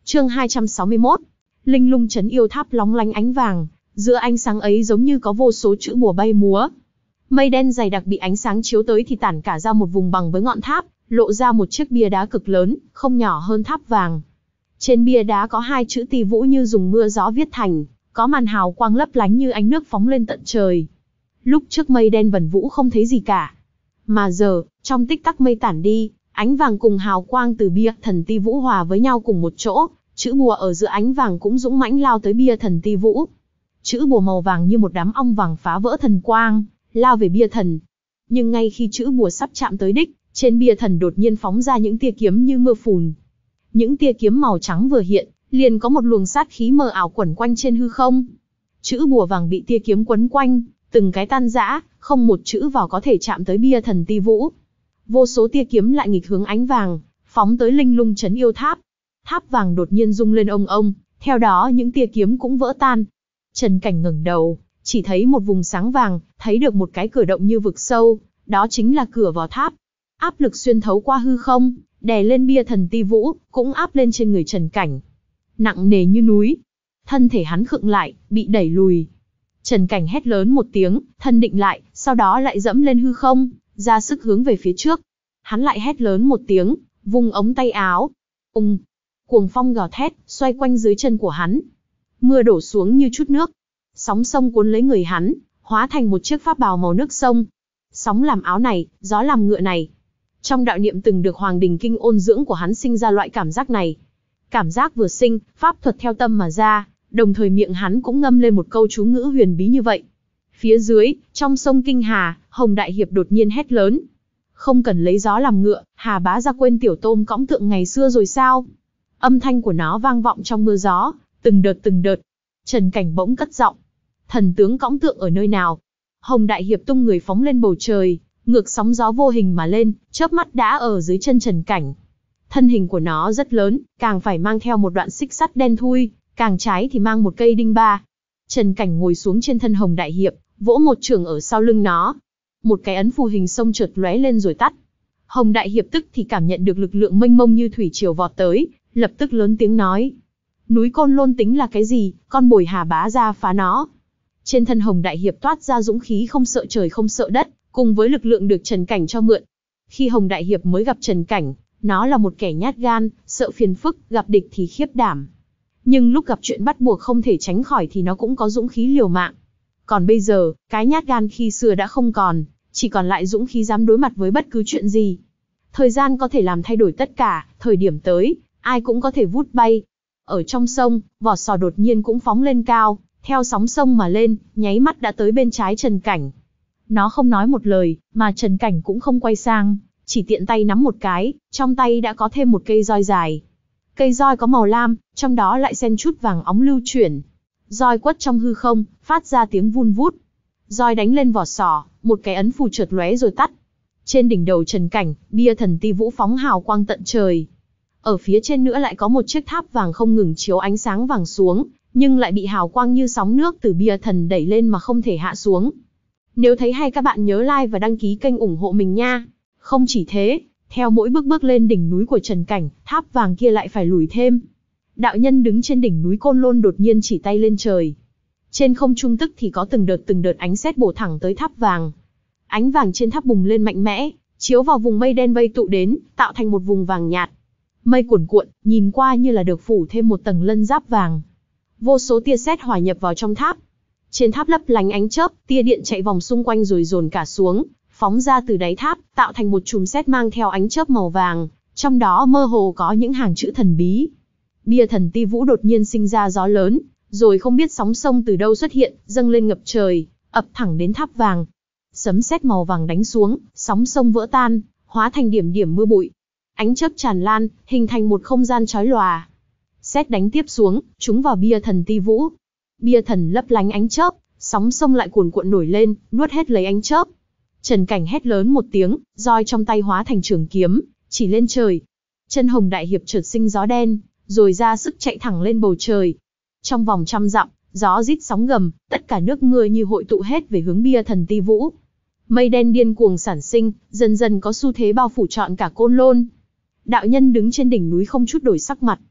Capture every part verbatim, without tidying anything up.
Chương hai trăm sáu mươi mốt. Linh lung trấn yêu tháp lóng lánh ánh vàng, giữa ánh sáng ấy giống như có vô số chữ bùa bay múa. Mây đen dày đặc bị ánh sáng chiếu tới thì tản cả ra một vùng bằng với ngọn tháp, lộ ra một chiếc bia đá cực lớn, không nhỏ hơn tháp vàng. Trên bia đá có hai chữ Ti Vũ như dùng mưa gió viết thành, có màn hào quang lấp lánh như ánh nước phóng lên tận trời. Lúc trước mây đen vần vũ không thấy gì cả, mà giờ, trong tích tắc mây tản đi, ánh vàng cùng hào quang từ bia thần Ti Vũ hòa với nhau cùng một chỗ, chữ bùa ở giữa ánh vàng cũng dũng mãnh lao tới bia thần Ti Vũ. Chữ bùa màu vàng như một đám ong vàng phá vỡ thần quang, lao về bia thần. Nhưng ngay khi chữ bùa sắp chạm tới đích, trên bia thần đột nhiên phóng ra những tia kiếm như mưa phùn. Những tia kiếm màu trắng vừa hiện, liền có một luồng sát khí mờ ảo quẩn quanh trên hư không. Chữ bùa vàng bị tia kiếm quấn quanh, từng cái tan rã, không một chữ vào có thể chạm tới bia thần Ti Vũ. Vô số tia kiếm lại nghịch hướng ánh vàng, phóng tới linh lung trấn yêu tháp. Tháp vàng đột nhiên rung lên ông ông, theo đó những tia kiếm cũng vỡ tan. Trần Cảnh ngẩng đầu, chỉ thấy một vùng sáng vàng, thấy được một cái cửa động như vực sâu, đó chính là cửa vào tháp. Áp lực xuyên thấu qua hư không, đè lên bia thần Ti Vũ, cũng áp lên trên người Trần Cảnh. Nặng nề như núi. Thân thể hắn khựng lại, bị đẩy lùi. Trần Cảnh hét lớn một tiếng, thân định lại, sau đó lại dẫm lên hư không, ra sức hướng về phía trước. Hắn lại hét lớn một tiếng, vung ống tay áo. Ùng! Cuồng phong gào thét, xoay quanh dưới chân của hắn. Mưa đổ xuống như chút nước. Sóng sông cuốn lấy người hắn, hóa thành một chiếc pháp bào màu nước sông. Sóng làm áo này, gió làm ngựa này. Trong đạo niệm từng được Hoàng Đình Kinh ôn dưỡng của hắn sinh ra loại cảm giác này. Cảm giác vừa sinh, pháp thuật theo tâm mà ra, đồng thời miệng hắn cũng ngâm lên một câu chú ngữ huyền bí như vậy. Phía dưới, trong sông Kinh Hà, Hồng Đại Hiệp đột nhiên hét lớn. Không cần lấy gió làm ngựa, Hà bá ra quên tiểu tôm cõng tượng ngày xưa rồi sao? Âm thanh của nó vang vọng trong mưa gió, từng đợt từng đợt. Trần Cảnh bỗng cất giọng. Thần tướng cõng tượng ở nơi nào? Hồng Đại Hiệp tung người phóng lên bầu trời, ngược sóng gió vô hình mà lên, chớp mắt đã ở dưới chân Trần Cảnh. Thân hình của nó rất lớn, càng phải mang theo một đoạn xích sắt đen thui, càng trái thì mang một cây đinh ba. Trần Cảnh ngồi xuống trên thân Hồng Đại Hiệp, vỗ một chưởng ở sau lưng nó. Một cái ấn phù hình sông chợt lóe lên rồi tắt. Hồng Đại Hiệp tức thì cảm nhận được lực lượng mênh mông như thủy triều vọt tới, lập tức lớn tiếng nói. Núi Côn Lôn tính là cái gì, con bồi Hà bá ra phá nó. Trên thân Hồng Đại Hiệp toát ra dũng khí không sợ trời không sợ đất, cùng với lực lượng được Trần Cảnh cho mượn. Khi Hồng Đại Hiệp mới gặp Trần Cảnh, nó là một kẻ nhát gan, sợ phiền phức, gặp địch thì khiếp đảm. Nhưng lúc gặp chuyện bắt buộc không thể tránh khỏi thì nó cũng có dũng khí liều mạng. Còn bây giờ, cái nhát gan khi xưa đã không còn, chỉ còn lại dũng khí dám đối mặt với bất cứ chuyện gì. Thời gian có thể làm thay đổi tất cả, thời điểm tới, ai cũng có thể vút bay. Ở trong sông, vỏ sò đột nhiên cũng phóng lên cao, theo sóng sông mà lên, nháy mắt đã tới bên trái Trần Cảnh. Nó không nói một lời, mà Trần Cảnh cũng không quay sang, chỉ tiện tay nắm một cái, trong tay đã có thêm một cây roi dài. Cây roi có màu lam, trong đó lại xen chút vàng óng lưu chuyển. Roi quất trong hư không, phát ra tiếng vun vút. Roi đánh lên vỏ sò, một cái ấn phù chợt lóe rồi tắt. Trên đỉnh đầu Trần Cảnh, bia thần Ti Vũ phóng hào quang tận trời. Ở phía trên nữa lại có một chiếc tháp vàng không ngừng chiếu ánh sáng vàng xuống, nhưng lại bị hào quang như sóng nước từ bia thần đẩy lên mà không thể hạ xuống. Nếu thấy hay các bạn nhớ like và đăng ký kênh ủng hộ mình nha. Không chỉ thế, theo mỗi bước bước lên đỉnh núi của Trần Cảnh, tháp vàng kia lại phải lùi thêm. Đạo nhân đứng trên đỉnh núi Côn Lôn đột nhiên chỉ tay lên trời. Trên không trung tức thì có từng đợt từng đợt ánh sét bổ thẳng tới tháp vàng. Ánh vàng trên tháp bùng lên mạnh mẽ, chiếu vào vùng mây đen vây tụ đến, tạo thành một vùng vàng nhạt. Mây cuồn cuộn, nhìn qua như là được phủ thêm một tầng lân giáp vàng. Vô số tia sét hòa nhập vào trong tháp. Trên tháp lấp lánh ánh chớp, tia điện chạy vòng xung quanh rồi dồn cả xuống, phóng ra từ đáy tháp, tạo thành một chùm sét mang theo ánh chớp màu vàng, trong đó mơ hồ có những hàng chữ thần bí. Bia thần Ti Vũ đột nhiên sinh ra gió lớn, rồi không biết sóng sông từ đâu xuất hiện, dâng lên ngập trời, ập thẳng đến tháp vàng. Sấm sét màu vàng đánh xuống, sóng sông vỡ tan, hóa thành điểm điểm mưa bụi. Ánh chớp tràn lan, hình thành một không gian chói lòa. Sét đánh tiếp xuống, trúng vào bia thần Ti Vũ. Bia thần lấp lánh ánh chớp, sóng sông lại cuồn cuộn nổi lên, nuốt hết lấy ánh chớp. Trần Cảnh hét lớn một tiếng, roi trong tay hóa thành trường kiếm, chỉ lên trời. Chân Hồng Đại Hiệp chợt sinh gió đen, rồi ra sức chạy thẳng lên bầu trời. Trong vòng trăm dặm, gió rít sóng gầm, tất cả nước mưa như hội tụ hết về hướng bia thần Ti Vũ. Mây đen điên cuồng sản sinh, dần dần có xu thế bao phủ trọn cả Côn Lôn. Đạo nhân đứng trên đỉnh núi không chút đổi sắc mặt.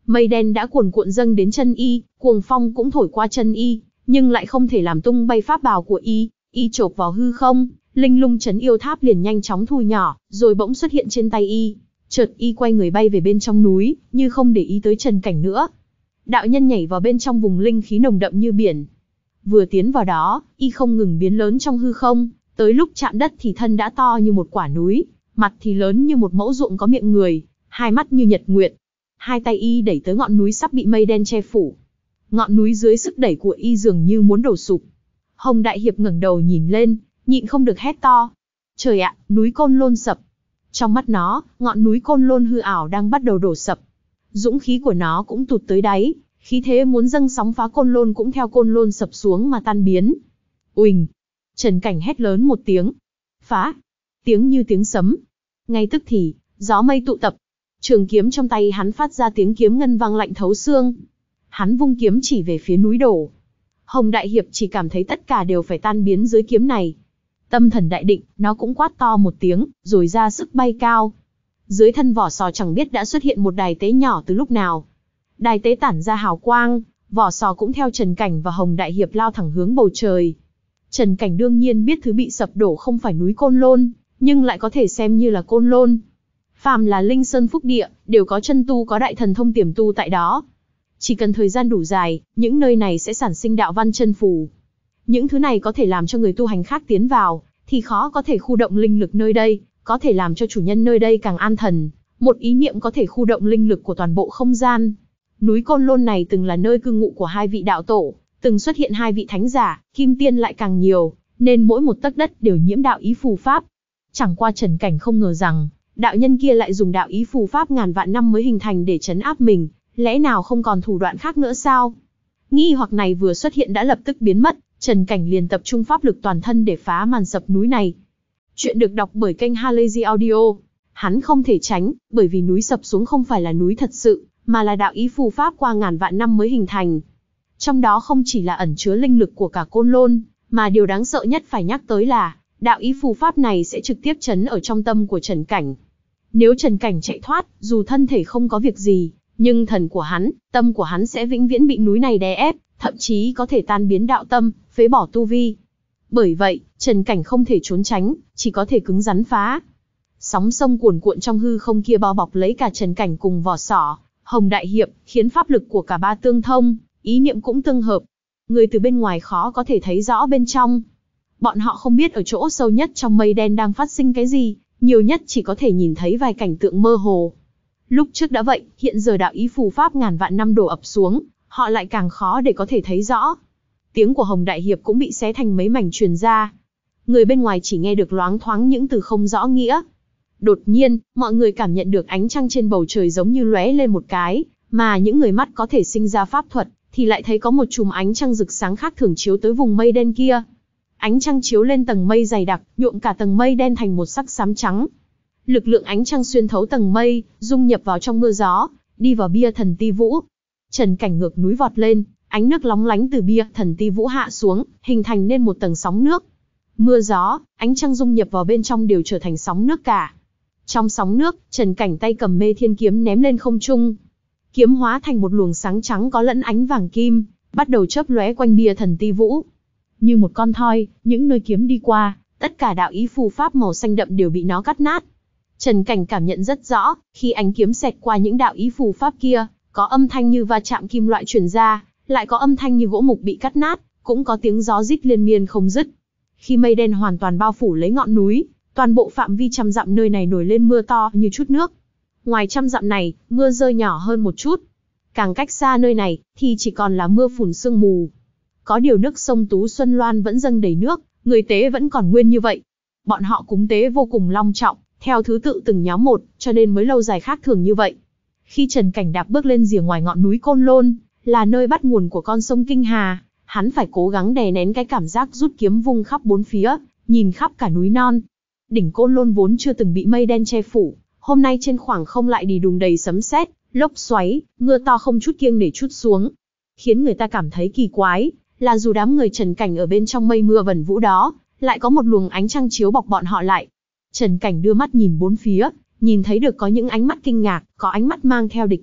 Mây đen đã cuồn cuộn dâng đến chân y, cuồng phong cũng thổi qua chân y, nhưng lại không thể làm tung bay pháp bào của y. Y chộp vào hư không, linh lung trấn yêu tháp liền nhanh chóng thu nhỏ, rồi bỗng xuất hiện trên tay y. Chợt y quay người bay về bên trong núi, như không để ý tới Trần Cảnh nữa. Đạo nhân nhảy vào bên trong vùng linh khí nồng đậm như biển. Vừa tiến vào đó, y không ngừng biến lớn trong hư không, tới lúc chạm đất thì thân đã to như một quả núi, mặt thì lớn như một mẫu ruộng có miệng người, hai mắt như nhật nguyệt. Hai tay y đẩy tới ngọn núi sắp bị mây đen che phủ. Ngọn núi dưới sức đẩy của y dường như muốn đổ sụp. Hồng Đại Hiệp ngẩng đầu nhìn lên, nhịn không được hét to. Trời ạ, núi Côn Lôn sập. Trong mắt nó, ngọn núi Côn Lôn hư ảo đang bắt đầu đổ sập. Dũng khí của nó cũng tụt tới đáy, khí thế muốn dâng sóng phá Côn Lôn cũng theo Côn Lôn sập xuống mà tan biến. Uỳnh! Trần Cảnh hét lớn một tiếng. Phá! Tiếng như tiếng sấm. Ngay tức thì, gió mây tụ tập. Trường kiếm trong tay hắn phát ra tiếng kiếm ngân vang lạnh thấu xương. Hắn vung kiếm chỉ về phía núi đổ. Hồng Đại Hiệp chỉ cảm thấy tất cả đều phải tan biến dưới kiếm này. Tâm thần đại định, nó cũng quát to một tiếng, rồi ra sức bay cao. Dưới thân vỏ sò chẳng biết đã xuất hiện một đài tế nhỏ từ lúc nào. Đài tế tản ra hào quang, vỏ sò cũng theo Trần Cảnh và Hồng Đại Hiệp lao thẳng hướng bầu trời. Trần Cảnh đương nhiên biết thứ bị sập đổ không phải núi Côn Lôn, nhưng lại có thể xem như là Côn Lôn. Phàm là linh sơn phúc địa, đều có chân tu có đại thần thông tiềm tu tại đó. Chỉ cần thời gian đủ dài, những nơi này sẽ sản sinh đạo văn chân phù. Những thứ này có thể làm cho người tu hành khác tiến vào, thì khó có thể khu động linh lực nơi đây, có thể làm cho chủ nhân nơi đây càng an thần. Một ý niệm có thể khu động linh lực của toàn bộ không gian. Núi Côn Lôn này từng là nơi cư ngụ của hai vị đạo tổ, từng xuất hiện hai vị thánh giả, kim tiên lại càng nhiều, nên mỗi một tấc đất đều nhiễm đạo ý phù pháp. Chẳng qua Trần Cảnh không ngờ rằng, đạo nhân kia lại dùng đạo ý phù pháp ngàn vạn năm mới hình thành để trấn áp mình, lẽ nào không còn thủ đoạn khác nữa sao? Nghi hoặc này vừa xuất hiện đã lập tức biến mất, Trần Cảnh liền tập trung pháp lực toàn thân để phá màn sập núi này. Chuyện được đọc bởi kênh Halazy Audio. Hắn không thể tránh, bởi vì núi sập xuống không phải là núi thật sự, mà là đạo ý phù pháp qua ngàn vạn năm mới hình thành. Trong đó không chỉ là ẩn chứa linh lực của cả Côn Lôn, mà điều đáng sợ nhất phải nhắc tới là, đạo ý phù pháp này sẽ trực tiếp trấn ở trong tâm của Trần Cảnh. Nếu Trần Cảnh chạy thoát, dù thân thể không có việc gì, nhưng thần của hắn, tâm của hắn sẽ vĩnh viễn bị núi này đè ép, thậm chí có thể tan biến đạo tâm, phế bỏ tu vi. Bởi vậy, Trần Cảnh không thể trốn tránh, chỉ có thể cứng rắn phá. Sóng sông cuồn cuộn trong hư không kia bao bọc lấy cả Trần Cảnh cùng vỏ sỏ, Hồng Đại Hiệp, khiến pháp lực của cả ba tương thông, ý niệm cũng tương hợp. Người từ bên ngoài khó có thể thấy rõ bên trong. Bọn họ không biết ở chỗ sâu nhất trong mây đen đang phát sinh cái gì, nhiều nhất chỉ có thể nhìn thấy vài cảnh tượng mơ hồ. Lúc trước đã vậy, hiện giờ đạo ý phù pháp ngàn vạn năm đổ ập xuống, họ lại càng khó để có thể thấy rõ. Tiếng của Hồng Đại Hiệp cũng bị xé thành mấy mảnh truyền ra. Người bên ngoài chỉ nghe được loáng thoáng những từ không rõ nghĩa. Đột nhiên, mọi người cảm nhận được ánh trăng trên bầu trời giống như lóe lên một cái, mà những người mắt có thể sinh ra pháp thuật, thì lại thấy có một chùm ánh trăng rực sáng khác thường chiếu tới vùng mây đen kia. Ánh trăng chiếu lên tầng mây dày đặc, nhuộm cả tầng mây đen thành một sắc xám trắng. Lực lượng ánh trăng xuyên thấu tầng mây, dung nhập vào trong mưa gió, đi vào bia thần ti vũ. Trần Cảnh ngược núi vọt lên, ánh nước lóng lánh từ bia thần ti vũ hạ xuống, hình thành nên một tầng sóng nước. Mưa gió, ánh trăng dung nhập vào bên trong đều trở thành sóng nước cả. Trong sóng nước, Trần Cảnh tay cầm mê thiên kiếm ném lên không trung. Kiếm hóa thành một luồng sáng trắng có lẫn ánh vàng kim, bắt đầu chớp lóe quanh bia thần ti vũ. Như một con thoi, những nơi kiếm đi qua, tất cả đạo ý phù pháp màu xanh đậm đều bị nó cắt nát. Trần Cảnh cảm nhận rất rõ, khi ánh kiếm xẹt qua những đạo ý phù pháp kia, có âm thanh như va chạm kim loại truyền ra, lại có âm thanh như gỗ mục bị cắt nát, cũng có tiếng gió rít liên miên không dứt. Khi mây đen hoàn toàn bao phủ lấy ngọn núi, toàn bộ phạm vi trăm dặm nơi này nổi lên mưa to như chút nước. Ngoài trăm dặm này, mưa rơi nhỏ hơn một chút. Càng cách xa nơi này, thì chỉ còn là mưa phùn sương mù. Có điều nước sông Tú Xuân Loan vẫn dâng đầy nước, người tế vẫn còn nguyên như vậy. Bọn họ cúng tế vô cùng long trọng, theo thứ tự từng nhóm một, cho nên mới lâu dài khác thường như vậy. Khi Trần Cảnh đạp bước lên rìa ngoài ngọn núi Côn Lôn, là nơi bắt nguồn của con sông Kinh Hà, hắn phải cố gắng đè nén cái cảm giác rút kiếm vung khắp bốn phía, nhìn khắp cả núi non. Đỉnh Côn Lôn vốn chưa từng bị mây đen che phủ, hôm nay trên khoảng không lại đi đùng đầy sấm sét, lốc xoáy, mưa to không chút kiêng để trút xuống. Khiến người ta cảm thấy kỳ quái, là dù đám người Trần Cảnh ở bên trong mây mưa vẩn vũ đó, lại có một luồng ánh trăng chiếu bọc bọn họ lại. Trần Cảnh đưa mắt nhìn bốn phía, nhìn thấy được có những ánh mắt kinh ngạc, có ánh mắt mang theo địch ý,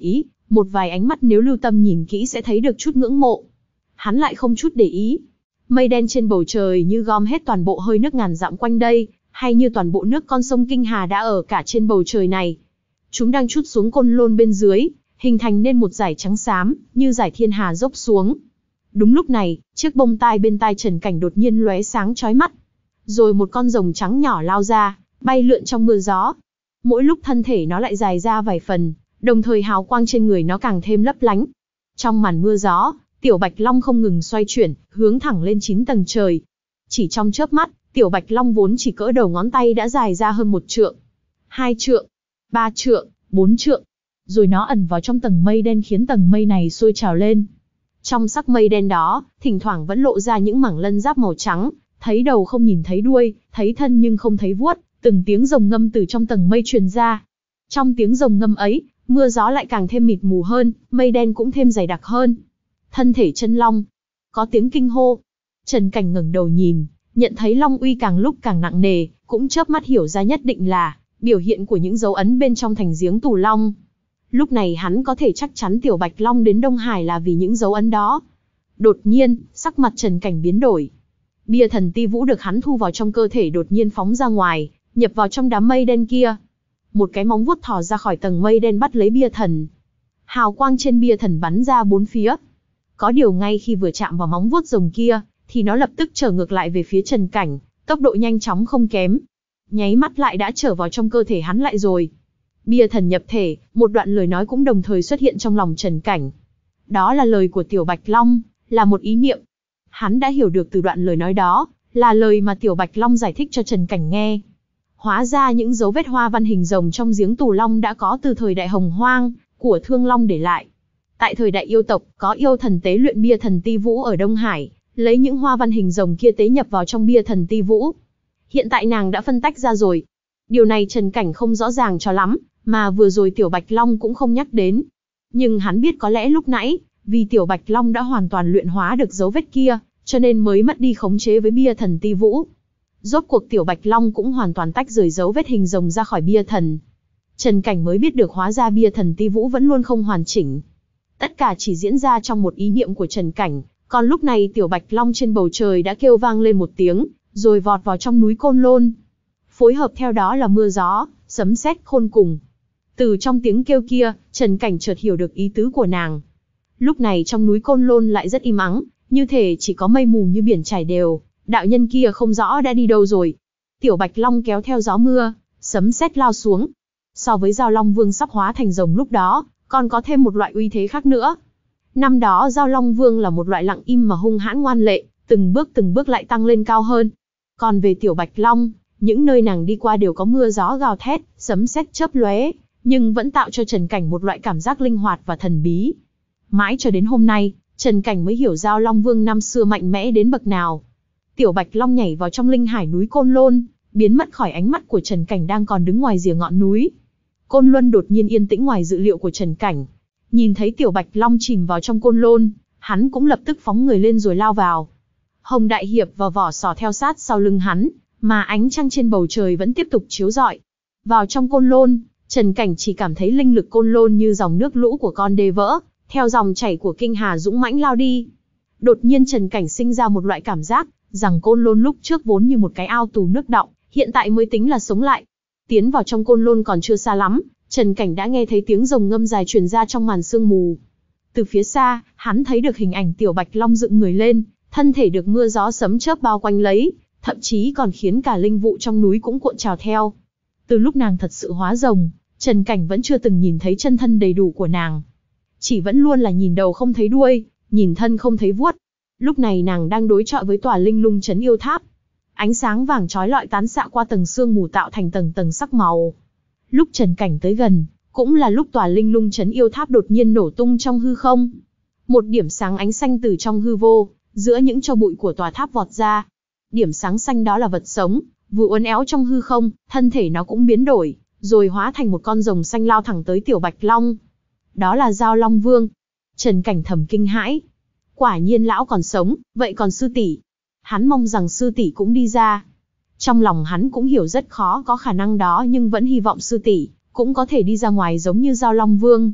một vài ánh mắt nếu lưu tâm nhìn kỹ sẽ thấy được chút ngưỡng mộ. Hắn lại không chút để ý. Mây đen trên bầu trời như gom hết toàn bộ hơi nước ngàn dặm quanh đây, hay như toàn bộ nước con sông Kinh Hà đã ở cả trên bầu trời này. Chúng đang trút xuống Côn Lôn bên dưới, hình thành nên một dải trắng xám, như dải thiên hà dốc xuống. Đúng lúc này, chiếc bông tai bên tai Trần Cảnh đột nhiên lóe sáng chói mắt. Rồi một con rồng trắng nhỏ lao ra, bay lượn trong mưa gió. Mỗi lúc thân thể nó lại dài ra vài phần, đồng thời hào quang trên người nó càng thêm lấp lánh. Trong màn mưa gió, Tiểu Bạch Long không ngừng xoay chuyển, hướng thẳng lên chín tầng trời. Chỉ trong chớp mắt, Tiểu Bạch Long vốn chỉ cỡ đầu ngón tay đã dài ra hơn một trượng, hai trượng, ba trượng, bốn trượng. Rồi nó ẩn vào trong tầng mây đen khiến tầng mây này sôi trào lên. Trong sắc mây đen đó, thỉnh thoảng vẫn lộ ra những mảng lân giáp màu trắng, thấy đầu không nhìn thấy đuôi, thấy thân nhưng không thấy vuốt, từng tiếng rồng ngâm từ trong tầng mây truyền ra. Trong tiếng rồng ngâm ấy, mưa gió lại càng thêm mịt mù hơn, mây đen cũng thêm dày đặc hơn. Thân thể chân long, có tiếng kinh hô. Trần Cảnh ngẩng đầu nhìn, nhận thấy long uy càng lúc càng nặng nề, cũng chớp mắt hiểu ra nhất định là biểu hiện của những dấu ấn bên trong thành giếng Tù Long. Lúc này hắn có thể chắc chắn Tiểu Bạch Long đến Đông Hải là vì những dấu ấn đó. Đột nhiên, sắc mặt Trần Cảnh biến đổi. Bia thần ti vũ được hắn thu vào trong cơ thể đột nhiên phóng ra ngoài, nhập vào trong đám mây đen kia. Một cái móng vuốt thò ra khỏi tầng mây đen bắt lấy bia thần. Hào quang trên bia thần bắn ra bốn phía. Có điều ngay khi vừa chạm vào móng vuốt rồng kia, thì nó lập tức trở ngược lại về phía Trần Cảnh, tốc độ nhanh chóng không kém. Nháy mắt lại đã trở vào trong cơ thể hắn lại rồi. Bia thần nhập thể, một đoạn lời nói cũng đồng thời xuất hiện trong lòng Trần Cảnh. Đó là lời của Tiểu Bạch Long, là một ý niệm. Hắn đã hiểu được từ đoạn lời nói đó, là lời mà Tiểu Bạch Long giải thích cho Trần Cảnh nghe. Hóa ra những dấu vết hoa văn hình rồng trong giếng Tù Long đã có từ thời đại Hồng Hoang, của Thương Long để lại. Tại thời đại yêu tộc, có yêu thần tế luyện bia thần ti vũ ở Đông Hải, lấy những hoa văn hình rồng kia tế nhập vào trong bia thần ti vũ. Hiện tại nàng đã phân tách ra rồi. Điều này Trần Cảnh không rõ ràng cho lắm, mà vừa rồi Tiểu Bạch Long cũng không nhắc đến. Nhưng hắn biết có lẽ lúc nãy, vì Tiểu Bạch Long đã hoàn toàn luyện hóa được dấu vết kia, cho nên mới mất đi khống chế với bia thần ti vũ. Rốt cuộc Tiểu Bạch Long cũng hoàn toàn tách rời dấu vết hình rồng ra khỏi bia thần. Trần Cảnh mới biết được hóa ra bia thần ti vũ vẫn luôn không hoàn chỉnh. Tất cả chỉ diễn ra trong một ý niệm của Trần Cảnh, còn lúc này Tiểu Bạch Long trên bầu trời đã kêu vang lên một tiếng, rồi vọt vào trong núi Côn Lôn. Phối hợp theo đó là mưa gió, sấm sét khôn cùng. Từ trong tiếng kêu kia, Trần Cảnh chợt hiểu được ý tứ của nàng. Lúc này trong núi Côn Lôn lại rất im ắng, như thể chỉ có mây mù như biển trải đều, đạo nhân kia không rõ đã đi đâu rồi. Tiểu Bạch Long kéo theo gió mưa, sấm sét lao xuống. So với Giao Long Vương sắp hóa thành rồng lúc đó, còn có thêm một loại uy thế khác nữa. Năm đó Giao Long Vương là một loại lặng im mà hung hãn ngoan lệ, từng bước từng bước lại tăng lên cao hơn. Còn về Tiểu Bạch Long, những nơi nàng đi qua đều có mưa gió gào thét, sấm sét chớp lóe, nhưng vẫn tạo cho Trần Cảnh một loại cảm giác linh hoạt và thần bí. Mãi cho đến hôm nay, Trần Cảnh mới hiểu Giao Long Vương năm xưa mạnh mẽ đến bậc nào. Tiểu Bạch Long nhảy vào trong linh hải núi Côn Lôn, biến mất khỏi ánh mắt của Trần Cảnh đang còn đứng ngoài rìa ngọn núi. Côn Luân đột nhiên yên tĩnh ngoài dự liệu của Trần Cảnh. Nhìn thấy Tiểu Bạch Long chìm vào trong Côn Lôn, hắn cũng lập tức phóng người lên rồi lao vào. Hồng Đại Hiệp và Vỏ Sò theo sát sau lưng hắn, mà ánh trăng trên bầu trời vẫn tiếp tục chiếu rọi. Vào trong Côn Lôn, Trần Cảnh chỉ cảm thấy linh lực Côn Lôn như dòng nước lũ của con đê vỡ, theo dòng chảy của Kinh Hà dũng mãnh lao đi. Đột nhiên Trần Cảnh sinh ra một loại cảm giác, rằng Côn Lôn lúc trước vốn như một cái ao tù nước đọng, hiện tại mới tính là sống lại. Tiến vào trong Côn Lôn còn chưa xa lắm, Trần Cảnh đã nghe thấy tiếng rồng ngâm dài truyền ra trong màn sương mù. Từ phía xa, hắn thấy được hình ảnh Tiểu Bạch Long dựng người lên, thân thể được mưa gió sấm chớp bao quanh lấy, thậm chí còn khiến cả linh vụ trong núi cũng cuộn trào theo. Từ lúc nàng thật sự hóa rồng, Trần Cảnh vẫn chưa từng nhìn thấy chân thân đầy đủ của nàng. Chỉ vẫn luôn là nhìn đầu không thấy đuôi, nhìn thân không thấy vuốt. Lúc này nàng đang đối chọi với tòa Linh Lung Trấn Yêu Tháp. Ánh sáng vàng chói lọi tán xạ qua tầng sương mù tạo thành tầng tầng sắc màu. Lúc Trần Cảnh tới gần, cũng là lúc tòa Linh Lung Trấn Yêu Tháp đột nhiên nổ tung trong hư không. Một điểm sáng ánh xanh từ trong hư vô, giữa những tro bụi của tòa tháp vọt ra. Điểm sáng xanh đó là vật sống, vừa uốn éo trong hư không, thân thể nó cũng biến đổi, rồi hóa thành một con rồng xanh lao thẳng tới Tiểu Bạch Long. Đó là Giao Long Vương. Trần Cảnh thầm kinh hãi. Quả nhiên lão còn sống, vậy còn sư tỷ? Hắn mong rằng sư tỷ cũng đi ra. Trong lòng hắn cũng hiểu rất khó có khả năng đó, nhưng vẫn hy vọng sư tỷ cũng có thể đi ra ngoài giống như Giao Long Vương.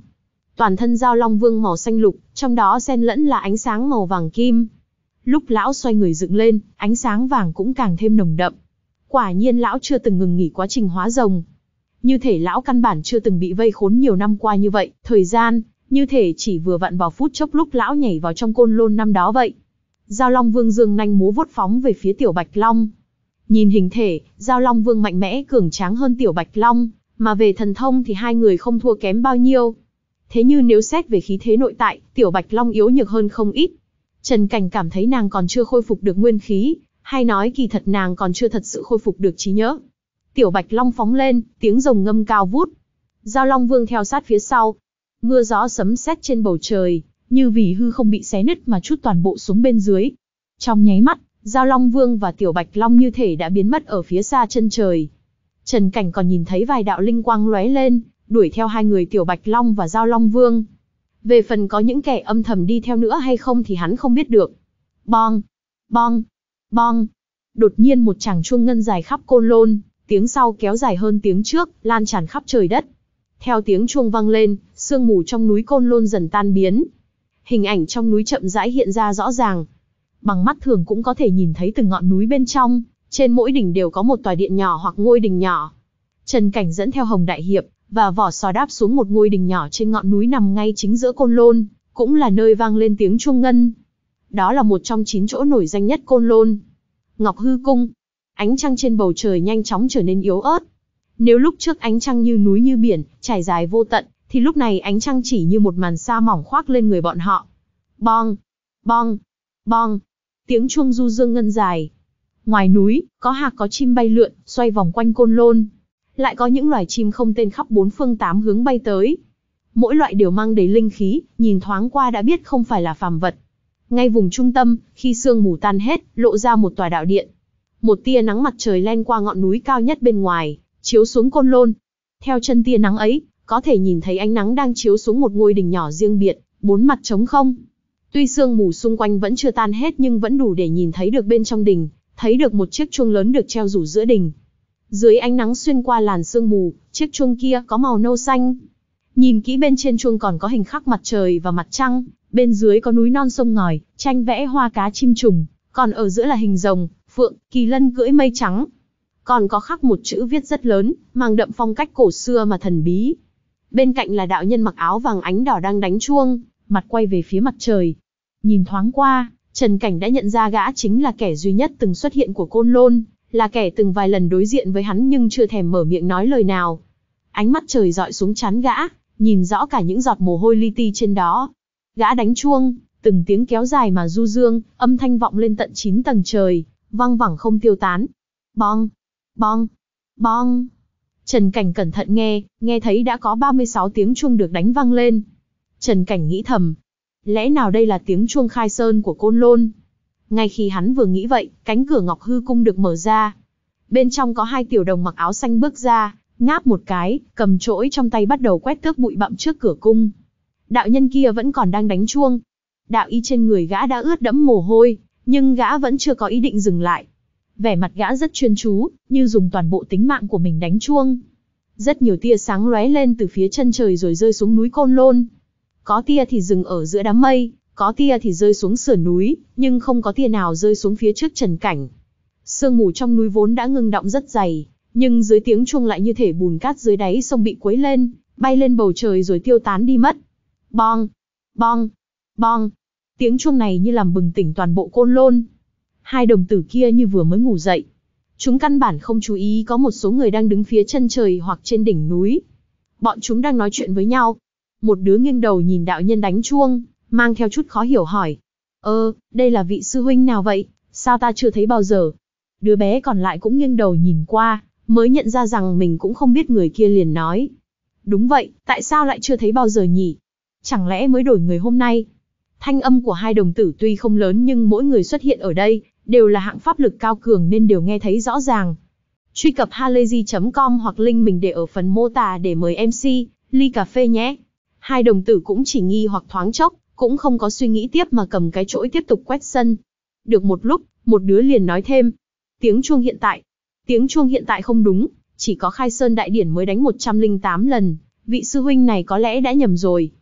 Toàn thân Dao Long Vương màu xanh lục, trong đó xen lẫn là ánh sáng màu vàng kim. Lúc lão xoay người dựng lên, ánh sáng vàng cũng càng thêm nồng đậm. Quả nhiên lão chưa từng ngừng nghỉ quá trình hóa rồng. Như thể lão căn bản chưa từng bị vây khốn nhiều năm qua như vậy, thời gian, như thể chỉ vừa vặn vào phút chốc lúc lão nhảy vào trong côn lôn năm đó vậy. Dao Long Vương dương nanh múa vuốt phóng về phía Tiểu Bạch Long. Nhìn hình thể, Dao Long Vương mạnh mẽ cường tráng hơn Tiểu Bạch Long, mà về thần thông thì hai người không thua kém bao nhiêu. Thế nhưng nếu xét về khí thế nội tại, Tiểu Bạch Long yếu nhược hơn không ít. Trần Cảnh cảm thấy nàng còn chưa khôi phục được nguyên khí, hay nói kỳ thật nàng còn chưa thật sự khôi phục được trí nhớ. Tiểu Bạch Long phóng lên, tiếng rồng ngâm cao vút. Dao Long Vương theo sát phía sau. Mưa gió sấm sét trên bầu trời, như vì hư không bị xé nứt mà trút toàn bộ xuống bên dưới. Trong nháy mắt, Dao Long Vương và Tiểu Bạch Long như thể đã biến mất ở phía xa chân trời. Trần Cảnh còn nhìn thấy vài đạo linh quang lóe lên, đuổi theo hai người Tiểu Bạch Long và Dao Long Vương. Về phần có những kẻ âm thầm đi theo nữa hay không thì hắn không biết được. Bong, bong, bong. Đột nhiên một tràng chuông ngân dài khắp côn lôn, tiếng sau kéo dài hơn tiếng trước, lan tràn khắp trời đất. Theo tiếng chuông vang lên, sương mù trong núi côn lôn dần tan biến. Hình ảnh trong núi chậm rãi hiện ra rõ ràng. Bằng mắt thường cũng có thể nhìn thấy từng ngọn núi bên trong, trên mỗi đỉnh đều có một tòa điện nhỏ hoặc ngôi đình nhỏ. Trần Cảnh dẫn theo Hồng Đại Hiệp và Vỏ Sò đáp xuống một ngôi đình nhỏ trên ngọn núi nằm ngay chính giữa côn lôn, cũng là nơi vang lên tiếng chuông ngân. Đó là một trong chín chỗ nổi danh nhất côn lôn. Ngọc Hư Cung. Ánh trăng trên bầu trời nhanh chóng trở nên yếu ớt. Nếu lúc trước ánh trăng như núi như biển, trải dài vô tận, thì lúc này ánh trăng chỉ như một màn sa mỏng khoác lên người bọn họ. Bong, bong, bong. Tiếng chuông du dương ngân dài. Ngoài núi, có hạc có chim bay lượn, xoay vòng quanh côn lôn. Lại có những loài chim không tên khắp bốn phương tám hướng bay tới. Mỗi loại đều mang đầy linh khí, nhìn thoáng qua đã biết không phải là phàm vật. Ngay vùng trung tâm, khi sương mù tan hết, lộ ra một tòa đạo điện. Một tia nắng mặt trời len qua ngọn núi cao nhất bên ngoài, chiếu xuống côn lôn. Theo chân tia nắng ấy, có thể nhìn thấy ánh nắng đang chiếu xuống một ngôi đình nhỏ riêng biệt, bốn mặt trống không. Tuy sương mù xung quanh vẫn chưa tan hết nhưng vẫn đủ để nhìn thấy được bên trong đình, thấy được một chiếc chuông lớn được treo rủ giữa đình. Dưới ánh nắng xuyên qua làn sương mù, chiếc chuông kia có màu nâu xanh. Nhìn kỹ bên trên chuông còn có hình khắc mặt trời và mặt trăng, bên dưới có núi non sông ngòi, tranh vẽ hoa cá chim trùng, còn ở giữa là hình rồng, phượng, kỳ lân cưỡi mây trắng. Còn có khắc một chữ viết rất lớn, mang đậm phong cách cổ xưa mà thần bí. Bên cạnh là đạo nhân mặc áo vàng ánh đỏ đang đánh chuông, mặt quay về phía mặt trời. Nhìn thoáng qua, Trần Cảnh đã nhận ra gã chính là kẻ duy nhất từng xuất hiện của côn lôn, là kẻ từng vài lần đối diện với hắn nhưng chưa thèm mở miệng nói lời nào. Ánh mắt trời dọi xuống trán gã, nhìn rõ cả những giọt mồ hôi li ti trên đó. Gã đánh chuông, từng tiếng kéo dài mà du dương, âm thanh vọng lên tận chín tầng trời, vang vẳng không tiêu tán. Bong, bong, bong. Trần Cảnh cẩn thận nghe, nghe thấy đã có ba mươi sáu tiếng chuông được đánh vang lên. Trần Cảnh nghĩ thầm, lẽ nào đây là tiếng chuông khai sơn của côn lôn? Ngay khi hắn vừa nghĩ vậy, cánh cửa Ngọc Hư Cung được mở ra. Bên trong có hai tiểu đồng mặc áo xanh bước ra, ngáp một cái, cầm chổi trong tay bắt đầu quét tước bụi bặm trước cửa cung. Đạo nhân kia vẫn còn đang đánh chuông. Đạo y trên người gã đã ướt đẫm mồ hôi, nhưng gã vẫn chưa có ý định dừng lại. Vẻ mặt gã rất chuyên chú, như dùng toàn bộ tính mạng của mình đánh chuông. Rất nhiều tia sáng lóe lên từ phía chân trời rồi rơi xuống núi côn lôn. Có tia thì dừng ở giữa đám mây, có tia thì rơi xuống sườn núi, nhưng không có tia nào rơi xuống phía trước Trần Cảnh. Sương mù trong núi vốn đã ngưng đọng rất dày, nhưng dưới tiếng chuông lại như thể bùn cát dưới đáy sông bị quấy lên, bay lên bầu trời rồi tiêu tán đi mất. Bong, bong, bong. Tiếng chuông này như làm bừng tỉnh toàn bộ côn lôn. Hai đồng tử kia như vừa mới ngủ dậy. Chúng căn bản không chú ý có một số người đang đứng phía chân trời hoặc trên đỉnh núi. Bọn chúng đang nói chuyện với nhau. Một đứa nghiêng đầu nhìn đạo nhân đánh chuông, mang theo chút khó hiểu hỏi. Ơ, đây là vị sư huynh nào vậy? Sao ta chưa thấy bao giờ? Đứa bé còn lại cũng nghiêng đầu nhìn qua, mới nhận ra rằng mình cũng không biết người kia liền nói. Đúng vậy, tại sao lại chưa thấy bao giờ nhỉ? Chẳng lẽ mới đổi người hôm nay? Thanh âm của hai đồng tử tuy không lớn nhưng mỗi người xuất hiện ở đây, đều là hạng pháp lực cao cường nên đều nghe thấy rõ ràng. Truy cập halayzi chấm com hoặc link mình để ở phần mô tả để mời em xê, ly cà phê nhé. Hai đồng tử cũng chỉ nghi hoặc thoáng chốc, cũng không có suy nghĩ tiếp mà cầm cái chổi tiếp tục quét sân. Được một lúc, một đứa liền nói thêm. Tiếng chuông hiện tại. Tiếng chuông hiện tại không đúng, chỉ có khai sơn đại điển mới đánh một trăm lẻ tám lần, vị sư huynh này có lẽ đã nhầm rồi.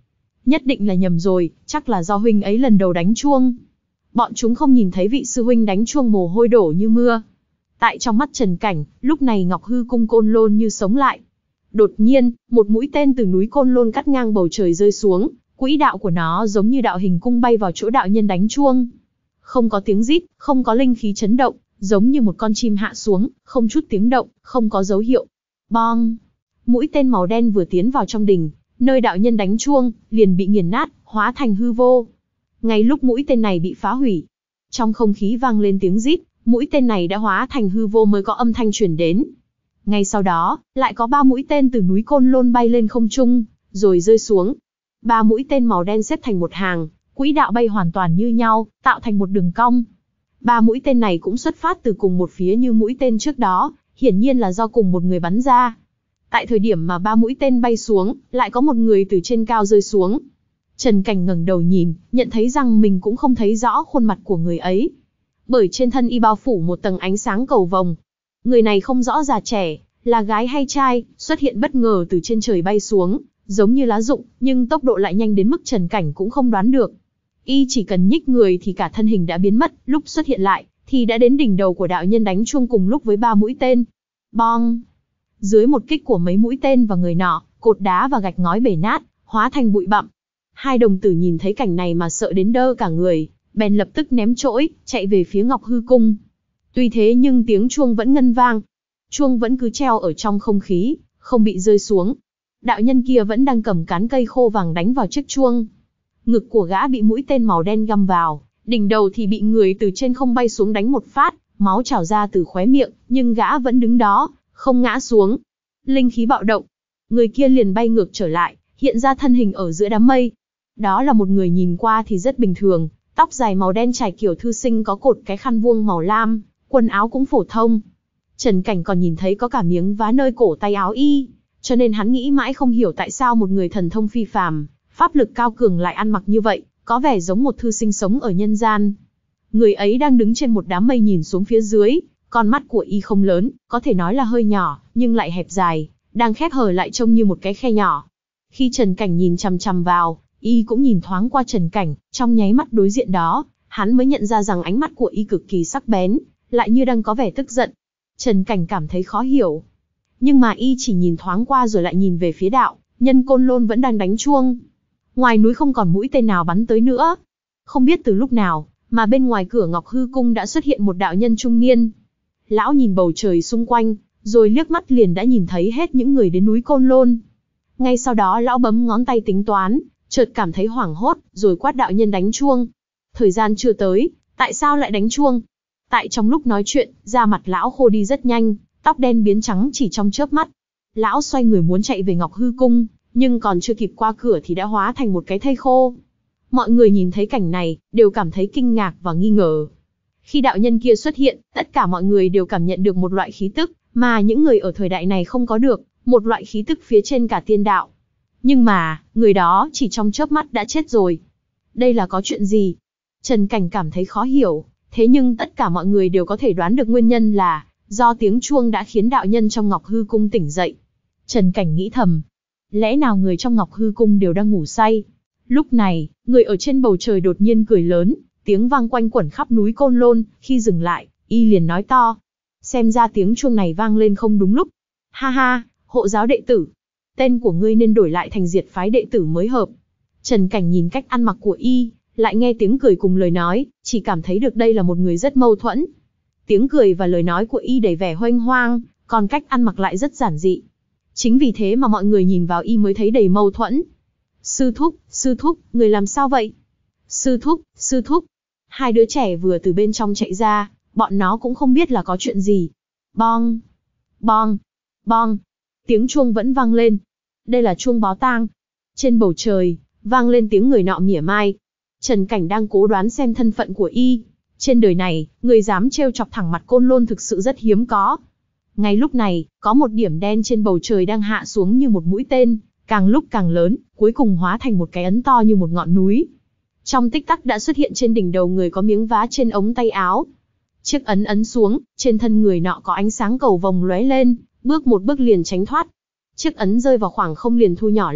nhất định là nhầm rồi, chắc là do huynh ấy lần đầu đánh chuông. Bọn chúng không nhìn thấy vị sư huynh đánh chuông mồ hôi đổ như mưa. Tại trong mắt Trần Cảnh, lúc này Ngọc Hư Cung Côn Lôn như sống lại. Đột nhiên, một mũi tên từ núi Côn Lôn cắt ngang bầu trời rơi xuống, quỹ đạo của nó giống như đạo hình cung bay vào chỗ đạo nhân đánh chuông. Không có tiếng rít, không có linh khí chấn động, giống như một con chim hạ xuống, không chút tiếng động, không có dấu hiệu. Bong! Mũi tên màu đen vừa tiến vào trong đình, nơi đạo nhân đánh chuông, liền bị nghiền nát, hóa thành hư vô. Ngay lúc mũi tên này bị phá hủy, trong không khí vang lên tiếng rít, mũi tên này đã hóa thành hư vô mới có âm thanh truyền đến. Ngay sau đó, lại có ba mũi tên từ núi Côn Lôn bay lên không trung, rồi rơi xuống. Ba mũi tên màu đen xếp thành một hàng, quỹ đạo bay hoàn toàn như nhau, tạo thành một đường cong. Ba mũi tên này cũng xuất phát từ cùng một phía như mũi tên trước đó, hiển nhiên là do cùng một người bắn ra. Tại thời điểm mà ba mũi tên bay xuống, lại có một người từ trên cao rơi xuống. Trần Cảnh ngẩng đầu nhìn, nhận thấy rằng mình cũng không thấy rõ khuôn mặt của người ấy. Bởi trên thân y bao phủ một tầng ánh sáng cầu vồng. Người này không rõ già trẻ, là gái hay trai, xuất hiện bất ngờ từ trên trời bay xuống, giống như lá rụng, nhưng tốc độ lại nhanh đến mức Trần Cảnh cũng không đoán được. Y chỉ cần nhích người thì cả thân hình đã biến mất, lúc xuất hiện lại, thì đã đến đỉnh đầu của đạo nhân đánh chuông cùng lúc với ba mũi tên. Bong! Dưới một kích của mấy mũi tên vào người nọ, cột đá và gạch ngói bể nát, hóa thành bụi bặm. Hai đồng tử nhìn thấy cảnh này mà sợ đến đơ cả người, bèn lập tức ném chổi, chạy về phía Ngọc Hư Cung. Tuy thế nhưng tiếng chuông vẫn ngân vang. Chuông vẫn cứ treo ở trong không khí, không bị rơi xuống. Đạo nhân kia vẫn đang cầm cán cây khô vàng đánh vào chiếc chuông. Ngực của gã bị mũi tên màu đen găm vào, đỉnh đầu thì bị người từ trên không bay xuống đánh một phát, máu trào ra từ khóe miệng, nhưng gã vẫn đứng đó, không ngã xuống. Linh khí bạo động, người kia liền bay ngược trở lại, hiện ra thân hình ở giữa đám mây. Đó là một người nhìn qua thì rất bình thường, tóc dài màu đen trải kiểu thư sinh có cột cái khăn vuông màu lam, quần áo cũng phổ thông. Trần Cảnh còn nhìn thấy có cả miếng vá nơi cổ tay áo y, cho nên hắn nghĩ mãi không hiểu tại sao một người thần thông phi phàm, pháp lực cao cường lại ăn mặc như vậy, có vẻ giống một thư sinh sống ở nhân gian. Người ấy đang đứng trên một đám mây nhìn xuống phía dưới, con mắt của y không lớn, có thể nói là hơi nhỏ, nhưng lại hẹp dài, đang khép hờ lại trông như một cái khe nhỏ. Khi Trần Cảnh nhìn chằm chằm vào, y cũng nhìn thoáng qua Trần Cảnh, trong nháy mắt đối diện đó, hắn mới nhận ra rằng ánh mắt của y cực kỳ sắc bén, lại như đang có vẻ tức giận. Trần Cảnh cảm thấy khó hiểu. Nhưng mà y chỉ nhìn thoáng qua rồi lại nhìn về phía đạo nhân Côn Lôn vẫn đang đánh chuông. Ngoài núi không còn mũi tên nào bắn tới nữa. Không biết từ lúc nào, mà bên ngoài cửa Ngọc Hư Cung đã xuất hiện một đạo nhân trung niên. Lão nhìn bầu trời xung quanh, rồi liếc mắt liền đã nhìn thấy hết những người đến núi Côn Lôn. Ngay sau đó lão bấm ngón tay tính toán, chợt cảm thấy hoảng hốt, rồi quát đạo nhân đánh chuông. Thời gian chưa tới, tại sao lại đánh chuông? Tại trong lúc nói chuyện, da mặt lão khô đi rất nhanh, tóc đen biến trắng chỉ trong chớp mắt. Lão xoay người muốn chạy về Ngọc Hư Cung, nhưng còn chưa kịp qua cửa thì đã hóa thành một cái thây khô. Mọi người nhìn thấy cảnh này, đều cảm thấy kinh ngạc và nghi ngờ. Khi đạo nhân kia xuất hiện, tất cả mọi người đều cảm nhận được một loại khí tức, mà những người ở thời đại này không có được, một loại khí tức phía trên cả tiên đạo. Nhưng mà, người đó chỉ trong chớp mắt đã chết rồi. Đây là có chuyện gì? Trần Cảnh cảm thấy khó hiểu, thế nhưng tất cả mọi người đều có thể đoán được nguyên nhân là do tiếng chuông đã khiến đạo nhân trong Ngọc Hư Cung tỉnh dậy. Trần Cảnh nghĩ thầm, lẽ nào người trong Ngọc Hư Cung đều đang ngủ say? Lúc này, người ở trên bầu trời đột nhiên cười lớn, tiếng vang quanh quẩn khắp núi Côn Lôn, khi dừng lại, y liền nói to. Xem ra tiếng chuông này vang lên không đúng lúc. Ha ha, hộ giáo đệ tử. Tên của ngươi nên đổi lại thành diệt phái đệ tử mới hợp. Trần Cảnh nhìn cách ăn mặc của y, lại nghe tiếng cười cùng lời nói, chỉ cảm thấy được đây là một người rất mâu thuẫn. Tiếng cười và lời nói của y đầy vẻ hoanh hoang, còn cách ăn mặc lại rất giản dị. Chính vì thế mà mọi người nhìn vào y mới thấy đầy mâu thuẫn. Sư thúc, sư thúc, người làm sao vậy? Sư thúc, sư thúc. Hai đứa trẻ vừa từ bên trong chạy ra, bọn nó cũng không biết là có chuyện gì. Bong, bong, bong. Tiếng chuông vẫn vang lên. Đây là chuông báo tang. Trên bầu trời, vang lên tiếng người nọ mỉa mai. Trần Cảnh đang cố đoán xem thân phận của y. Trên đời này, người dám trêu chọc thẳng mặt Côn Lôn thực sự rất hiếm có. Ngay lúc này, có một điểm đen trên bầu trời đang hạ xuống như một mũi tên, càng lúc càng lớn, cuối cùng hóa thành một cái ấn to như một ngọn núi. Trong tích tắc đã xuất hiện trên đỉnh đầu người có miếng vá trên ống tay áo. Chiếc ấn ấn xuống, trên thân người nọ có ánh sáng cầu vồng lóe lên, bước một bước liền tránh thoát. Chiếc ấn rơi vào khoảng không liền thu nhỏ lại,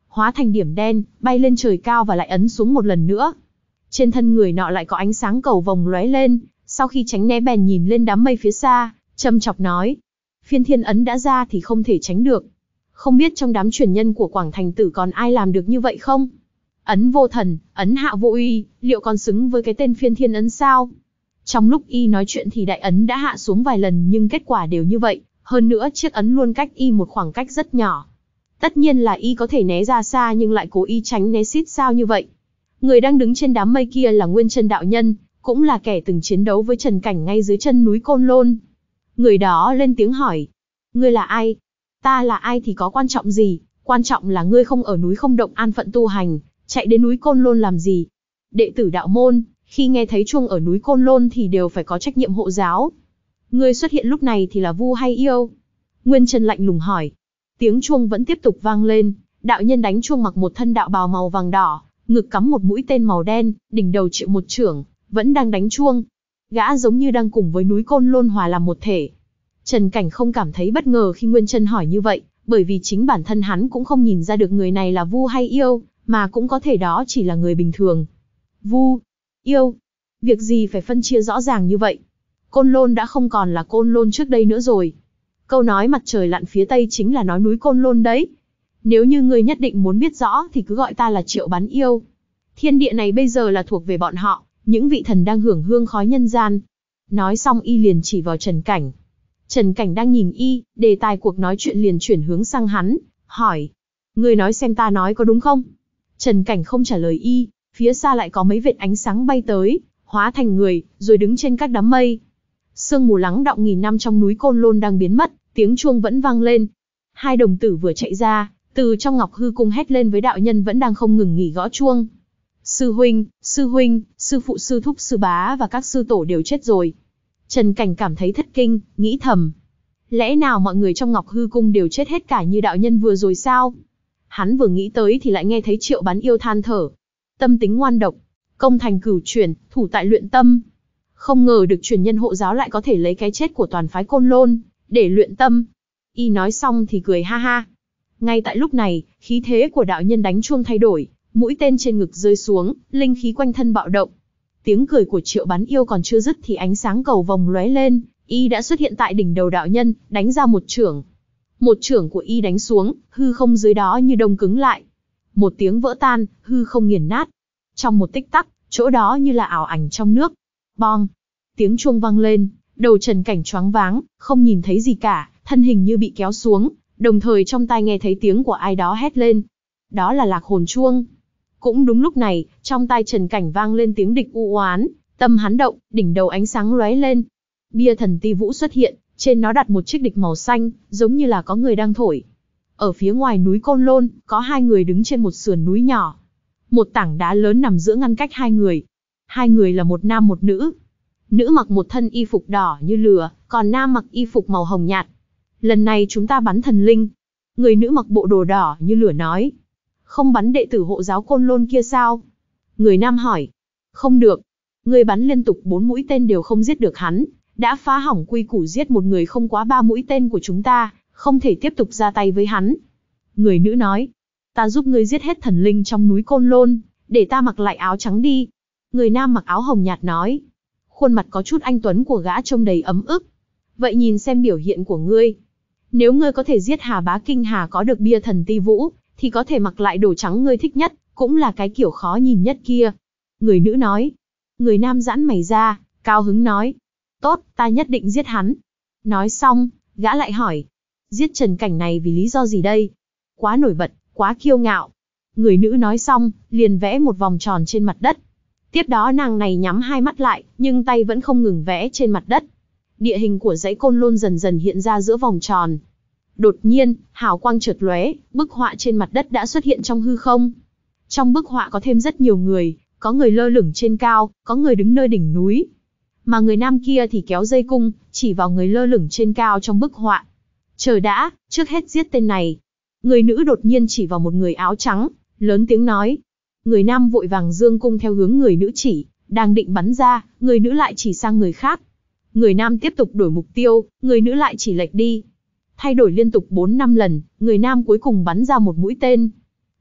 hóa thành điểm đen, bay lên trời cao và lại ấn xuống một lần nữa. Trên thân người nọ lại có ánh sáng cầu vồng lóe lên, sau khi tránh né bèn nhìn lên đám mây phía xa, châm chọc nói. Phiên thiên ấn đã ra thì không thể tránh được. Không biết trong đám truyền nhân của Quảng Thành Tử còn ai làm được như vậy không? Ấn vô thần, ấn hạ vô uy, liệu còn xứng với cái tên phiên thiên ấn sao? Trong lúc y nói chuyện thì đại ấn đã hạ xuống vài lần nhưng kết quả đều như vậy, hơn nữa chiếc ấn luôn cách y một khoảng cách rất nhỏ. Tất nhiên là y có thể né ra xa nhưng lại cố ý tránh né xít sao như vậy. Người đang đứng trên đám mây kia là Nguyên Chân đạo nhân, cũng là kẻ từng chiến đấu với Trần Cảnh ngay dưới chân núi Côn Lôn. Người đó lên tiếng hỏi, ngươi là ai? Ta là ai thì có quan trọng gì, quan trọng là ngươi không ở núi Không Động an phận tu hành, chạy đến núi Côn Lôn làm gì? Đệ tử đạo môn, khi nghe thấy chuông ở núi Côn Lôn thì đều phải có trách nhiệm hộ giáo. Ngươi xuất hiện lúc này thì là vu hay yêu? Nguyên Chân lạnh lùng hỏi. Tiếng chuông vẫn tiếp tục vang lên, đạo nhân đánh chuông mặc một thân đạo bào màu vàng đỏ, ngực cắm một mũi tên màu đen, đỉnh đầu chịu một chưởng, vẫn đang đánh chuông. Gã giống như đang cùng với núi Côn Lôn hòa làm một thể. Trần Cảnh không cảm thấy bất ngờ khi Nguyên Chân hỏi như vậy, bởi vì chính bản thân hắn cũng không nhìn ra được người này là vu hay yêu, mà cũng có thể đó chỉ là người bình thường. Vu, yêu, việc gì phải phân chia rõ ràng như vậy? Côn Lôn đã không còn là Côn Lôn trước đây nữa rồi. Câu nói mặt trời lặn phía tây chính là nói núi Côn Lôn đấy. Nếu như ngươi nhất định muốn biết rõ thì cứ gọi ta là Triệu Bán Yêu. Thiên địa này bây giờ là thuộc về bọn họ, những vị thần đang hưởng hương khói nhân gian. Nói xong y liền chỉ vào Trần Cảnh. Trần Cảnh đang nhìn y, đề tài cuộc nói chuyện liền chuyển hướng sang hắn, hỏi. Ngươi nói xem ta nói có đúng không? Trần Cảnh không trả lời y, phía xa lại có mấy vệt ánh sáng bay tới, hóa thành người, rồi đứng trên các đám mây. Sương mù lắng đọng nghìn năm trong núi Côn Lôn đang biến mất, tiếng chuông vẫn vang lên. Hai đồng tử vừa chạy ra, từ trong Ngọc Hư Cung hét lên với đạo nhân vẫn đang không ngừng nghỉ gõ chuông. Sư huynh, sư huynh, sư phụ, sư thúc, sư bá và các sư tổ đều chết rồi. Trần Cảnh cảm thấy thất kinh, nghĩ thầm. Lẽ nào mọi người trong Ngọc Hư Cung đều chết hết cả như đạo nhân vừa rồi sao? Hắn vừa nghĩ tới thì lại nghe thấy Triệu Bán Yêu than thở. Tâm tính ngoan độc, công thành cửu chuyển, thủ tại luyện tâm. Không ngờ được truyền nhân hộ giáo lại có thể lấy cái chết của toàn phái Côn Lôn để luyện tâm. Y nói xong thì cười ha ha. Ngay tại lúc này, khí thế của đạo nhân đánh chuông thay đổi, mũi tên trên ngực rơi xuống, linh khí quanh thân bạo động. Tiếng cười của Triệu Bán Yêu còn chưa dứt thì ánh sáng cầu vồng lóe lên, y đã xuất hiện tại đỉnh đầu đạo nhân, đánh ra một chưởng. Một chưởng của y đánh xuống, hư không dưới đó như đông cứng lại. Một tiếng vỡ tan, hư không nghiền nát. Trong một tích tắc, chỗ đó như là ảo ảnh trong nước. Bong! Tiếng chuông vang lên, đầu Trần Cảnh choáng váng, không nhìn thấy gì cả, thân hình như bị kéo xuống, đồng thời trong tai nghe thấy tiếng của ai đó hét lên. Đó là Lạc Hồn Chuông. Cũng đúng lúc này, trong tai Trần Cảnh vang lên tiếng địch u oán, tâm hắn động, đỉnh đầu ánh sáng lóe lên. Bia thần ti vũ xuất hiện, trên nó đặt một chiếc địch màu xanh, giống như là có người đang thổi. Ở phía ngoài núi Côn Lôn, có hai người đứng trên một sườn núi nhỏ. Một tảng đá lớn nằm giữa ngăn cách hai người. Hai người là một nam một nữ. Nữ mặc một thân y phục đỏ như lửa, còn nam mặc y phục màu hồng nhạt. Lần này chúng ta bắn thần linh. Người nữ mặc bộ đồ đỏ như lửa nói. Không bắn đệ tử hộ giáo Côn Lôn kia sao? Người nam hỏi. Không được. Người bắn liên tục bốn mũi tên đều không giết được hắn. Đã phá hỏng quy củ giết một người không quá ba mũi tên của chúng ta, không thể tiếp tục ra tay với hắn. Người nữ nói. Ta giúp ngươi giết hết thần linh trong núi Côn Lôn, để ta mặc lại áo trắng đi. Người nam mặc áo hồng nhạt nói. Khuôn mặt có chút anh tuấn của gã trông đầy ấm ức. Vậy nhìn xem biểu hiện của ngươi. Nếu ngươi có thể giết Hà Bá Kinh Hà có được bia thần ti vũ, thì có thể mặc lại đồ trắng ngươi thích nhất, cũng là cái kiểu khó nhìn nhất kia. Người nữ nói. Người nam giãn mày ra, cao hứng nói. Tốt, ta nhất định giết hắn. Nói xong, gã lại hỏi. Giết Trần Cảnh này vì lý do gì đây? Quá nổi bật, quá kiêu ngạo. Người nữ nói xong, liền vẽ một vòng tròn trên mặt đất. Tiếp đó nàng này nhắm hai mắt lại, nhưng tay vẫn không ngừng vẽ trên mặt đất. Địa hình của dãy Côn Lôn dần dần hiện ra giữa vòng tròn. Đột nhiên, hào quang chợt lóe, bức họa trên mặt đất đã xuất hiện trong hư không. Trong bức họa có thêm rất nhiều người, có người lơ lửng trên cao, có người đứng nơi đỉnh núi. Mà người nam kia thì kéo dây cung, chỉ vào người lơ lửng trên cao trong bức họa. Chờ đã, trước hết giết tên này. Người nữ đột nhiên chỉ vào một người áo trắng, lớn tiếng nói. Người nam vội vàng giương cung theo hướng người nữ chỉ, đang định bắn ra, người nữ lại chỉ sang người khác. Người nam tiếp tục đổi mục tiêu, người nữ lại chỉ lệch đi. Thay đổi liên tục bốn năm lần, người nam cuối cùng bắn ra một mũi tên.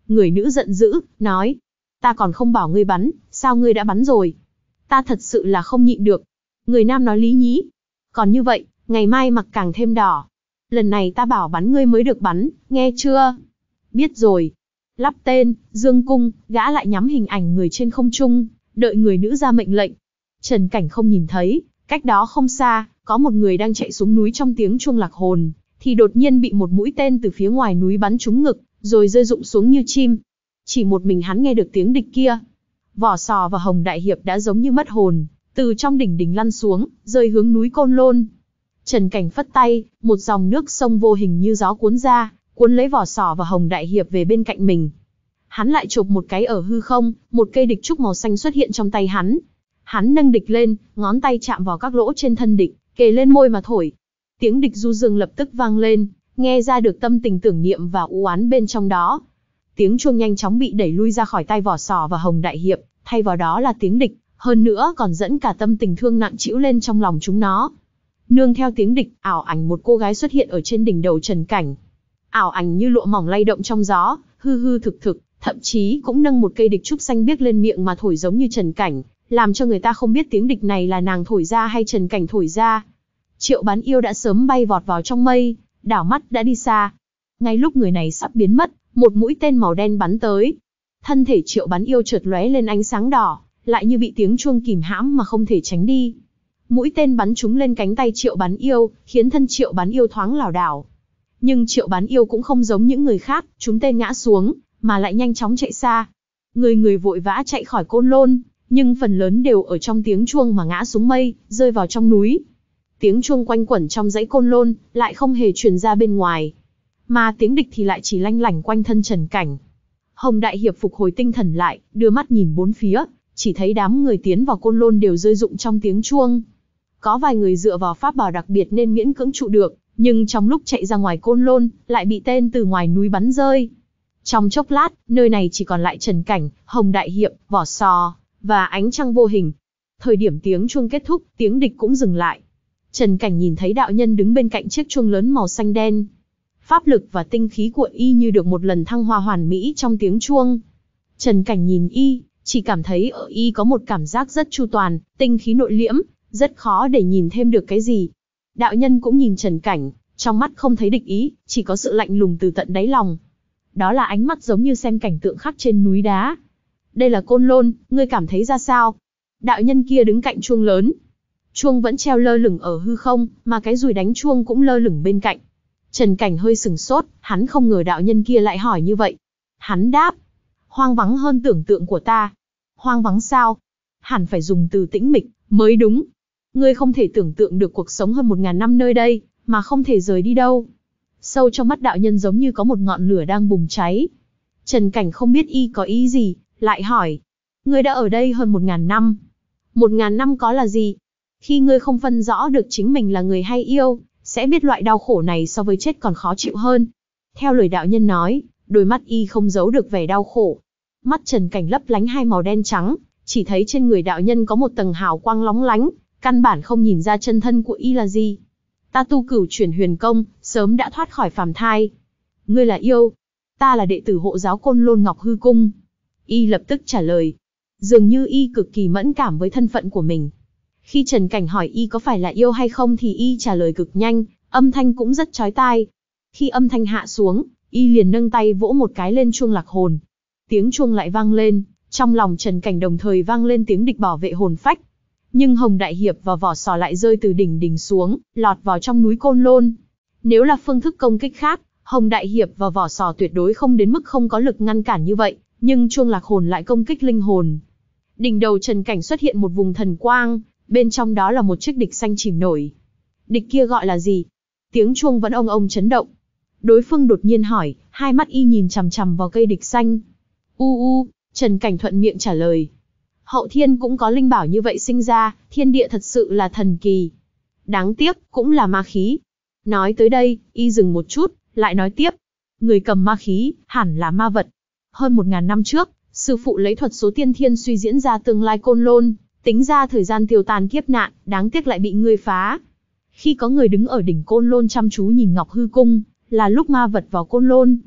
Người nữ giận dữ, nói, ta còn không bảo ngươi bắn, sao ngươi đã bắn rồi? Ta thật sự là không nhịn được. Người nam nói lý nhí, còn như vậy, ngày mai mặc càng thêm đỏ. Lần này ta bảo bắn ngươi mới được bắn, nghe chưa? Biết rồi. Lắp tên, dương cung, gã lại nhắm hình ảnh người trên không trung, đợi người nữ ra mệnh lệnh. Trần Cảnh không nhìn thấy, cách đó không xa, có một người đang chạy xuống núi trong tiếng chuông lạc hồn, thì đột nhiên bị một mũi tên từ phía ngoài núi bắn trúng ngực, rồi rơi rụng xuống như chim. Chỉ một mình hắn nghe được tiếng địch kia. Vỏ Sò và Hồng Đại Hiệp đã giống như mất hồn, từ trong đỉnh đỉnh lăn xuống, rơi hướng núi Côn Lôn. Trần Cảnh phất tay, một dòng nước sông vô hình như gió cuốn ra, cuốn lấy Vỏ Sò và Hồng Đại Hiệp về bên cạnh mình. Hắn lại chộp một cái ở hư không, một cây địch trúc màu xanh xuất hiện trong tay hắn. Hắn nâng địch lên, ngón tay chạm vào các lỗ trên thân địch, kề lên môi mà thổi. Tiếng địch du dương lập tức vang lên, nghe ra được tâm tình tưởng niệm và u oán bên trong đó. Tiếng chuông nhanh chóng bị đẩy lui ra khỏi tay Vỏ Sò và Hồng Đại Hiệp, thay vào đó là tiếng địch, hơn nữa còn dẫn cả tâm tình thương nặng trĩu lên trong lòng chúng nó. Nương theo tiếng địch, ảo ảnh một cô gái xuất hiện ở trên đỉnh đầu Trần Cảnh. Ảo ảnh như lụa mỏng lay động trong gió, hư hư thực thực, thậm chí cũng nâng một cây địch trúc xanh biếc lên miệng mà thổi giống như Trần Cảnh, làm cho người ta không biết tiếng địch này là nàng thổi ra hay Trần Cảnh thổi ra. Triệu Bán Yêu đã sớm bay vọt vào trong mây, đảo mắt đã đi xa. Ngay lúc người này sắp biến mất, một mũi tên màu đen bắn tới. Thân thể Triệu Bán Yêu chợt lóe lên ánh sáng đỏ, lại như bị tiếng chuông kìm hãm mà không thể tránh đi. Mũi tên bắn trúng lên cánh tay Triệu Bán Yêu, khiến thân Triệu Bán Yêu thoáng lảo đảo. Nhưng Triệu Bán Yêu cũng không giống những người khác, trúng tên ngã xuống, mà lại nhanh chóng chạy xa. Người người vội vã chạy khỏi Côn Lôn, nhưng phần lớn đều ở trong tiếng chuông mà ngã xuống mây, rơi vào trong núi. Tiếng chuông quanh quẩn trong dãy Côn Lôn, lại không hề truyền ra bên ngoài. Mà tiếng địch thì lại chỉ lanh lảnh quanh thân Trần Cảnh. Hồng Đại Hiệp phục hồi tinh thần lại, đưa mắt nhìn bốn phía, chỉ thấy đám người tiến vào Côn Lôn đều rơi rụng trong tiếng chuông. Có vài người dựa vào pháp bảo đặc biệt nên miễn cưỡng trụ được, nhưng trong lúc chạy ra ngoài Côn Lôn, lại bị tên từ ngoài núi bắn rơi. Trong chốc lát, nơi này chỉ còn lại Trần Cảnh, Hồng Đại Hiệp, Vỏ Sò, và ánh trăng vô hình. Thời điểm tiếng chuông kết thúc, tiếng địch cũng dừng lại. Trần Cảnh nhìn thấy đạo nhân đứng bên cạnh chiếc chuông lớn màu xanh đen. Pháp lực và tinh khí của y như được một lần thăng hoa hoàn mỹ trong tiếng chuông. Trần Cảnh nhìn y, chỉ cảm thấy ở y có một cảm giác rất chu toàn, tinh khí nội liễm, rất khó để nhìn thêm được cái gì. Đạo nhân cũng nhìn Trần Cảnh, trong mắt không thấy địch ý, chỉ có sự lạnh lùng từ tận đáy lòng. Đó là ánh mắt giống như xem cảnh tượng khắc trên núi đá. Đây là Côn Lôn, ngươi cảm thấy ra sao? Đạo nhân kia đứng cạnh chuông lớn. Chuông vẫn treo lơ lửng ở hư không, mà cái dùi đánh chuông cũng lơ lửng bên cạnh. Trần Cảnh hơi sừng sốt, hắn không ngờ đạo nhân kia lại hỏi như vậy. Hắn đáp, hoang vắng hơn tưởng tượng của ta. Hoang vắng sao? Hẳn phải dùng từ tĩnh mịch, mới đúng. Ngươi không thể tưởng tượng được cuộc sống hơn một ngàn năm nơi đây, mà không thể rời đi đâu. Sâu trong mắt đạo nhân giống như có một ngọn lửa đang bùng cháy. Trần Cảnh không biết y có ý gì, lại hỏi. Ngươi đã ở đây hơn một ngàn năm. Một ngàn năm có là gì? Khi ngươi không phân rõ được chính mình là người hay yêu, sẽ biết loại đau khổ này so với chết còn khó chịu hơn. Theo lời đạo nhân nói, đôi mắt y không giấu được vẻ đau khổ. Mắt Trần Cảnh lấp lánh hai màu đen trắng, chỉ thấy trên người đạo nhân có một tầng hào quang lóng lánh, căn bản không nhìn ra chân thân của y là gì. Ta tu cửu chuyển huyền công, sớm đã thoát khỏi phàm thai. Ngươi là yêu, ta là đệ tử hộ giáo Côn Lôn Ngọc Hư Cung. Y lập tức trả lời. Dường như y cực kỳ mẫn cảm với thân phận của mình. Khi Trần Cảnh hỏi y có phải là yêu hay không thì y trả lời cực nhanh, âm thanh cũng rất chói tai. Khi âm thanh hạ xuống, y liền nâng tay vỗ một cái lên chuông lạc hồn. Tiếng chuông lại vang lên, trong lòng Trần Cảnh đồng thời vang lên tiếng địch bảo vệ hồn phách. Nhưng Hồng Đại Hiệp và Vỏ Sò lại rơi từ đỉnh đỉnh xuống, lọt vào trong núi Côn Lôn. Nếu là phương thức công kích khác, Hồng Đại Hiệp và Vỏ Sò tuyệt đối không đến mức không có lực ngăn cản như vậy, nhưng chuông lạc hồn lại công kích linh hồn. Đỉnh đầu Trần Cảnh xuất hiện một vùng thần quang, bên trong đó là một chiếc địch xanh chìm nổi. Địch kia gọi là gì? Tiếng chuông vẫn ông ông chấn động. Đối phương đột nhiên hỏi, hai mắt y nhìn chằm chằm vào cây địch xanh. U u, Trần Cảnh thuận miệng trả lời. Hậu thiên cũng có linh bảo như vậy sinh ra, thiên địa thật sự là thần kỳ. Đáng tiếc, cũng là ma khí. Nói tới đây, y dừng một chút, lại nói tiếp. Người cầm ma khí, hẳn là ma vật. Hơn một ngàn năm trước, sư phụ lấy thuật số tiên thiên suy diễn ra tương lai Côn Lôn, tính ra thời gian tiêu tan kiếp nạn, đáng tiếc lại bị ngươi phá. Khi có người đứng ở đỉnh Côn Lôn chăm chú nhìn Ngọc Hư Cung, là lúc ma vật vào Côn Lôn.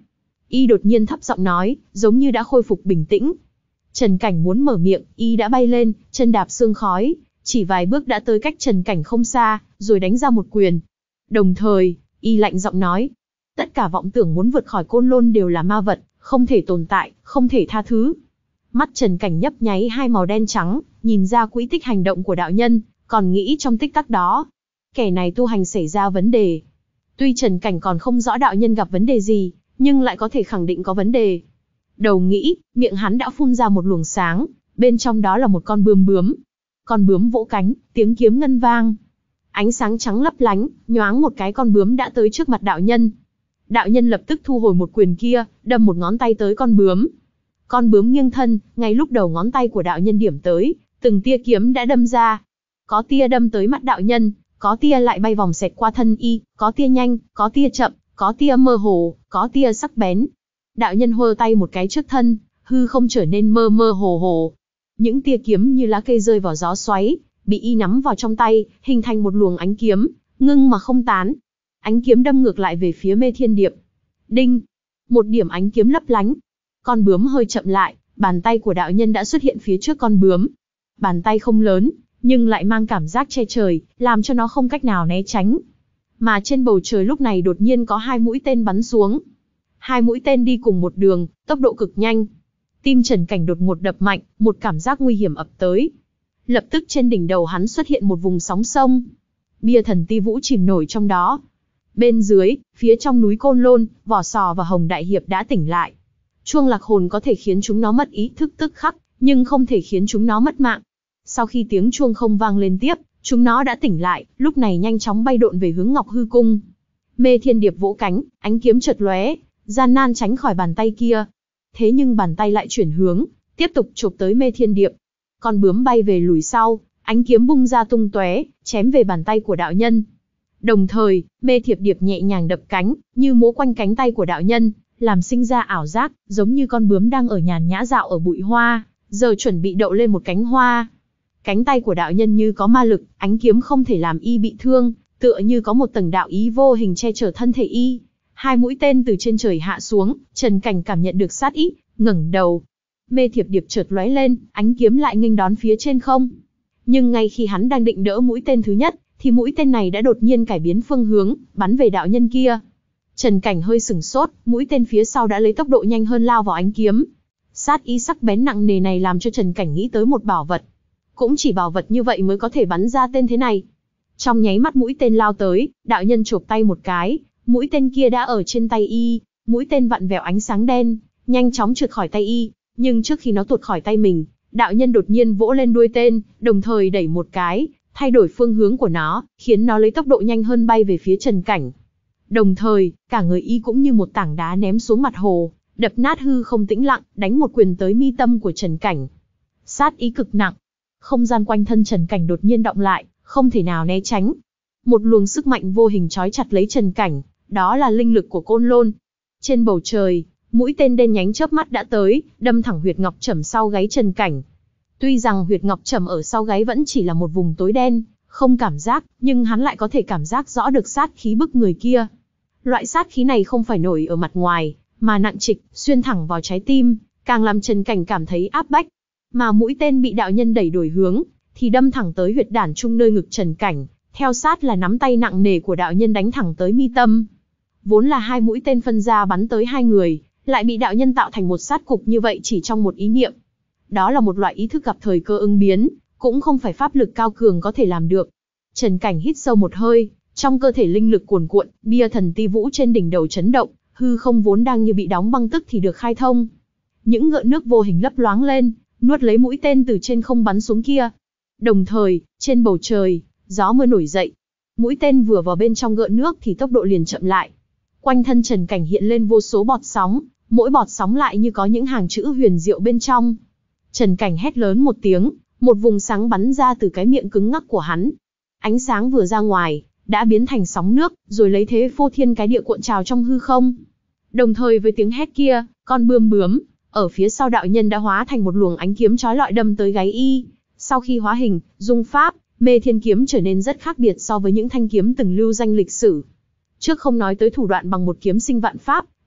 Y đột nhiên thấp giọng nói, giống như đã khôi phục bình tĩnh. Trần Cảnh muốn mở miệng, Y đã bay lên, chân đạp sương khói, chỉ vài bước đã tới cách Trần Cảnh không xa, rồi đánh ra một quyền. Đồng thời, Y lạnh giọng nói, tất cả vọng tưởng muốn vượt khỏi Côn Lôn đều là ma vật, không thể tồn tại, không thể tha thứ. Mắt Trần Cảnh nhấp nháy hai màu đen trắng, nhìn ra quỹ tích hành động của đạo nhân, còn nghĩ trong tích tắc đó, kẻ này tu hành xảy ra vấn đề. Tuy Trần Cảnh còn không rõ đạo nhân gặp vấn đề gì, nhưng lại có thể khẳng định có vấn đề. Đầu nghĩ, miệng hắn đã phun ra một luồng sáng, bên trong đó là một con bướm bướm. Con bướm vỗ cánh, tiếng kiếm ngân vang. Ánh sáng trắng lấp lánh, nhoáng một cái con bướm đã tới trước mặt đạo nhân. Đạo nhân lập tức thu hồi một quyền kia, đâm một ngón tay tới con bướm. Con bướm nghiêng thân, ngay lúc đầu ngón tay của đạo nhân điểm tới, từng tia kiếm đã đâm ra. Có tia đâm tới mắt đạo nhân, có tia lại bay vòng xẹt qua thân y, có tia nhanh, có tia chậm, có tia mơ hồ, có tia sắc bén. Đạo nhân hơ tay một cái trước thân, hư không trở nên mơ mơ hồ hồ. Những tia kiếm như lá cây rơi vào gió xoáy, bị y nắm vào trong tay, hình thành một luồng ánh kiếm, ngưng mà không tán. Ánh kiếm đâm ngược lại về phía Mê Thiên Điệp. Đinh! Một điểm ánh kiếm lấp lánh. Con bướm hơi chậm lại, bàn tay của đạo nhân đã xuất hiện phía trước con bướm. Bàn tay không lớn, nhưng lại mang cảm giác che trời, làm cho nó không cách nào né tránh. Mà trên bầu trời lúc này đột nhiên có hai mũi tên bắn xuống. Hai mũi tên đi cùng một đường, tốc độ cực nhanh. Tim Trần Cảnh đột ngột đập mạnh, một cảm giác nguy hiểm ập tới. Lập tức trên đỉnh đầu hắn xuất hiện một vùng sóng sông. Bia thần ti vũ chìm nổi trong đó. Bên dưới, phía trong núi Côn Lôn, Vỏ Sò và Hồng Đại Hiệp đã tỉnh lại. Chuông lạc hồn có thể khiến chúng nó mất ý thức tức khắc, nhưng không thể khiến chúng nó mất mạng. Sau khi tiếng chuông không vang lên tiếp, chúng nó đã tỉnh lại, lúc này nhanh chóng bay độn về hướng Ngọc Hư Cung. Mê Thiên Điệp vỗ cánh, ánh kiếm chợt lóe, gian nan tránh khỏi bàn tay kia. Thế nhưng bàn tay lại chuyển hướng, tiếp tục chộp tới Mê Thiên Điệp. Con bướm bay về lùi sau, ánh kiếm bung ra tung tóe, chém về bàn tay của đạo nhân. Đồng thời, Mê Thiệp Điệp nhẹ nhàng đập cánh, như múa quanh cánh tay của đạo nhân, làm sinh ra ảo giác, giống như con bướm đang ở nhàn nhã dạo ở bụi hoa, giờ chuẩn bị đậu lên một cánh hoa. Cánh tay của đạo nhân như có ma lực, ánh kiếm không thể làm y bị thương, tựa như có một tầng đạo ý vô hình che chở thân thể y. Hai mũi tên từ trên trời hạ xuống, Trần Cảnh cảm nhận được sát ý, ngẩng đầu. Mê Thiệp Điệp chợt lóe lên, ánh kiếm lại nghênh đón phía trên không. Nhưng ngay khi hắn đang định đỡ mũi tên thứ nhất, thì mũi tên này đã đột nhiên cải biến phương hướng, bắn về đạo nhân kia. Trần Cảnh hơi sửng sốt, mũi tên phía sau đã lấy tốc độ nhanh hơn lao vào ánh kiếm. Sát ý sắc bén nặng nề này làm cho Trần Cảnh nghĩ tới một bảo vật. Cũng chỉ bảo vật như vậy mới có thể bắn ra tên thế này. Trong nháy mắt mũi tên lao tới, đạo nhân chộp tay một cái, mũi tên kia đã ở trên tay y, mũi tên vặn vẹo ánh sáng đen, nhanh chóng trượt khỏi tay y, nhưng trước khi nó tuột khỏi tay mình, đạo nhân đột nhiên vỗ lên đuôi tên, đồng thời đẩy một cái, thay đổi phương hướng của nó, khiến nó lấy tốc độ nhanh hơn bay về phía Trần Cảnh. Đồng thời, cả người y cũng như một tảng đá ném xuống mặt hồ, đập nát hư không tĩnh lặng, đánh một quyền tới mi tâm của Trần Cảnh. Sát ý cực nặng, không gian quanh thân Trần Cảnh đột nhiên động lại, không thể nào né tránh. Một luồng sức mạnh vô hình trói chặt lấy Trần Cảnh, đó là linh lực của Côn Lôn. Trên bầu trời, mũi tên đen nhánh chớp mắt đã tới, đâm thẳng huyệt ngọc trầm sau gáy Trần Cảnh. Tuy rằng huyệt ngọc trầm ở sau gáy vẫn chỉ là một vùng tối đen, không cảm giác, nhưng hắn lại có thể cảm giác rõ được sát khí bức người kia. Loại sát khí này không phải nổi ở mặt ngoài, mà nặng trịch, xuyên thẳng vào trái tim, càng làm Trần Cảnh cảm thấy áp bách. Mà mũi tên bị đạo nhân đẩy đổi hướng, thì đâm thẳng tới huyệt đản trung nơi ngực Trần Cảnh, theo sát là nắm tay nặng nề của đạo nhân đánh thẳng tới mi tâm. Vốn là hai mũi tên phân ra bắn tới hai người, lại bị đạo nhân tạo thành một sát cục như vậy chỉ trong một ý niệm. Đó là một loại ý thức gặp thời cơ ứng biến, cũng không phải pháp lực cao cường có thể làm được. Trần Cảnh hít sâu một hơi, trong cơ thể linh lực cuồn cuộn, bia thần ti vũ trên đỉnh đầu chấn động, hư không vốn đang như bị đóng băng tức thì được khai thông. Những gợn nước vô hình lấp loáng lên, nuốt lấy mũi tên từ trên không bắn xuống kia. Đồng thời, trên bầu trời, gió mưa nổi dậy. Mũi tên vừa vào bên trong gợn nước thì tốc độ liền chậm lại. Quanh thân Trần Cảnh hiện lên vô số bọt sóng, mỗi bọt sóng lại như có những hàng chữ huyền diệu bên trong. Trần Cảnh hét lớn một tiếng, một vùng sáng bắn ra từ cái miệng cứng ngắc của hắn. Ánh sáng vừa ra ngoài, đã biến thành sóng nước, rồi lấy thế phô thiên cái địa cuộn trào trong hư không. Đồng thời với tiếng hét kia, con bươm bướm ở phía sau đạo nhân đã hóa thành một luồng ánh kiếm chói lọi đâm tới gáy y. Sau khi hóa hình, dung pháp, Mê Thiên kiếm trở nên rất khác biệt so với những thanh kiếm từng lưu danh lịch sử. Trước không nói tới thủ đoạn bằng một kiếm sinh vạn pháp,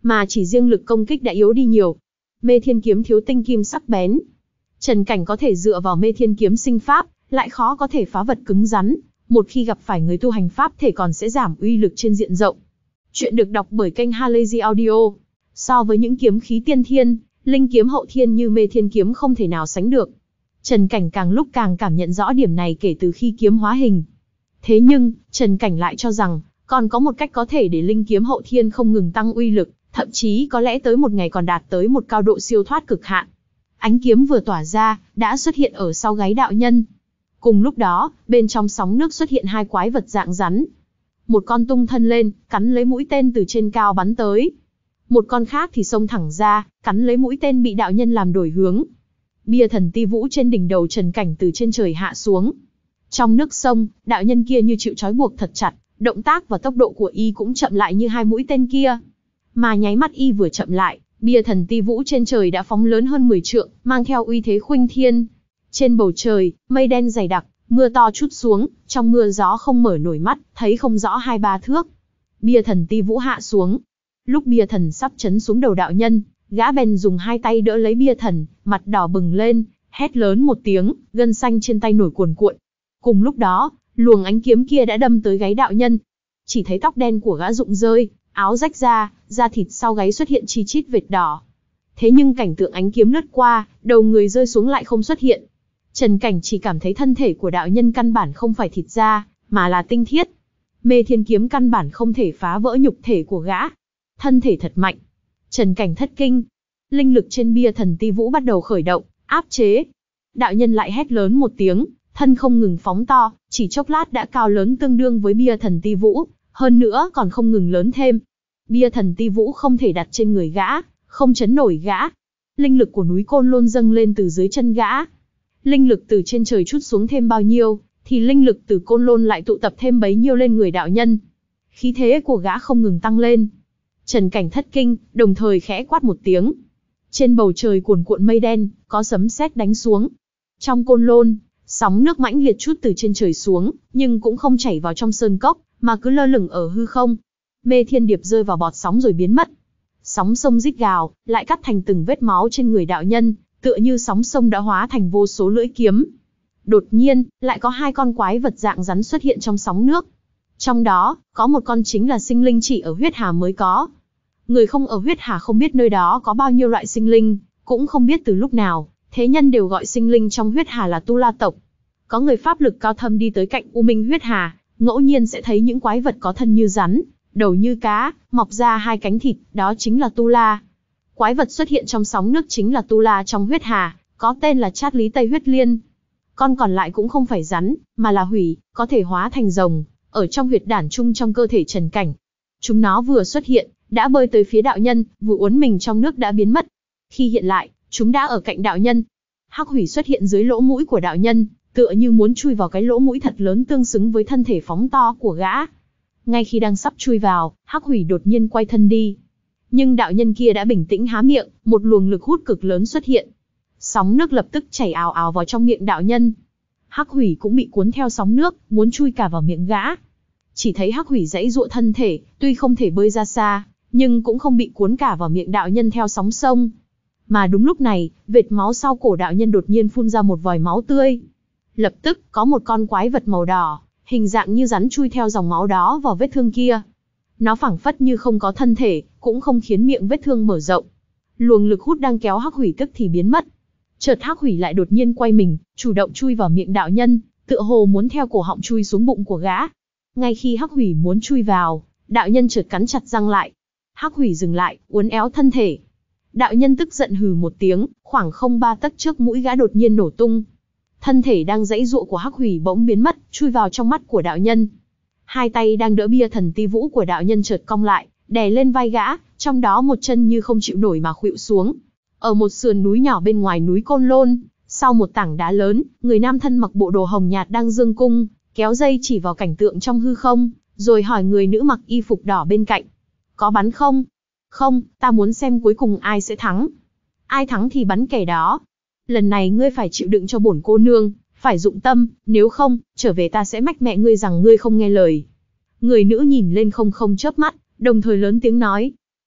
mà chỉ riêng lực công kích đã yếu đi nhiều. Mê Thiên Kiếm thiếu tinh kim sắc bén. Trần Cảnh có thể dựa vào Mê Thiên Kiếm sinh pháp, lại khó có thể phá vật cứng rắn, một khi gặp phải người tu hành pháp thể còn sẽ giảm uy lực trên diện rộng. Chuyện được đọc bởi kênh Halazy Audio. So với những kiếm khí tiên thiên, linh kiếm hậu thiên như Mê Thiên Kiếm không thể nào sánh được. Trần Cảnh càng lúc càng cảm nhận rõ điểm này kể từ khi kiếm hóa hình. Thế nhưng, Trần Cảnh lại cho rằng, còn có một cách có thể để linh kiếm hậu thiên không ngừng tăng uy lực, thậm chí có lẽ tới một ngày còn đạt tới một cao độ siêu thoát cực hạn. Ánh kiếm vừa tỏa ra, đã xuất hiện ở sau gáy đạo nhân. Cùng lúc đó, bên trong sóng nước xuất hiện hai quái vật dạng rắn. Một con tung thân lên, cắn lấy mũi tên từ trên cao bắn tới. Một con khác thì xông thẳng ra, cắn lấy mũi tên bị đạo nhân làm đổi hướng. Bia thần ti vũ trên đỉnh đầu Trần Cảnh từ trên trời hạ xuống. Trong nước sông, đạo nhân kia như chịu trói buộc thật chặt, động tác và tốc độ của y cũng chậm lại như hai mũi tên kia. Mà nháy mắt y vừa chậm lại, bia thần ti vũ trên trời đã phóng lớn hơn mười trượng, mang theo uy thế khuynh thiên. Trên bầu trời, mây đen dày đặc, mưa to trút xuống, trong mưa gió không mở nổi mắt, thấy không rõ hai ba thước. Bia thần ti vũ hạ xuống. Lúc bia thần sắp chấn xuống đầu đạo nhân, gã bèn dùng hai tay đỡ lấy bia thần, mặt đỏ bừng lên, hét lớn một tiếng, gân xanh trên tay nổi cuồn cuộn. Cùng lúc đó, luồng ánh kiếm kia đã đâm tới gáy đạo nhân. Chỉ thấy tóc đen của gã rụng rơi, áo rách ra, da thịt sau gáy xuất hiện chi chít vệt đỏ. Thế nhưng cảnh tượng ánh kiếm lướt qua, đầu người rơi xuống lại không xuất hiện. Trần Cảnh chỉ cảm thấy thân thể của đạo nhân căn bản không phải thịt da, mà là tinh thiết. Mê Thiên Kiếm căn bản không thể phá vỡ nhục thể của gã. Thân thể thật mạnh. Trần Cảnh thất kinh. Linh lực trên bia thần ti vũ bắt đầu khởi động, áp chế. Đạo nhân lại hét lớn một tiếng, thân không ngừng phóng to, chỉ chốc lát đã cao lớn tương đương với bia thần ti vũ, hơn nữa còn không ngừng lớn thêm. Bia thần ti vũ không thể đặt trên người gã, không chấn nổi gã. Linh lực của núi Côn Lôn dâng lên từ dưới chân gã. Linh lực từ trên trời trút xuống thêm bao nhiêu, thì linh lực từ Côn Lôn lại tụ tập thêm bấy nhiêu lên người đạo nhân. Khí thế của gã không ngừng tăng lên. Trần Cảnh thất kinh, đồng thời khẽ quát một tiếng. Trên bầu trời cuồn cuộn mây đen, có sấm sét đánh xuống. Trong Côn Lôn, sóng nước mãnh liệt trút từ trên trời xuống, nhưng cũng không chảy vào trong sơn cốc, mà cứ lơ lửng ở hư không. Mê Thiên Điệp rơi vào bọt sóng rồi biến mất. Sóng sông rít gào, lại cắt thành từng vết máu trên người đạo nhân, tựa như sóng sông đã hóa thành vô số lưỡi kiếm. Đột nhiên, lại có hai con quái vật dạng rắn xuất hiện trong sóng nước. Trong đó, có một con chính là sinh linh chỉ ở huyết hà mới có. Người không ở huyết hà không biết nơi đó có bao nhiêu loại sinh linh, cũng không biết từ lúc nào, thế nhân đều gọi sinh linh trong huyết hà là Tu La tộc. Có người pháp lực cao thâm đi tới cạnh U Minh huyết hà, ngẫu nhiên sẽ thấy những quái vật có thân như rắn, đầu như cá, mọc ra hai cánh thịt, đó chính là Tu La. Quái vật xuất hiện trong sóng nước chính là Tu La trong huyết hà, có tên là Trát Lý Tây Huyết Liên. Con còn lại cũng không phải rắn, mà là hủy, có thể hóa thành rồng, ở trong huyệt đản chung trong cơ thể Trần Cảnh. Chúng nó vừa xuất hiện, đã bơi tới phía đạo nhân, vừa uốn mình trong nước đã biến mất. Khi hiện lại, chúng đã ở cạnh đạo nhân. Hắc hủy xuất hiện dưới lỗ mũi của đạo nhân, tựa như muốn chui vào cái lỗ mũi thật lớn tương xứng với thân thể phóng to của gã. Ngay khi đang sắp chui vào, Hắc hủy đột nhiên quay thân đi. Nhưng đạo nhân kia đã bình tĩnh há miệng, một luồng lực hút cực lớn xuất hiện. Sóng nước lập tức chảy ào ào vào trong miệng đạo nhân. Hắc hủy cũng bị cuốn theo sóng nước, muốn chui cả vào miệng gã. Chỉ thấy Hắc hủy giãy giụa thân thể, tuy không thể bơi ra xa, nhưng cũng không bị cuốn cả vào miệng đạo nhân theo sóng sông. Mà đúng lúc này, vệt máu sau cổ đạo nhân đột nhiên phun ra một vòi máu tươi. Lập tức, có một con quái vật màu đỏ, hình dạng như rắn chui theo dòng máu đó vào vết thương kia. Nó phảng phất như không có thân thể, cũng không khiến miệng vết thương mở rộng. Luồng lực hút đang kéo Hắc hủy tức thì biến mất. Chợt Hắc hủy lại đột nhiên quay mình, chủ động chui vào miệng đạo nhân, tựa hồ muốn theo cổ họng chui xuống bụng của gã. Ngay khi Hắc hủy muốn chui vào, đạo nhân chợt cắn chặt răng lại. Hắc hủy dừng lại, uốn éo thân thể. Đạo nhân tức giận hừ một tiếng, khoảng không ba tấc trước mũi gã đột nhiên nổ tung. Thân thể đang giãy giụa của Hắc hủy bỗng biến mất, chui vào trong mắt của đạo nhân. Hai tay đang đỡ bia thần ti vũ của đạo nhân chợt cong lại, đè lên vai gã, trong đó một chân như không chịu nổi mà khuỵu xuống. Ở một sườn núi nhỏ bên ngoài núi Côn Lôn, sau một tảng đá lớn, người nam thân mặc bộ đồ hồng nhạt đang dương cung, kéo dây chỉ vào cảnh tượng trong hư không, rồi hỏi người nữ mặc y phục đỏ bên cạnh. Có bắn không? Không, ta muốn xem cuối cùng ai sẽ thắng. Ai thắng thì bắn kẻ đó. Lần này ngươi phải chịu đựng cho bổn cô nương, phải dụng tâm, nếu không, trở về ta sẽ mách mẹ ngươi rằng ngươi không nghe lời. Người nữ nhìn lên không không chớp mắt, đồng thời lớn tiếng nói.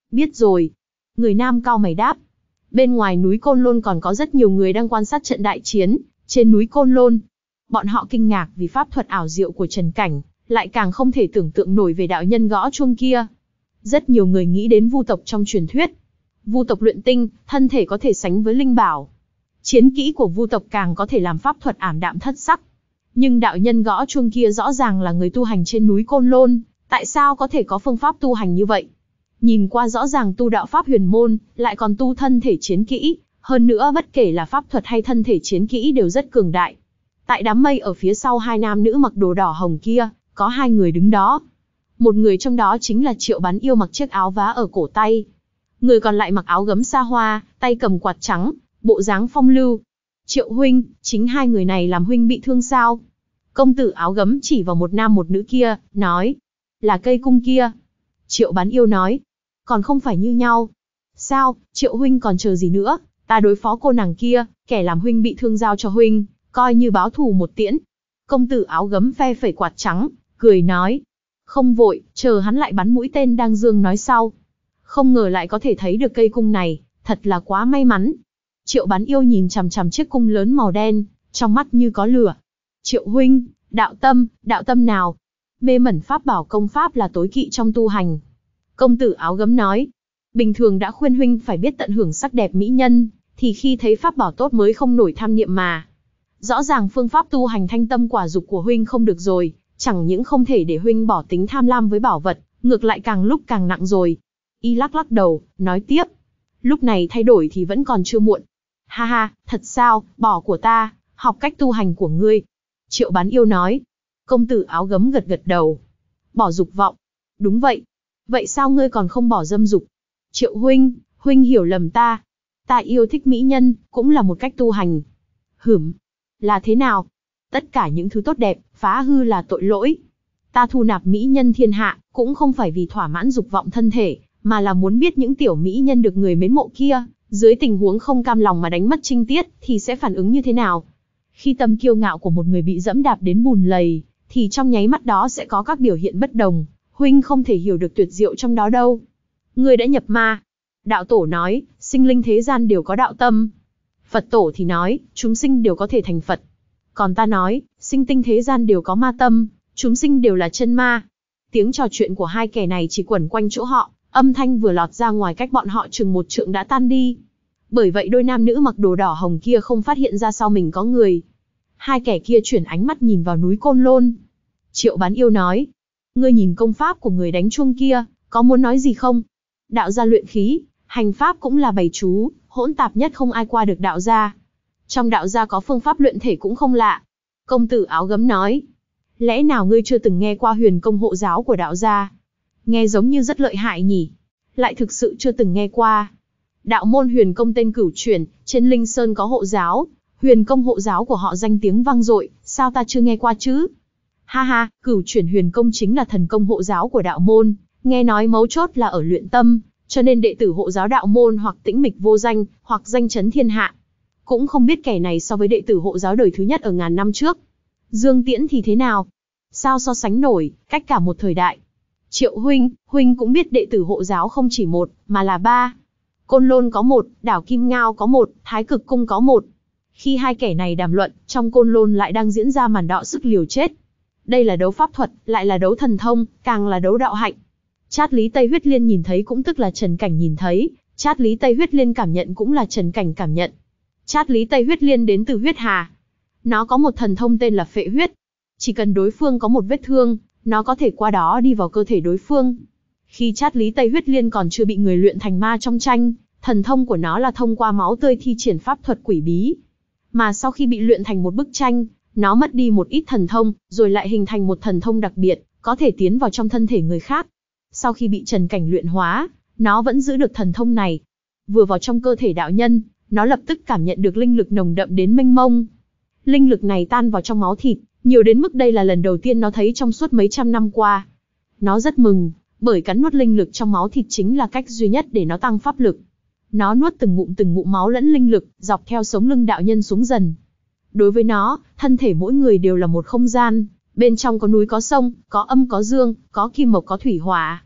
Biết rồi. Người nam cau mày đáp. Bên ngoài núi Côn Lôn còn có rất nhiều người đang quan sát trận đại chiến trên núi Côn Lôn. Bọn họ kinh ngạc vì pháp thuật ảo diệu của Trần Cảnh, lại càng không thể tưởng tượng nổi về đạo nhân gõ chuông kia. Rất nhiều người nghĩ đến vu tộc trong truyền thuyết. Vu tộc luyện tinh, thân thể có thể sánh với linh bảo. Chiến kỹ của vu tộc càng có thể làm pháp thuật ảm đạm thất sắc. Nhưng đạo nhân gõ chuông kia rõ ràng là người tu hành trên núi Côn Lôn, tại sao có thể có phương pháp tu hành như vậy? Nhìn qua rõ ràng tu đạo pháp huyền môn, lại còn tu thân thể chiến kỹ, hơn nữa bất kể là pháp thuật hay thân thể chiến kỹ đều rất cường đại. Tại đám mây ở phía sau hai nam nữ mặc đồ đỏ hồng kia, có hai người đứng đó. Một người trong đó chính là Triệu Bán Yêu mặc chiếc áo vá ở cổ tay. Người còn lại mặc áo gấm sa hoa, tay cầm quạt trắng, bộ dáng phong lưu. Triệu huynh, chính hai người này làm huynh bị thương sao? Công tử áo gấm chỉ vào một nam một nữ kia, nói. Là cây cung kia. Triệu Bán Yêu nói. Còn không phải như nhau. Sao, Triệu huynh còn chờ gì nữa? Ta đối phó cô nàng kia, kẻ làm huynh bị thương giao cho huynh, coi như báo thù một tiễn. Công tử áo gấm phe phẩy quạt trắng, cười nói. Không vội, chờ hắn lại bắn mũi tên đang dương nói sau. Không ngờ lại có thể thấy được cây cung này, thật là quá may mắn. Triệu Bán Yêu nhìn chằm chằm chiếc cung lớn màu đen, trong mắt như có lửa. Triệu huynh, đạo tâm, đạo tâm nào? Mê mẩn pháp bảo công pháp là tối kỵ trong tu hành. Công tử áo gấm nói. Bình thường đã khuyên huynh phải biết tận hưởng sắc đẹp mỹ nhân, thì khi thấy pháp bảo tốt mới không nổi tham niệm mà. Rõ ràng phương pháp tu hành thanh tâm quả dục của huynh không được rồi, chẳng những không thể để huynh bỏ tính tham lam với bảo vật, ngược lại càng lúc càng nặng rồi. Y lắc lắc đầu, nói tiếp. Lúc này thay đổi thì vẫn còn chưa muộn. Ha ha, thật sao, bỏ của ta, học cách tu hành của ngươi. Triệu Bán Yêu nói. Công tử áo gấm gật gật đầu. Bỏ dục vọng. Đúng vậy. Vậy sao ngươi còn không bỏ dâm dục? Triệu huynh, huynh hiểu lầm ta. Ta yêu thích mỹ nhân, cũng là một cách tu hành. Hửm. Là thế nào? Tất cả những thứ tốt đẹp, phá hư là tội lỗi. Ta thu nạp mỹ nhân thiên hạ, cũng không phải vì thỏa mãn dục vọng thân thể, mà là muốn biết những tiểu mỹ nhân được người mến mộ kia, dưới tình huống không cam lòng mà đánh mất trinh tiết, thì sẽ phản ứng như thế nào? Khi tâm kiêu ngạo của một người bị dẫm đạp đến bùn lầy, thì trong nháy mắt đó sẽ có các biểu hiện bất đồng. Huynh không thể hiểu được tuyệt diệu trong đó đâu. Ngươi đã nhập ma. Đạo tổ nói, sinh linh thế gian đều có đạo tâm. Phật tổ thì nói, chúng sinh đều có thể thành Phật. Còn ta nói, sinh tinh thế gian đều có ma tâm, chúng sinh đều là chân ma. Tiếng trò chuyện của hai kẻ này chỉ quẩn quanh chỗ họ, âm thanh vừa lọt ra ngoài cách bọn họ chừng một trượng đã tan đi. Bởi vậy đôi nam nữ mặc đồ đỏ hồng kia không phát hiện ra sau mình có người. Hai kẻ kia chuyển ánh mắt nhìn vào núi Côn Lôn. Triệu Bán Yêu nói, ngươi nhìn công pháp của người đánh chuông kia, có muốn nói gì không? Đạo gia luyện khí, hành pháp cũng là bày chú, hỗn tạp nhất không ai qua được đạo gia. Trong đạo gia có phương pháp luyện thể cũng không lạ. Công tử áo gấm nói, lẽ nào ngươi chưa từng nghe qua huyền công hộ giáo của đạo gia? Nghe giống như rất lợi hại nhỉ? Lại thực sự chưa từng nghe qua. Đạo môn huyền công tên Cửu Chuyển, trên Linh Sơn có hộ giáo, huyền công hộ giáo của họ danh tiếng vang dội, sao ta chưa nghe qua chứ? Ha ha, Cửu Chuyển huyền công chính là thần công hộ giáo của đạo môn, nghe nói mấu chốt là ở luyện tâm, cho nên đệ tử hộ giáo đạo môn hoặc tĩnh mịch vô danh, hoặc danh chấn thiên hạ. Cũng không biết kẻ này so với đệ tử hộ giáo đời thứ nhất ở ngàn năm trước. Dương Tiễn thì thế nào? Sao so sánh nổi, cách cả một thời đại. Triệu huynh, huynh cũng biết đệ tử hộ giáo không chỉ một, mà là ba. Côn Lôn có một, đảo Kim Ngao có một, Thái Cực Cung có một. Khi hai kẻ này đàm luận, trong Côn Lôn lại đang diễn ra màn đọ sức liều chết. Đây là đấu pháp thuật, lại là đấu thần thông, càng là đấu đạo hạnh. Trát Lý Tây Huyết Liên nhìn thấy cũng tức là Trần Cảnh nhìn thấy, Trát Lý Tây Huyết Liên cảm nhận cũng là Trần Cảnh cảm nhận. Trát Lý Tây Huyết Liên đến từ huyết hà. Nó có một thần thông tên là phệ huyết. Chỉ cần đối phương có một vết thương, nó có thể qua đó đi vào cơ thể đối phương. Khi Trát Lý Tây Huyết Liên còn chưa bị người luyện thành ma trong tranh, thần thông của nó là thông qua máu tươi thi triển pháp thuật quỷ bí. Mà sau khi bị luyện thành một bức tranh, nó mất đi một ít thần thông, rồi lại hình thành một thần thông đặc biệt, có thể tiến vào trong thân thể người khác. Sau khi bị Trần Cảnh luyện hóa, nó vẫn giữ được thần thông này. Vừa vào trong cơ thể đạo nhân, nó lập tức cảm nhận được linh lực nồng đậm đến mênh mông. Linh lực này tan vào trong máu thịt, nhiều đến mức đây là lần đầu tiên nó thấy trong suốt mấy trăm năm qua. Nó rất mừng, bởi cắn nuốt linh lực trong máu thịt chính là cách duy nhất để nó tăng pháp lực. Nó nuốt từng ngụm từng ngụm máu lẫn linh lực, dọc theo sống lưng đạo nhân xuống dần. Đối với nó, thân thể mỗi người đều là một không gian, bên trong có núi có sông, có âm có dương, có kim mộc có thủy hỏa.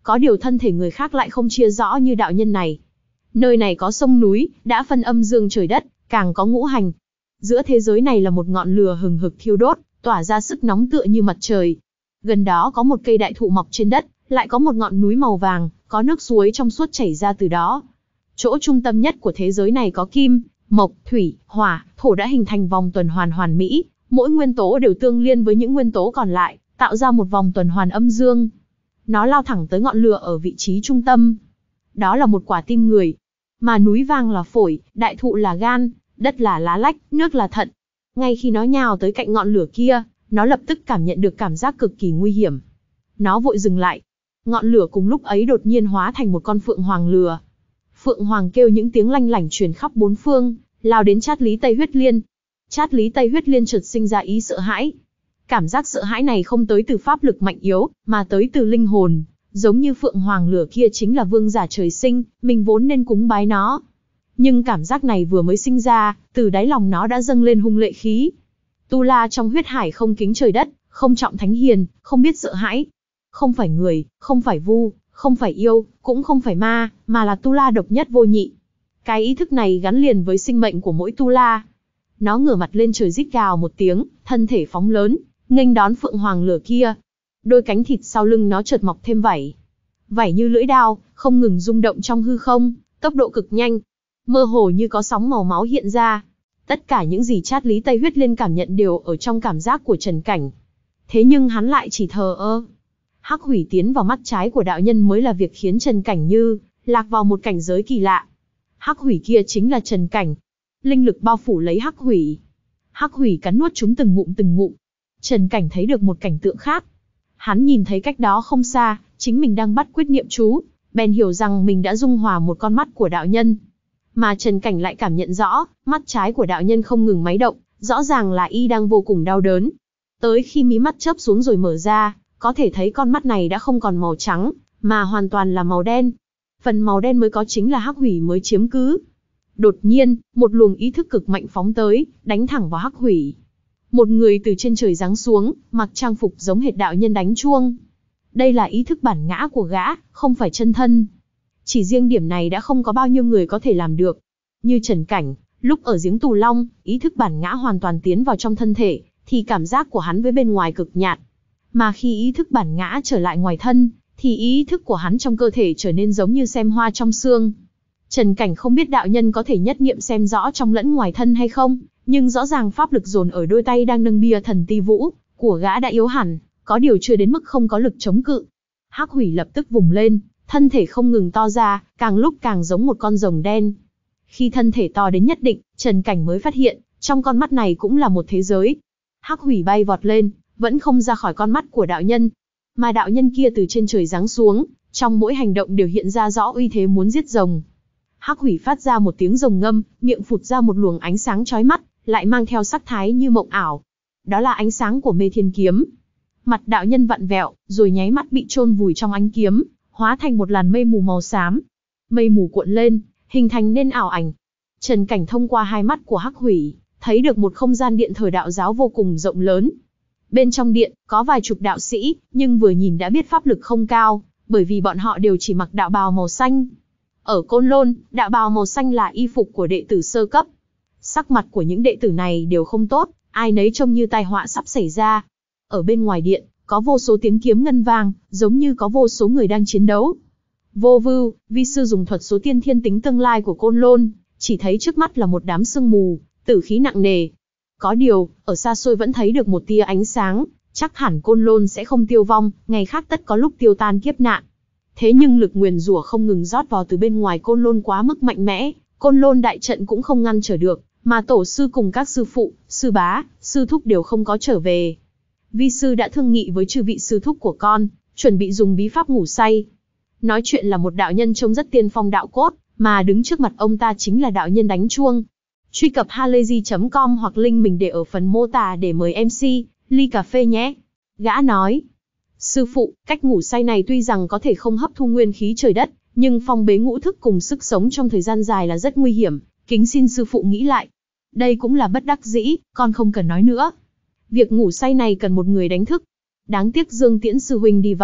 có điều thân thể người khác lại không chia rõ như đạo nhân này. Nơi này có sông núi, đã phân âm dương trời đất, càng có ngũ hành. Giữa thế giới này là một ngọn lửa hừng hực thiêu đốt, tỏa ra sức nóng tựa như mặt trời. Gần đó có một cây đại thụ mọc trên đất, lại có một ngọn núi màu vàng, có nước suối trong suốt chảy ra từ đó. Chỗ trung tâm nhất của thế giới này có kim, mộc, thủy, hỏa, thổ đã hình thành vòng tuần hoàn hoàn mỹ, mỗi nguyên tố đều tương liên với những nguyên tố còn lại, tạo ra một vòng tuần hoàn âm dương. Nó lao thẳng tới ngọn lửa ở vị trí trung tâm. Đó là một quả tim người. Mà núi vàng là phổi, đại thụ là gan, đất là lá lách, nước là thận. Ngay khi nó nhào tới cạnh ngọn lửa kia, nó lập tức cảm nhận được cảm giác cực kỳ nguy hiểm. Nó vội dừng lại. Ngọn lửa cùng lúc ấy đột nhiên hóa thành một con phượng hoàng lừa. Phượng hoàng kêu những tiếng lanh lảnh truyền khắp bốn phương, lao đến chát Lý Tây Huyết Liên. Chát Lý Tây Huyết Liên chợt sinh ra ý sợ hãi. Cảm giác sợ hãi này không tới từ pháp lực mạnh yếu, mà tới từ linh hồn, giống như phượng hoàng lửa kia chính là vương giả trời sinh, mình vốn nên cúng bái nó. Nhưng cảm giác này vừa mới sinh ra, từ đáy lòng nó đã dâng lên hung lệ khí. Tu La trong huyết hải không kính trời đất, không trọng thánh hiền, không biết sợ hãi. Không phải người, không phải vu, không phải yêu, cũng không phải ma, mà là Tu La độc nhất vô nhị. Cái ý thức này gắn liền với sinh mệnh của mỗi Tu La. Nó ngửa mặt lên trời rít gào một tiếng, thân thể phóng lớn, nghênh đón phượng hoàng lửa kia. Đôi cánh thịt sau lưng nó chợt mọc thêm vảy. Vảy như lưỡi đao, không ngừng rung động trong hư không, tốc độ cực nhanh. Mơ hồ như có sóng màu máu hiện ra. Tất cả những gì chát Lý Tây Huyết Liên cảm nhận đều ở trong cảm giác của Trần Cảnh. Thế nhưng hắn lại chỉ thờ ơ. Hắc hủy tiến vào mắt trái của đạo nhân mới là việc khiến Trần Cảnh như lạc vào một cảnh giới kỳ lạ. Hắc hủy kia chính là Trần Cảnh. Linh lực bao phủ lấy hắc hủy. Hắc hủy cắn nuốt chúng từng ngụm từng ngụm. Trần Cảnh thấy được một cảnh tượng khác. Hắn nhìn thấy cách đó không xa, chính mình đang bắt quyết niệm chú, bèn hiểu rằng mình đã dung hòa một con mắt của đạo nhân. Mà Trần Cảnh lại cảm nhận rõ, mắt trái của đạo nhân không ngừng máy động, rõ ràng là y đang vô cùng đau đớn. Tới khi mí mắt chớp xuống rồi mở ra, có thể thấy con mắt này đã không còn màu trắng, mà hoàn toàn là màu đen. Phần màu đen mới có chính là hắc hủy mới chiếm cứ. Đột nhiên, một luồng ý thức cực mạnh phóng tới, đánh thẳng vào hắc hủy. Một người từ trên trời giáng xuống, mặc trang phục giống hệt đạo nhân đánh chuông. Đây là ý thức bản ngã của gã, không phải chân thân. Chỉ riêng điểm này đã không có bao nhiêu người có thể làm được. Như Trần Cảnh, lúc ở giếng Tù Long, ý thức bản ngã hoàn toàn tiến vào trong thân thể, thì cảm giác của hắn với bên ngoài cực nhạt. Mà khi ý thức bản ngã trở lại ngoài thân, thì ý thức của hắn trong cơ thể trở nên giống như xem hoa trong xương. Trần Cảnh không biết đạo nhân có thể nhất niệm xem rõ trong lẫn ngoài thân hay không, nhưng rõ ràng pháp lực dồn ở đôi tay đang nâng bia thần ti vũ của gã đã yếu hẳn, có điều chưa đến mức không có lực chống cự. Hắc hủy lập tức vùng lên, thân thể không ngừng to ra, càng lúc càng giống một con rồng đen. Khi thân thể to đến nhất định, Trần Cảnh mới phát hiện, trong con mắt này cũng là một thế giới. Hắc hủy bay vọt lên, vẫn không ra khỏi con mắt của đạo nhân. Mà đạo nhân kia từ trên trời giáng xuống, trong mỗi hành động đều hiện ra rõ uy thế muốn giết rồng. Hắc hủy phát ra một tiếng rồng ngâm, miệng phụt ra một luồng ánh sáng chói mắt, lại mang theo sắc thái như mộng ảo. Đó là ánh sáng của Mê Thiên Kiếm. Mặt đạo nhân vặn vẹo, rồi nháy mắt bị chôn vùi trong ánh kiếm, hóa thành một làn mây mù màu xám. Mây mù cuộn lên, hình thành nên ảo ảnh. Trần Cảnh thông qua hai mắt của Hắc hủy, thấy được một không gian điện thờ đạo giáo vô cùng rộng lớn. Bên trong điện, có vài chục đạo sĩ, nhưng vừa nhìn đã biết pháp lực không cao, bởi vì bọn họ đều chỉ mặc đạo bào màu xanh. Ở Côn Lôn, đạo bào màu xanh là y phục của đệ tử sơ cấp. Sắc mặt của những đệ tử này đều không tốt, ai nấy trông như tai họa sắp xảy ra. Ở bên ngoài điện, có vô số tiếng kiếm ngân vang, giống như có vô số người đang chiến đấu. Vô Vưu, vi sư dùng thuật số tiên thiên tính tương lai của Côn Lôn, chỉ thấy trước mắt là một đám sương mù, tử khí nặng nề. Có điều, ở xa xôi vẫn thấy được một tia ánh sáng, chắc hẳn Côn Lôn sẽ không tiêu vong, ngày khác tất có lúc tiêu tan kiếp nạn. Thế nhưng lực nguyền rủa không ngừng rót vào từ bên ngoài Côn Lôn quá mức mạnh mẽ, Côn Lôn đại trận cũng không ngăn trở được, mà tổ sư cùng các sư phụ, sư bá, sư thúc đều không có trở về. Vi sư đã thương nghị với chư vị sư thúc của con, chuẩn bị dùng bí pháp ngủ say. Nói chuyện là một đạo nhân trông rất tiên phong đạo cốt, mà đứng trước mặt ông ta chính là đạo nhân đánh chuông. Truy cập halayzi chấm com hoặc link mình để ở phần mô tả để mời em xê, ly cà phê nhé. Gã nói, sư phụ, cách ngủ say này tuy rằng có thể không hấp thu nguyên khí trời đất, nhưng phong bế ngũ thức cùng sức sống trong thời gian dài là rất nguy hiểm, kính xin sư phụ nghĩ lại. Đây cũng là bất đắc dĩ, con không cần nói nữa. Việc ngủ say này cần một người đánh thức. Đáng tiếc Dương Tiễn sư huynh đi vắng,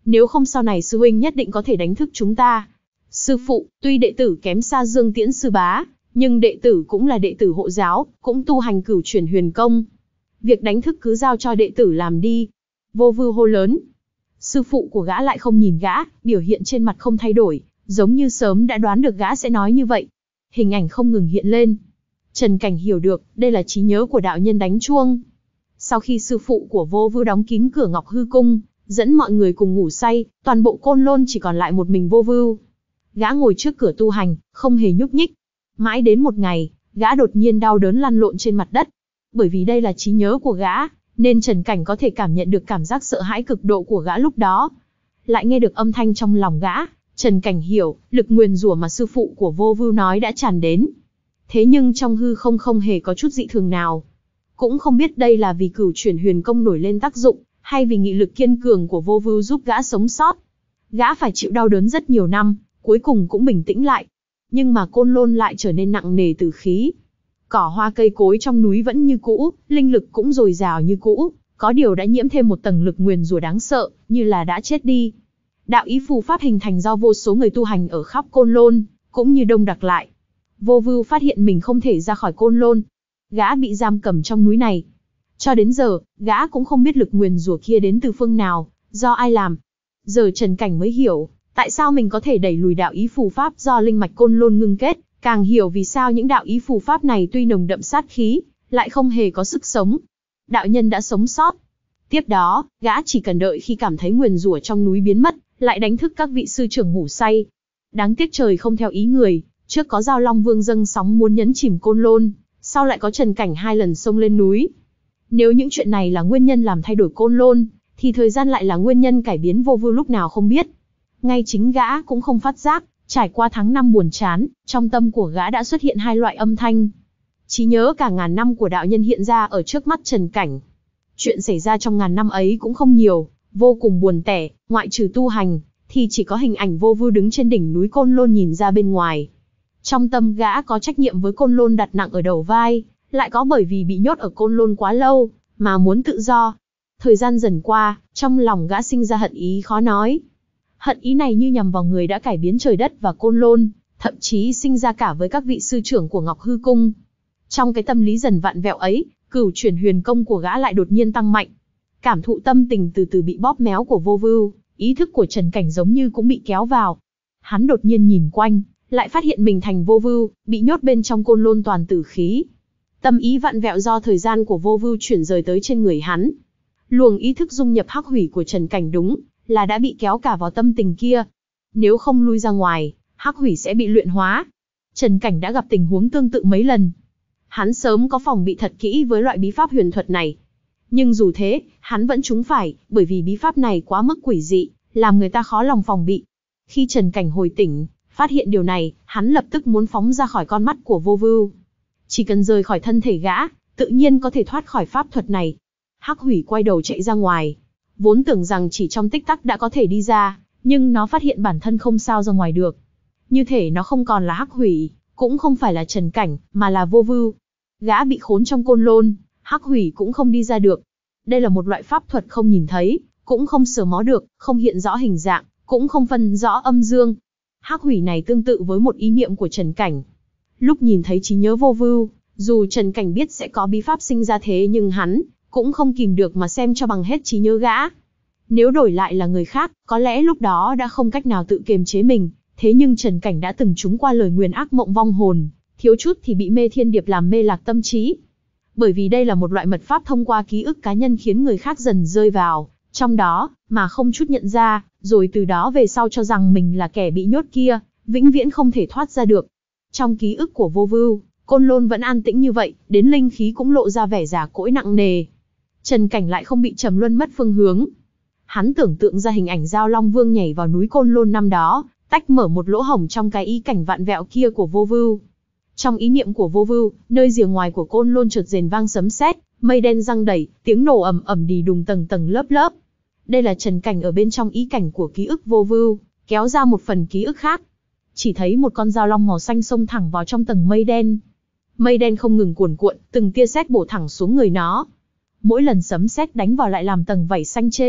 Nếu không sau này sư huynh nhất định có thể đánh thức chúng ta. Sư phụ, tuy đệ tử kém xa Dương Tiễn sư bá, nhưng đệ tử cũng là đệ tử hộ giáo, cũng tu hành cửu chuyển huyền công. Việc đánh thức cứ giao cho đệ tử làm đi. Vô Vưu hô lớn. Sư phụ của gã lại không nhìn gã, biểu hiện trên mặt không thay đổi, giống như sớm đã đoán được gã sẽ nói như vậy. Hình ảnh không ngừng hiện lên. Trần Cảnh hiểu được, đây là trí nhớ của đạo nhân đánh chuông. Sau khi sư phụ của Vô Vưu đóng kín cửa Ngọc Hư Cung, dẫn mọi người cùng ngủ say, toàn bộ Côn Lôn chỉ còn lại một mình Vô Vưu. Gã ngồi trước cửa tu hành, không hề nhúc nhích. Mãi đến một ngày, gã đột nhiên đau đớn lăn lộn trên mặt đất. Bởi vì đây là trí nhớ của gã, nên Trần Cảnh có thể cảm nhận được cảm giác sợ hãi cực độ của gã lúc đó. Lại nghe được âm thanh trong lòng gã, Trần Cảnh hiểu, lực nguyền rủa mà sư phụ của Vô Vưu nói đã tràn đến. Thế nhưng trong hư không không hề có chút dị thường nào. Cũng không biết đây là vì cửu chuyển huyền công nổi lên tác dụng, hay vì nghị lực kiên cường của Vô Vưu giúp gã sống sót. Gã phải chịu đau đớn rất nhiều năm, cuối cùng cũng bình tĩnh lại. Nhưng mà Côn Lôn lại trở nên nặng nề tử khí. Cỏ hoa cây cối trong núi vẫn như cũ, linh lực cũng dồi dào như cũ, có điều đã nhiễm thêm một tầng lực nguyền rủa đáng sợ, như là đã chết đi. Đạo ý phù pháp hình thành do vô số người tu hành ở khắp Côn Lôn, cũng như đông đặc lại. Vô Vưu phát hiện mình không thể ra khỏi Côn Lôn. Gã bị giam cầm trong núi này. Cho đến giờ, gã cũng không biết lực nguyền rủa kia đến từ phương nào, do ai làm. Giờ Trần Cảnh mới hiểu, tại sao mình có thể đẩy lùi đạo ý phù pháp do linh mạch Côn Lôn ngưng kết, càng hiểu vì sao những đạo ý phù pháp này tuy nồng đậm sát khí, lại không hề có sức sống. Đạo nhân đã sống sót. Tiếp đó, gã chỉ cần đợi khi cảm thấy nguyền rủa trong núi biến mất, lại đánh thức các vị sư trưởng ngủ say. Đáng tiếc trời không theo ý người, trước có Giao Long Vương dâng sóng muốn nhấn chìm Côn Lôn, sau lại có Trần Cảnh hai lần xông lên núi. Nếu những chuyện này là nguyên nhân làm thay đổi Côn Lôn, thì thời gian lại là nguyên nhân cải biến Vô Vưu lúc nào không biết. Ngay chính gã cũng không phát giác, trải qua tháng năm buồn chán, trong tâm của gã đã xuất hiện hai loại âm thanh. Trí nhớ cả ngàn năm của đạo nhân hiện ra ở trước mắt Trần Cảnh. Chuyện xảy ra trong ngàn năm ấy cũng không nhiều, vô cùng buồn tẻ, ngoại trừ tu hành, thì chỉ có hình ảnh Vô Vưu đứng trên đỉnh núi Côn Lôn nhìn ra bên ngoài. Trong tâm gã có trách nhiệm với Côn Lôn đặt nặng ở đầu vai, lại có bởi vì bị nhốt ở Côn Lôn quá lâu, mà muốn tự do. Thời gian dần qua, trong lòng gã sinh ra hận ý khó nói. Hận ý này như nhằm vào người đã cải biến trời đất và Côn Lôn, thậm chí sinh ra cả với các vị sư trưởng của Ngọc Hư Cung. Trong cái tâm lý dần vặn vẹo ấy, cửu chuyển huyền công của gã lại đột nhiên tăng mạnh. Cảm thụ tâm tình từ từ bị bóp méo của Vô Vưu, ý thức của Trần Cảnh giống như cũng bị kéo vào. Hắn đột nhiên nhìn quanh, lại phát hiện mình thành Vô Vưu, bị nhốt bên trong Côn Lôn toàn tử khí. Tâm ý vặn vẹo do thời gian của Vô Vưu chuyển rời tới trên người hắn. Luồng ý thức dung nhập hắc hủy của Trần Cảnh đúng là đã bị kéo cả vào tâm tình kia. Nếu không lui ra ngoài, hắc hủy sẽ bị luyện hóa. Trần Cảnh đã gặp tình huống tương tự mấy lần. Hắn sớm có phòng bị thật kỹ với loại bí pháp huyền thuật này. Nhưng dù thế, hắn vẫn trúng phải, bởi vì bí pháp này quá mức quỷ dị, làm người ta khó lòng phòng bị. Khi Trần Cảnh hồi tỉnh, phát hiện điều này, hắn lập tức muốn phóng ra khỏi con mắt của Vô Vưu. Chỉ cần rời khỏi thân thể gã, tự nhiên có thể thoát khỏi pháp thuật này. Hắc hủy quay đầu chạy ra ngoài. Vốn tưởng rằng chỉ trong tích tắc đã có thể đi ra, nhưng nó phát hiện bản thân không sao ra ngoài được. Như thể nó không còn là hắc hủy, cũng không phải là Trần Cảnh, mà là Vô Vưu. Gã bị khốn trong Côn Lôn, hắc hủy cũng không đi ra được. Đây là một loại pháp thuật không nhìn thấy, cũng không sờ mó được, không hiện rõ hình dạng, cũng không phân rõ âm dương. Hắc hủy này tương tự với một ý niệm của Trần Cảnh. Lúc nhìn thấy trí nhớ Vô Vưu, dù Trần Cảnh biết sẽ có bí pháp sinh ra thế nhưng hắn cũng không kìm được mà xem cho bằng hết trí nhớ gã. Nếu đổi lại là người khác, có lẽ lúc đó đã không cách nào tự kiềm chế mình, thế nhưng Trần Cảnh đã từng trúng qua lời nguyền ác mộng vong hồn, thiếu chút thì bị mê thiên điệp làm mê lạc tâm trí. Bởi vì đây là một loại mật pháp thông qua ký ức cá nhân khiến người khác dần rơi vào trong đó, mà không chút nhận ra, rồi từ đó về sau cho rằng mình là kẻ bị nhốt kia, vĩnh viễn không thể thoát ra được. Trong ký ức của Vô Vưu, Côn Lôn vẫn an tĩnh như vậy, đến linh khí cũng lộ ra vẻ già cỗi nặng nề. Trần Cảnh lại không bị trầm luân mất phương hướng. Hắn tưởng tượng ra hình ảnh Giao Long Vương nhảy vào núi Côn Lôn năm đó, tách mở một lỗ hổng trong cái ý cảnh vạn vẹo kia của Vô Vưu. Trong ý niệm của Vô Vưu, nơi rìa ngoài của Côn Lôn chợt rền vang sấm sét, mây đen giăng đầy, tiếng nổ ầm ầm đì đùng tầng tầng lớp lớp. Đây là Trần Cảnh ở bên trong ý cảnh của ký ức Vô Vưu, kéo ra một phần ký ức khác. Chỉ thấy một con dao long màu xanh xông thẳng vào trong tầng mây đen. Mây đen không ngừng cuồn cuộn, từng tia sét bổ thẳng xuống người nó. Mỗi lần sấm sét đánh vào lại làm tầng vảy xanh trên,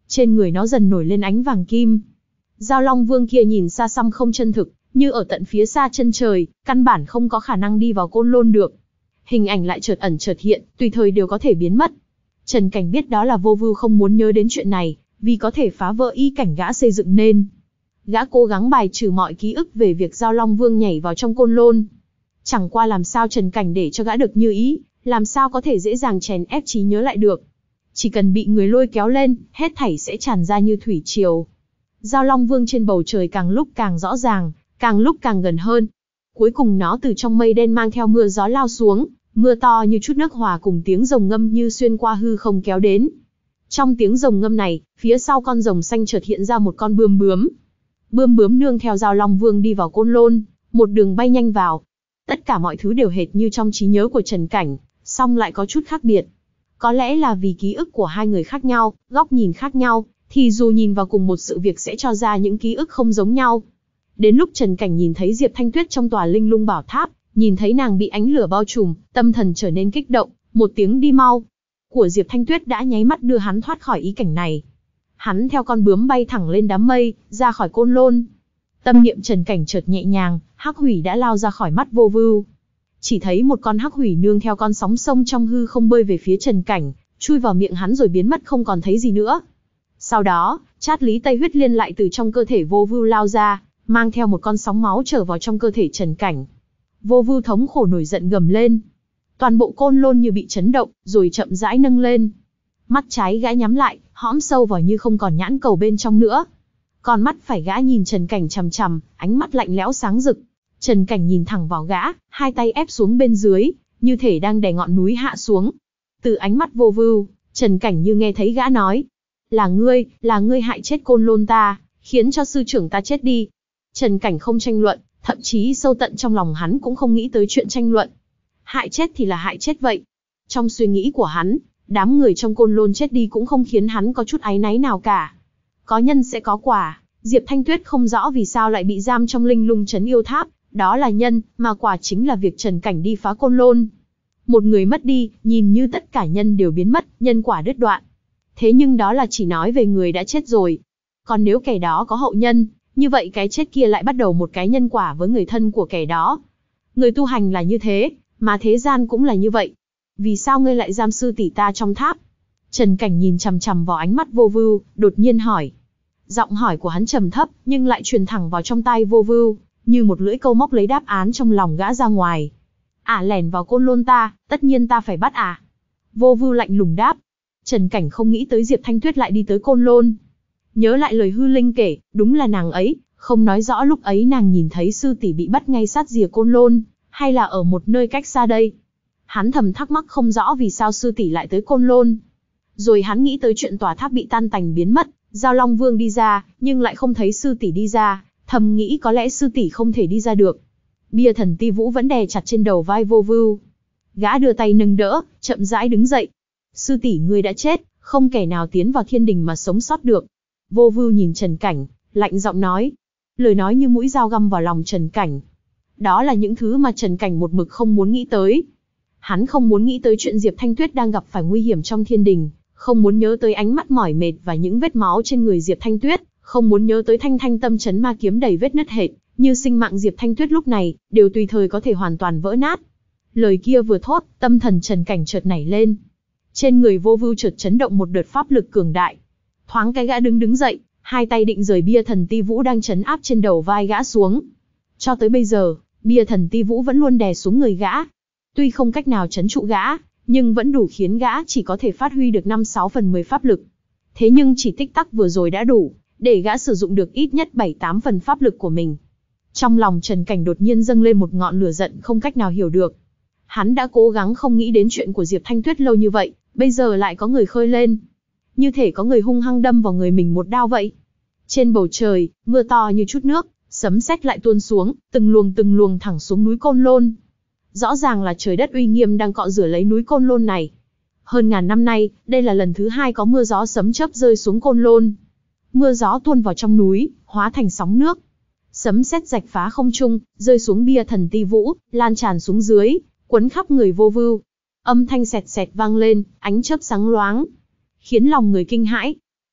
Trên người nó dần nổi lên ánh vàng kim. Giao Long Vương kia nhìn xa xăm không chân thực, như ở tận phía xa chân trời, căn bản không có khả năng đi vào Côn Lôn được. Hình ảnh lại chợt ẩn chợt hiện, tùy thời đều có thể biến mất. Trần Cảnh biết đó là Vô Vưu không muốn nhớ đến chuyện này, vì có thể phá vỡ ý cảnh gã xây dựng nên. Gã cố gắng bài trừ mọi ký ức về việc Giao Long Vương nhảy vào trong Côn Lôn. Chẳng qua làm sao Trần Cảnh để cho gã được như ý, làm sao có thể dễ dàng chèn ép trí nhớ lại được. Chỉ cần bị người lôi kéo lên, hết thảy sẽ tràn ra như thủy triều. Giao Long Vương trên bầu trời càng lúc càng rõ ràng, càng lúc càng gần hơn. Cuối cùng nó từ trong mây đen mang theo mưa gió lao xuống, mưa to như chút nước hòa cùng tiếng rồng ngâm như xuyên qua hư không kéo đến. Trong tiếng rồng ngâm này, phía sau con rồng xanh chợt hiện ra một con bươm bướm. Bươm bướm nương theo Giao Long Vương đi vào Côn Lôn, một đường bay nhanh vào. Tất cả mọi thứ đều hệt như trong trí nhớ của Trần Cảnh, song lại có chút khác biệt. Có lẽ là vì ký ức của hai người khác nhau, góc nhìn khác nhau, thì dù nhìn vào cùng một sự việc sẽ cho ra những ký ức không giống nhau. Đến lúc Trần Cảnh nhìn thấy Diệp Thanh Tuyết trong tòa Linh Lung Bảo Tháp, nhìn thấy nàng bị ánh lửa bao trùm, tâm thần trở nên kích động, một tiếng đi mau của Diệp Thanh Tuyết đã nháy mắt đưa hắn thoát khỏi ý cảnh này. Hắn theo con bướm bay thẳng lên đám mây, ra khỏi Côn Lôn. Tâm niệm Trần Cảnh chợt nhẹ nhàng, hắc hủy đã lao ra khỏi mắt Vô Vưu. Chỉ thấy một con hắc hủy nương theo con sóng sông trong hư không bơi về phía Trần Cảnh, chui vào miệng hắn rồi biến mất không còn thấy gì nữa. Sau đó, Trát Lý Tây huyết liên lại từ trong cơ thể Vô Vưu lao ra, mang theo một con sóng máu trở vào trong cơ thể Trần Cảnh. Vô Vưu thống khổ nổi giận gầm lên. Toàn bộ Côn Lôn như bị chấn động, rồi chậm rãi nâng lên. Mắt trái gã nhắm lại, hõm sâu vào như không còn nhãn cầu bên trong nữa. Còn mắt phải gã nhìn Trần Cảnh chằm chằm, ánh mắt lạnh lẽo sáng rực. Trần Cảnh nhìn thẳng vào gã, hai tay ép xuống bên dưới, như thể đang đè ngọn núi hạ xuống. Từ ánh mắt Vô Vưu, Trần Cảnh như nghe thấy gã nói: "Là ngươi, là ngươi hại chết Côn Lôn ta, khiến cho sư trưởng ta chết đi." Trần Cảnh không tranh luận, thậm chí sâu tận trong lòng hắn cũng không nghĩ tới chuyện tranh luận. Hại chết thì là hại chết vậy. Trong suy nghĩ của hắn, đám người trong Côn Lôn chết đi cũng không khiến hắn có chút áy náy nào cả. Có nhân sẽ có quả, Diệp Thanh Tuyết không rõ vì sao lại bị giam trong Linh Lung Trấn Yêu Tháp, đó là nhân, mà quả chính là việc Trần Cảnh đi phá Côn Lôn. Một người mất đi, nhìn như tất cả nhân đều biến mất, nhân quả đứt đoạn. Thế nhưng đó là chỉ nói về người đã chết rồi. Còn nếu kẻ đó có hậu nhân, như vậy cái chết kia lại bắt đầu một cái nhân quả với người thân của kẻ đó. Người tu hành là như thế, mà thế gian cũng là như vậy. Vì sao ngươi lại giam sư tỷ ta trong tháp? Trần Cảnh nhìn chằm chằm vào ánh mắt Vô Vưu, đột nhiên hỏi. Giọng hỏi của hắn trầm thấp, nhưng lại truyền thẳng vào trong tai Vô Vưu, như một lưỡi câu móc lấy đáp án trong lòng gã ra ngoài. Ả lẻn vào Côn Lôn ta, tất nhiên ta phải bắt ả. Vô Vưu lạnh lùng đáp. Trần Cảnh không nghĩ tới Diệp Thanh Tuyết lại đi tới Côn Lôn. Nhớ lại lời hư linh kể, đúng là nàng ấy, không nói rõ lúc ấy nàng nhìn thấy sư tỷ bị bắt ngay sát rìa Côn Lôn, hay là ở một nơi cách xa đây. Hắn thầm thắc mắc không rõ vì sao sư tỷ lại tới Côn Lôn. Rồi hắn nghĩ tới chuyện tòa tháp bị tan tành biến mất, Giao Long Vương đi ra, nhưng lại không thấy sư tỷ đi ra, thầm nghĩ có lẽ sư tỷ không thể đi ra được. Bia thần ti vũ vẫn đè chặt trên đầu vai Vô Vưu. Gã đưa tay nâng đỡ, chậm rãi đứng dậy. Sư tỷ ngươi đã chết, không kẻ nào tiến vào thiên đình mà sống sót được. Vô Vưu nhìn Trần Cảnh, lạnh giọng nói. Lời nói như mũi dao găm vào lòng Trần Cảnh. Đó là những thứ mà Trần Cảnh một mực không muốn nghĩ tới. Hắn không muốn nghĩ tới chuyện Diệp Thanh Tuyết đang gặp phải nguy hiểm trong thiên đình, không muốn nhớ tới ánh mắt mỏi mệt và những vết máu trên người Diệp Thanh Tuyết, không muốn nhớ tới thanh thanh tâm chấn ma kiếm đầy vết nứt hệt, như sinh mạng Diệp Thanh Tuyết lúc này, đều tùy thời có thể hoàn toàn vỡ nát. Lời kia vừa thốt, tâm thần Trần Cảnh chợt nảy lên. Trên người Vô Vưu chợt chấn động một đợt pháp lực cường đại. Thoáng cái gã đứng đứng dậy, hai tay định rời bia thần ti vũ đang trấn áp trên đầu vai gã xuống. Cho tới bây giờ, bia thần ti vũ vẫn luôn đè xuống người gã. Tuy không cách nào trấn trụ gã, nhưng vẫn đủ khiến gã chỉ có thể phát huy được năm sáu phần mười pháp lực. Thế nhưng chỉ tích tắc vừa rồi đã đủ, để gã sử dụng được ít nhất bảy tám phần pháp lực của mình. Trong lòng Trần Cảnh đột nhiên dâng lên một ngọn lửa giận không cách nào hiểu được. Hắn đã cố gắng không nghĩ đến chuyện của Diệp Thanh Tuyết lâu như vậy, bây giờ lại có người khơi lên. Như thể có người hung hăng đâm vào người mình một đao vậy. Trên bầu trời, mưa to như chút nước, sấm sét lại tuôn xuống, từng luồng từng luồng thẳng xuống núi Côn Lôn. Rõ ràng là trời đất uy nghiêm đang cọ rửa lấy núi Côn Lôn này. Hơn ngàn năm nay, đây là lần thứ hai có mưa gió sấm chớp rơi xuống Côn Lôn. Mưa gió tuôn vào trong núi, hóa thành sóng nước. Sấm sét rạch phá không trung, rơi xuống bia thần ti vũ, lan tràn xuống dưới, quấn khắp người Vô Vưu. Âm thanh sẹt sẹt vang lên, ánh chớp sáng loáng, khiến lòng người kinh hãi.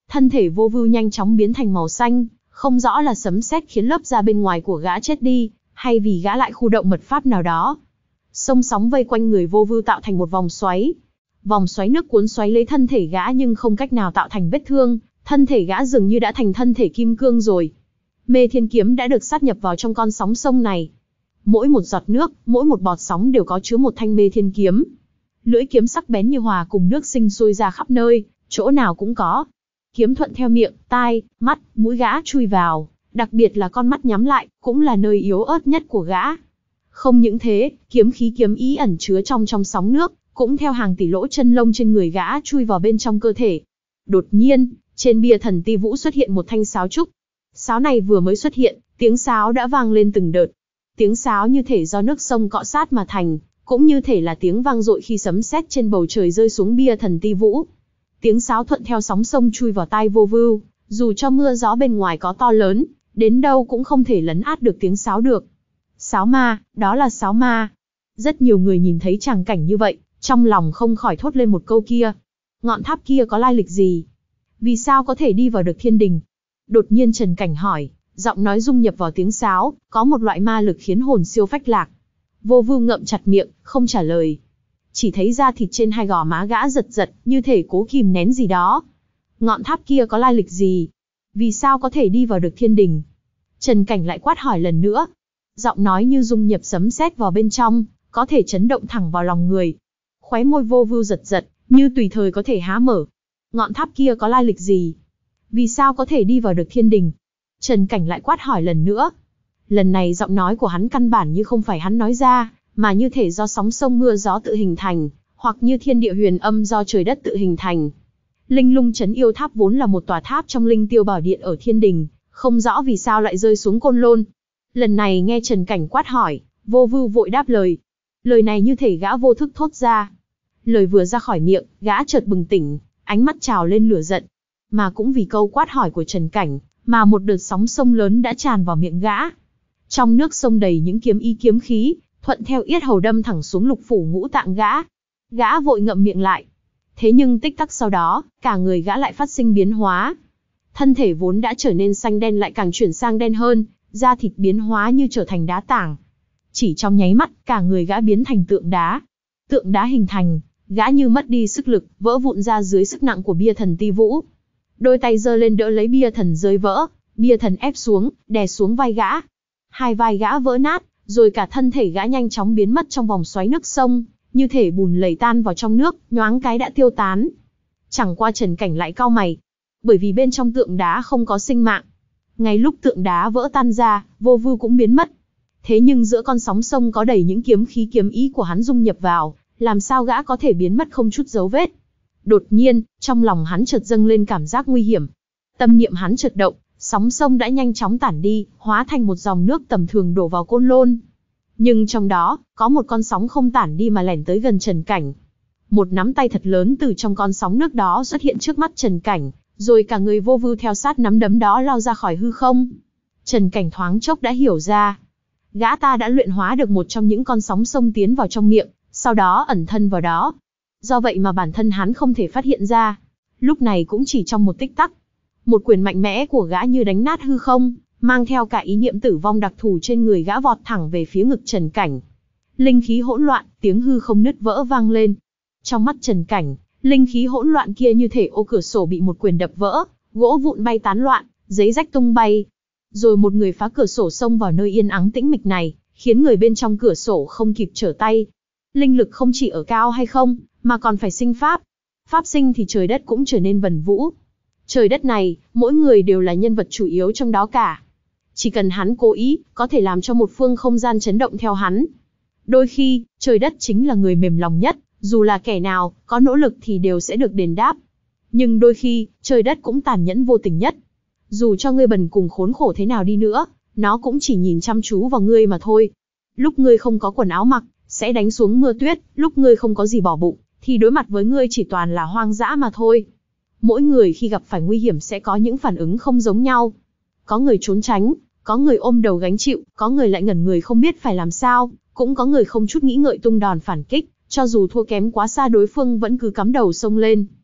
Thân thể Vô Vưu nhanh chóng biến thành màu xanh, không rõ là sấm sét khiến lớp da bên ngoài của gã chết đi, hay vì gã lại khu động mật pháp nào đó. Sông sóng vây quanh người Vô Vưu tạo thành một vòng xoáy. Vòng xoáy nước cuốn xoáy lấy thân thể gã nhưng không cách nào tạo thành vết thương, thân thể gã dường như đã thành thân thể kim cương rồi. Mê Thiên Kiếm đã được sát nhập vào trong con sóng sông này. Mỗi một giọt nước, mỗi một bọt sóng đều có chứa một thanh Mê Thiên Kiếm. Lưỡi kiếm sắc bén như hòa cùng nước sinh sôi ra khắp nơi, chỗ nào cũng có. Kiếm thuận theo miệng, tai, mắt, mũi gã chui vào, đặc biệt là con mắt nhắm lại, cũng là nơi yếu ớt nhất của gã. Không những thế, kiếm khí kiếm ý ẩn chứa trong trong sóng nước, cũng theo hàng tỷ lỗ chân lông trên người gã chui vào bên trong cơ thể. Đột nhiên, trên bia thần ti vũ xuất hiện một thanh sáo trúc. Sáo này vừa mới xuất hiện, tiếng sáo đã vang lên từng đợt. Tiếng sáo như thể do nước sông cọ sát mà thành, cũng như thể là tiếng vang dội khi sấm sét trên bầu trời rơi xuống bia thần ti vũ. Tiếng sáo thuận theo sóng sông chui vào tai Vô Vưu, dù cho mưa gió bên ngoài có to lớn, đến đâu cũng không thể lấn át được tiếng sáo được. Sáo ma, đó là sáo ma. Rất nhiều người nhìn thấy tràng cảnh như vậy, trong lòng không khỏi thốt lên một câu kia. Ngọn tháp kia có lai lịch gì? Vì sao có thể đi vào được thiên đình? Đột nhiên Trần Cảnh hỏi, giọng nói dung nhập vào tiếng sáo, có một loại ma lực khiến hồn siêu phách lạc. Vô Vưu ngậm chặt miệng, không trả lời. Chỉ thấy da thịt trên hai gò má gã giật giật, như thể cố kìm nén gì đó. Ngọn tháp kia có lai lịch gì? Vì sao có thể đi vào được thiên đình? Trần Cảnh lại quát hỏi lần nữa. Giọng nói như dung nhập sấm sét vào bên trong, có thể chấn động thẳng vào lòng người. Khóe môi Vô Vưu giật giật, như tùy thời có thể há mở. Ngọn tháp kia có lai lịch gì? Vì sao có thể đi vào được thiên đình? Trần Cảnh lại quát hỏi lần nữa. Lần này giọng nói của hắn căn bản như không phải hắn nói ra, mà như thể do sóng sông mưa gió tự hình thành, hoặc như thiên địa huyền âm do trời đất tự hình thành. Linh Lung Trấn Yêu Tháp vốn là một tòa tháp trong Linh Tiêu Bảo Điện ở thiên đình, không rõ vì sao lại rơi xuống Côn Lôn. Lần này nghe Trần Cảnh quát hỏi, Vô Vưu vội đáp lời. Lời này như thể gã vô thức thốt ra. Lời vừa ra khỏi miệng, gã chợt bừng tỉnh, ánh mắt trào lên lửa giận. Mà cũng vì câu quát hỏi của Trần Cảnh, mà một đợt sóng sông lớn đã tràn vào miệng gã. Trong nước sông đầy những kiếm ý kiếm khí, thuận theo yết hầu đâm thẳng xuống lục phủ ngũ tạng gã. Gã vội ngậm miệng lại. Thế nhưng tích tắc sau đó, cả người gã lại phát sinh biến hóa. Thân thể vốn đã trở nên xanh đen lại càng chuyển sang đen hơn, da thịt biến hóa như trở thành đá tảng. Chỉ trong nháy mắt, cả người gã biến thành tượng đá. Tượng đá hình thành, gã như mất đi sức lực, vỡ vụn ra dưới sức nặng của bia thần ti vũ. Đôi tay giơ lên đỡ lấy bia thần rơi vỡ, bia thần ép xuống, đè xuống vai gã. Hai vai gã vỡ nát, rồi cả thân thể gã nhanh chóng biến mất trong vòng xoáy nước sông, như thể bùn lầy tan vào trong nước, nhoáng cái đã tiêu tán. Chẳng qua Trần Cảnh lại cau mày, bởi vì bên trong tượng đá không có sinh mạng. Ngay lúc tượng đá vỡ tan ra, Vô Vưu cũng biến mất. Thế nhưng giữa con sóng sông có đầy những kiếm khí kiếm ý của hắn dung nhập vào, làm sao gã có thể biến mất không chút dấu vết? Đột nhiên, trong lòng hắn chợt dâng lên cảm giác nguy hiểm. Tâm niệm hắn chợt động, sóng sông đã nhanh chóng tản đi, hóa thành một dòng nước tầm thường đổ vào Côn Lôn. Nhưng trong đó, có một con sóng không tản đi mà lẻn tới gần Trần Cảnh. Một nắm tay thật lớn từ trong con sóng nước đó xuất hiện trước mắt Trần Cảnh, rồi cả người Vô Vưu theo sát nắm đấm đó lao ra khỏi hư không. Trần Cảnh thoáng chốc đã hiểu ra. Gã ta đã luyện hóa được một trong những con sóng sông tiến vào trong miệng, sau đó ẩn thân vào đó. Do vậy mà bản thân hắn không thể phát hiện ra. Lúc này cũng chỉ trong một tích tắc, một quyền mạnh mẽ của gã như đánh nát hư không, mang theo cả ý niệm tử vong đặc thù trên người gã vọt thẳng về phía ngực Trần Cảnh. Linh khí hỗn loạn, tiếng hư không nứt vỡ vang lên. Trong mắt Trần Cảnh, linh khí hỗn loạn kia như thể ô cửa sổ bị một quyền đập vỡ, gỗ vụn bay tán loạn, giấy rách tung bay. Rồi một người phá cửa sổ xông vào nơi yên ắng tĩnh mịch này, khiến người bên trong cửa sổ không kịp trở tay. Linh lực không chỉ ở cao hay không, mà còn phải sinh pháp. Pháp sinh thì trời đất cũng trở nên vần vũ. Trời đất này, mỗi người đều là nhân vật chủ yếu trong đó cả. Chỉ cần hắn cố ý, có thể làm cho một phương không gian chấn động theo hắn. Đôi khi, trời đất chính là người mềm lòng nhất, dù là kẻ nào, có nỗ lực thì đều sẽ được đền đáp. Nhưng đôi khi, trời đất cũng tàn nhẫn vô tình nhất. Dù cho ngươi bần cùng khốn khổ thế nào đi nữa, nó cũng chỉ nhìn chăm chú vào ngươi mà thôi. Lúc ngươi không có quần áo mặc, sẽ đánh xuống mưa tuyết, lúc ngươi không có gì bỏ bụng, thì đối mặt với ngươi chỉ toàn là hoang dã mà thôi. Mỗi người khi gặp phải nguy hiểm sẽ có những phản ứng không giống nhau. Có người trốn tránh, có người ôm đầu gánh chịu, có người lại ngẩn người không biết phải làm sao, cũng có người không chút nghĩ ngợi tung đòn phản kích, cho dù thua kém quá xa đối phương vẫn cứ cắm đầu xông lên.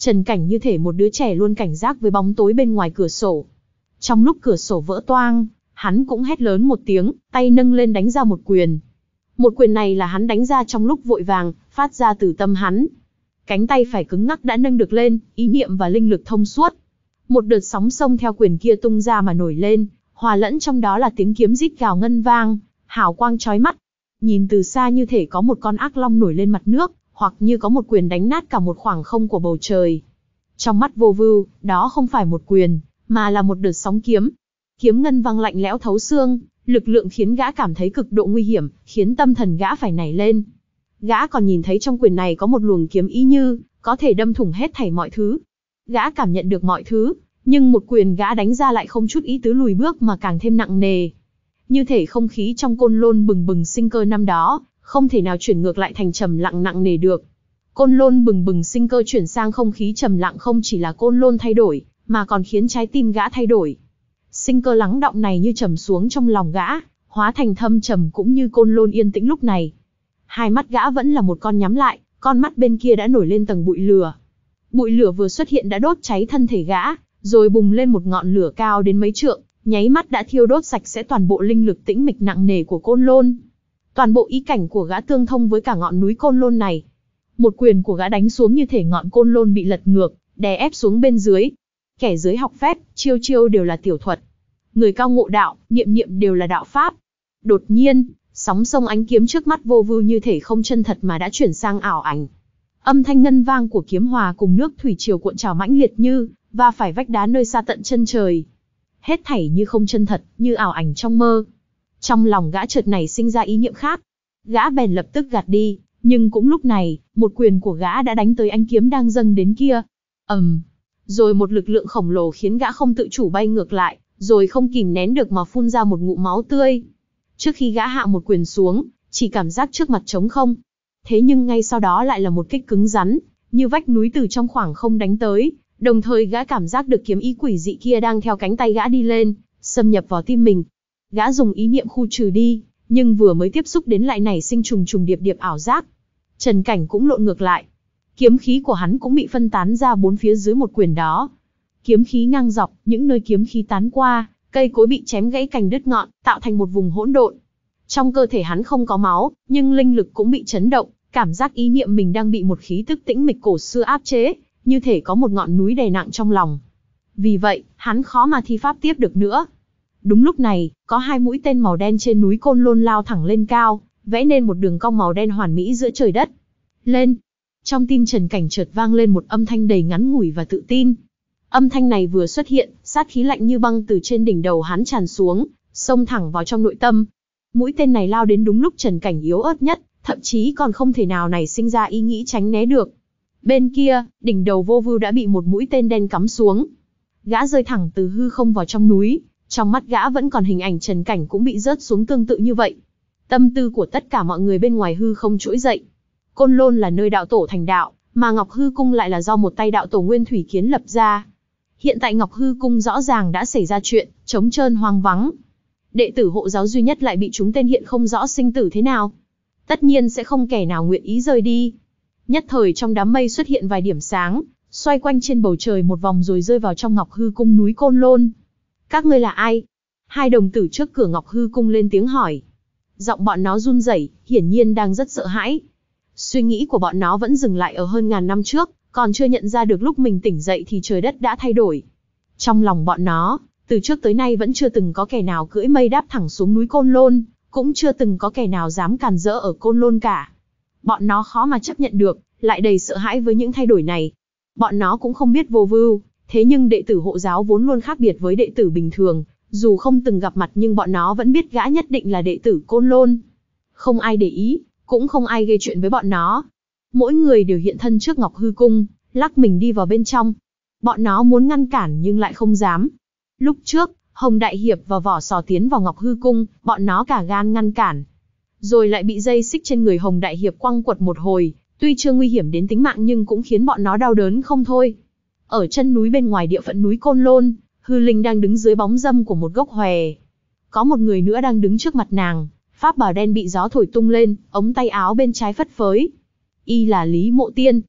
Trần Cảnh như thể một đứa trẻ luôn cảnh giác với bóng tối bên ngoài cửa sổ. Trong lúc cửa sổ vỡ toang, hắn cũng hét lớn một tiếng, tay nâng lên đánh ra một quyền. Một quyền này là hắn đánh ra trong lúc vội vàng, phát ra từ tâm hắn. Cánh tay phải cứng ngắc đã nâng được lên, ý niệm và linh lực thông suốt. Một đợt sóng sông theo quyền kia tung ra mà nổi lên, hòa lẫn trong đó là tiếng kiếm rít gào ngân vang, hào quang chói mắt. Nhìn từ xa như thể có một con ác long nổi lên mặt nước, hoặc như có một quyền đánh nát cả một khoảng không của bầu trời. Trong mắt Vô Vưu, đó không phải một quyền, mà là một đợt sóng kiếm. Kiếm ngân vang lạnh lẽo thấu xương, lực lượng khiến gã cảm thấy cực độ nguy hiểm, khiến tâm thần gã phải nảy lên. Gã còn nhìn thấy trong quyền này có một luồng kiếm ý như có thể đâm thủng hết thảy mọi thứ. Gã cảm nhận được mọi thứ, nhưng một quyền gã đánh ra lại không chút ý tứ lùi bước mà càng thêm nặng nề. Như thể không khí trong côn lôn bừng bừng sinh cơ năm đó, không thể nào chuyển ngược lại thành trầm lặng nặng nề được. Côn lôn bừng bừng sinh cơ chuyển sang không khí trầm lặng không chỉ là côn lôn thay đổi, mà còn khiến trái tim gã thay đổi. Sinh cơ lắng đọng này như trầm xuống trong lòng gã, hóa thành thâm trầm cũng như côn lôn yên tĩnh lúc này. Hai mắt gã vẫn là một con nhắm lại, con mắt bên kia đã nổi lên tầng bụi lửa. Bụi lửa vừa xuất hiện đã đốt cháy thân thể gã, rồi bùng lên một ngọn lửa cao đến mấy trượng, nháy mắt đã thiêu đốt sạch sẽ toàn bộ linh lực tĩnh mịch nặng nề của côn lôn. Toàn bộ ý cảnh của gã tương thông với cả ngọn núi côn lôn này. Một quyền của gã đánh xuống như thể ngọn côn lôn bị lật ngược, đè ép xuống bên dưới. Kẻ dưới học phép, chiêu chiêu đều là tiểu thuật. Người cao ngộ đạo, niệm niệm đều là đạo pháp. Đột nhiên, sóng sông ánh kiếm trước mắt Vô Vưu như thể không chân thật mà đã chuyển sang ảo ảnh. Âm thanh ngân vang của kiếm hòa cùng nước thủy triều cuộn trào mãnh liệt như va phải vách đá nơi xa tận chân trời. Hết thảy như không chân thật, như ảo ảnh trong mơ. Trong lòng gã chợt nảy sinh ra ý niệm khác. Gã bèn lập tức gạt đi, nhưng cũng lúc này, một quyền của gã đã đánh tới ánh kiếm đang dâng đến kia. ầm, um, rồi một lực lượng khổng lồ khiến gã không tự chủ bay ngược lại, rồi không kìm nén được mà phun ra một ngụm máu tươi. Trước khi gã hạ một quyền xuống, chỉ cảm giác trước mặt trống không. Thế nhưng ngay sau đó lại là một kích cứng rắn, như vách núi từ trong khoảng không đánh tới, đồng thời gã cảm giác được kiếm ý quỷ dị kia đang theo cánh tay gã đi lên, xâm nhập vào tim mình. Gã dùng ý niệm khu trừ đi, nhưng vừa mới tiếp xúc đến lại nảy sinh trùng trùng điệp điệp ảo giác. Trần Cảnh cũng lộn ngược lại. Kiếm khí của hắn cũng bị phân tán ra bốn phía dưới một quyền đó. Kiếm khí ngang dọc, những nơi kiếm khí tán qua, cây cối bị chém gãy cành đứt ngọn, tạo thành một vùng hỗn độn. Trong cơ thể hắn không có máu, nhưng linh lực cũng bị chấn động, cảm giác ý niệm mình đang bị một khí tức tĩnh mịch cổ xưa áp chế, như thể có một ngọn núi đè nặng trong lòng. Vì vậy, hắn khó mà thi pháp tiếp được nữa. Đúng lúc này, có hai mũi tên màu đen trên núi Côn Lôn lao thẳng lên cao, vẽ nên một đường cong màu đen hoàn mỹ giữa trời đất. Lên! Trong tim Trần Cảnh chợt vang lên một âm thanh đầy ngắn ngủi và tự tin. Âm thanh này vừa xuất hiện, sát khí lạnh như băng từ trên đỉnh đầu hắn tràn xuống, xông thẳng vào trong nội tâm. Mũi tên này lao đến đúng lúc Trần Cảnh yếu ớt nhất, thậm chí còn không thể nào nảy sinh ra ý nghĩ tránh né được. Bên kia, đỉnh đầu Vô Vưu đã bị một mũi tên đen cắm xuống. Gã rơi thẳng từ hư không vào trong núi, trong mắt gã vẫn còn hình ảnh Trần Cảnh cũng bị rớt xuống tương tự như vậy. Tâm tư của tất cả mọi người bên ngoài hư không trỗi dậy. Côn Lôn là nơi đạo tổ thành đạo, mà Ngọc Hư Cung lại là do một tay đạo tổ Nguyên Thủy Kiến lập ra. Hiện tại Ngọc Hư Cung rõ ràng đã xảy ra chuyện, trống trơn hoang vắng. Đệ tử hộ giáo duy nhất lại bị chúng tên hiện không rõ sinh tử thế nào. Tất nhiên sẽ không kẻ nào nguyện ý rời đi. Nhất thời trong đám mây xuất hiện vài điểm sáng, xoay quanh trên bầu trời một vòng rồi rơi vào trong Ngọc Hư Cung núi Côn Lôn. Các ngươi là ai? Hai đồng tử trước cửa Ngọc Hư Cung lên tiếng hỏi. Giọng bọn nó run rẩy, hiển nhiên đang rất sợ hãi. Suy nghĩ của bọn nó vẫn dừng lại ở hơn ngàn năm trước, còn chưa nhận ra được lúc mình tỉnh dậy thì trời đất đã thay đổi. Trong lòng bọn nó, từ trước tới nay vẫn chưa từng có kẻ nào cưỡi mây đáp thẳng xuống núi Côn Lôn, cũng chưa từng có kẻ nào dám càn rỡ ở Côn Lôn cả. Bọn nó khó mà chấp nhận được, lại đầy sợ hãi với những thay đổi này. Bọn nó cũng không biết Vô Vưu, thế nhưng đệ tử hộ giáo vốn luôn khác biệt với đệ tử bình thường, dù không từng gặp mặt nhưng bọn nó vẫn biết gã nhất định là đệ tử Côn Lôn. Không ai để ý, cũng không ai gây chuyện với bọn nó. Mỗi người đều hiện thân trước Ngọc Hư Cung, lắc mình đi vào bên trong. Bọn nó muốn ngăn cản nhưng lại không dám. Lúc trước, Hồng Đại Hiệp và Vỏ Sò tiến vào Ngọc Hư Cung, bọn nó cả gan ngăn cản. Rồi lại bị dây xích trên người Hồng Đại Hiệp quăng quật một hồi, tuy chưa nguy hiểm đến tính mạng nhưng cũng khiến bọn nó đau đớn không thôi. Ở chân núi bên ngoài địa phận núi Côn Lôn, Hư Linh đang đứng dưới bóng râm của một gốc hòe. Có một người nữa đang đứng trước mặt nàng, pháp bào đen bị gió thổi tung lên, ống tay áo bên trái phất phới. Y là Lý Mộ Tiên.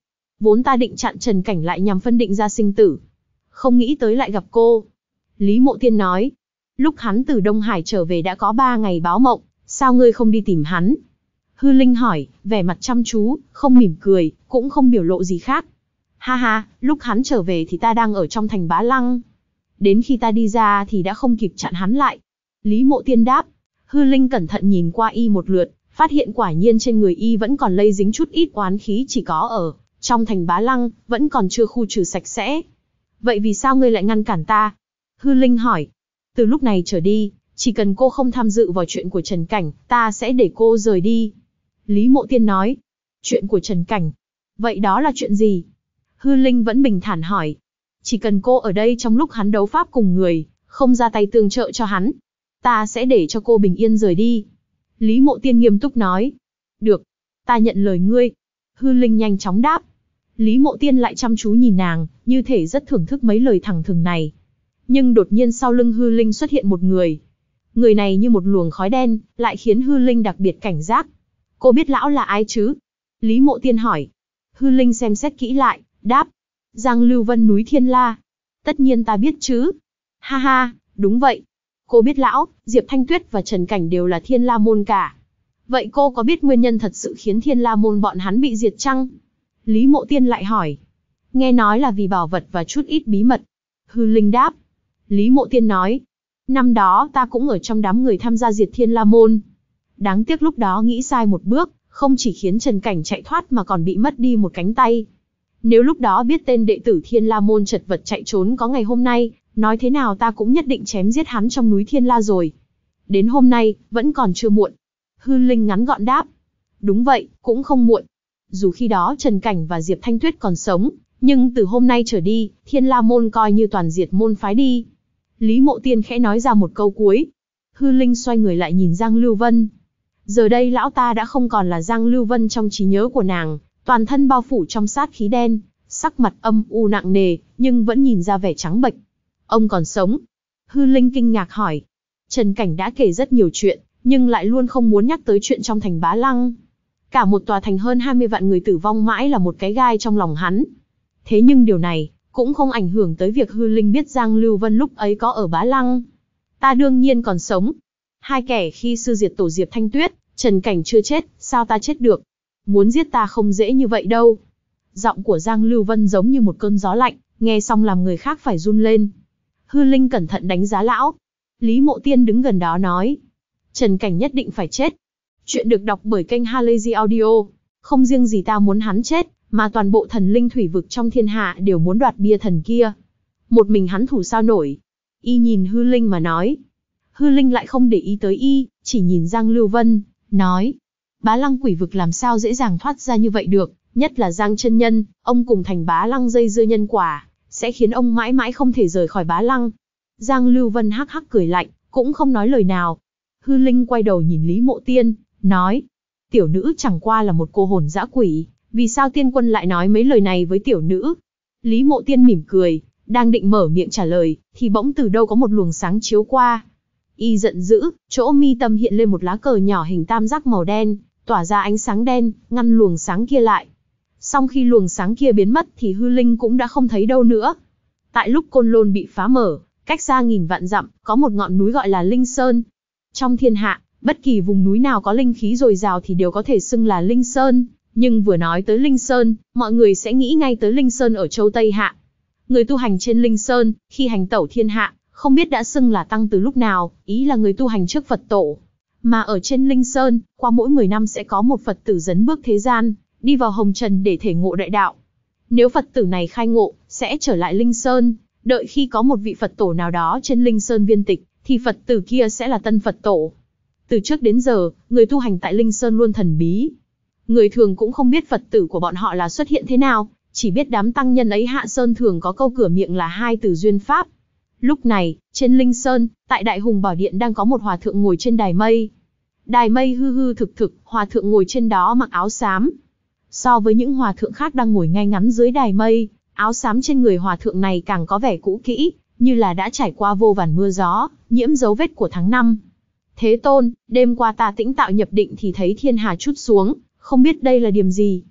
vốn ta định chặn Trần Cảnh lại nhằm phân định ra sinh tử. Không nghĩ tới lại gặp cô. Lý Mộ Tiên nói, lúc hắn từ Đông Hải trở về đã có ba ngày báo mộng, sao ngươi không đi tìm hắn? Hư Linh hỏi, vẻ mặt chăm chú, không mỉm cười, cũng không biểu lộ gì khác. Ha ha, lúc hắn trở về thì ta đang ở trong thành Bá Lăng. Đến khi ta đi ra thì đã không kịp chặn hắn lại. Lý Mộ Tiên đáp. Hư Linh cẩn thận nhìn qua y một lượt, phát hiện quả nhiên trên người y vẫn còn lây dính chút ít oán khí chỉ có ở trong thành Bá Lăng, vẫn còn chưa khu trừ sạch sẽ. Vậy vì sao ngươi lại ngăn cản ta? Hư Linh hỏi. Từ lúc này trở đi, chỉ cần cô không tham dự vào chuyện của Trần Cảnh, ta sẽ để cô rời đi. Lý Mộ Tiên nói. Chuyện của Trần Cảnh? Vậy đó là chuyện gì? Hư Linh vẫn bình thản hỏi. Chỉ cần cô ở đây trong lúc hắn đấu pháp cùng người, không ra tay tương trợ cho hắn, ta sẽ để cho cô bình yên rời đi. Lý Mộ Tiên nghiêm túc nói. Được, ta nhận lời ngươi. Hư Linh nhanh chóng đáp. Lý Mộ Tiên lại chăm chú nhìn nàng, như thể rất thưởng thức mấy lời thẳng thừng này. Nhưng đột nhiên sau lưng Hư Linh xuất hiện một người. Người này như một luồng khói đen, lại khiến Hư Linh đặc biệt cảnh giác. Cô biết lão là ai chứ? Lý Mộ Tiên hỏi. Hư Linh xem xét kỹ lại, đáp. Giang Lưu Vân núi Thiên La. Tất nhiên ta biết chứ. Ha ha, đúng vậy. Cô biết lão, Diệp Thanh Tuyết và Trần Cảnh đều là Thiên La môn cả. Vậy cô có biết nguyên nhân thật sự khiến Thiên La môn bọn hắn bị diệt chăng? Lý Mộ Tiên lại hỏi. Nghe nói là vì bảo vật và chút ít bí mật. Hư Linh đáp. Lý Mộ Tiên nói. Năm đó ta cũng ở trong đám người tham gia diệt Thiên La môn. Đáng tiếc lúc đó nghĩ sai một bước, không chỉ khiến Trần Cảnh chạy thoát mà còn bị mất đi một cánh tay. Nếu lúc đó biết tên đệ tử Thiên La môn chật vật chạy trốn có ngày hôm nay, nói thế nào ta cũng nhất định chém giết hắn trong núi Thiên La rồi. Đến hôm nay, vẫn còn chưa muộn. Hư Linh ngắn gọn đáp. Đúng vậy, cũng không muộn. Dù khi đó Trần Cảnh và Diệp Thanh Tuyết còn sống, nhưng từ hôm nay trở đi, Thiên La môn coi như toàn diệt môn phái đi. Lý Mộ Tiên khẽ nói ra một câu cuối. Hư Linh xoay người lại nhìn Giang Lưu Vân. Giờ đây lão ta đã không còn là Giang Lưu Vân trong trí nhớ của nàng, toàn thân bao phủ trong sát khí đen, sắc mặt âm u nặng nề, nhưng vẫn nhìn ra vẻ trắng bệch. Ông còn sống? Hư Linh kinh ngạc hỏi. Trần Cảnh đã kể rất nhiều chuyện, nhưng lại luôn không muốn nhắc tới chuyện trong thành Bá Lăng. Cả một tòa thành hơn hai mươi vạn người tử vong mãi là một cái gai trong lòng hắn. Thế nhưng điều này cũng không ảnh hưởng tới việc Hư Linh biết Giang Lưu Vân lúc ấy có ở Bá Lăng. Ta đương nhiên còn sống. Hai kẻ khi sư diệt tổ Diệp Thanh Tuyết, Trần Cảnh chưa chết, sao ta chết được? Muốn giết ta không dễ như vậy đâu. Giọng của Giang Lưu Vân giống như một cơn gió lạnh, nghe xong làm người khác phải run lên. Hư Linh cẩn thận đánh giá lão. Lý Mộ Tiên đứng gần đó nói. Trần Cảnh nhất định phải chết. Chuyện được đọc bởi kênh Halazy Audio. Không riêng gì ta muốn hắn chết, mà toàn bộ thần linh thủy vực trong thiên hạ đều muốn đoạt bia thần kia. Một mình hắn thủ sao nổi. Y nhìn Hư Linh mà nói. Hư Linh lại không để ý tới y, chỉ nhìn Giang Lưu Vân, nói. Bá Lăng quỷ vực làm sao dễ dàng thoát ra như vậy được, nhất là Giang chân nhân, ông cùng thành Bá Lăng dây dưa nhân quả, sẽ khiến ông mãi mãi không thể rời khỏi Bá Lăng. Giang Lưu Vân hắc hắc cười lạnh, cũng không nói lời nào. Hư Linh quay đầu nhìn Lý Mộ Tiên, nói. Tiểu nữ chẳng qua là một cô hồn dã quỷ, vì sao tiên quân lại nói mấy lời này với tiểu nữ? Lý Mộ Tiên mỉm cười, đang định mở miệng trả lời, thì bỗng từ đâu có một luồng sáng chiếu qua. Y giận dữ, chỗ mi tâm hiện lên một lá cờ nhỏ hình tam giác màu đen, tỏa ra ánh sáng đen, ngăn luồng sáng kia lại. Sau khi luồng sáng kia biến mất thì Hư Linh cũng đã không thấy đâu nữa. Tại lúc Côn Lôn bị phá mở, cách xa nghìn vạn dặm, có một ngọn núi gọi là Linh Sơn. Trong thiên hạ, bất kỳ vùng núi nào có linh khí dồi dào thì đều có thể xưng là Linh Sơn, nhưng vừa nói tới Linh Sơn, mọi người sẽ nghĩ ngay tới Linh Sơn ở châu Tây Hạ. Người tu hành trên Linh Sơn, khi hành tẩu thiên hạ, không biết đã xưng là tăng từ lúc nào, ý là người tu hành trước Phật tổ. Mà ở trên Linh Sơn, qua mỗi mười năm sẽ có một Phật tử dấn bước thế gian, đi vào hồng trần để thể ngộ đại đạo. Nếu Phật tử này khai ngộ, sẽ trở lại Linh Sơn, đợi khi có một vị Phật tổ nào đó trên Linh Sơn viên tịch, thì Phật tử kia sẽ là tân Phật tổ. Từ trước đến giờ, người tu hành tại Linh Sơn luôn thần bí. Người thường cũng không biết Phật tử của bọn họ là xuất hiện thế nào, chỉ biết đám tăng nhân ấy hạ sơn thường có câu cửa miệng là hai từ duyên pháp. Lúc này, trên Linh Sơn, tại Đại Hùng Bảo Điện đang có một hòa thượng ngồi trên đài mây. Đài mây hư hư thực thực, hòa thượng ngồi trên đó mặc áo xám. So với những hòa thượng khác đang ngồi ngay ngắn dưới đài mây, áo xám trên người hòa thượng này càng có vẻ cũ kỹ, như là đã trải qua vô vàn mưa gió, nhiễm dấu vết của tháng năm. Thế Tôn, đêm qua ta tĩnh tạo nhập định thì thấy thiên hà trút xuống, không biết đây là điểm gì.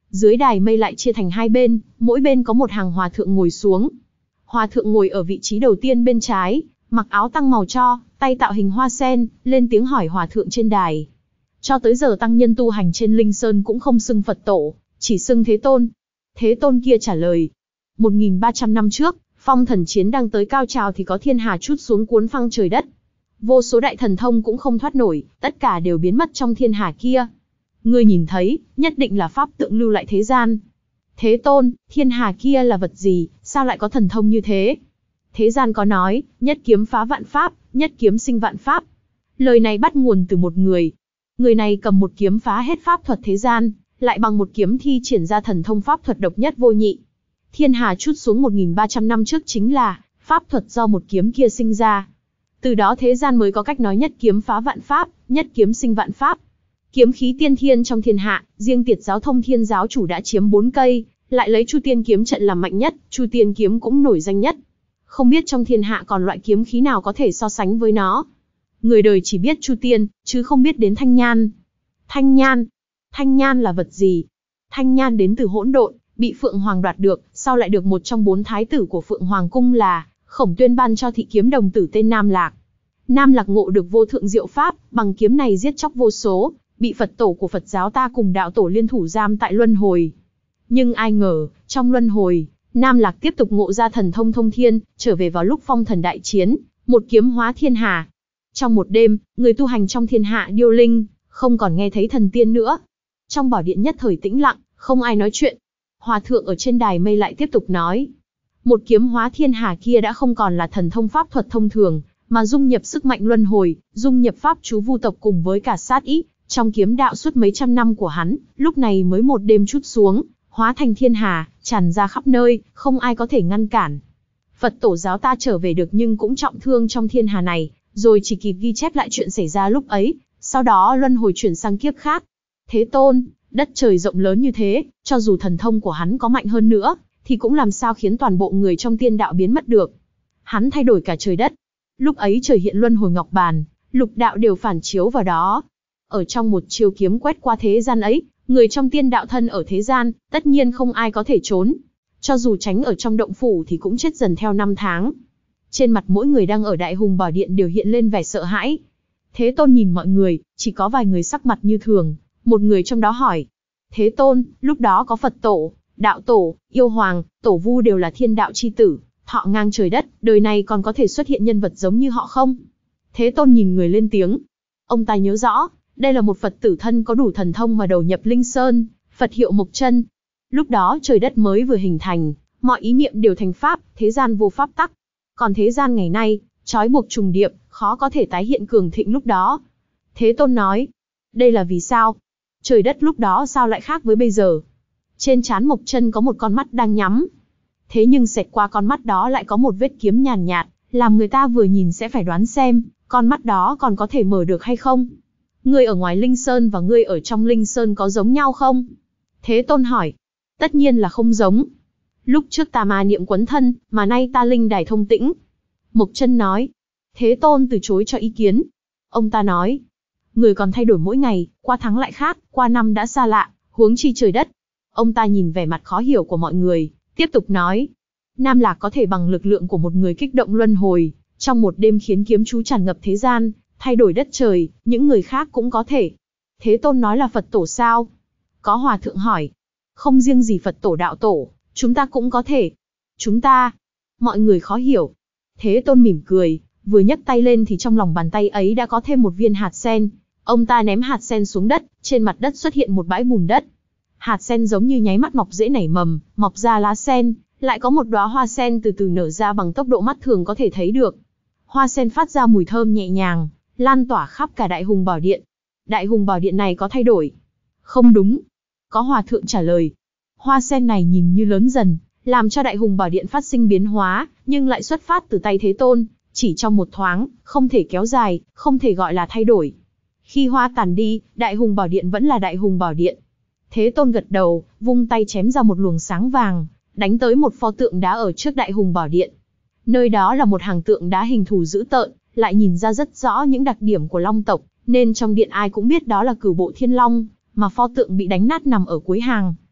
Dưới đài mây lại chia thành hai bên, mỗi bên có một hàng hòa thượng ngồi xuống. Hòa thượng ngồi ở vị trí đầu tiên bên trái, mặc áo tăng màu tro, tay tạo hình hoa sen, lên tiếng hỏi hòa thượng trên đài. Cho tới giờ tăng nhân tu hành trên Linh Sơn cũng không xưng Phật tổ, chỉ xưng Thế Tôn. Thế Tôn kia trả lời, một nghìn ba trăm năm trước, phong thần chiến đang tới cao trào thì có thiên hà trút xuống cuốn phăng trời đất. Vô số đại thần thông cũng không thoát nổi, tất cả đều biến mất trong thiên hà kia. Ngươi nhìn thấy, nhất định là pháp tượng lưu lại thế gian. Thế Tôn, thiên hà kia là vật gì, sao lại có thần thông như thế? Thế gian có nói, nhất kiếm phá vạn pháp, nhất kiếm sinh vạn pháp. Lời này bắt nguồn từ một người. Người này cầm một kiếm phá hết pháp thuật thế gian, lại bằng một kiếm thi triển ra thần thông pháp thuật độc nhất vô nhị. Thiên hà trút xuống một nghìn ba trăm năm trước chính là pháp thuật do một kiếm kia sinh ra. Từ đó thế gian mới có cách nói nhất kiếm phá vạn pháp, nhất kiếm sinh vạn pháp. Kiếm khí tiên thiên trong thiên hạ, riêng Tiệt giáo Thông Thiên giáo chủ đã chiếm bốn cây, lại lấy Chu Tiên kiếm trận làm mạnh nhất, Chu Tiên kiếm cũng nổi danh nhất. Không biết trong thiên hạ còn loại kiếm khí nào có thể so sánh với nó. Người đời chỉ biết Chu Tiên, chứ không biết đến Thanh Nhan. Thanh Nhan? Thanh Nhan là vật gì? Thanh Nhan đến từ hỗn độn, bị Phượng Hoàng đoạt được, sau lại được một trong bốn thái tử của Phượng Hoàng cung là Khổng Tuyên ban cho thị kiếm đồng tử tên Nam Lạc. Nam Lạc ngộ được vô thượng diệu pháp, bằng kiếm này giết chóc vô số, bị Phật tổ của Phật giáo ta cùng đạo tổ liên thủ giam tại luân hồi. Nhưng ai ngờ, trong luân hồi, Nam Lạc tiếp tục ngộ ra thần thông thông thiên, trở về vào lúc phong thần đại chiến, một kiếm hóa thiên hà. Trong một đêm, người tu hành trong thiên hạ điêu linh, không còn nghe thấy thần tiên nữa. Trong bảo điện nhất thời tĩnh lặng, không ai nói chuyện. Hòa thượng ở trên đài mây lại tiếp tục nói. Một kiếm hóa thiên hà kia đã không còn là thần thông pháp thuật thông thường, mà dung nhập sức mạnh luân hồi, dung nhập pháp chú vu tộc cùng với cả sát ý, trong kiếm đạo suốt mấy trăm năm của hắn, lúc này mới một đêm trút xuống, hóa thành thiên hà, tràn ra khắp nơi, không ai có thể ngăn cản. Phật tổ giáo ta trở về được nhưng cũng trọng thương trong thiên hà này, rồi chỉ kịp ghi chép lại chuyện xảy ra lúc ấy, sau đó luân hồi chuyển sang kiếp khác. Thế Tôn, đất trời rộng lớn như thế, cho dù thần thông của hắn có mạnh hơn nữa, thì cũng làm sao khiến toàn bộ người trong tiên đạo biến mất được. Hắn thay đổi cả trời đất. Lúc ấy trời hiện luân hồi ngọc bàn, lục đạo đều phản chiếu vào đó. Ở trong một chiêu kiếm quét qua thế gian ấy, người trong tiên đạo thân ở thế gian, tất nhiên không ai có thể trốn. Cho dù tránh ở trong động phủ thì cũng chết dần theo năm tháng. Trên mặt mỗi người đang ở Đại Hùng Bảo Điện đều hiện lên vẻ sợ hãi. Thế Tôn nhìn mọi người, chỉ có vài người sắc mặt như thường. Một người trong đó hỏi. Thế Tôn, lúc đó có Phật tổ, đạo tổ, yêu hoàng, tổ vu đều là thiên đạo chi tử, thọ ngang trời đất, đời này còn có thể xuất hiện nhân vật giống như họ không? Thế Tôn nhìn người lên tiếng. Ông ta nhớ rõ, đây là một Phật tử thân có đủ thần thông mà đầu nhập Linh Sơn, Phật hiệu Mộc Chân. Lúc đó trời đất mới vừa hình thành, mọi ý niệm đều thành pháp, thế gian vô pháp tắc. Còn thế gian ngày nay, trói buộc trùng điệp, khó có thể tái hiện cường thịnh lúc đó. Thế Tôn nói, đây là vì sao? Trời đất lúc đó sao lại khác với bây giờ? Trên trán Mộc Chân có một con mắt đang nhắm. Thế nhưng xẹt qua con mắt đó lại có một vết kiếm nhàn nhạt, làm người ta vừa nhìn sẽ phải đoán xem, con mắt đó còn có thể mở được hay không? Ngươi ở ngoài Linh Sơn và ngươi ở trong Linh Sơn có giống nhau không? Thế Tôn hỏi. Tất nhiên là không giống. Lúc trước ta ma niệm quấn thân, mà nay ta linh đài thông tĩnh. Mộc Chân nói. Thế Tôn từ chối cho ý kiến. Ông ta nói. Người còn thay đổi mỗi ngày, qua tháng lại khác, qua năm đã xa lạ, huống chi trời đất. Ông ta nhìn vẻ mặt khó hiểu của mọi người, tiếp tục nói. Nam Lạc có thể bằng lực lượng của một người kích động luân hồi, trong một đêm khiến kiếm chú tràn ngập thế gian, thay đổi đất trời, những người khác cũng có thể. Thế Tôn nói là Phật tổ sao? Có hòa thượng hỏi. Không riêng gì Phật tổ đạo tổ, chúng ta cũng có thể. Chúng ta? Mọi người khó hiểu. Thế Tôn mỉm cười, vừa nhấc tay lên thì trong lòng bàn tay ấy đã có thêm một viên hạt sen. Ông ta ném hạt sen xuống đất, trên mặt đất xuất hiện một bãi bùn đất. Hạt sen giống như nháy mắt mọc rễ nảy mầm, mọc ra lá sen, lại có một đóa hoa sen từ từ nở ra bằng tốc độ mắt thường có thể thấy được. Hoa sen phát ra mùi thơm nhẹ nhàng, lan tỏa khắp cả Đại Hùng Bảo Điện. Đại Hùng Bảo Điện này có thay đổi? Không đúng. Có hòa thượng trả lời. Hoa sen này nhìn như lớn dần, làm cho Đại Hùng Bảo Điện phát sinh biến hóa, nhưng lại xuất phát từ tay Thế Tôn, chỉ trong một thoáng, không thể kéo dài, không thể gọi là thay đổi. Khi hoa tàn đi, Đại Hùng Bảo Điện vẫn là Đại Hùng Bảo Điện. Thế Tôn gật đầu, vung tay chém ra một luồng sáng vàng, đánh tới một pho tượng đá ở trước Đại Hùng Bảo Điện. Nơi đó là một hàng tượng đá hình thù dữ tợn, lại nhìn ra rất rõ những đặc điểm của Long tộc, nên trong điện ai cũng biết đó là Cửu Bộ Thiên Long, mà pho tượng bị đánh nát nằm ở cuối hàng.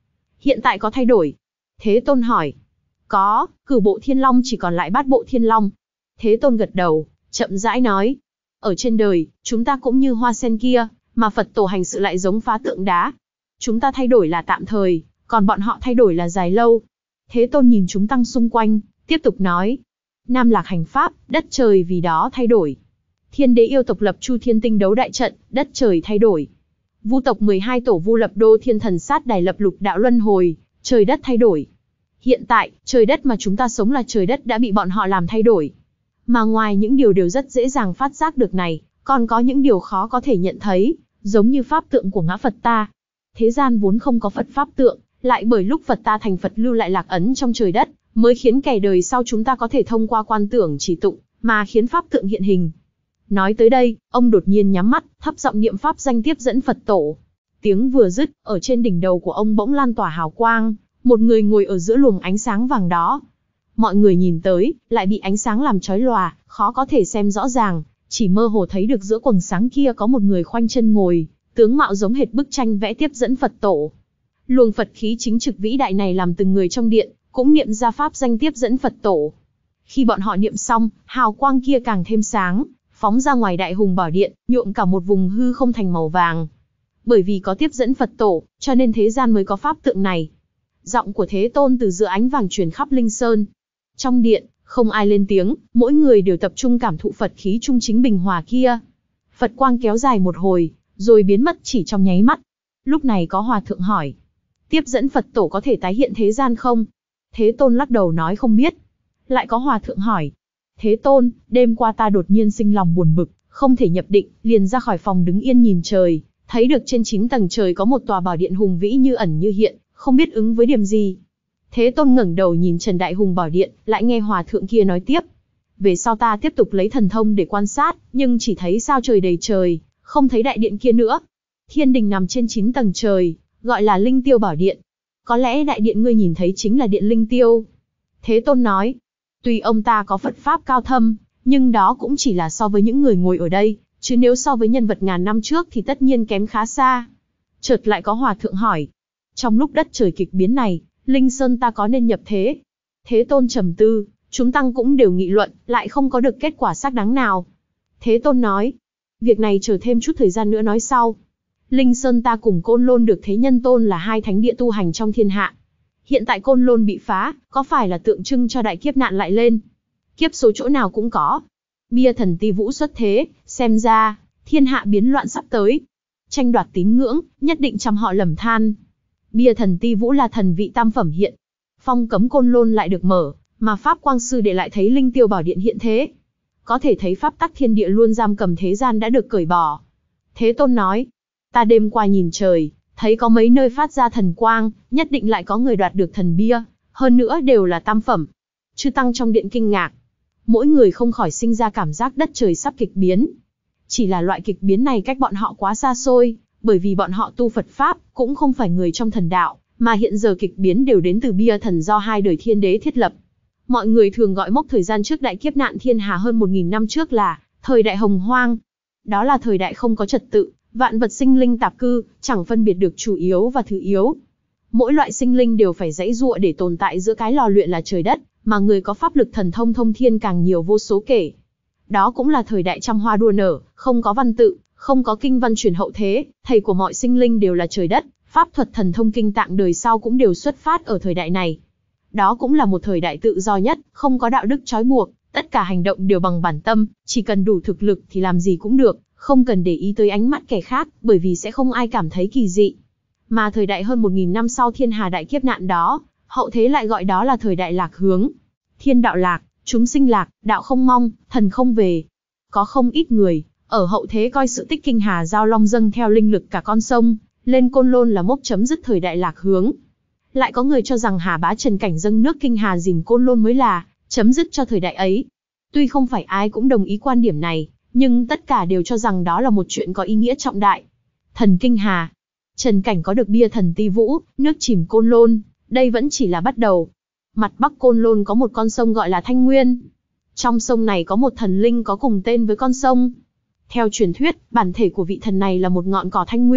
hiện tại có thay đổi? Thế Tôn hỏi. Có, cửu bộ thiên long chỉ còn lại bát bộ thiên long. Thế Tôn gật đầu, chậm rãi nói. Ở trên đời, chúng ta cũng như hoa sen kia, mà Phật tổ hành sự lại giống phá tượng đá. Chúng ta thay đổi là tạm thời, còn bọn họ thay đổi là dài lâu. Thế Tôn nhìn chúng tăng xung quanh, tiếp tục nói. Nam Lạc hành pháp, đất trời vì đó thay đổi. Thiên đế yêu tộc lập Chu Thiên Tinh đấu đại trận, đất trời thay đổi. Vu tộc mười hai tổ vu lập Đô Thiên Thần Sát đài lập lục đạo luân hồi, trời đất thay đổi. Hiện tại, trời đất mà chúng ta sống là trời đất đã bị bọn họ làm thay đổi. Mà ngoài những điều đều rất dễ dàng phát giác được này, còn có những điều khó có thể nhận thấy, giống như pháp tượng của ngã Phật ta. Thế gian vốn không có Phật pháp tượng, lại bởi lúc Phật ta thành Phật lưu lại lạc ấn trong trời đất, mới khiến kẻ đời sau chúng ta có thể thông qua quan tưởng chỉ tụng, mà khiến pháp tượng hiện hình. Nói tới đây, ông đột nhiên nhắm mắt, thấp giọng niệm pháp danh tiếp dẫn Phật tổ. Tiếng vừa dứt, ở trên đỉnh đầu của ông bỗng lan tỏa hào quang, một người ngồi ở giữa luồng ánh sáng vàng đó. Mọi người nhìn tới, lại bị ánh sáng làm chói lòa, khó có thể xem rõ ràng, chỉ mơ hồ thấy được giữa quầng sáng kia có một người khoanh chân ngồi, tướng mạo giống hệt bức tranh vẽ tiếp dẫn Phật tổ. Luồng Phật khí chính trực vĩ đại này làm từng người trong điện cũng niệm ra pháp danh tiếp dẫn Phật tổ. Khi bọn họ niệm xong, hào quang kia càng thêm sáng, phóng ra ngoài đại hùng bảo điện, nhuộm cả một vùng hư không thành màu vàng. Bởi vì có tiếp dẫn Phật tổ, cho nên thế gian mới có pháp tượng này. Giọng của Thế Tôn từ giữa ánh vàng truyền khắp Linh Sơn. Trong điện, không ai lên tiếng, mỗi người đều tập trung cảm thụ Phật khí trung chính bình hòa kia. Phật quang kéo dài một hồi, rồi biến mất chỉ trong nháy mắt. Lúc này có hòa thượng hỏi, tiếp dẫn Phật tổ có thể tái hiện thế gian không? Thế Tôn lắc đầu nói không biết. Lại có hòa thượng hỏi, Thế Tôn, đêm qua ta đột nhiên sinh lòng buồn bực, không thể nhập định, liền ra khỏi phòng đứng yên nhìn trời, thấy được trên chín tầng trời có một tòa bảo điện hùng vĩ như ẩn như hiện, không biết ứng với điểm gì. Thế Tôn ngẩng đầu nhìn Trần Đại Hùng bảo điện, lại nghe hòa thượng kia nói tiếp. Về sau ta tiếp tục lấy thần thông để quan sát, nhưng chỉ thấy sao trời đầy trời, không thấy đại điện kia nữa. Thiên đình nằm trên chín tầng trời, gọi là Linh Tiêu Bảo Điện. Có lẽ đại điện ngươi nhìn thấy chính là điện Linh Tiêu. Thế Tôn nói, tuy ông ta có Phật Pháp cao thâm, nhưng đó cũng chỉ là so với những người ngồi ở đây, chứ nếu so với nhân vật ngàn năm trước thì tất nhiên kém khá xa. Chợt lại có hòa thượng hỏi, trong lúc đất trời kịch biến này, Linh Sơn ta có nên nhập thế? Thế Tôn trầm tư, chúng tăng cũng đều nghị luận, lại không có được kết quả xác đáng nào. Thế Tôn nói, việc này chờ thêm chút thời gian nữa nói sau. Linh Sơn ta cùng Côn Lôn được Thế Nhân tôn là hai thánh địa tu hành trong thiên hạ. Hiện tại Côn Lôn bị phá, có phải là tượng trưng cho đại kiếp nạn lại lên? Kiếp số chỗ nào cũng có. Bia thần Ti Vũ xuất thế, xem ra, thiên hạ biến loạn sắp tới. Tranh đoạt tín ngưỡng, nhất định trăm họ lầm than. Bia thần Ti Vũ là thần vị tam phẩm hiện. Phong cấm Côn Lôn lại được mở, mà Pháp Quang Sư để lại thấy Linh Tiêu Bảo Điện hiện thế. Có thể thấy pháp tắc thiên địa luôn giam cầm thế gian đã được cởi bỏ. Thế Tôn nói, ta đêm qua nhìn trời, thấy có mấy nơi phát ra thần quang, nhất định lại có người đoạt được thần bia, hơn nữa đều là tam phẩm. Chư tăng trong điện kinh ngạc, mỗi người không khỏi sinh ra cảm giác đất trời sắp kịch biến. Chỉ là loại kịch biến này cách bọn họ quá xa xôi, bởi vì bọn họ tu Phật Pháp, cũng không phải người trong thần đạo, mà hiện giờ kịch biến đều đến từ bia thần do hai đời thiên đế thiết lập. Mọi người thường gọi mốc thời gian trước đại kiếp nạn thiên hà hơn một nghìn năm trước là thời đại hồng hoang. Đó là thời đại không có trật tự, vạn vật sinh linh tạp cư, chẳng phân biệt được chủ yếu và thứ yếu. Mỗi loại sinh linh đều phải giãy giụa để tồn tại giữa cái lò luyện là trời đất, mà người có pháp lực thần thông thông thiên càng nhiều vô số kể. Đó cũng là thời đại trăm hoa đua nở, không có văn tự, không có kinh văn truyền hậu thế, thầy của mọi sinh linh đều là trời đất, pháp thuật thần thông kinh tạng đời sau cũng đều xuất phát ở thời đại này. Đó cũng là một thời đại tự do nhất, không có đạo đức trói buộc, tất cả hành động đều bằng bản tâm, chỉ cần đủ thực lực thì làm gì cũng được, không cần để ý tới ánh mắt kẻ khác, bởi vì sẽ không ai cảm thấy kỳ dị. Mà thời đại hơn một nghìn năm sau thiên hà đại kiếp nạn đó, hậu thế lại gọi đó là thời đại lạc hướng. Thiên đạo lạc, chúng sinh lạc, đạo không mong, thần không về. Có không ít người, ở hậu thế coi sự tích kinh hà giao long dâng theo linh lực cả con sông, lên Côn Lôn là mốc chấm dứt thời đại lạc hướng. Lại có người cho rằng Hà Bá Trần cảnh dâng nước kinh hà dìm Côn Lôn mới là chấm dứt cho thời đại ấy. Tuy không phải ai cũng đồng ý quan điểm này, nhưng tất cả đều cho rằng đó là một chuyện có ý nghĩa trọng đại. Thần kinh hà, Trần cảnh có được bia thần Ti Vũ, nước chìm Côn Lôn, đây vẫn chỉ là bắt đầu. Mặt bắc Côn Lôn có một con sông gọi là Thanh Nguyên. Trong sông này có một thần linh có cùng tên với con sông. Theo truyền thuyết, bản thể của vị thần này là một ngọn cỏ thanh nguyên,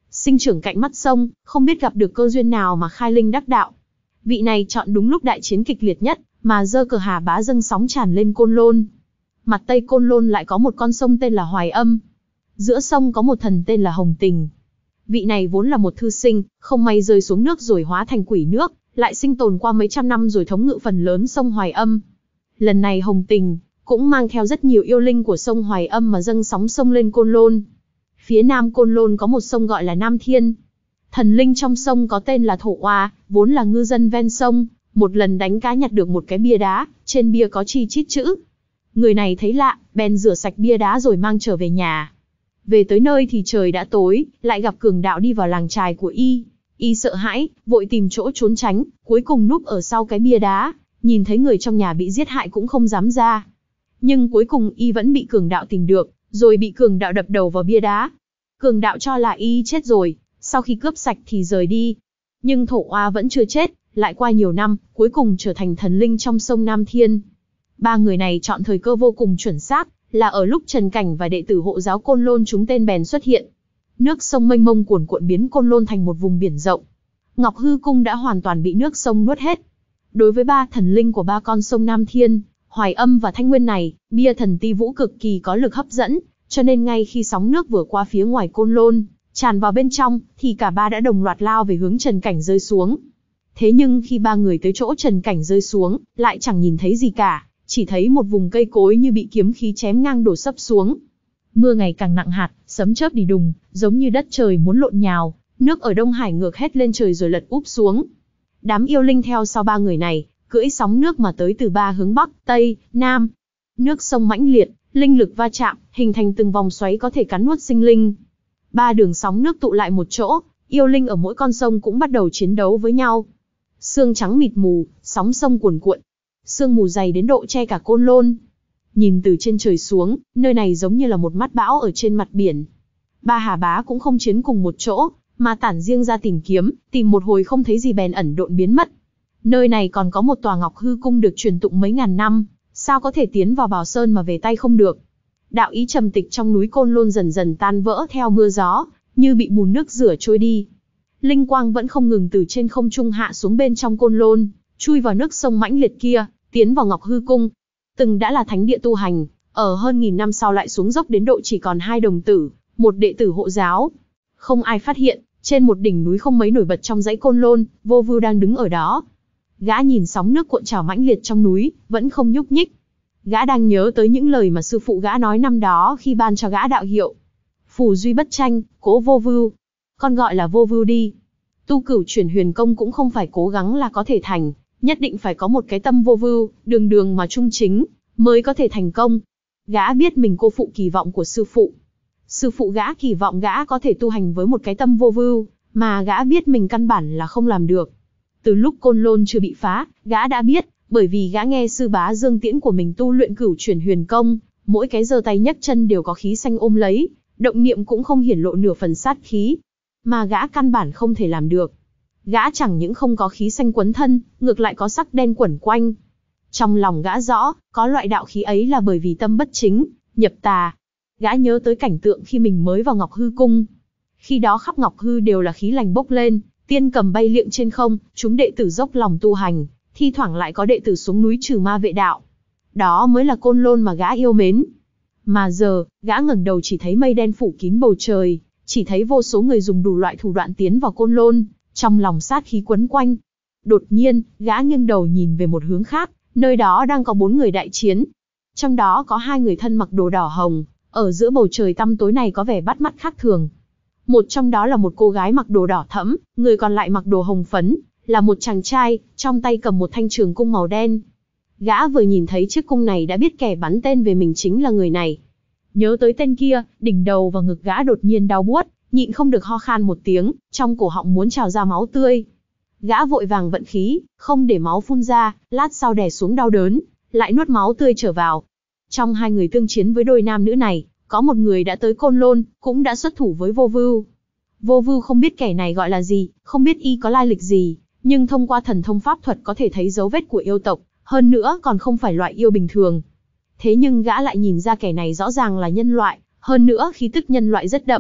sinh trưởng cạnh mắt sông, không biết gặp được cơ duyên nào mà khai linh đắc đạo. Vị này chọn đúng lúc đại chiến kịch liệt nhất, mà dơ cờ Hà Bá dâng sóng tràn lên Côn Lôn. Mặt Tây Côn Lôn lại có một con sông tên là Hoài Âm. Giữa sông có một thần tên là Hồng Tình. Vị này vốn là một thư sinh, không may rơi xuống nước rồi hóa thành quỷ nước, lại sinh tồn qua mấy trăm năm rồi thống ngự phần lớn sông Hoài Âm. Lần này Hồng Tình cũng mang theo rất nhiều yêu linh của sông Hoài Âm mà dâng sóng sông lên Côn Lôn. Phía nam Côn Lôn có một sông gọi là Nam Thiên. Thần linh trong sông có tên là Thổ Oa, vốn là ngư dân ven sông, một lần đánh cá nhặt được một cái bia đá, trên bia có chi chít chữ. Người này thấy lạ, bèn rửa sạch bia đá rồi mang trở về nhà. Về tới nơi thì trời đã tối, lại gặp cường đạo đi vào làng chài của y. Y sợ hãi, vội tìm chỗ trốn tránh, cuối cùng núp ở sau cái bia đá, nhìn thấy người trong nhà bị giết hại cũng không dám ra. Nhưng cuối cùng y vẫn bị cường đạo tìm được, rồi bị cường đạo đập đầu vào bia đá. Cường đạo cho là y chết rồi, sau khi cướp sạch thì rời đi. Nhưng Thổ Oa vẫn chưa chết, lại qua nhiều năm, cuối cùng trở thành thần linh trong sông Nam Thiên. Ba người này chọn thời cơ vô cùng chuẩn xác, là ở lúc Trần Cảnh và đệ tử hộ giáo Côn Lôn chúng tên bèn xuất hiện. Nước sông mênh mông cuồn cuộn biến Côn Lôn thành một vùng biển rộng. Ngọc Hư Cung đã hoàn toàn bị nước sông nuốt hết. Đối với ba thần linh của ba con sông Nam Thiên, Hoài Âm và Thanh Nguyên này, bia thần ti vũ cực kỳ có lực hấp dẫn, cho nên ngay khi sóng nước vừa qua phía ngoài Côn Lôn, tràn vào bên trong, thì cả ba đã đồng loạt lao về hướng Trần Cảnh rơi xuống. Thế nhưng khi ba người tới chỗ Trần Cảnh rơi xuống, lại chẳng nhìn thấy gì cả, chỉ thấy một vùng cây cối như bị kiếm khí chém ngang đổ sấp xuống. Mưa ngày càng nặng hạt, sấm chớp đi đùng, giống như đất trời muốn lộn nhào, nước ở Đông Hải ngược hết lên trời rồi lật úp xuống. Đám yêu linh theo sau ba người này, cưỡi sóng nước mà tới từ ba hướng Bắc, Tây, Nam. Nước sông mãnh liệt, linh lực va chạm, hình thành từng vòng xoáy có thể cắn nuốt sinh linh. Ba đường sóng nước tụ lại một chỗ, yêu linh ở mỗi con sông cũng bắt đầu chiến đấu với nhau. Sương trắng mịt mù, sóng sông cuồn cuộn. Sương mù dày đến độ che cả Côn Lôn. Nhìn từ trên trời xuống, nơi này giống như là một mắt bão ở trên mặt biển. Ba Hà Bá cũng không chiến cùng một chỗ, mà tản riêng ra tìm kiếm, tìm một hồi không thấy gì bèn ẩn độn biến mất. Nơi này còn có một tòa Ngọc Hư Cung được truyền tụng mấy ngàn năm, sao có thể tiến vào Bảo Sơn mà về tay không được. Đạo ý trầm tịch trong núi Côn Lôn dần dần tan vỡ theo mưa gió, như bị bùn nước rửa trôi đi. Linh quang vẫn không ngừng từ trên không trung hạ xuống bên trong Côn Lôn, chui vào nước sông mãnh liệt kia, tiến vào Ngọc Hư Cung. Từng đã là thánh địa tu hành, ở hơn nghìn năm sau lại xuống dốc đến độ chỉ còn hai đồng tử, một đệ tử hộ giáo. Không ai phát hiện, trên một đỉnh núi không mấy nổi bật trong dãy Côn Lôn, Vô Vưu đang đứng ở đó. Gã nhìn sóng nước cuộn trào mãnh liệt trong núi, vẫn không nhúc nhích. Gã đang nhớ tới những lời mà sư phụ gã nói năm đó khi ban cho gã đạo hiệu. Phù duy bất tranh, cố Vô Vưu. Con gọi là Vô Vưu đi. Tu Cửu Chuyển Huyền Công cũng không phải cố gắng là có thể thành, nhất định phải có một cái tâm vô vưu, đường đường mà trung chính, mới có thể thành công. Gã biết mình cô phụ kỳ vọng của sư phụ. Sư phụ gã kỳ vọng gã có thể tu hành với một cái tâm vô vưu, mà gã biết mình căn bản là không làm được. Từ lúc Côn Lôn chưa bị phá, gã đã biết, bởi vì gã nghe sư bá Dương Tiễn của mình tu luyện Cửu Chuyển Huyền Công, mỗi cái giơ tay nhấc chân đều có khí xanh ôm lấy, động niệm cũng không hiển lộ nửa phần sát khí, mà gã căn bản không thể làm được. Gã chẳng những không có khí xanh quấn thân, ngược lại có sắc đen quẩn quanh. Trong lòng gã rõ, có loại đạo khí ấy là bởi vì tâm bất chính, nhập tà. Gã nhớ tới cảnh tượng khi mình mới vào Ngọc Hư Cung. Khi đó khắp Ngọc Hư đều là khí lành bốc lên, tiên cầm bay liệng trên không, chúng đệ tử dốc lòng tu hành, thi thoảng lại có đệ tử xuống núi trừ ma vệ đạo. Đó mới là Côn Lôn mà gã yêu mến. Mà giờ, gã ngẩng đầu chỉ thấy mây đen phủ kín bầu trời, chỉ thấy vô số người dùng đủ loại thủ đoạn tiến vào Côn Lôn, trong lòng sát khí quấn quanh. Đột nhiên, gã nghiêng đầu nhìn về một hướng khác, nơi đó đang có bốn người đại chiến. Trong đó có hai người thân mặc đồ đỏ hồng, ở giữa bầu trời tăm tối này có vẻ bắt mắt khác thường. Một trong đó là một cô gái mặc đồ đỏ thẫm, người còn lại mặc đồ hồng phấn, là một chàng trai, trong tay cầm một thanh trường cung màu đen. Gã vừa nhìn thấy chiếc cung này đã biết kẻ bắn tên về mình chính là người này. Nhớ tới tên kia, đỉnh đầu và ngực gã đột nhiên đau buốt, nhịn không được ho khan một tiếng, trong cổ họng muốn trào ra máu tươi. Gã vội vàng vận khí, không để máu phun ra, lát sau đè xuống đau đớn, lại nuốt máu tươi trở vào. Trong hai người tương chiến với đôi nam nữ này, có một người đã tới Côn Lôn, cũng đã xuất thủ với Vô Vưu. Vô Vưu không biết kẻ này gọi là gì, không biết y có lai lịch gì, nhưng thông qua thần thông pháp thuật có thể thấy dấu vết của yêu tộc, hơn nữa còn không phải loại yêu bình thường. Thế nhưng gã lại nhìn ra kẻ này rõ ràng là nhân loại, hơn nữa khí tức nhân loại rất đậm.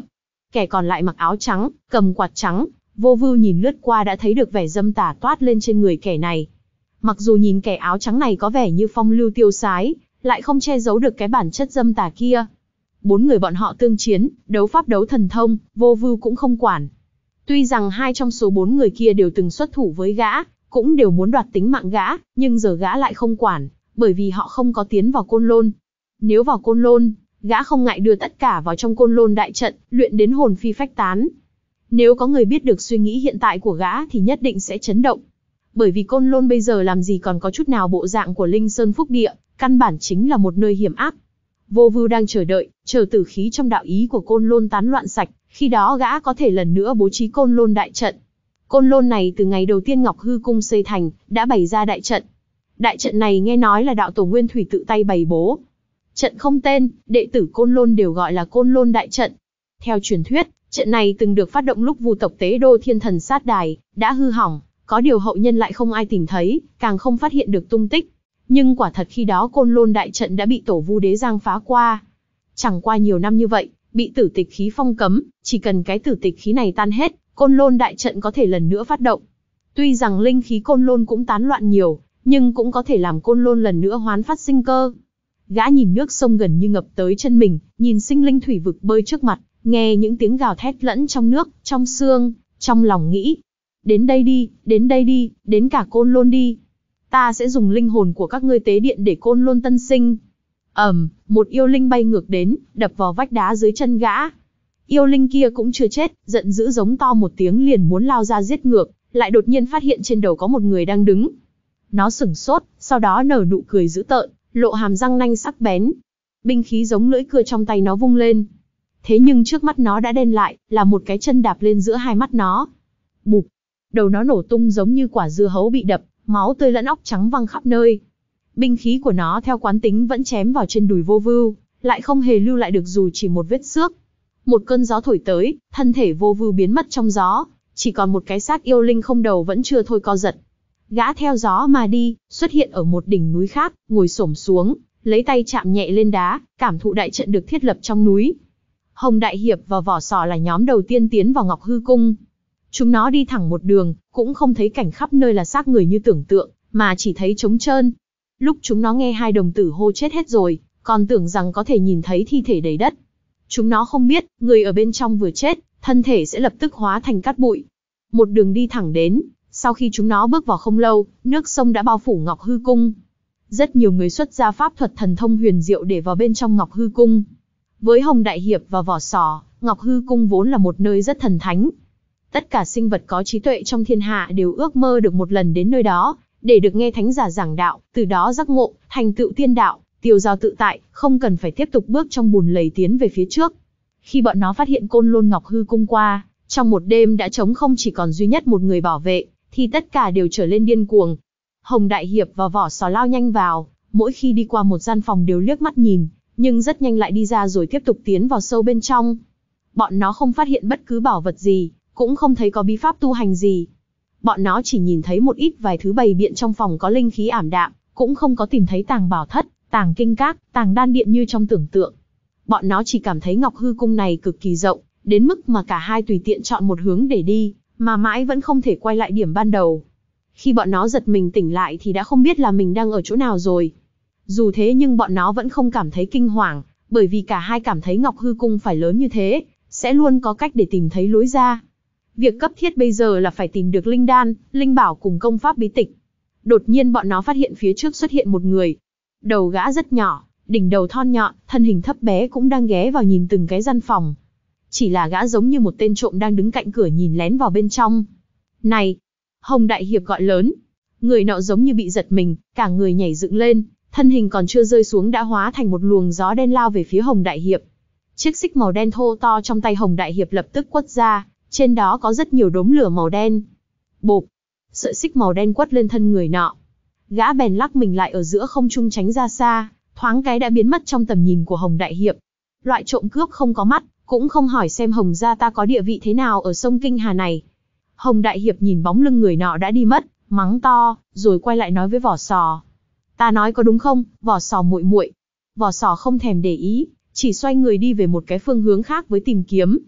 kẻ còn lại mặc áo trắng, cầm quạt trắng. Vô Vưu nhìn lướt qua đã thấy được vẻ dâm tà toát lên trên người kẻ này. Mặc dù nhìn kẻ áo trắng này có vẻ như phong lưu tiêu sái, lại không che giấu được cái bản chất dâm tà kia. Bốn người bọn họ tương chiến, đấu pháp đấu thần thông, Vô Vưu cũng không quản. Tuy rằng hai trong số bốn người kia đều từng xuất thủ với gã, cũng đều muốn đoạt tính mạng gã, nhưng giờ gã lại không quản, bởi vì họ không có tiến vào Côn Lôn. Nếu vào Côn Lôn, gã không ngại đưa tất cả vào trong Côn Lôn đại trận, luyện đến hồn phi phách tán. Nếu có người biết được suy nghĩ hiện tại của gã thì nhất định sẽ chấn động. Bởi vì Côn Lôn bây giờ làm gì còn có chút nào bộ dạng của Linh Sơn Phúc Địa, căn bản chính là một nơi hiểm ác. Vô Vưu đang chờ đợi, chờ tử khí trong đạo ý của Côn Lôn tán loạn sạch, khi đó gã có thể lần nữa bố trí Côn Lôn đại trận. Côn Lôn này từ ngày đầu tiên Ngọc Hư Cung xây thành, đã bày ra đại trận. Đại trận này nghe nói là đạo tổ Nguyên Thủy tự tay bày bố. Trận không tên, đệ tử Côn Lôn đều gọi là Côn Lôn đại trận. Theo truyền thuyết, trận này từng được phát động lúc Vu tộc tế đô Thiên Thần sát đài, đã hư hỏng, có điều hậu nhân lại không ai tìm thấy, càng không phát hiện được tung tích. Nhưng quả thật khi đó Côn Lôn đại trận đã bị tổ Vu Đế Giang phá qua. Chẳng qua nhiều năm như vậy, bị tử tịch khí phong cấm, chỉ cần cái tử tịch khí này tan hết, Côn Lôn đại trận có thể lần nữa phát động. Tuy rằng linh khí Côn Lôn cũng tán loạn nhiều, nhưng cũng có thể làm Côn Lôn lần nữa hoán phát sinh cơ. Gã nhìn nước sông gần như ngập tới chân mình, nhìn sinh linh thủy vực bơi trước mặt, nghe những tiếng gào thét lẫn trong nước, trong xương, trong lòng nghĩ. Đến đây đi, đến đây đi, đến cả Côn Lôn đi. Ta sẽ dùng linh hồn của các ngươi tế điện để Côn Lôn tân sinh. Ầm, um, một yêu linh bay ngược đến, đập vào vách đá dưới chân gã. Yêu linh kia cũng chưa chết, giận dữ giống to một tiếng liền muốn lao ra giết ngược, lại đột nhiên phát hiện trên đầu có một người đang đứng. Nó sửng sốt, sau đó nở nụ cười dữ tợn, lộ hàm răng nanh sắc bén. Binh khí giống lưỡi cưa trong tay nó vung lên. Thế nhưng trước mắt nó đã đen lại, là một cái chân đạp lên giữa hai mắt nó. Bụp, đầu nó nổ tung giống như quả dưa hấu bị đập, máu tươi lẫn óc trắng văng khắp nơi. Binh khí của nó theo quán tính vẫn chém vào trên đùi Vô Vưu, lại không hề lưu lại được dù chỉ một vết xước. Một cơn gió thổi tới, thân thể Vô Vưu biến mất trong gió, chỉ còn một cái xác yêu linh không đầu vẫn chưa thôi co giật. Gã theo gió mà đi, xuất hiện ở một đỉnh núi khác, ngồi xổm xuống, lấy tay chạm nhẹ lên đá, cảm thụ đại trận được thiết lập trong núi. Hồng Đại Hiệp và Vỏ Sò là nhóm đầu tiên tiến vào Ngọc Hư Cung. Chúng nó đi thẳng một đường, cũng không thấy cảnh khắp nơi là xác người như tưởng tượng, mà chỉ thấy trống trơn. Lúc chúng nó nghe hai đồng tử hô chết hết rồi, còn tưởng rằng có thể nhìn thấy thi thể đầy đất. Chúng nó không biết, người ở bên trong vừa chết, thân thể sẽ lập tức hóa thành cát bụi. Một đường đi thẳng đến, sau khi chúng nó bước vào không lâu, nước sông đã bao phủ Ngọc Hư Cung. Rất nhiều người xuất ra pháp thuật thần thông huyền diệu để vào bên trong Ngọc Hư Cung. Với Hồng Đại Hiệp và Vỏ Sò, Ngọc Hư Cung vốn là một nơi rất thần thánh. Tất cả sinh vật có trí tuệ trong thiên hạ đều ước mơ được một lần đến nơi đó, để được nghe thánh giả giảng đạo, từ đó giác ngộ, thành tựu tiên đạo, tiêu dao tự tại, không cần phải tiếp tục bước trong bùn lầy tiến về phía trước. Khi bọn nó phát hiện Côn Lôn Ngọc Hư Cung qua, trong một đêm đã trống không chỉ còn duy nhất một người bảo vệ, thì tất cả đều trở lên điên cuồng. Hồng Đại Hiệp và Vỏ Sò lao nhanh vào, mỗi khi đi qua một gian phòng đều liếc mắt nhìn, nhưng rất nhanh lại đi ra rồi tiếp tục tiến vào sâu bên trong. Bọn nó không phát hiện bất cứ bảo vật gì, cũng không thấy có bí pháp tu hành gì. Bọn nó chỉ nhìn thấy một ít vài thứ bày biện trong phòng có linh khí ảm đạm, cũng không có tìm thấy tàng bảo thất, tàng kinh các, tàng đan điện như trong tưởng tượng. Bọn nó chỉ cảm thấy Ngọc Hư Cung này cực kỳ rộng, đến mức mà cả hai tùy tiện chọn một hướng để đi, mà mãi vẫn không thể quay lại điểm ban đầu. Khi bọn nó giật mình tỉnh lại thì đã không biết là mình đang ở chỗ nào rồi. Dù thế nhưng bọn nó vẫn không cảm thấy kinh hoàng, bởi vì cả hai cảm thấy Ngọc Hư Cung phải lớn như thế, sẽ luôn có cách để tìm thấy lối ra. Việc cấp thiết bây giờ là phải tìm được linh đan, linh bảo cùng công pháp bí tịch. Đột nhiên bọn nó phát hiện phía trước xuất hiện một người. Đầu gã rất nhỏ, đỉnh đầu thon nhọn, thân hình thấp bé cũng đang ghé vào nhìn từng cái gian phòng. Chỉ là gã giống như một tên trộm đang đứng cạnh cửa nhìn lén vào bên trong. Này! Hồng Đại Hiệp gọi lớn. Người nọ giống như bị giật mình, cả người nhảy dựng lên, thân hình còn chưa rơi xuống đã hóa thành một luồng gió đen lao về phía Hồng Đại Hiệp. Chiếc xích màu đen thô to trong tay Hồng Đại Hiệp lập tức quất ra, trên đó có rất nhiều đốm lửa màu đen. Bộp! Sợi xích màu đen quất lên thân người nọ. Gã bèn lắc mình lại ở giữa không trung tránh ra xa, thoáng cái đã biến mất trong tầm nhìn của Hồng Đại Hiệp. Loại trộm cướp không có mắt, cũng không hỏi xem Hồng gia ta có địa vị thế nào ở sông Kinh Hà này. Hồng Đại Hiệp nhìn bóng lưng người nọ đã đi mất, mắng to, rồi quay lại nói với Vỏ Sò. Ta nói có đúng không, Vỏ Sò muội muội? Vỏ Sò không thèm để ý, chỉ xoay người đi về một cái phương hướng khác với tìm kiếm.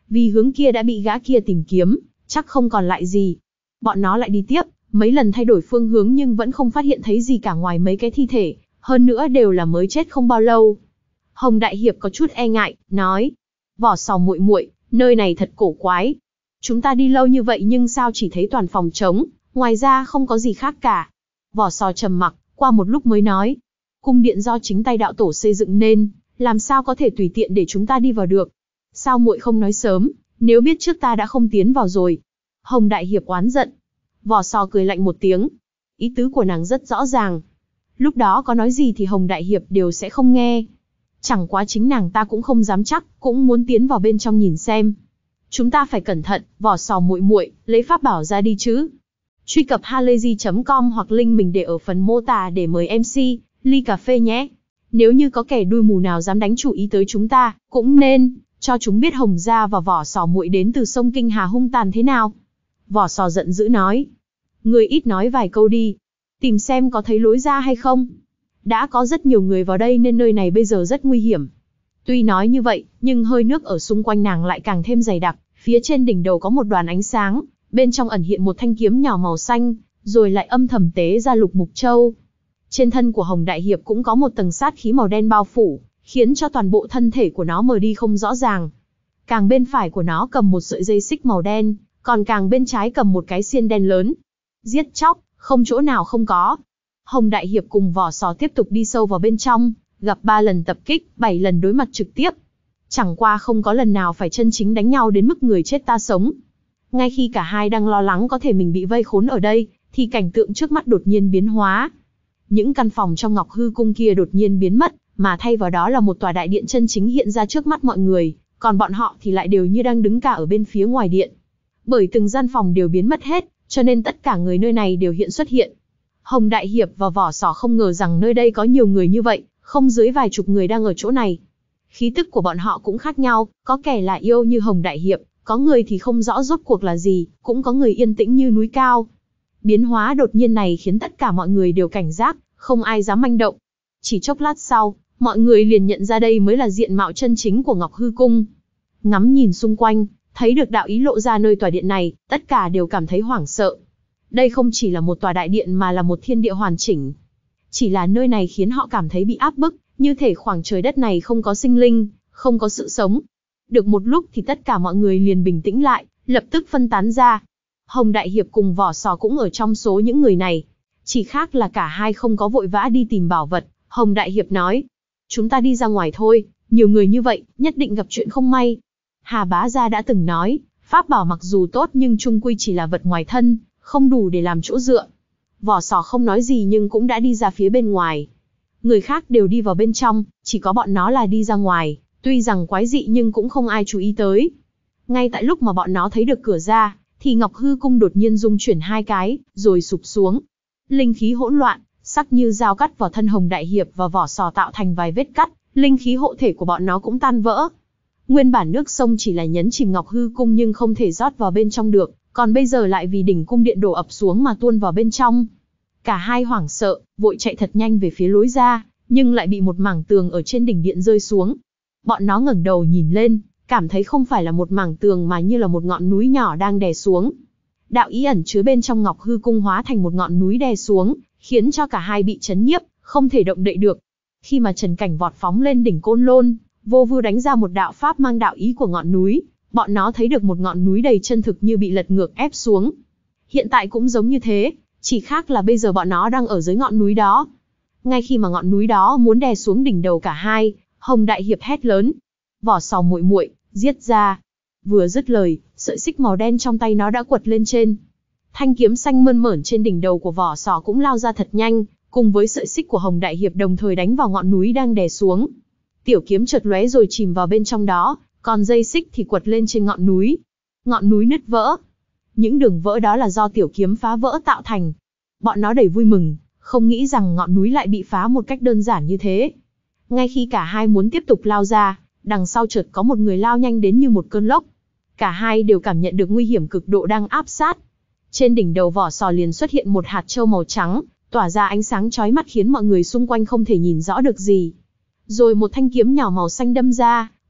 vì hướng kia đã bị gã kia tìm kiếm, chắc không còn lại gì. Bọn nó lại đi tiếp, mấy lần thay đổi phương hướng nhưng vẫn không phát hiện thấy gì cả ngoài mấy cái thi thể, hơn nữa đều là mới chết không bao lâu. Hồng Đại Hiệp có chút e ngại, nói: Vỏ Sò muội muội, nơi này thật cổ quái. Chúng ta đi lâu như vậy nhưng sao chỉ thấy toàn phòng trống, ngoài ra không có gì khác cả. Vỏ Sò trầm mặc, qua một lúc mới nói: Cung điện do chính tay đạo tổ xây dựng nên, làm sao có thể tùy tiện để chúng ta đi vào được. Sao muội không nói sớm, nếu biết trước ta đã không tiến vào rồi. Hồng Đại Hiệp oán giận. Vỏ Sò cười lạnh một tiếng. Ý tứ của nàng rất rõ ràng. Lúc đó có nói gì thì Hồng Đại Hiệp đều sẽ không nghe. Chẳng quá chính nàng ta cũng không dám chắc, cũng muốn tiến vào bên trong nhìn xem. Chúng ta phải cẩn thận, Vỏ Sò muội muội, lấy pháp bảo ra đi chứ. Truy cập halayzi chấm com hoặc link mình để ở phần mô tả để mời em xê, ly cà phê nhé. Nếu như có kẻ đuôi mù nào dám đánh chủ ý tới chúng ta, cũng nên cho chúng biết Hồng gia và Vỏ Sò muội đến từ sông Kinh Hà hung tàn thế nào. Vỏ Sò giận dữ nói: Ngươi ít nói vài câu đi, tìm xem có thấy lối ra hay không. Đã có rất nhiều người vào đây nên nơi này bây giờ rất nguy hiểm. Tuy nói như vậy, nhưng hơi nước ở xung quanh nàng lại càng thêm dày đặc. Phía trên đỉnh đầu có một đoàn ánh sáng, bên trong ẩn hiện một thanh kiếm nhỏ màu xanh, rồi lại âm thầm tế ra lục mục châu. Trên thân của Hồng Đại Hiệp cũng có một tầng sát khí màu đen bao phủ, khiến cho toàn bộ thân thể của nó mờ đi không rõ ràng. Càng bên phải của nó cầm một sợi dây xích màu đen, còn càng bên trái cầm một cái xiên đen lớn. Giết chóc, không chỗ nào không có. Hồng Đại Hiệp cùng Vỏ Sò tiếp tục đi sâu vào bên trong, gặp ba lần tập kích, bảy lần đối mặt trực tiếp. Chẳng qua không có lần nào phải chân chính đánh nhau đến mức người chết ta sống. Ngay khi cả hai đang lo lắng có thể mình bị vây khốn ở đây, thì cảnh tượng trước mắt đột nhiên biến hóa. Những căn phòng trong Ngọc Hư Cung kia đột nhiên biến mất, mà thay vào đó là một tòa đại điện chân chính hiện ra trước mắt mọi người, còn bọn họ thì lại đều như đang đứng cả ở bên phía ngoài điện. Bởi từng gian phòng đều biến mất hết, cho nên tất cả người nơi này đều hiện xuất hiện. Hồng Đại Hiệp và Vỏ Sò không ngờ rằng nơi đây có nhiều người như vậy, không dưới vài chục người đang ở chỗ này. Khí tức của bọn họ cũng khác nhau, có kẻ là yêu như Hồng Đại Hiệp, có người thì không rõ rốt cuộc là gì, cũng có người yên tĩnh như núi cao. Biến hóa đột nhiên này khiến tất cả mọi người đều cảnh giác, không ai dám manh động. Chỉ chốc lát sau, mọi người liền nhận ra đây mới là diện mạo chân chính của Ngọc Hư Cung. Ngắm nhìn xung quanh, thấy được đạo ý lộ ra nơi tòa điện này, tất cả đều cảm thấy hoảng sợ. Đây không chỉ là một tòa đại điện mà là một thiên địa hoàn chỉnh. Chỉ là nơi này khiến họ cảm thấy bị áp bức, như thể khoảng trời đất này không có sinh linh, không có sự sống. Được một lúc thì tất cả mọi người liền bình tĩnh lại, lập tức phân tán ra. Hồng Đại Hiệp cùng Vỏ Sò cũng ở trong số những người này. Chỉ khác là cả hai không có vội vã đi tìm bảo vật. Hồng Đại Hiệp nói: Chúng ta đi ra ngoài thôi, nhiều người như vậy, nhất định gặp chuyện không may. Hà Bá Gia đã từng nói, pháp bảo mặc dù tốt nhưng chung quy chỉ là vật ngoài thân, không đủ để làm chỗ dựa. Vỏ Sò không nói gì nhưng cũng đã đi ra phía bên ngoài. Người khác đều đi vào bên trong, chỉ có bọn nó là đi ra ngoài, tuy rằng quái dị nhưng cũng không ai chú ý tới. Ngay tại lúc mà bọn nó thấy được cửa ra, thì Ngọc Hư Cung đột nhiên rung chuyển hai cái, rồi sụp xuống. Linh khí hỗn loạn, sắc như dao cắt vào thân Hồng Đại Hiệp và Vỏ Sò tạo thành vài vết cắt, linh khí hộ thể của bọn nó cũng tan vỡ. Nguyên bản nước sông chỉ là nhấn chìm Ngọc Hư Cung nhưng không thể rót vào bên trong được, còn bây giờ lại vì đỉnh cung điện đổ ập xuống mà tuôn vào bên trong. Cả hai hoảng sợ, vội chạy thật nhanh về phía lối ra, nhưng lại bị một mảng tường ở trên đỉnh điện rơi xuống. Bọn nó ngẩng đầu nhìn lên, cảm thấy không phải là một mảng tường mà như là một ngọn núi nhỏ đang đè xuống. Đạo ý ẩn chứa bên trong Ngọc Hư Cung hóa thành một ngọn núi đè xuống, khiến cho cả hai bị chấn nhiếp, không thể động đậy được. Khi mà Trần Cảnh vọt phóng lên đỉnh Côn Lôn, vô vưu đánh ra một đạo pháp mang đạo ý của ngọn núi, bọn nó thấy được một ngọn núi đầy chân thực như bị lật ngược ép xuống. Hiện tại cũng giống như thế, chỉ khác là bây giờ bọn nó đang ở dưới ngọn núi đó. Ngay khi mà ngọn núi đó muốn đè xuống đỉnh đầu cả hai, Hồng Đại Hiệp hét lớn: Vỏ Sò muội muội, giết ra! Vừa dứt lời, sợi xích màu đen trong tay nó đã quật lên trên. Thanh kiếm xanh mơn mởn trên đỉnh đầu của Vỏ Sò cũng lao ra thật nhanh, cùng với sợi xích của Hồng Đại Hiệp đồng thời đánh vào ngọn núi đang đè xuống. Tiểu kiếm chợt lóe rồi chìm vào bên trong đó, còn dây xích thì quật lên trên ngọn núi. Ngọn núi nứt vỡ. Những đường vỡ đó là do tiểu kiếm phá vỡ tạo thành. Bọn nó đầy vui mừng, không nghĩ rằng ngọn núi lại bị phá một cách đơn giản như thế. Ngay khi cả hai muốn tiếp tục lao ra, đằng sau chợt có một người lao nhanh đến như một cơn lốc. Cả hai đều cảm nhận được nguy hiểm cực độ đang áp sát. Trên đỉnh đầu Vỏ Sò liền xuất hiện một hạt châu màu trắng, tỏa ra ánh sáng chói mắt khiến mọi người xung quanh không thể nhìn rõ được gì. Rồi một thanh kiếm nhỏ màu xanh đâm ra,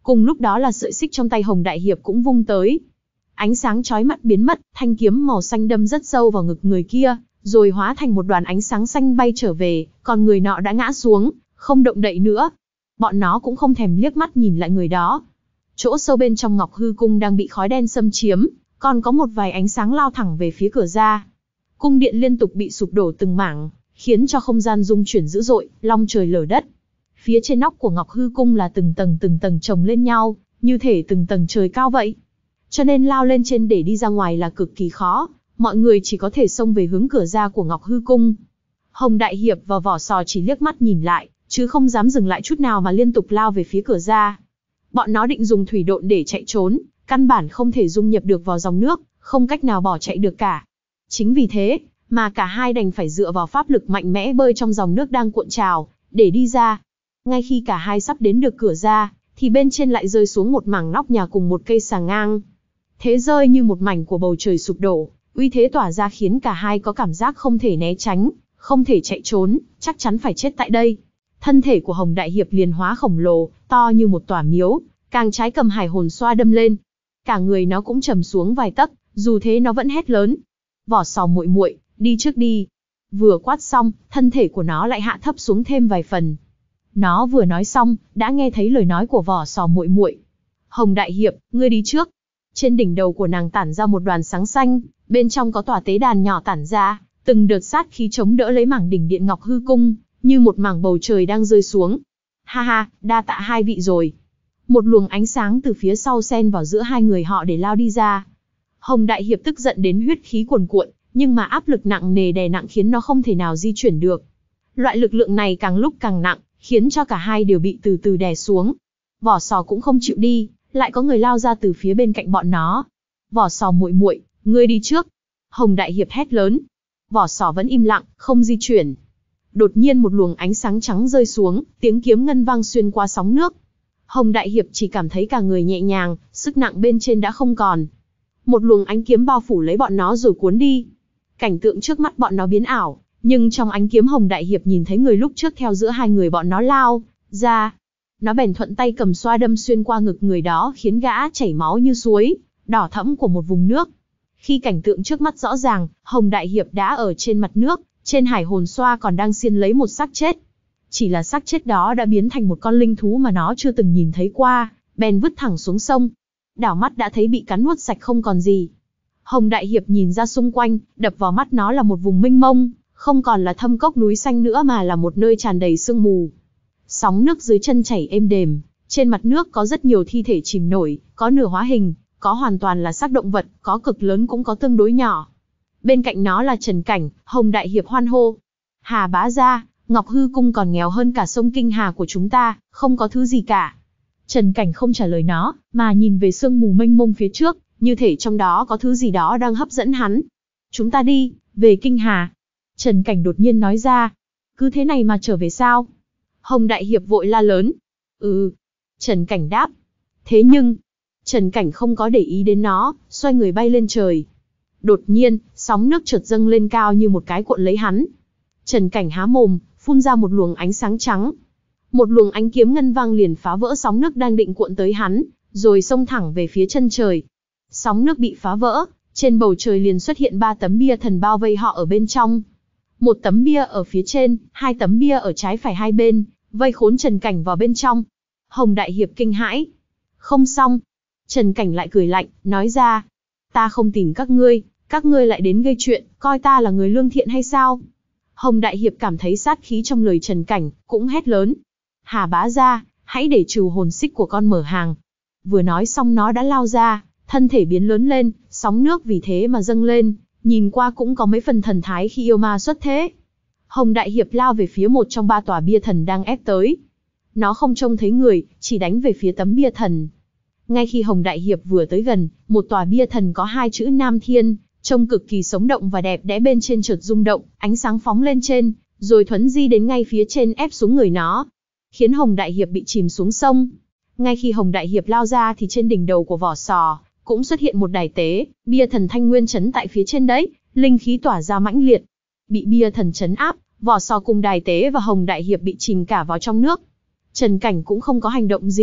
Cùng lúc đó là sợi xích trong tay Hồng Đại Hiệp cũng vung tới. Ánh sáng chói mắt biến mất, thanh kiếm màu xanh đâm rất sâu vào ngực người kia, rồi hóa thành một đoàn ánh sáng xanh bay trở về, còn người nọ đã ngã xuống, không động đậy nữa. Bọn nó cũng không thèm liếc mắt nhìn lại người đó. Chỗ sâu bên trong Ngọc Hư Cung đang bị khói đen xâm chiếm, còn có một vài ánh sáng lao thẳng về phía cửa ra. Cung điện liên tục bị sụp đổ từng mảng, khiến cho không gian rung chuyển dữ dội, long trời lở đất. Phía trên nóc của Ngọc Hư Cung là từng tầng từng tầng chồng lên nhau, như thể từng tầng trời cao vậy. Cho nên lao lên trên để đi ra ngoài là cực kỳ khó, mọi người chỉ có thể xông về hướng cửa ra của Ngọc Hư Cung. Hồng Đại Hiệp và Vỏ Sò chỉ liếc mắt nhìn lại, chứ không dám dừng lại chút nào mà liên tục lao về phía cửa ra. Bọn nó định dùng thủy độn để chạy trốn, căn bản không thể dung nhập được vào dòng nước, không cách nào bỏ chạy được cả. Chính vì thế, mà cả hai đành phải dựa vào pháp lực mạnh mẽ bơi trong dòng nước đang cuộn trào, để đi ra. Ngay khi cả hai sắp đến được cửa ra, thì bên trên lại rơi xuống một mảng nóc nhà cùng một cây xà ngang. Thế rơi như một mảnh của bầu trời sụp đổ, uy thế tỏa ra khiến cả hai có cảm giác không thể né tránh, không thể chạy trốn, chắc chắn phải chết tại đây. Thân thể của Hồng Đại Hiệp liền hóa khổng lồ, to như một tòa miếu, càng trái cầm hải hồn xoa đâm lên. Cả người nó cũng trầm xuống vài tấc, dù thế nó vẫn hét lớn. Vỏ Sò muội muội, đi trước đi. Vừa quát xong, thân thể của nó lại hạ thấp xuống thêm vài phần. Nó vừa nói xong, đã nghe thấy lời nói của Vỏ Sò muội muội. Hồng Đại Hiệp, ngươi đi trước. Trên đỉnh đầu của nàng tản ra một đoàn sáng xanh, bên trong có tòa tế đàn nhỏ tản ra, từng đợt sát khí chống đỡ lấy mảng đỉnh điện Ngọc Hư Cung, như một mảng bầu trời đang rơi xuống. Ha ha, đa tạ hai vị rồi. Một luồng ánh sáng từ phía sau xen vào giữa hai người họ để lao đi ra. Hồng Đại Hiệp tức giận đến huyết khí cuồn cuộn, nhưng mà áp lực nặng nề đè nặng khiến nó không thể nào di chuyển được. Loại lực lượng này càng lúc càng nặng, khiến cho cả hai đều bị từ từ đè xuống. Vỏ Sò cũng không chịu đi, lại có người lao ra từ phía bên cạnh bọn nó. Vỏ Sò muội muội, ngươi đi trước. Hồng Đại Hiệp hét lớn. Vỏ Sò vẫn im lặng, không di chuyển. Đột nhiên một luồng ánh sáng trắng rơi xuống, tiếng kiếm ngân vang xuyên qua sóng nước. Hồng Đại Hiệp chỉ cảm thấy cả người nhẹ nhàng, sức nặng bên trên đã không còn. Một luồng ánh kiếm bao phủ lấy bọn nó rồi cuốn đi. Cảnh tượng trước mắt bọn nó biến ảo, nhưng trong ánh kiếm Hồng Đại Hiệp nhìn thấy người lúc trước theo giữa hai người bọn nó lao ra. Nó bèn thuận tay cầm xoa đâm xuyên qua ngực người đó, khiến gã chảy máu như suối đỏ thẫm của một vùng nước. Khi cảnh tượng trước mắt rõ ràng, Hồng Đại Hiệp đã ở trên mặt nước, trên hải hồn xoa còn đang xiên lấy một xác chết. Chỉ là xác chết đó đã biến thành một con linh thú mà nó chưa từng nhìn thấy qua, bèn vứt thẳng xuống sông. Đảo mắt đã thấy bị cắn nuốt sạch không còn gì. Hồng Đại Hiệp nhìn ra xung quanh, đập vào mắt nó là một vùng mênh mông, không còn là thâm cốc núi xanh nữa mà là một nơi tràn đầy sương mù. Sóng nước dưới chân chảy êm đềm, trên mặt nước có rất nhiều thi thể chìm nổi, có nửa hóa hình, có hoàn toàn là xác động vật, có cực lớn cũng có tương đối nhỏ. Bên cạnh nó là Trần Cảnh. Hồng Đại Hiệp hoan hô. Hà bá gia, Ngọc Hư Cung còn nghèo hơn cả sông Kinh Hà của chúng ta, không có thứ gì cả. Trần Cảnh không trả lời nó, mà nhìn về sương mù mênh mông phía trước, như thể trong đó có thứ gì đó đang hấp dẫn hắn. Chúng ta đi, về Kinh Hà. Trần Cảnh đột nhiên nói ra. Cứ thế này mà trở về sao? Hồng Đại Hiệp vội la lớn. Ừ. Trần Cảnh đáp. Thế nhưng, Trần Cảnh không có để ý đến nó, xoay người bay lên trời. Đột nhiên, sóng nước chợt dâng lên cao như một cái cuộn lấy hắn. Trần Cảnh há mồm, phun ra một luồng ánh sáng trắng. Một luồng ánh kiếm ngân vang liền phá vỡ sóng nước đang định cuộn tới hắn, rồi xông thẳng về phía chân trời. Sóng nước bị phá vỡ, trên bầu trời liền xuất hiện ba tấm bia thần bao vây họ ở bên trong. Một tấm bia ở phía trên, hai tấm bia ở trái phải hai bên, vây khốn Trần Cảnh vào bên trong. Hồng Đại Hiệp kinh hãi. Không xong. Trần Cảnh lại cười lạnh, nói ra. Ta không tìm các ngươi, các ngươi lại đến gây chuyện, coi ta là người lương thiện hay sao? Hồng Đại Hiệp cảm thấy sát khí trong lời Trần Cảnh, cũng hét lớn. Hà bá gia, hãy để trừ hồn xích của con mở hàng. Vừa nói xong nó đã lao ra, thân thể biến lớn lên, sóng nước vì thế mà dâng lên, nhìn qua cũng có mấy phần thần thái khi yêu ma xuất thế. Hồng Đại Hiệp lao về phía một trong ba tòa bia thần đang ép tới. Nó không trông thấy người, chỉ đánh về phía tấm bia thần. Ngay khi Hồng Đại Hiệp vừa tới gần, một tòa bia thần có hai chữ Nam Thiên, trông cực kỳ sống động và đẹp đẽ bên trên chợt rung động, ánh sáng phóng lên trên, rồi thuấn di đến ngay phía trên ép xuống người nó, khiến Hồng Đại Hiệp bị chìm xuống sông. Ngay khi Hồng Đại Hiệp lao ra thì trên đỉnh đầu của Vỏ Sò cũng xuất hiện một đài tế, bia thần Thanh Nguyên trấn tại phía trên đấy, linh khí tỏa ra mãnh liệt. Bị bia thần trấn áp, Vỏ Sò cùng đài tế và Hồng Đại Hiệp bị chìm cả vào trong nước. Trần Cảnh cũng không có hành động gì,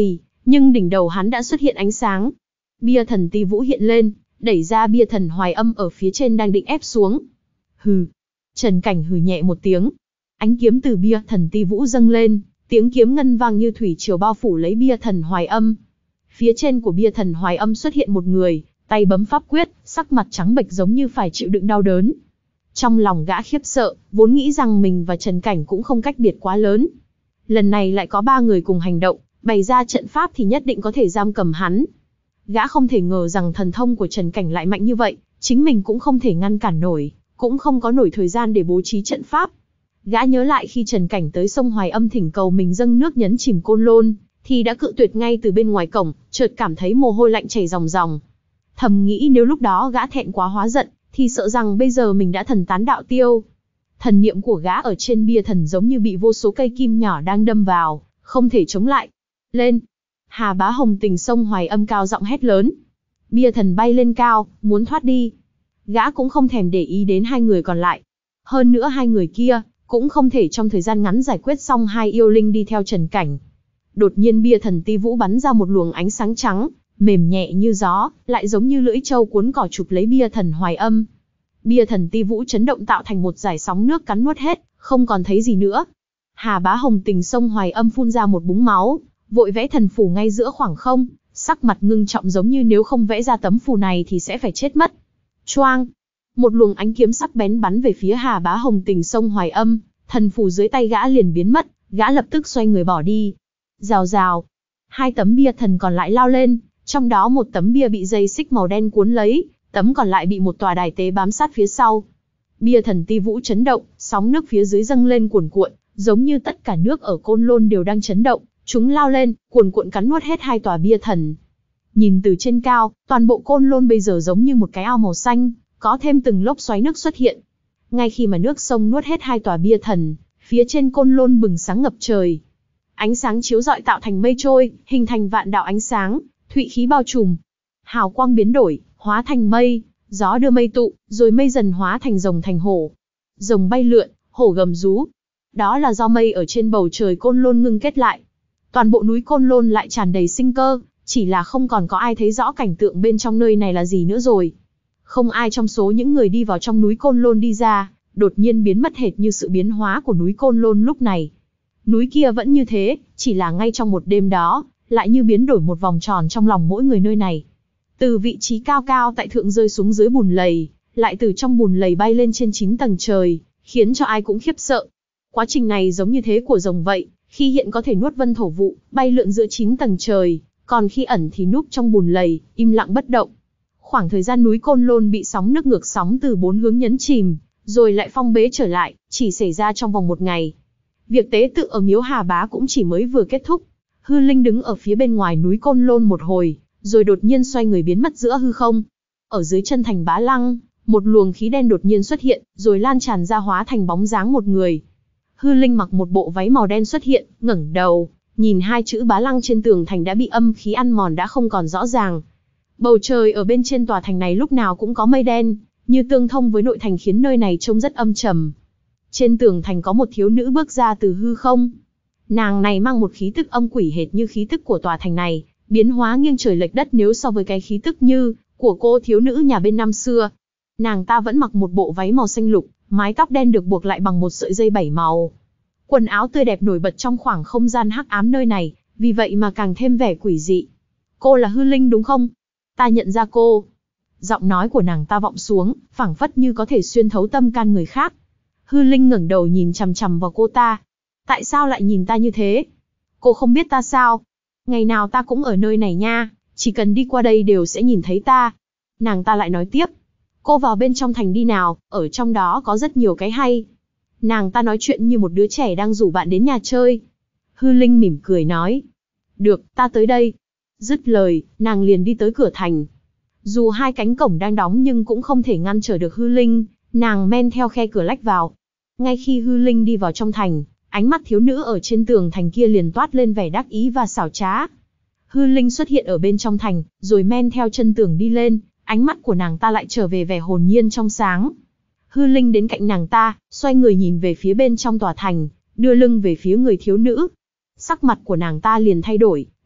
nhưng đỉnh đầu hắn đã xuất hiện ánh sáng. Bia thần ti vũ hiện lên, đẩy ra bia thần Hoài Âm ở phía trên đang định ép xuống. Hừ. Trần Cảnh hừ nhẹ một tiếng. Ánh kiếm từ bia thần ti vũ dâng lên, tiếng kiếm ngân vang như thủy triều bao phủ lấy bia thần Hoài Âm. Phía trên của bia thần Hoài Âm xuất hiện một người, tay bấm pháp quyết, sắc mặt trắng bệch giống như phải chịu đựng đau đớn. Trong lòng gã khiếp sợ, vốn nghĩ rằng mình và Trần Cảnh cũng không cách biệt quá lớn. Lần này lại có ba người cùng hành động, bày ra trận pháp thì nhất định có thể giam cầm hắn. Gã không thể ngờ rằng thần thông của Trần Cảnh lại mạnh như vậy, chính mình cũng không thể ngăn cản nổi, cũng không có nổi thời gian để bố trí trận pháp. Gã nhớ lại khi Trần Cảnh tới sông Hoài Âm thỉnh cầu mình dâng nước nhấn chìm Côn Lôn, thì đã cự tuyệt ngay từ bên ngoài cổng, chợt cảm thấy mồ hôi lạnh chảy ròng ròng. Thầm nghĩ nếu lúc đó gã thẹn quá hóa giận, thì sợ rằng bây giờ mình đã thần tán đạo tiêu. Thần niệm của gã ở trên bia thần giống như bị vô số cây kim nhỏ đang đâm vào, không thể chống lại. Lên! Hà Bá Hồng Tình sông Hoài Âm cao giọng hét lớn. Bia thần bay lên cao, muốn thoát đi. Gã cũng không thèm để ý đến hai người còn lại. Hơn nữa hai người kia, cũng không thể trong thời gian ngắn giải quyết xong hai yêu linh đi theo Trần Cảnh. Đột nhiên bia thần ti vũ bắn ra một luồng ánh sáng trắng, mềm nhẹ như gió, lại giống như lưỡi trâu cuốn cỏ chụp lấy bia thần Hoài Âm. Bia thần ti vũ chấn động tạo thành một dải sóng nước cắn nuốt hết, không còn thấy gì nữa. Hà Bá Hồng Tình sông Hoài Âm phun ra một búng máu, vội vẽ thần phù ngay giữa khoảng không, sắc mặt ngưng trọng giống như nếu không vẽ ra tấm phù này thì sẽ phải chết mất. Choang! Một luồng ánh kiếm sắc bén bắn về phía Hà Bá Hồng Tình sông Hoài Âm, thần phù dưới tay gã liền biến mất, gã lập tức xoay người bỏ đi. Rào rào! Hai tấm bia thần còn lại lao lên, trong đó một tấm bia bị dây xích màu đen cuốn lấy, tấm còn lại bị một tòa đài tế bám sát phía sau. Bia thần ti vũ chấn động, sóng nước phía dưới dâng lên cuồn cuộn, giống như tất cả nước ở Côn Lôn đều đang chấn động, chúng lao lên, cuồn cuộn cắn nuốt hết hai tòa bia thần. Nhìn từ trên cao, toàn bộ Côn Lôn bây giờ giống như một cái ao màu xanh, có thêm từng lốc xoáy nước xuất hiện. Ngay khi mà nước sông nuốt hết hai tòa bia thần, phía trên Côn Lôn bừng sáng ngập trời. Ánh sáng chiếu rọi tạo thành mây trôi, hình thành vạn đạo ánh sáng, thụy khí bao trùm. Hào quang biến đổi, hóa thành mây, gió đưa mây tụ, rồi mây dần hóa thành rồng thành hổ. Rồng bay lượn, hổ gầm rú. Đó là do mây ở trên bầu trời Côn Lôn ngưng kết lại. Toàn bộ núi Côn Lôn lại tràn đầy sinh cơ, chỉ là không còn có ai thấy rõ cảnh tượng bên trong nơi này là gì nữa rồi. Không ai trong số những người đi vào trong núi Côn Lôn đi ra, đột nhiên biến mất hệt như sự biến hóa của núi Côn Lôn lúc này. Núi kia vẫn như thế, chỉ là ngay trong một đêm đó, lại như biến đổi một vòng tròn trong lòng mỗi người nơi này. Từ vị trí cao cao tại thượng rơi xuống dưới bùn lầy, lại từ trong bùn lầy bay lên trên chín tầng trời, khiến cho ai cũng khiếp sợ. Quá trình này giống như thế của rồng vậy, khi hiện có thể nuốt vân thổ vụ, bay lượn giữa chín tầng trời, còn khi ẩn thì núp trong bùn lầy, im lặng bất động. Khoảng thời gian núi Côn Lôn bị sóng nước ngược sóng từ bốn hướng nhấn chìm, rồi lại phong bế trở lại, chỉ xảy ra trong vòng một ngày. Việc tế tự ở miếu Hà Bá cũng chỉ mới vừa kết thúc. Hư Linh đứng ở phía bên ngoài núi Côn Lôn một hồi, rồi đột nhiên xoay người biến mất giữa hư không. Ở dưới chân thành Bá Lăng, một luồng khí đen đột nhiên xuất hiện, rồi lan tràn ra hóa thành bóng dáng một người. Hư Linh mặc một bộ váy màu đen xuất hiện, ngẩng đầu, nhìn hai chữ Bá Lăng trên tường thành đã bị âm khí ăn mòn đã không còn rõ ràng. Bầu trời ở bên trên tòa thành này lúc nào cũng có mây đen, như tương thông với nội thành khiến nơi này trông rất âm trầm. Trên tường thành có một thiếu nữ bước ra từ hư không. Nàng này mang một khí tức âm quỷ hệt như khí tức của tòa thành này, biến hóa nghiêng trời lệch đất nếu so với cái khí tức như của cô thiếu nữ nhà bên năm xưa. Nàng ta vẫn mặc một bộ váy màu xanh lục, mái tóc đen được buộc lại bằng một sợi dây bảy màu. Quần áo tươi đẹp nổi bật trong khoảng không gian hắc ám nơi này, vì vậy mà càng thêm vẻ quỷ dị. Cô là Hư Linh đúng không? Ta nhận ra cô. Giọng nói của nàng ta vọng xuống, phảng phất như có thể xuyên thấu tâm can người khác. Hư Linh ngẩng đầu nhìn chằm chằm vào cô ta. Tại sao lại nhìn ta như thế? Cô không biết ta sao? Ngày nào ta cũng ở nơi này nha, chỉ cần đi qua đây đều sẽ nhìn thấy ta. Nàng ta lại nói tiếp. Cô vào bên trong thành đi nào, ở trong đó có rất nhiều cái hay. Nàng ta nói chuyện như một đứa trẻ đang rủ bạn đến nhà chơi. Hư Linh mỉm cười nói. Được, ta tới đây. Dứt lời, nàng liền đi tới cửa thành. Dù hai cánh cổng đang đóng nhưng cũng không thể ngăn trở được Hư Linh, nàng men theo khe cửa lách vào. Ngay khi Hư Linh đi vào trong thành, ánh mắt thiếu nữ ở trên tường thành kia liền toát lên vẻ đắc ý và xảo trá. Hư Linh xuất hiện ở bên trong thành, rồi men theo chân tường đi lên, ánh mắt của nàng ta lại trở về vẻ hồn nhiên trong sáng. Hư Linh đến cạnh nàng ta, xoay người nhìn về phía bên trong tòa thành, đưa lưng về phía người thiếu nữ. Sắc mặt của nàng ta liền thay đổi,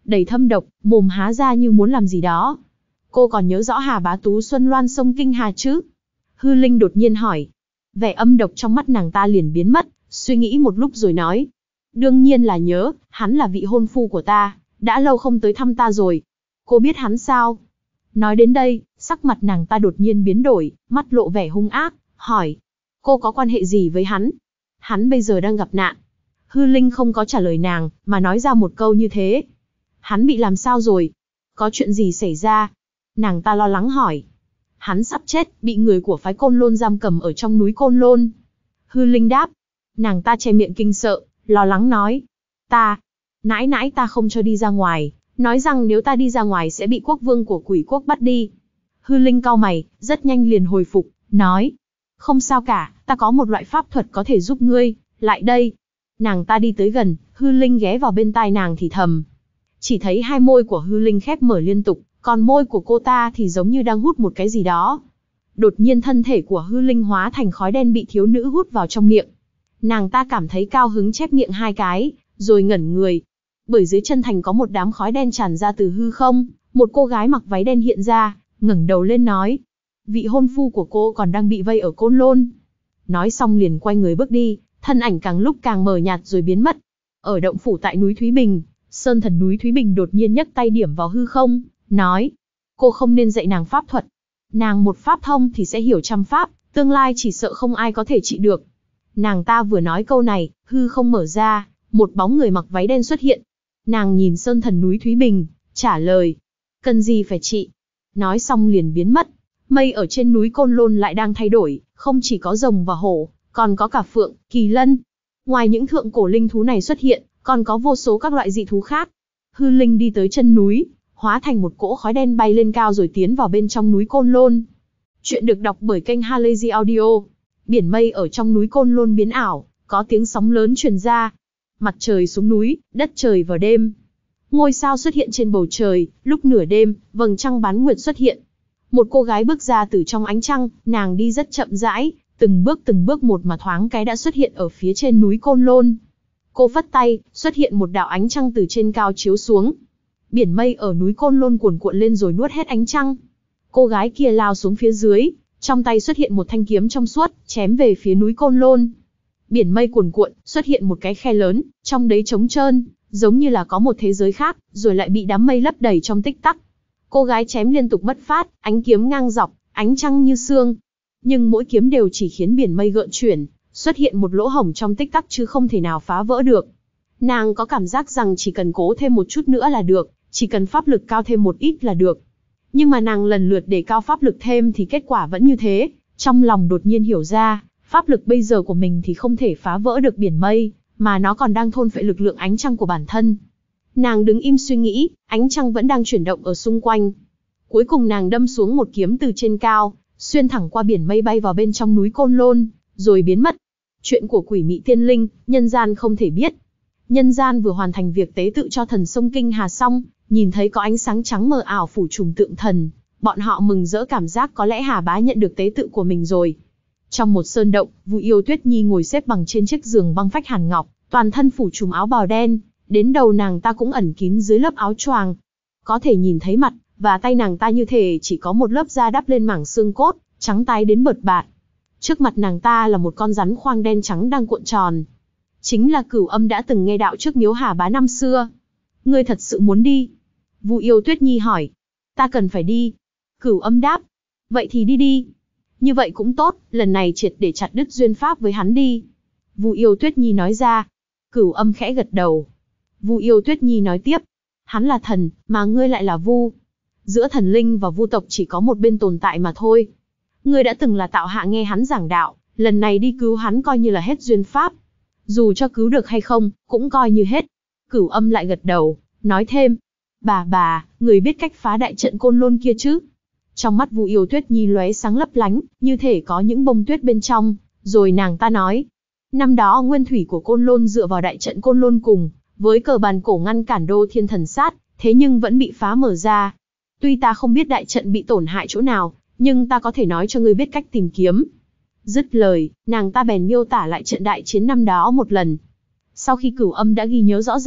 đầy thâm độc, mồm há ra như muốn làm gì đó. Cô còn nhớ rõ Hà Bá Tú Xuân Loan sông Kinh Hà chứ? Hư Linh đột nhiên hỏi. Vẻ âm độc trong mắt nàng ta liền biến mất, suy nghĩ một lúc rồi nói. Đương nhiên là nhớ, hắn là vị hôn phu của ta, đã lâu không tới thăm ta rồi. Cô biết hắn sao? Nói đến đây, sắc mặt nàng ta đột nhiên biến đổi, mắt lộ vẻ hung ác, hỏi. Cô có quan hệ gì với hắn? Hắn bây giờ đang gặp nạn. Hư Linh không có trả lời nàng, mà nói ra một câu như thế. Hắn bị làm sao rồi? Có chuyện gì xảy ra? Nàng ta lo lắng hỏi. Hắn sắp chết, bị người của phái Côn Lôn giam cầm ở trong núi Côn Lôn. Hư Linh đáp. Nàng ta che miệng kinh sợ, lo lắng nói. Ta, nãi nãi ta không cho đi ra ngoài, nói rằng nếu ta đi ra ngoài sẽ bị quốc vương của Quỷ quốc bắt đi. Hư Linh cau mày, rất nhanh liền hồi phục, nói. Không sao cả, ta có một loại pháp thuật có thể giúp ngươi, lại đây. Nàng ta đi tới gần, Hư Linh ghé vào bên tai nàng thì thầm. Chỉ thấy hai môi của Hư Linh khép mở liên tục, còn môi của cô ta thì giống như đang hút một cái gì đó. Đột nhiên thân thể của Hư Linh hóa thành khói đen bị thiếu nữ hút vào trong miệng. Nàng ta cảm thấy cao hứng chép miệng hai cái, rồi ngẩn người. Bởi dưới chân thành có một đám khói đen tràn ra từ hư không, một cô gái mặc váy đen hiện ra, ngẩng đầu lên nói. Vị hôn phu của cô còn đang bị vây ở Côn Lôn. Nói xong liền quay người bước đi, thân ảnh càng lúc càng mờ nhạt rồi biến mất. Ở động phủ tại núi Thúy Bình, Sơn thần núi Thúy Bình đột nhiên nhấc tay điểm vào hư không, nói. Cô không nên dạy nàng pháp thuật. Nàng một pháp thông thì sẽ hiểu trăm pháp, tương lai chỉ sợ không ai có thể trị được. Nàng ta vừa nói câu này, hư không mở ra, một bóng người mặc váy đen xuất hiện. Nàng nhìn Sơn thần núi Thúy Bình, trả lời. Cần gì phải trị? Nói xong liền biến mất. Mây ở trên núi Côn Lôn lại đang thay đổi, không chỉ có rồng và hổ, còn có cả phượng, kỳ lân. Ngoài những thượng cổ linh thú này xuất hiện, còn có vô số các loại dị thú khác. Hư Linh đi tới chân núi, hóa thành một cỗ khói đen bay lên cao rồi tiến vào bên trong núi Côn Lôn. Chuyện được đọc bởi kênh Halazy Audio. Biển mây ở trong núi Côn Lôn biến ảo, có tiếng sóng lớn truyền ra. Mặt trời xuống núi, đất trời vào đêm. Ngôi sao xuất hiện trên bầu trời, lúc nửa đêm, vầng trăng bán nguyệt xuất hiện. Một cô gái bước ra từ trong ánh trăng, nàng đi rất chậm rãi, từng bước từng bước một mà thoáng cái đã xuất hiện ở phía trên núi Côn Lôn. Cô phất tay, xuất hiện một đạo ánh trăng từ trên cao chiếu xuống. Biển mây ở núi Côn Lôn cuồn cuộn lên rồi nuốt hết ánh trăng. Cô gái kia lao xuống phía dưới, trong tay xuất hiện một thanh kiếm trong suốt, chém về phía núi Côn Lôn. Biển mây cuồn cuộn, xuất hiện một cái khe lớn, trong đấy trống trơn, giống như là có một thế giới khác, rồi lại bị đám mây lấp đầy trong tích tắc. Cô gái chém liên tục mất phát, ánh kiếm ngang dọc, ánh trăng như sương. Nhưng mỗi kiếm đều chỉ khiến biển mây gợn chuyển, xuất hiện một lỗ hổng trong tích tắc chứ không thể nào phá vỡ được. Nàng có cảm giác rằng chỉ cần cố thêm một chút nữa là được, chỉ cần pháp lực cao thêm một ít là được. Nhưng mà nàng lần lượt để cao pháp lực thêm thì kết quả vẫn như thế, trong lòng đột nhiên hiểu ra, pháp lực bây giờ của mình thì không thể phá vỡ được biển mây, mà nó còn đang thôn phệ lực lượng ánh trăng của bản thân. Nàng đứng im suy nghĩ, ánh trăng vẫn đang chuyển động ở xung quanh. Cuối cùng nàng đâm xuống một kiếm từ trên cao, xuyên thẳng qua biển mây bay vào bên trong núi Côn Lôn, rồi biến mất. Chuyện của quỷ mị tiên linh, nhân gian không thể biết. Nhân gian vừa hoàn thành việc tế tự cho thần sông Kinh Hà xong, nhìn thấy có ánh sáng trắng mờ ảo phủ trùm tượng thần, bọn họ mừng rỡ cảm giác có lẽ Hà Bá nhận được tế tự của mình rồi. Trong một sơn động, Vu Yêu Tuyết Nhi ngồi xếp bằng trên chiếc giường băng phách hàn ngọc, toàn thân phủ trùm áo bào đen, đến đầu nàng ta cũng ẩn kín dưới lớp áo choàng. Có thể nhìn thấy mặt và tay nàng ta như thể chỉ có một lớp da đắp lên mảng xương cốt, trắng tái đến bợt bạt. Trước mặt nàng ta là một con rắn khoang đen trắng đang cuộn tròn. Chính là Cửu Âm đã từng nghe đạo trước miếu Hà Bá năm xưa. Ngươi thật sự muốn đi? Vu Yêu Tuyết Nhi hỏi. Ta cần phải đi. Cửu Âm đáp. Vậy thì đi đi. Như vậy cũng tốt, lần này triệt để chặt đứt duyên pháp với hắn đi. Vu Yêu Tuyết Nhi nói ra. Cửu Âm khẽ gật đầu. Vu Yêu Tuyết Nhi nói tiếp. Hắn là thần, mà ngươi lại là vu. Giữa thần linh và vu tộc chỉ có một bên tồn tại mà thôi. Ngươi đã từng là tạo hạ nghe hắn giảng đạo, lần này đi cứu hắn coi như là hết duyên pháp. Dù cho cứu được hay không, cũng coi như hết. Cửu Âm lại gật đầu, nói thêm. Bà bà, người biết cách phá đại trận Côn Lôn kia chứ? Trong mắt Vu Yêu Tuyết Nhi lóe sáng lấp lánh, như thể có những bông tuyết bên trong, rồi nàng ta nói. Năm đó nguyên thủy của Côn Lôn dựa vào đại trận Côn Lôn cùng với cờ bàn cổ ngăn cản Đô Thiên Thần Sát, thế nhưng vẫn bị phá mở ra. Tuy ta không biết đại trận bị tổn hại chỗ nào, nhưng ta có thể nói cho ngươi biết cách tìm kiếm. Dứt lời, nàng ta bèn miêu tả lại trận đại chiến năm đó một lần. Sau khi Cửu Âm đã ghi nhớ rõ ràng,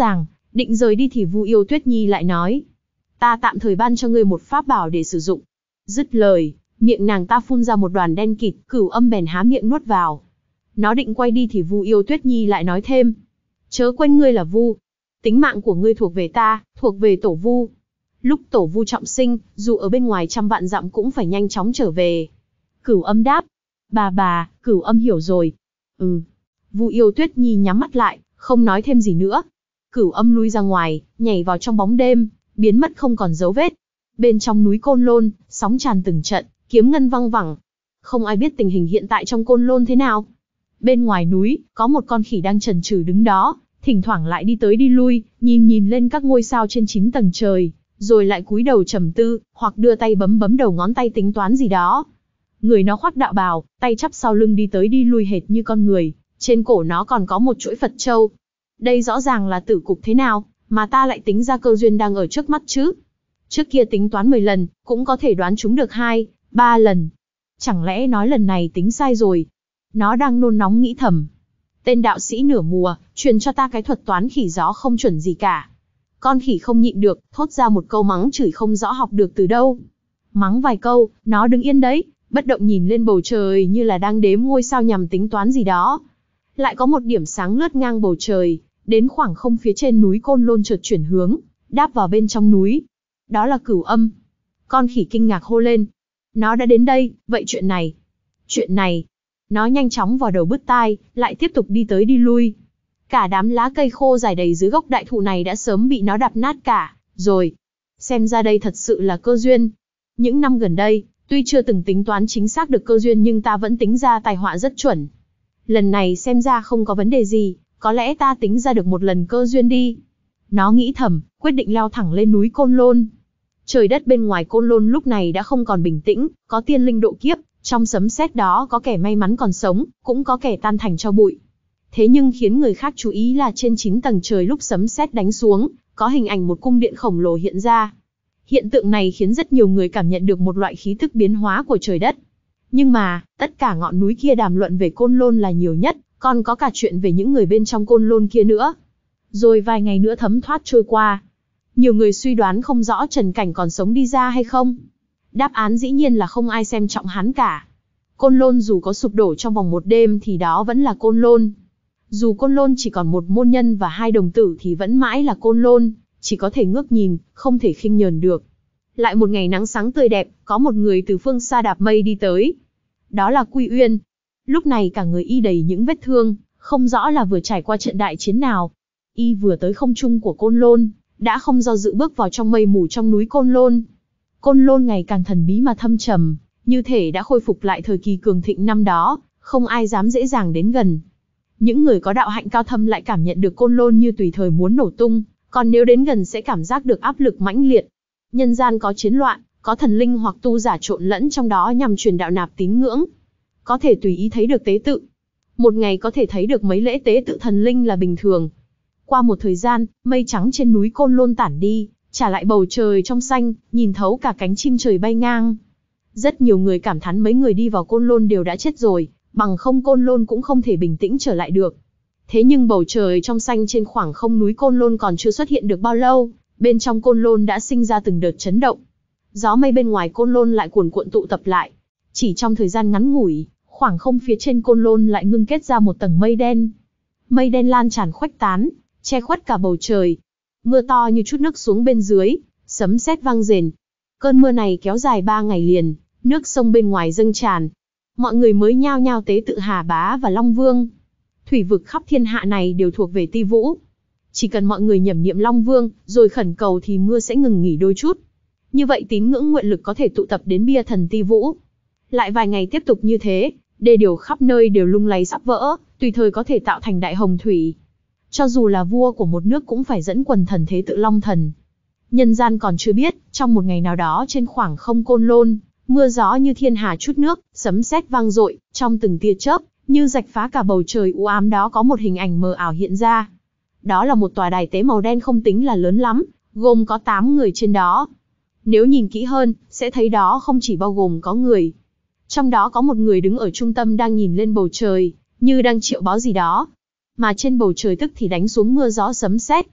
Định rời đi thì Vu Yêu Tuyết Nhi lại nói, ta tạm thời ban cho ngươi một pháp bảo để sử dụng. Dứt lời, miệng nàng ta phun ra một đoàn đen kịt, Cửu Âm bèn há miệng nuốt vào. Nó định quay đi thì Vu Yêu Tuyết Nhi lại nói thêm, chớ quên ngươi là Vu, tính mạng của ngươi thuộc về ta, thuộc về Tổ Vu. Lúc Tổ Vu trọng sinh, dù ở bên ngoài trăm vạn dặm cũng phải nhanh chóng trở về. Cửu Âm đáp, bà bà, Cửu Âm hiểu rồi. Ừ. Vu Yêu Tuyết Nhi nhắm mắt lại, không nói thêm gì nữa. Cửu Âm lui ra ngoài, nhảy vào trong bóng đêm, biến mất không còn dấu vết. Bên trong núi Côn Lôn, sóng tràn từng trận, kiếm ngân văng vẳng. Không ai biết tình hình hiện tại trong Côn Lôn thế nào. Bên ngoài núi, có một con khỉ đang chần chừ đứng đó, thỉnh thoảng lại đi tới đi lui, nhìn nhìn lên các ngôi sao trên chín tầng trời, rồi lại cúi đầu trầm tư, hoặc đưa tay bấm bấm đầu ngón tay tính toán gì đó. Người nó khoác đạo bào, tay chắp sau lưng đi tới đi lui hệt như con người, trên cổ nó còn có một chuỗi Phật châu. Đây rõ ràng là tử cục thế nào, mà ta lại tính ra cơ duyên đang ở trước mắt chứ. Trước kia tính toán mười lần, cũng có thể đoán trúng được hai, ba lần. Chẳng lẽ nói lần này tính sai rồi? Nó đang nôn nóng nghĩ thầm. Tên đạo sĩ nửa mùa, truyền cho ta cái thuật toán khỉ gió không chuẩn gì cả. Con khỉ không nhịn được, thốt ra một câu mắng chửi không rõ học được từ đâu. Mắng vài câu, nó đứng yên đấy, bất động nhìn lên bầu trời như là đang đếm ngôi sao nhằm tính toán gì đó. Lại có một điểm sáng lướt ngang bầu trời, đến khoảng không phía trên núi Côn Lôn chợt chuyển hướng, đáp vào bên trong núi. Đó là Cửu Âm. Con khỉ kinh ngạc hô lên. Nó đã đến đây, vậy chuyện này? Chuyện này. Nó nhanh chóng vào đầu bứt tai, lại tiếp tục đi tới đi lui. Cả đám lá cây khô dài đầy dưới gốc đại thụ này đã sớm bị nó đạp nát cả, rồi. Xem ra đây thật sự là cơ duyên. Những năm gần đây, tuy chưa từng tính toán chính xác được cơ duyên nhưng ta vẫn tính ra tai họa rất chuẩn. Lần này xem ra không có vấn đề gì, có lẽ ta tính ra được một lần cơ duyên đi. Nó nghĩ thầm, quyết định leo thẳng lên núi Côn Lôn. Trời đất bên ngoài Côn Lôn lúc này đã không còn bình tĩnh, có tiên linh độ kiếp, trong sấm sét đó có kẻ may mắn còn sống, cũng có kẻ tan thành tro bụi. Thế nhưng khiến người khác chú ý là trên chín tầng trời lúc sấm sét đánh xuống, có hình ảnh một cung điện khổng lồ hiện ra. Hiện tượng này khiến rất nhiều người cảm nhận được một loại khí thức biến hóa của trời đất. Nhưng mà, tất cả ngọn núi kia đàm luận về Côn Lôn là nhiều nhất, còn có cả chuyện về những người bên trong Côn Lôn kia nữa. Rồi vài ngày nữa thấm thoát trôi qua. Nhiều người suy đoán không rõ Trần Cảnh còn sống đi ra hay không. Đáp án dĩ nhiên là không ai xem trọng hắn cả. Côn Lôn dù có sụp đổ trong vòng một đêm thì đó vẫn là Côn Lôn. Dù Côn Lôn chỉ còn một môn nhân và hai đồng tử thì vẫn mãi là Côn Lôn, chỉ có thể ngước nhìn, không thể khinh nhờn được. Lại một ngày nắng sáng tươi đẹp, có một người từ phương xa đạp mây đi tới. Đó là Quy Uyên. Lúc này cả người y đầy những vết thương, không rõ là vừa trải qua trận đại chiến nào. Y vừa tới không trung của Côn Lôn, đã không do dự bước vào trong mây mù trong núi Côn Lôn. Côn Lôn ngày càng thần bí mà thâm trầm, như thể đã khôi phục lại thời kỳ cường thịnh năm đó, không ai dám dễ dàng đến gần. Những người có đạo hạnh cao thâm lại cảm nhận được Côn Lôn như tùy thời muốn nổ tung, còn nếu đến gần sẽ cảm giác được áp lực mãnh liệt. Nhân gian có chiến loạn, có thần linh hoặc tu giả trộn lẫn trong đó nhằm truyền đạo nạp tín ngưỡng. Có thể tùy ý thấy được tế tự. Một ngày có thể thấy được mấy lễ tế tự thần linh là bình thường. Qua một thời gian, mây trắng trên núi Côn Lôn tản đi, trả lại bầu trời trong xanh, nhìn thấu cả cánh chim trời bay ngang. Rất nhiều người cảm thán mấy người đi vào Côn Lôn đều đã chết rồi, bằng không Côn Lôn cũng không thể bình tĩnh trở lại được. Thế nhưng bầu trời trong xanh trên khoảng không núi Côn Lôn còn chưa xuất hiện được bao lâu, bên trong Côn Lôn đã sinh ra từng đợt chấn động. Gió mây bên ngoài Côn Lôn lại cuồn cuộn tụ tập lại. Chỉ trong thời gian ngắn ngủi, khoảng không phía trên Côn Lôn lại ngưng kết ra một tầng mây đen. Mây đen lan tràn khuếch tán, che khuất cả bầu trời. Mưa to như chút nước xuống bên dưới, sấm sét vang rền. Cơn mưa này kéo dài ba ngày liền, nước sông bên ngoài dâng tràn. Mọi người mới nhao nhao tế tự Hà Bá và Long Vương. Thủy vực khắp thiên hạ này đều thuộc về Ti Vũ. Chỉ cần mọi người nhẩm niệm Long Vương, rồi khẩn cầu thì mưa sẽ ngừng nghỉ đôi chút. Như vậy tín ngưỡng nguyện lực có thể tụ tập đến bia thần Ti Vũ. Lại vài ngày tiếp tục như thế, đê điều khắp nơi đều lung lay sắp vỡ, tùy thời có thể tạo thành đại hồng thủy. Cho dù là vua của một nước cũng phải dẫn quần thần thế tự Long Thần. Nhân gian còn chưa biết, trong một ngày nào đó trên khoảng không Côn Lôn, mưa gió như thiên hà trút nước, sấm sét vang dội, trong từng tia chớp, như rạch phá cả bầu trời u ám đó có một hình ảnh mờ ảo hiện ra. Đó là một tòa đài tế màu đen không tính là lớn lắm, gồm có tám người trên đó. Nếu nhìn kỹ hơn, sẽ thấy đó không chỉ bao gồm có người. Trong đó có một người đứng ở trung tâm đang nhìn lên bầu trời, như đang triệu báo gì đó. Mà trên bầu trời tức thì đánh xuống mưa gió sấm sét.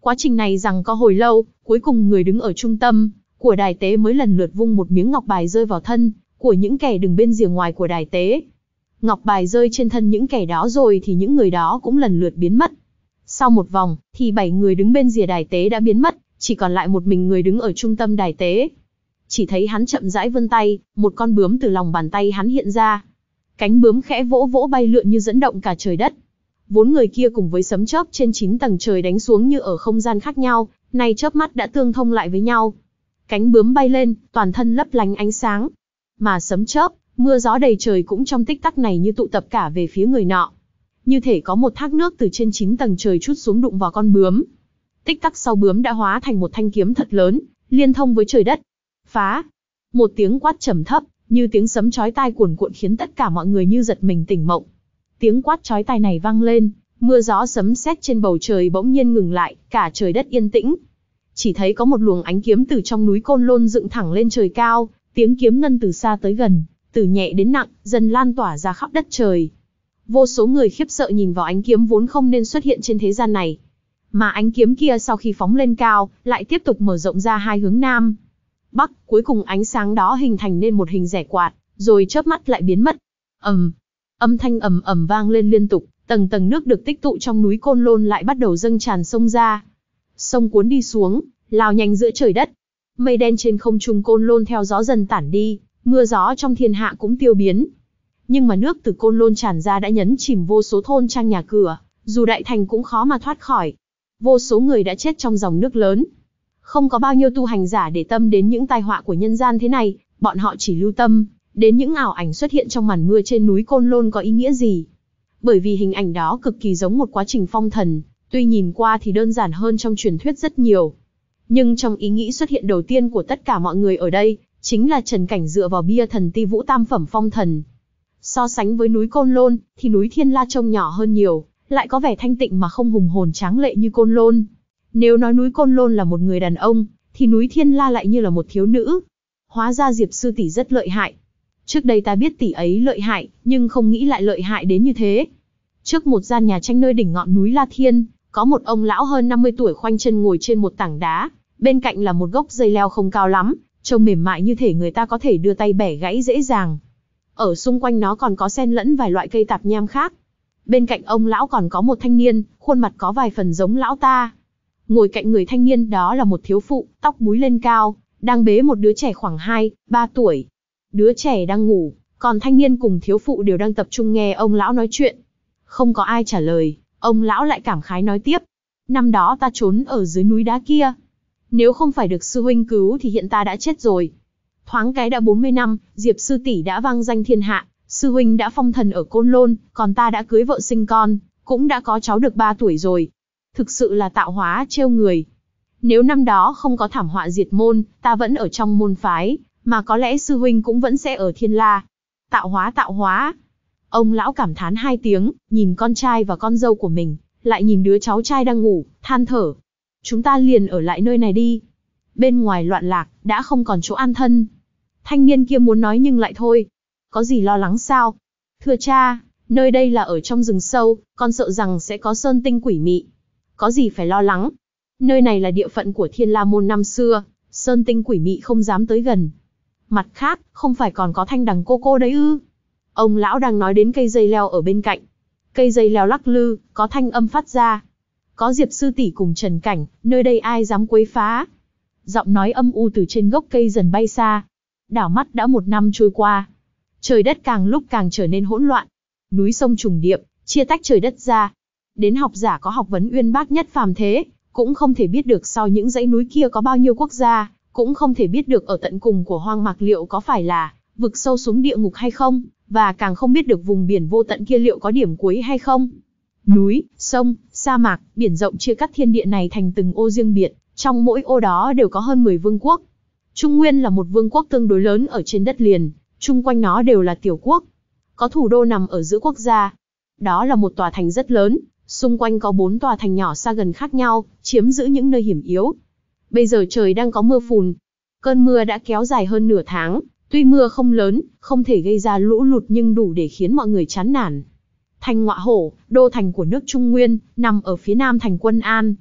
Quá trình này rằng có hồi lâu, cuối cùng người đứng ở trung tâm của đài tế mới lần lượt vung một miếng ngọc bài rơi vào thân của những kẻ đứng bên rìa ngoài của đài tế. Ngọc bài rơi trên thân những kẻ đó rồi thì những người đó cũng lần lượt biến mất. Sau một vòng, thì bảy người đứng bên rìa đài tế đã biến mất, chỉ còn lại một mình người đứng ở trung tâm đài tế. Chỉ thấy hắn chậm rãi vươn tay, một con bướm từ lòng bàn tay hắn hiện ra. Cánh bướm khẽ vỗ vỗ bay lượn như dẫn động cả trời đất. Vốn người kia cùng với sấm chớp trên chín tầng trời đánh xuống như ở không gian khác nhau, nay chớp mắt đã tương thông lại với nhau. Cánh bướm bay lên, toàn thân lấp lánh ánh sáng. Mà sấm chớp, mưa gió đầy trời cũng trong tích tắc này như tụ tập cả về phía người nọ. Như thể có một thác nước từ trên chín tầng trời trút xuống đụng vào con bướm. Tích tắc sau bướm đã hóa thành một thanh kiếm thật lớn, liên thông với trời đất. Phá! Một tiếng quát trầm thấp, như tiếng sấm chói tai cuồn cuộn khiến tất cả mọi người như giật mình tỉnh mộng. Tiếng quát chói tai này vang lên, mưa gió sấm sét trên bầu trời bỗng nhiên ngừng lại, cả trời đất yên tĩnh. Chỉ thấy có một luồng ánh kiếm từ trong núi Côn Lôn dựng thẳng lên trời cao, tiếng kiếm ngân từ xa tới gần, từ nhẹ đến nặng, dần lan tỏa ra khắp đất trời. Vô số người khiếp sợ nhìn vào ánh kiếm vốn không nên xuất hiện trên thế gian này. Mà ánh kiếm kia sau khi phóng lên cao, lại tiếp tục mở rộng ra hai hướng nam, bắc, cuối cùng ánh sáng đó hình thành nên một hình rẻ quạt, rồi chớp mắt lại biến mất. Ầm, âm thanh ầm ầm vang lên liên tục, tầng tầng nước được tích tụ trong núi Côn Lôn lại bắt đầu dâng tràn sông ra. Sông cuốn đi xuống, lao nhanh giữa trời đất. Mây đen trên không trung Côn Lôn theo gió dần tản đi, mưa gió trong thiên hạ cũng tiêu biến. Nhưng mà nước từ Côn Lôn tràn ra đã nhấn chìm vô số thôn trang nhà cửa, dù đại thành cũng khó mà thoát khỏi. Vô số người đã chết trong dòng nước lớn. Không có bao nhiêu tu hành giả để tâm đến những tai họa của nhân gian thế này, bọn họ chỉ lưu tâm đến những ảo ảnh xuất hiện trong màn mưa trên núi Côn Lôn có ý nghĩa gì. Bởi vì hình ảnh đó cực kỳ giống một quá trình phong thần, tuy nhìn qua thì đơn giản hơn trong truyền thuyết rất nhiều. Nhưng trong ý nghĩ xuất hiện đầu tiên của tất cả mọi người ở đây, chính là Trần Cảnh dựa vào bia thần ti vũ tam phẩm phong thần. So sánh với núi Côn Lôn, thì núi Thiên La trông nhỏ hơn nhiều, lại có vẻ thanh tịnh mà không hùng hồn tráng lệ như Côn Lôn. Nếu nói núi Côn Lôn là một người đàn ông, thì núi Thiên La lại như là một thiếu nữ. Hóa ra Diệp sư tỷ rất lợi hại. Trước đây ta biết tỷ ấy lợi hại, nhưng không nghĩ lại lợi hại đến như thế. Trước một gian nhà tranh nơi đỉnh ngọn núi La Thiên, có một ông lão hơn năm mươi tuổi khoanh chân ngồi trên một tảng đá, bên cạnh là một gốc dây leo không cao lắm, trông mềm mại như thể người ta có thể đưa tay bẻ gãy dễ dàng. Ở xung quanh nó còn có xen lẫn vài loại cây tạp nham khác. Bên cạnh ông lão còn có một thanh niên, khuôn mặt có vài phần giống lão ta. Ngồi cạnh người thanh niên đó là một thiếu phụ, tóc búi lên cao, đang bế một đứa trẻ khoảng hai, ba tuổi. Đứa trẻ đang ngủ, còn thanh niên cùng thiếu phụ đều đang tập trung nghe ông lão nói chuyện. Không có ai trả lời, ông lão lại cảm khái nói tiếp. Năm đó ta trốn ở dưới núi đá kia. Nếu không phải được sư huynh cứu thì hiện ta đã chết rồi. Thoáng cái đã bốn mươi năm, Diệp sư tỷ đã vang danh thiên hạ, sư huynh đã phong thần ở Côn Lôn, còn ta đã cưới vợ sinh con, cũng đã có cháu được ba tuổi rồi. Thực sự là tạo hóa trêu người. Nếu năm đó không có thảm họa diệt môn, ta vẫn ở trong môn phái, mà có lẽ sư huynh cũng vẫn sẽ ở Thiên La. Tạo hóa tạo hóa. Ông lão cảm thán hai tiếng, nhìn con trai và con dâu của mình, lại nhìn đứa cháu trai đang ngủ, than thở. Chúng ta liền ở lại nơi này đi. Bên ngoài loạn lạc, đã không còn chỗ an thân. Thanh niên kia muốn nói nhưng lại thôi. Có gì lo lắng sao? Thưa cha, nơi đây là ở trong rừng sâu, con sợ rằng sẽ có sơn tinh quỷ mị. Có gì phải lo lắng? Nơi này là địa phận của Thiên La môn năm xưa, sơn tinh quỷ mị không dám tới gần. Mặt khác, không phải còn có thanh đằng cô cô đấy ư? Ông lão đang nói đến cây dây leo ở bên cạnh. Cây dây leo lắc lư, có thanh âm phát ra. Có Diệp sư tỷ cùng Trần Cảnh, nơi đây ai dám quấy phá? Giọng nói âm u từ trên gốc cây dần bay xa. Đảo mắt đã một năm trôi qua. Trời đất càng lúc càng trở nên hỗn loạn. Núi sông trùng điệp, chia tách trời đất ra. Đến học giả có học vấn uyên bác nhất phàm thế, cũng không thể biết được sau những dãy núi kia có bao nhiêu quốc gia, cũng không thể biết được ở tận cùng của hoang mạc liệu có phải là vực sâu xuống địa ngục hay không, và càng không biết được vùng biển vô tận kia liệu có điểm cuối hay không. Núi, sông, sa mạc, biển rộng chia cắt thiên địa này thành từng ô riêng biệt, trong mỗi ô đó đều có hơn mười vương quốc. Trung Nguyên là một vương quốc tương đối lớn ở trên đất liền, chung quanh nó đều là tiểu quốc. Có thủ đô nằm ở giữa quốc gia. Đó là một tòa thành rất lớn, xung quanh có bốn tòa thành nhỏ xa gần khác nhau, chiếm giữ những nơi hiểm yếu. Bây giờ trời đang có mưa phùn. Cơn mưa đã kéo dài hơn nửa tháng, tuy mưa không lớn, không thể gây ra lũ lụt nhưng đủ để khiến mọi người chán nản. Thành Ngọa Hổ, đô thành của nước Trung Nguyên, nằm ở phía nam thành Quân An.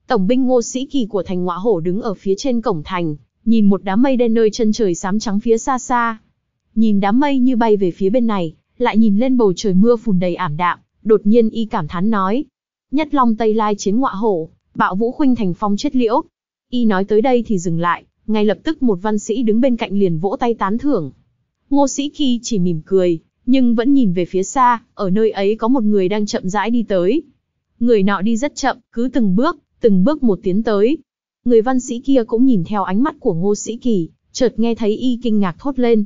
Tổng binh Ngô Sĩ Kỳ của thành Ngọa Hổ đứng ở phía trên cổng thành, nhìn một đám mây đen nơi chân trời xám trắng phía xa xa. Nhìn đám mây như bay về phía bên này, lại nhìn lên bầu trời mưa phùn đầy ảm đạm, đột nhiên y cảm thán nói: Nhất Long Tây Lai chiến Ngọa Hổ, bạo vũ khuynh thành phong chết liễu. Y nói tới đây thì dừng lại, ngay lập tức một văn sĩ đứng bên cạnh liền vỗ tay tán thưởng. Ngô Sĩ Kỳ chỉ mỉm cười, nhưng vẫn nhìn về phía xa, ở nơi ấy có một người đang chậm rãi đi tới. Người nọ đi rất chậm, cứ từng bước, từng bước một tiến tới. Người văn sĩ kia cũng nhìn theo ánh mắt của Ngô Sĩ Kỳ, chợt nghe thấy y kinh ngạc thốt lên: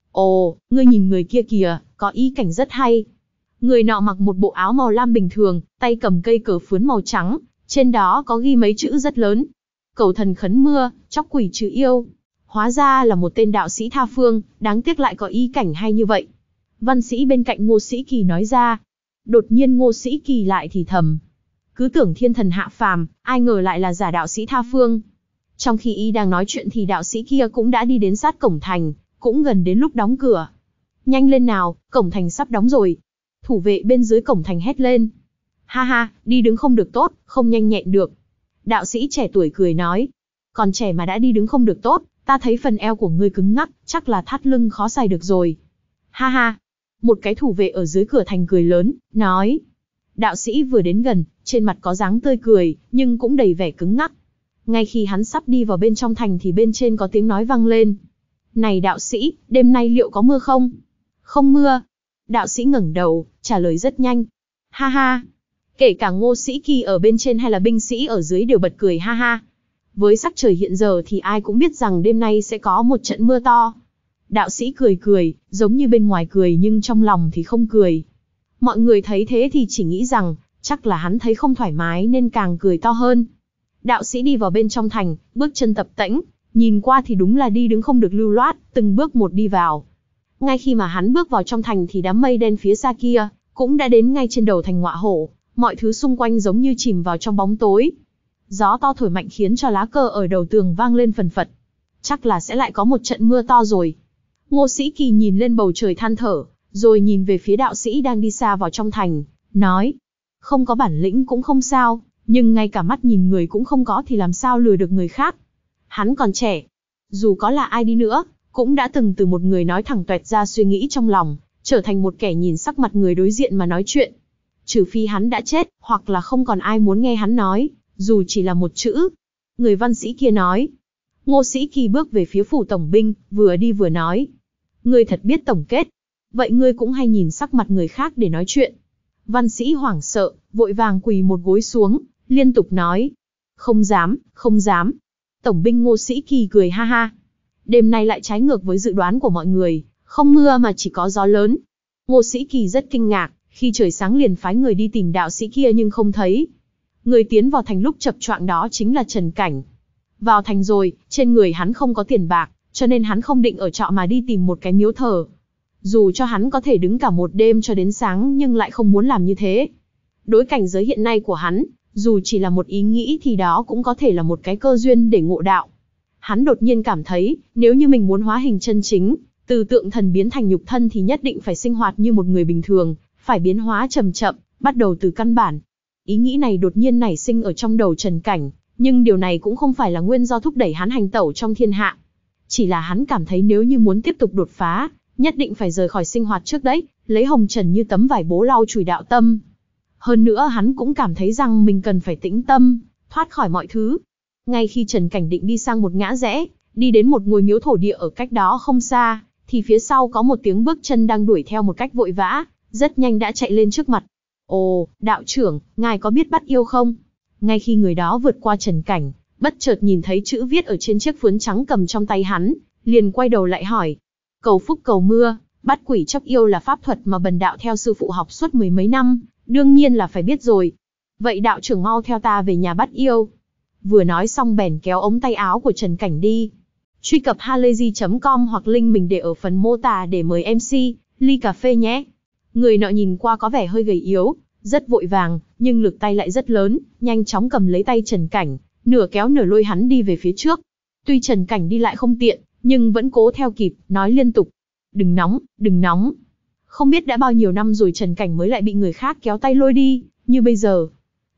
Ồ, ngươi nhìn người kia kìa, có ý cảnh rất hay. Người nọ mặc một bộ áo màu lam bình thường, tay cầm cây cờ phướn màu trắng, trên đó có ghi mấy chữ rất lớn: Cầu thần khấn mưa, chóc quỷ trừ yêu. Hóa ra là một tên đạo sĩ tha phương, đáng tiếc lại có ý cảnh hay như vậy. Văn sĩ bên cạnh Ngô Sĩ Kỳ nói ra. Đột nhiên Ngô Sĩ Kỳ lại thì thầm: Cứ tưởng thiên thần hạ phàm, ai ngờ lại là giả đạo sĩ tha phương. Trong khi y đang nói chuyện thì đạo sĩ kia cũng đã đi đến sát cổng thành, cũng gần đến lúc đóng cửa. Nhanh lên nào, cổng thành sắp đóng rồi. Thủ vệ bên dưới cổng thành hét lên. Ha ha, đi đứng không được tốt, không nhanh nhẹn được. Đạo sĩ trẻ tuổi cười nói. Còn trẻ mà đã đi đứng không được tốt, ta thấy phần eo của ngươi cứng ngắc, chắc là thắt lưng khó xài được rồi. Ha ha. Một cái thủ vệ ở dưới cửa thành cười lớn, nói. Đạo sĩ vừa đến gần, trên mặt có dáng tươi cười, nhưng cũng đầy vẻ cứng ngắc. Ngay khi hắn sắp đi vào bên trong thành thì bên trên có tiếng nói vang lên. Này đạo sĩ, đêm nay liệu có mưa không? Không mưa. Đạo sĩ ngẩng đầu, trả lời rất nhanh. Ha ha. Kể cả Ngô Sĩ Kỳ ở bên trên hay là binh sĩ ở dưới đều bật cười ha ha. Với sắc trời hiện giờ thì ai cũng biết rằng đêm nay sẽ có một trận mưa to. Đạo sĩ cười cười, giống như bên ngoài cười nhưng trong lòng thì không cười. Mọi người thấy thế thì chỉ nghĩ rằng, chắc là hắn thấy không thoải mái nên càng cười to hơn. Đạo sĩ đi vào bên trong thành, bước chân tập tễnh, nhìn qua thì đúng là đi đứng không được lưu loát, từng bước một đi vào. Ngay khi mà hắn bước vào trong thành thì đám mây đen phía xa kia, cũng đã đến ngay trên đầu thành Ngọa Hổ, mọi thứ xung quanh giống như chìm vào trong bóng tối. Gió to thổi mạnh khiến cho lá cờ ở đầu tường vang lên phần phật. Chắc là sẽ lại có một trận mưa to rồi. Ngô Sĩ Kỳ nhìn lên bầu trời than thở, rồi nhìn về phía đạo sĩ đang đi xa vào trong thành, nói. Không có bản lĩnh cũng không sao, nhưng ngay cả mắt nhìn người cũng không có thì làm sao lừa được người khác. Hắn còn trẻ. Dù có là ai đi nữa, cũng đã từng từ một người nói thẳng toẹt ra suy nghĩ trong lòng, trở thành một kẻ nhìn sắc mặt người đối diện mà nói chuyện. Trừ phi hắn đã chết, hoặc là không còn ai muốn nghe hắn nói, dù chỉ là một chữ. Người văn sĩ kia nói. Ngô Sĩ Kỳ bước về phía phủ tổng binh, vừa đi vừa nói. Ngươi thật biết tổng kết. Vậy ngươi cũng hay nhìn sắc mặt người khác để nói chuyện. Văn sĩ hoảng sợ, vội vàng quỳ một gối xuống, liên tục nói. Không dám, không dám. Tổng binh Ngô Sĩ Kỳ cười ha ha. Đêm nay lại trái ngược với dự đoán của mọi người, không mưa mà chỉ có gió lớn. Ngô Sĩ Kỳ rất kinh ngạc, khi trời sáng liền phái người đi tìm đạo sĩ kia nhưng không thấy. Người tiến vào thành lúc chập choạng đó chính là Trần Cảnh. Vào thành rồi, trên người hắn không có tiền bạc, cho nên hắn không định ở trọ mà đi tìm một cái miếu thờ. Dù cho hắn có thể đứng cả một đêm cho đến sáng nhưng lại không muốn làm như thế. Đối cảnh giới hiện nay của hắn, dù chỉ là một ý nghĩ thì đó cũng có thể là một cái cơ duyên để ngộ đạo. Hắn đột nhiên cảm thấy, nếu như mình muốn hóa hình chân chính, từ tượng thần biến thành nhục thân thì nhất định phải sinh hoạt như một người bình thường, phải biến hóa chậm chậm, bắt đầu từ căn bản. Ý nghĩ này đột nhiên nảy sinh ở trong đầu Trần Cảnh, nhưng điều này cũng không phải là nguyên do thúc đẩy hắn hành tẩu trong thiên hạ. Chỉ là hắn cảm thấy nếu như muốn tiếp tục đột phá, nhất định phải rời khỏi sinh hoạt trước đấy, lấy hồng trần như tấm vải bố lau chùi đạo tâm. Hơn nữa hắn cũng cảm thấy rằng mình cần phải tĩnh tâm, thoát khỏi mọi thứ. Ngay khi Trần Cảnh định đi sang một ngã rẽ, đi đến một ngôi miếu thổ địa ở cách đó không xa, thì phía sau có một tiếng bước chân đang đuổi theo một cách vội vã, rất nhanh đã chạy lên trước mặt. Ồ, đạo trưởng, ngài có biết bắt yêu không? Ngay khi người đó vượt qua Trần Cảnh, bất chợt nhìn thấy chữ viết ở trên chiếc phướn trắng cầm trong tay hắn, liền quay đầu lại hỏi. Cầu phúc cầu mưa, bắt quỷ chóc yêu là pháp thuật mà bần đạo theo sư phụ học suốt mười mấy năm, đương nhiên là phải biết rồi. Vậy đạo trưởng mau theo ta về nhà bắt yêu. Vừa nói xong bèn kéo ống tay áo của Trần Cảnh đi. Truy cập halayzi chấm com hoặc link mình để ở phần mô tả để mời em xê, ly cà phê nhé. Người nọ nhìn qua có vẻ hơi gầy yếu, rất vội vàng, nhưng lực tay lại rất lớn, nhanh chóng cầm lấy tay Trần Cảnh, nửa kéo nửa lôi hắn đi về phía trước. Tuy Trần Cảnh đi lại không tiện, nhưng vẫn cố theo kịp, nói liên tục. Đừng nóng, đừng nóng. Không biết đã bao nhiêu năm rồi Trần Cảnh mới lại bị người khác kéo tay lôi đi, như bây giờ.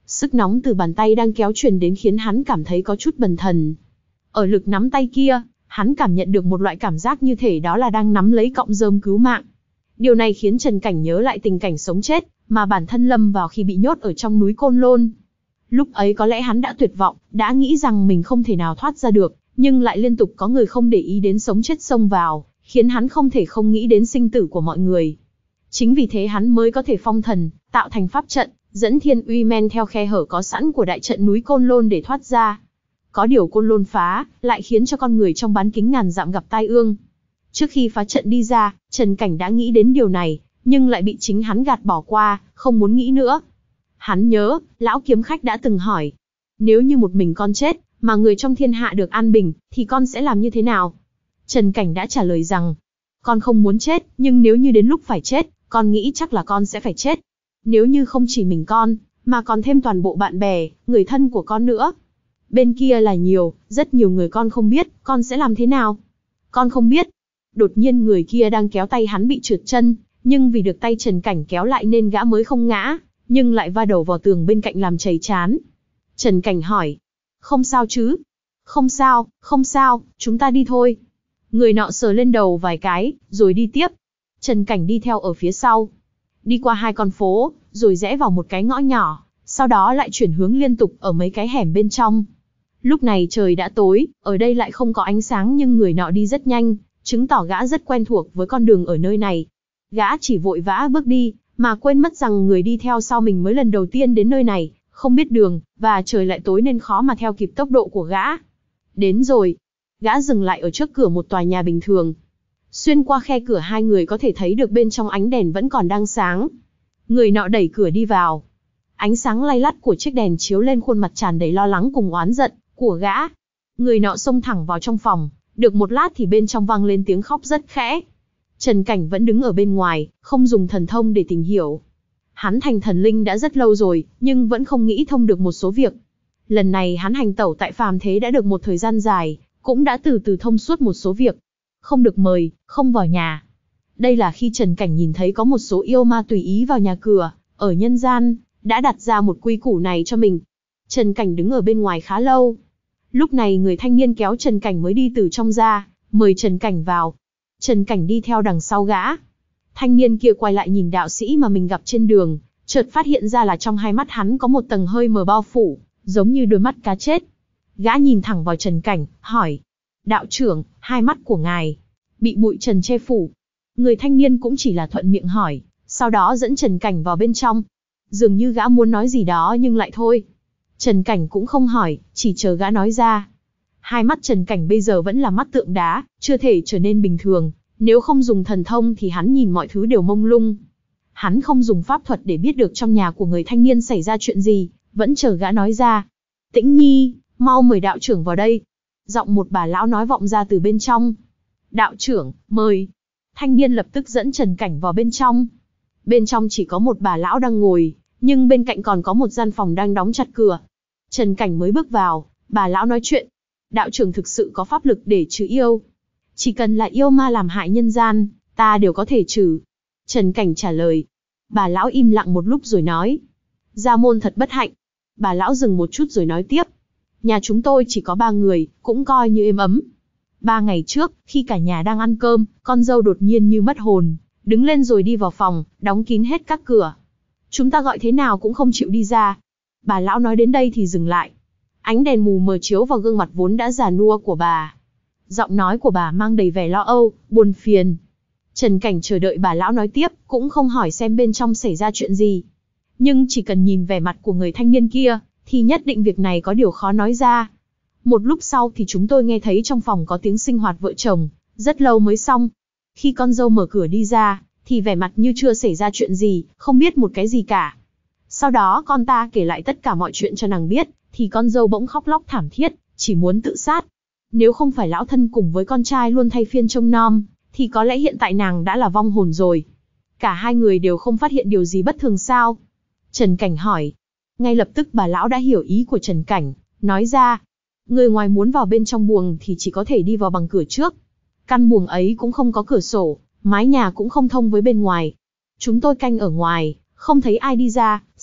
Sức nóng từ bàn tay đang kéo truyền đến khiến hắn cảm thấy có chút bần thần. Ở lực nắm tay kia, hắn cảm nhận được một loại cảm giác như thể đó là đang nắm lấy cọng rơm cứu mạng. Điều này khiến Trần Cảnh nhớ lại tình cảnh sống chết mà bản thân lâm vào khi bị nhốt ở trong núi Côn Lôn. Lúc ấy có lẽ hắn đã tuyệt vọng, đã nghĩ rằng mình không thể nào thoát ra được, nhưng lại liên tục có người không để ý đến sống chết xông vào, khiến hắn không thể không nghĩ đến sinh tử của mọi người. Chính vì thế hắn mới có thể phong thần, tạo thành pháp trận, dẫn thiên uy men theo khe hở có sẵn của đại trận núi Côn Lôn để thoát ra. Có điều Côn Lôn phá, lại khiến cho con người trong bán kính ngàn dặm gặp tai ương. Trước khi phá trận đi ra, Trần Cảnh đã nghĩ đến điều này, nhưng lại bị chính hắn gạt bỏ qua, không muốn nghĩ nữa. Hắn nhớ, lão kiếm khách đã từng hỏi, nếu như một mình con chết, mà người trong thiên hạ được an bình, thì con sẽ làm như thế nào? Trần Cảnh đã trả lời rằng, con không muốn chết, nhưng nếu như đến lúc phải chết, con nghĩ chắc là con sẽ phải chết. Nếu như không chỉ mình con, mà còn thêm toàn bộ bạn bè, người thân của con nữa. Bên kia là nhiều, rất nhiều người con không biết, con sẽ làm thế nào? Con không biết. Đột nhiên người kia đang kéo tay hắn bị trượt chân, nhưng vì được tay Trần Cảnh kéo lại nên gã mới không ngã, nhưng lại va đầu vào tường bên cạnh làm chảy trán. Trần Cảnh hỏi, không sao chứ? Không sao, không sao, chúng ta đi thôi. Người nọ sờ lên đầu vài cái, rồi đi tiếp. Trần Cảnh đi theo ở phía sau. Đi qua hai con phố, rồi rẽ vào một cái ngõ nhỏ, sau đó lại chuyển hướng liên tục ở mấy cái hẻm bên trong. Lúc này trời đã tối, ở đây lại không có ánh sáng nhưng người nọ đi rất nhanh, chứng tỏ gã rất quen thuộc với con đường ở nơi này. Gã chỉ vội vã bước đi, mà quên mất rằng người đi theo sau mình mới lần đầu tiên đến nơi này, không biết đường, và trời lại tối nên khó mà theo kịp tốc độ của gã. Đến rồi. Gã dừng lại ở trước cửa một tòa nhà bình thường. Xuyên qua khe cửa hai người có thể thấy được bên trong ánh đèn vẫn còn đang sáng. Người nọ đẩy cửa đi vào. Ánh sáng lay lắt của chiếc đèn chiếu lên khuôn mặt tràn đầy lo lắng cùng oán giận của gã. Người nọ xông thẳng vào trong phòng, được một lát thì bên trong vang lên tiếng khóc rất khẽ. Trần Cảnh vẫn đứng ở bên ngoài, không dùng thần thông để tìm hiểu. Hắn thành thần linh đã rất lâu rồi, nhưng vẫn không nghĩ thông được một số việc. Lần này hắn hành tẩu tại phàm thế đã được một thời gian dài, cũng đã từ từ thông suốt một số việc. Không được mời, không vào nhà. Đây là khi Trần Cảnh nhìn thấy có một số yêu ma tùy ý vào nhà cửa, ở nhân gian, đã đặt ra một quy củ này cho mình. Trần Cảnh đứng ở bên ngoài khá lâu. Lúc này người thanh niên kéo Trần Cảnh mới đi từ trong ra, mời Trần Cảnh vào. Trần Cảnh đi theo đằng sau gã. Thanh niên kia quay lại nhìn đạo sĩ mà mình gặp trên đường, chợt phát hiện ra là trong hai mắt hắn có một tầng hơi mờ bao phủ, giống như đôi mắt cá chết. Gã nhìn thẳng vào Trần Cảnh, hỏi, đạo trưởng, hai mắt của ngài bị bụi trần che phủ. Người thanh niên cũng chỉ là thuận miệng hỏi, sau đó dẫn Trần Cảnh vào bên trong. Dường như gã muốn nói gì đó nhưng lại thôi. Trần Cảnh cũng không hỏi, chỉ chờ gã nói ra. Hai mắt Trần Cảnh bây giờ vẫn là mắt tượng đá, chưa thể trở nên bình thường. Nếu không dùng thần thông thì hắn nhìn mọi thứ đều mông lung. Hắn không dùng pháp thuật để biết được trong nhà của người thanh niên xảy ra chuyện gì, vẫn chờ gã nói ra. Tĩnh Nhi, mau mời đạo trưởng vào đây. Giọng một bà lão nói vọng ra từ bên trong. Đạo trưởng, mời. Thanh niên lập tức dẫn Trần Cảnh vào bên trong. Bên trong chỉ có một bà lão đang ngồi, nhưng bên cạnh còn có một gian phòng đang đóng chặt cửa. Trần Cảnh mới bước vào, bà lão nói chuyện. Đạo trưởng thực sự có pháp lực để trừ yêu. Chỉ cần là yêu ma làm hại nhân gian, ta đều có thể trừ. Trần Cảnh trả lời. Bà lão im lặng một lúc rồi nói. Gia môn thật bất hạnh. Bà lão dừng một chút rồi nói tiếp. Nhà chúng tôi chỉ có ba người, cũng coi như êm ấm. Ba ngày trước, khi cả nhà đang ăn cơm, con dâu đột nhiên như mất hồn, đứng lên rồi đi vào phòng, đóng kín hết các cửa. Chúng ta gọi thế nào cũng không chịu đi ra. Bà lão nói đến đây thì dừng lại. Ánh đèn mù mờ chiếu vào gương mặt vốn đã già nua của bà. Giọng nói của bà mang đầy vẻ lo âu, buồn phiền. Trần Cảnh chờ đợi bà lão nói tiếp, cũng không hỏi xem bên trong xảy ra chuyện gì. Nhưng chỉ cần nhìn vẻ mặt của người thanh niên kia, thì nhất định việc này có điều khó nói ra. Một lúc sau thì chúng tôi nghe thấy trong phòng có tiếng sinh hoạt vợ chồng, rất lâu mới xong. Khi con dâu mở cửa đi ra, thì vẻ mặt như chưa xảy ra chuyện gì, không biết một cái gì cả. Sau đó con ta kể lại tất cả mọi chuyện cho nàng biết, thì con dâu bỗng khóc lóc thảm thiết, chỉ muốn tự sát. Nếu không phải lão thân cùng với con trai luôn thay phiên trông nom, thì có lẽ hiện tại nàng đã là vong hồn rồi. Cả hai người đều không phát hiện điều gì bất thường sao? Trần Cảnh hỏi. Ngay lập tức bà lão đã hiểu ý của Trần Cảnh, nói ra. Người ngoài muốn vào bên trong buồng thì chỉ có thể đi vào bằng cửa trước. Căn buồng ấy cũng không có cửa sổ, mái nhà cũng không thông với bên ngoài. Chúng tôi canh ở ngoài, không thấy ai đi ra, sau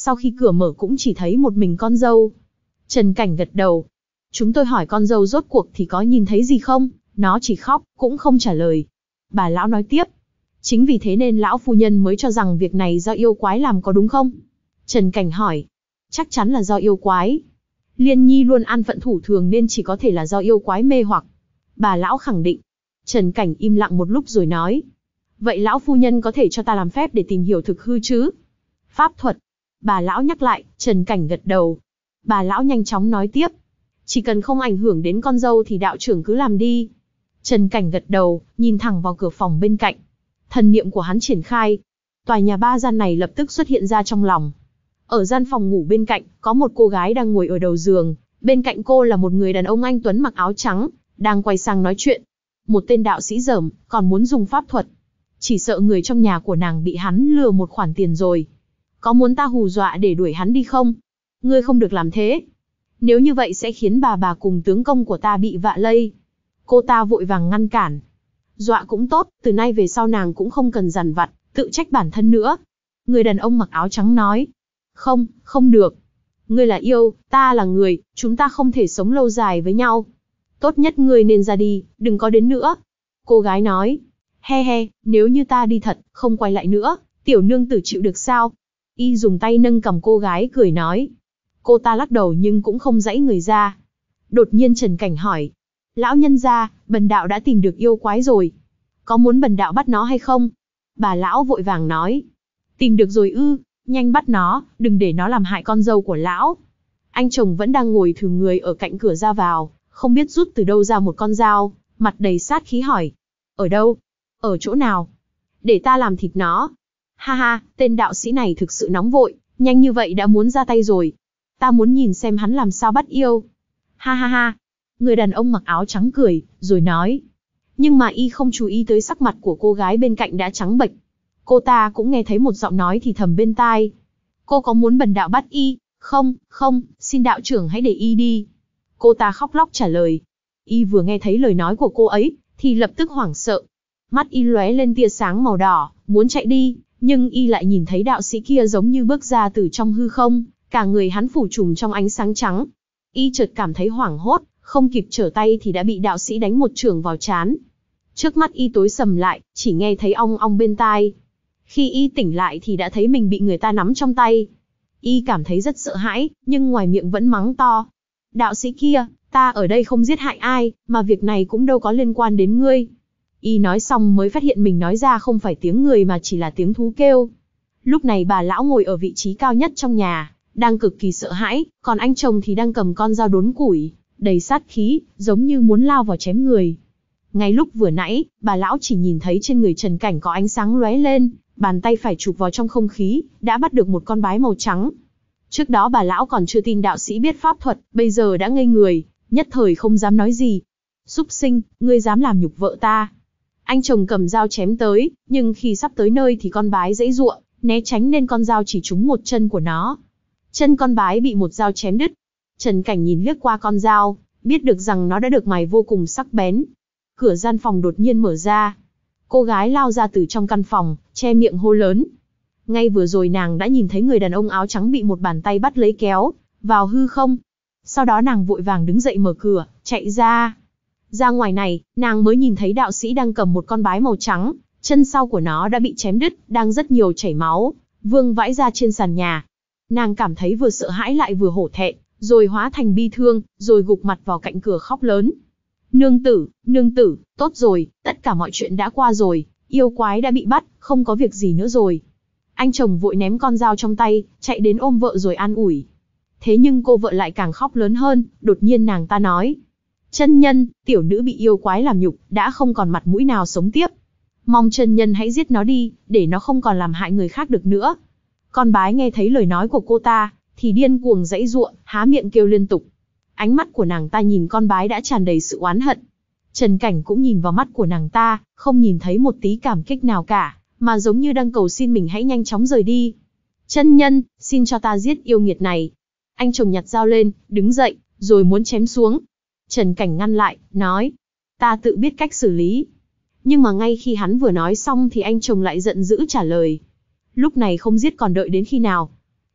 sau khi cửa mở cũng chỉ thấy một mình con dâu. Trần Cảnh gật đầu. Chúng tôi hỏi con dâu rốt cuộc thì có nhìn thấy gì không, nó chỉ khóc, cũng không trả lời. Bà lão nói tiếp. Chính vì thế nên lão phu nhân mới cho rằng việc này do yêu quái làm có đúng không? Trần Cảnh hỏi. Chắc chắn là do yêu quái. Liên Nhi luôn an phận thủ thường nên chỉ có thể là do yêu quái mê hoặc. Bà lão khẳng định. Trần Cảnh im lặng một lúc rồi nói. Vậy lão phu nhân có thể cho ta làm phép để tìm hiểu thực hư chứ? Pháp thuật. Bà lão nhắc lại, Trần Cảnh gật đầu. Bà lão nhanh chóng nói tiếp. Chỉ cần không ảnh hưởng đến con dâu thì đạo trưởng cứ làm đi. Trần Cảnh gật đầu, nhìn thẳng vào cửa phòng bên cạnh. Thần niệm của hắn triển khai. Tòa nhà ba gian này lập tức xuất hiện ra trong lòng. Ở gian phòng ngủ bên cạnh, có một cô gái đang ngồi ở đầu giường. Bên cạnh cô là một người đàn ông anh tuấn mặc áo trắng, đang quay sang nói chuyện. Một tên đạo sĩ dởm, còn muốn dùng pháp thuật. Chỉ sợ người trong nhà của nàng bị hắn lừa một khoản tiền rồi. Có muốn ta hù dọa để đuổi hắn đi không? Ngươi không được làm thế. Nếu như vậy sẽ khiến bà bà cùng tướng công của ta bị vạ lây. Cô ta vội vàng ngăn cản. Dọa cũng tốt, từ nay về sau nàng cũng không cần dằn vặt, tự trách bản thân nữa. Người đàn ông mặc áo trắng nói. Không, không được. Ngươi là yêu, ta là người, chúng ta không thể sống lâu dài với nhau. Tốt nhất ngươi nên ra đi, đừng có đến nữa. Cô gái nói. He he, nếu như ta đi thật, không quay lại nữa, tiểu nương tử chịu được sao? Y dùng tay nâng cầm cô gái cười nói. Cô ta lắc đầu nhưng cũng không giãy người ra. Đột nhiên Trần Cảnh hỏi. Lão nhân gia, bần đạo đã tìm được yêu quái rồi. Có muốn bần đạo bắt nó hay không? Bà lão vội vàng nói. Tìm được rồi ư, nhanh bắt nó, đừng để nó làm hại con dâu của lão. Anh chồng vẫn đang ngồi thừ người ở cạnh cửa ra vào, không biết rút từ đâu ra một con dao, mặt đầy sát khí hỏi. Ở đâu? Ở chỗ nào? Để ta làm thịt nó. Ha ha, tên đạo sĩ này thực sự nóng vội, nhanh như vậy đã muốn ra tay rồi. Ta muốn nhìn xem hắn làm sao bắt yêu. Ha ha ha. Người đàn ông mặc áo trắng cười, rồi nói. Nhưng mà y không chú ý tới sắc mặt của cô gái bên cạnh đã trắng bệch. Cô ta cũng nghe thấy một giọng nói thì thầm bên tai. Cô có muốn bần đạo bắt y? Không, không, xin đạo trưởng hãy để y đi. Cô ta khóc lóc trả lời. Y vừa nghe thấy lời nói của cô ấy, thì lập tức hoảng sợ. Mắt y lóe lên tia sáng màu đỏ, muốn chạy đi, nhưng y lại nhìn thấy đạo sĩ kia giống như bước ra từ trong hư không, cả người hắn phủ trùm trong ánh sáng trắng. Y chợt cảm thấy hoảng hốt, không kịp trở tay thì đã bị đạo sĩ đánh một chưởng vào trán. Trước mắt y tối sầm lại, chỉ nghe thấy ong ong bên tai. Khi y tỉnh lại thì đã thấy mình bị người ta nắm trong tay. Y cảm thấy rất sợ hãi, nhưng ngoài miệng vẫn mắng to. Đạo sĩ kia, ta ở đây không giết hại ai, mà việc này cũng đâu có liên quan đến ngươi. Y nói xong mới phát hiện mình nói ra không phải tiếng người mà chỉ là tiếng thú kêu. Lúc này bà lão ngồi ở vị trí cao nhất trong nhà, đang cực kỳ sợ hãi, còn anh chồng thì đang cầm con dao đốn củi, đầy sát khí, giống như muốn lao vào chém người. Ngay lúc vừa nãy, bà lão chỉ nhìn thấy trên người Trần Cảnh có ánh sáng lóe lên, bàn tay phải chụp vào trong không khí, đã bắt được một con bái màu trắng. Trước đó bà lão còn chưa tin đạo sĩ biết pháp thuật, bây giờ đã ngây người, nhất thời không dám nói gì. Súc sinh, ngươi dám làm nhục vợ ta. Anh chồng cầm dao chém tới, nhưng khi sắp tới nơi thì con bái giãy giụa, né tránh nên con dao chỉ trúng một chân của nó. Chân con bái bị một dao chém đứt. Trần Cảnh nhìn liếc qua con dao, biết được rằng nó đã được mài vô cùng sắc bén. Cửa gian phòng đột nhiên mở ra. Cô gái lao ra từ trong căn phòng, che miệng hô lớn. Ngay vừa rồi nàng đã nhìn thấy người đàn ông áo trắng bị một bàn tay bắt lấy kéo vào hư không. Sau đó nàng vội vàng đứng dậy mở cửa, chạy ra. Ra ngoài này, nàng mới nhìn thấy đạo sĩ đang cầm một con bái màu trắng, chân sau của nó đã bị chém đứt, đang rất nhiều chảy máu, vương vãi ra trên sàn nhà. Nàng cảm thấy vừa sợ hãi lại vừa hổ thẹn, rồi hóa thành bi thương, rồi gục mặt vào cạnh cửa khóc lớn. Nương tử, nương tử, tốt rồi, tất cả mọi chuyện đã qua rồi, yêu quái đã bị bắt, không có việc gì nữa rồi. Anh chồng vội ném con dao trong tay, chạy đến ôm vợ rồi an ủi. Thế nhưng cô vợ lại càng khóc lớn hơn, đột nhiên nàng ta nói. Chân nhân, tiểu nữ bị yêu quái làm nhục, đã không còn mặt mũi nào sống tiếp. Mong chân nhân hãy giết nó đi, để nó không còn làm hại người khác được nữa. Con bái nghe thấy lời nói của cô ta, thì điên cuồng giãy giụa, há miệng kêu liên tục. Ánh mắt của nàng ta nhìn con bái đã tràn đầy sự oán hận. Trần Cảnh cũng nhìn vào mắt của nàng ta, không nhìn thấy một tí cảm kích nào cả, mà giống như đang cầu xin mình hãy nhanh chóng rời đi. Chân nhân, xin cho ta giết yêu nghiệt này. Anh chồng nhặt dao lên, đứng dậy, rồi muốn chém xuống. Trần Cảnh ngăn lại, nói, ta tự biết cách xử lý. Nhưng mà ngay khi hắn vừa nói xong thì anh chồng lại giận dữ trả lời. Lúc này không giết còn đợi đến khi nào?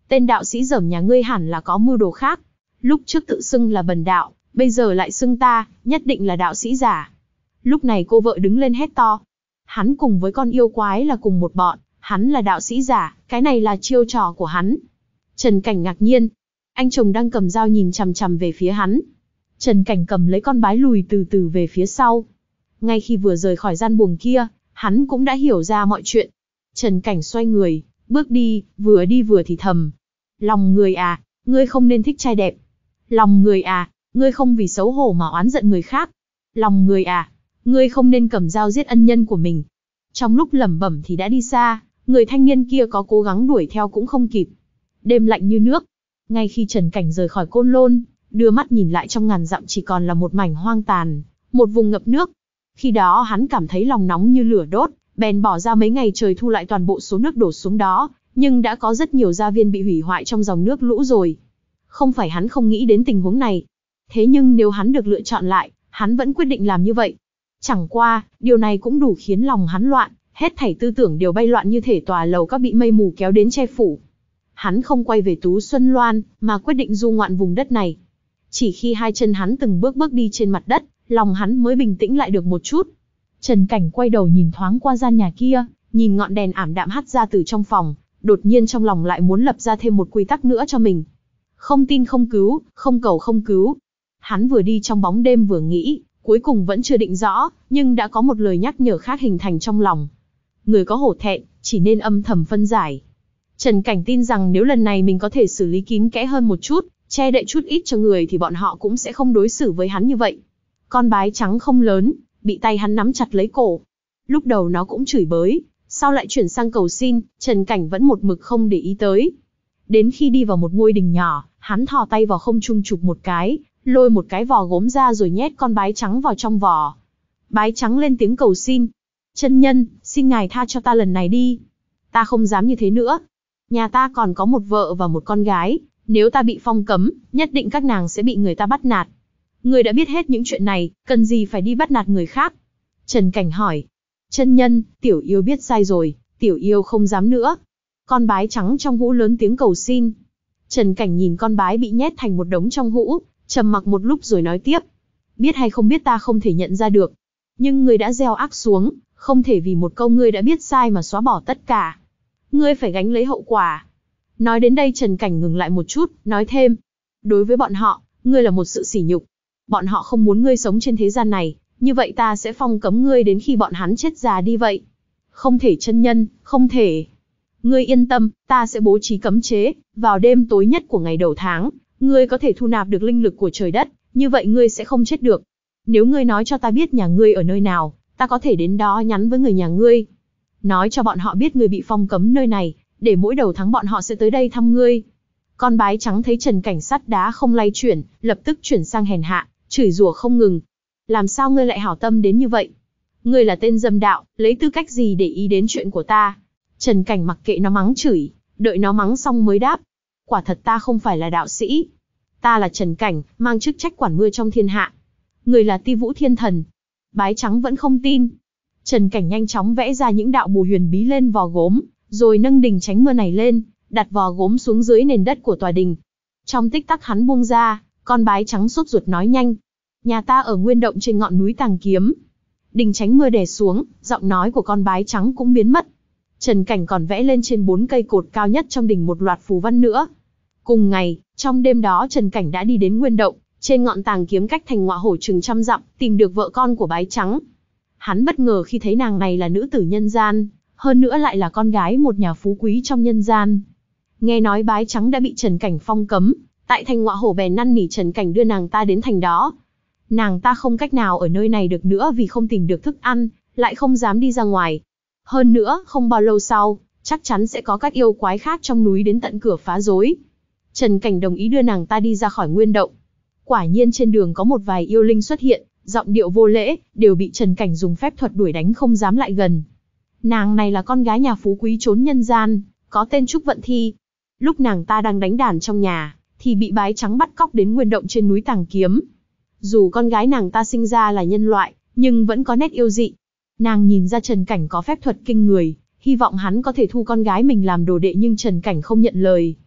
Tên đạo sĩ dởm nhà ngươi hẳn là có mưu đồ khác. Lúc trước tự xưng là bần đạo, bây giờ lại xưng ta, nhất định là đạo sĩ giả. Lúc này cô vợ đứng lên hét to. Hắn cùng với con yêu quái là cùng một bọn, hắn là đạo sĩ giả, cái này là chiêu trò của hắn. Trần Cảnh ngạc nhiên. Anh chồng đang cầm dao nhìn chằm chằm về phía hắn. Trần Cảnh cầm lấy con bái lùi từ từ về phía sau. Ngay khi vừa rời khỏi gian buồng kia, hắn cũng đã hiểu ra mọi chuyện. Trần Cảnh xoay người, bước đi, vừa đi vừa thì thầm. Lòng người à, ngươi không nên thích trai đẹp. Lòng người à, ngươi không vì xấu hổ mà oán giận người khác. Lòng người à, ngươi không nên cầm dao giết ân nhân của mình. Trong lúc lẩm bẩm thì đã đi xa, người thanh niên kia có cố gắng đuổi theo cũng không kịp. Đêm lạnh như nước. Ngay khi Trần Cảnh rời khỏi Côn Lôn, đưa mắt nhìn lại trong ngàn dặm chỉ còn là một mảnh hoang tàn, một vùng ngập nước. Khi đó hắn cảm thấy lòng nóng như lửa đốt, bèn bỏ ra mấy ngày trời thu lại toàn bộ số nước đổ xuống đó, nhưng đã có rất nhiều gia viên bị hủy hoại trong dòng nước lũ rồi. Không phải hắn không nghĩ đến tình huống này. Thế nhưng nếu hắn được lựa chọn lại, hắn vẫn quyết định làm như vậy. Chẳng qua, điều này cũng đủ khiến lòng hắn loạn, hết thảy tư tưởng đều bay loạn như thể tòa lầu các bị mây mù kéo đến che phủ. Hắn không quay về Tú Xuân Loan, mà quyết định du ngoạn vùng đất này. Chỉ khi hai chân hắn từng bước bước đi trên mặt đất, lòng hắn mới bình tĩnh lại được một chút. Trần Cảnh quay đầu nhìn thoáng qua gian nhà kia, nhìn ngọn đèn ảm đạm hắt ra từ trong phòng, đột nhiên trong lòng lại muốn lập ra thêm một quy tắc nữa cho mình. Không tin không cứu, không cầu không cứu. Hắn vừa đi trong bóng đêm vừa nghĩ, cuối cùng vẫn chưa định rõ, nhưng đã có một lời nhắc nhở khác hình thành trong lòng. Người có hổ thẹn, chỉ nên âm thầm phân giải. Trần Cảnh tin rằng nếu lần này mình có thể xử lý kín kẽ hơn một chút, che đậy chút ít cho người thì bọn họ cũng sẽ không đối xử với hắn như vậy. Con bái trắng không lớn, bị tay hắn nắm chặt lấy cổ. Lúc đầu nó cũng chửi bới, sau lại chuyển sang cầu xin, Trần Cảnh vẫn một mực không để ý tới. Đến khi đi vào một ngôi đình nhỏ, hắn thò tay vào không trung chụp một cái, lôi một cái vò gốm ra rồi nhét con bái trắng vào trong vò. Bái trắng lên tiếng cầu xin. Chân nhân, xin ngài tha cho ta lần này đi. Ta không dám như thế nữa. Nhà ta còn có một vợ và một con gái, nếu ta bị phong cấm, nhất định các nàng sẽ bị người ta bắt nạt. Người đã biết hết những chuyện này, cần gì phải đi bắt nạt người khác? Trần Cảnh hỏi. Chân nhân, tiểu yêu biết sai rồi, tiểu yêu không dám nữa. Con bái trắng trong hũ lớn tiếng cầu xin. Trần Cảnh nhìn con bái bị nhét thành một đống trong hũ, trầm mặc một lúc rồi nói tiếp. Biết hay không biết ta không thể nhận ra được. Nhưng ngươi đã gieo ác xuống, không thể vì một câu ngươi đã biết sai mà xóa bỏ tất cả. Ngươi phải gánh lấy hậu quả. Nói đến đây Trần Cảnh ngừng lại một chút, nói thêm. Đối với bọn họ, ngươi là một sự sỉ nhục. Bọn họ không muốn ngươi sống trên thế gian này, như vậy ta sẽ phong cấm ngươi đến khi bọn hắn chết già đi vậy. Không thể chân nhân, không thể. Ngươi yên tâm, ta sẽ bố trí cấm chế, vào đêm tối nhất của ngày đầu tháng, ngươi có thể thu nạp được linh lực của trời đất, như vậy ngươi sẽ không chết được. Nếu ngươi nói cho ta biết nhà ngươi ở nơi nào, ta có thể đến đó nhắn với người nhà ngươi. Nói cho bọn họ biết ngươi bị phong cấm nơi này, để mỗi đầu tháng bọn họ sẽ tới đây thăm ngươi. Con bái trắng thấy Trần Cảnh sắt đá không lay chuyển, lập tức chuyển sang hèn hạ, chửi rủa không ngừng. Làm sao ngươi lại hảo tâm đến như vậy? Ngươi là tên dâm đạo, lấy tư cách gì để ý đến chuyện của ta? Trần Cảnh mặc kệ nó mắng chửi, đợi nó mắng xong mới đáp. Quả thật ta không phải là đạo sĩ. Ta là Trần Cảnh, mang chức trách quản mưa trong thiên hạ. Người là Ti Vũ Thiên Thần. Bái trắng vẫn không tin. Trần Cảnh nhanh chóng vẽ ra những đạo bùa huyền bí lên vò gốm, rồi nâng đình tránh mưa này lên, đặt vò gốm xuống dưới nền đất của tòa đình. Trong tích tắc hắn buông ra, con bái trắng sốt ruột nói nhanh. Nhà ta ở Nguyên Động trên ngọn núi Tàng Kiếm. Đình tránh mưa đè xuống, giọng nói của con bái trắng cũng biến mất. Trần Cảnh còn vẽ lên trên bốn cây cột cao nhất trong đình một loạt phù văn nữa. Cùng ngày, trong đêm đó Trần Cảnh đã đi đến Nguyên Động, trên ngọn Tàng Kiếm cách thành Ngọa Hổ chừng trăm dặm, tìm được vợ con của bái trắng. Hắn bất ngờ khi thấy nàng này là nữ tử nhân gian, hơn nữa lại là con gái một nhà phú quý trong nhân gian. Nghe nói bái trắng đã bị Trần Cảnh phong cấm, tại thành Ngọa Hổ bèn năn nỉ Trần Cảnh đưa nàng ta đến thành đó. Nàng ta không cách nào ở nơi này được nữa vì không tìm được thức ăn, lại không dám đi ra ngoài. Hơn nữa, không bao lâu sau, chắc chắn sẽ có các yêu quái khác trong núi đến tận cửa phá rối. Trần Cảnh đồng ý đưa nàng ta đi ra khỏi Nguyên Động. Quả nhiên trên đường có một vài yêu linh xuất hiện, giọng điệu vô lễ, đều bị Trần Cảnh dùng phép thuật đuổi đánh không dám lại gần. Nàng này là con gái nhà phú quý trốn nhân gian, có tên Trúc Vận Thi. Lúc nàng ta đang đánh đàn trong nhà, thì bị bái trắng bắt cóc đến Nguyên Động trên núi Tàng Kiếm. Dù con gái nàng ta sinh ra là nhân loại, nhưng vẫn có nét yêu dị. Nàng nhìn ra Trần Cảnh có phép thuật kinh người, hy vọng hắn có thể thu con gái mình làm đồ đệ nhưng Trần Cảnh không nhận lời.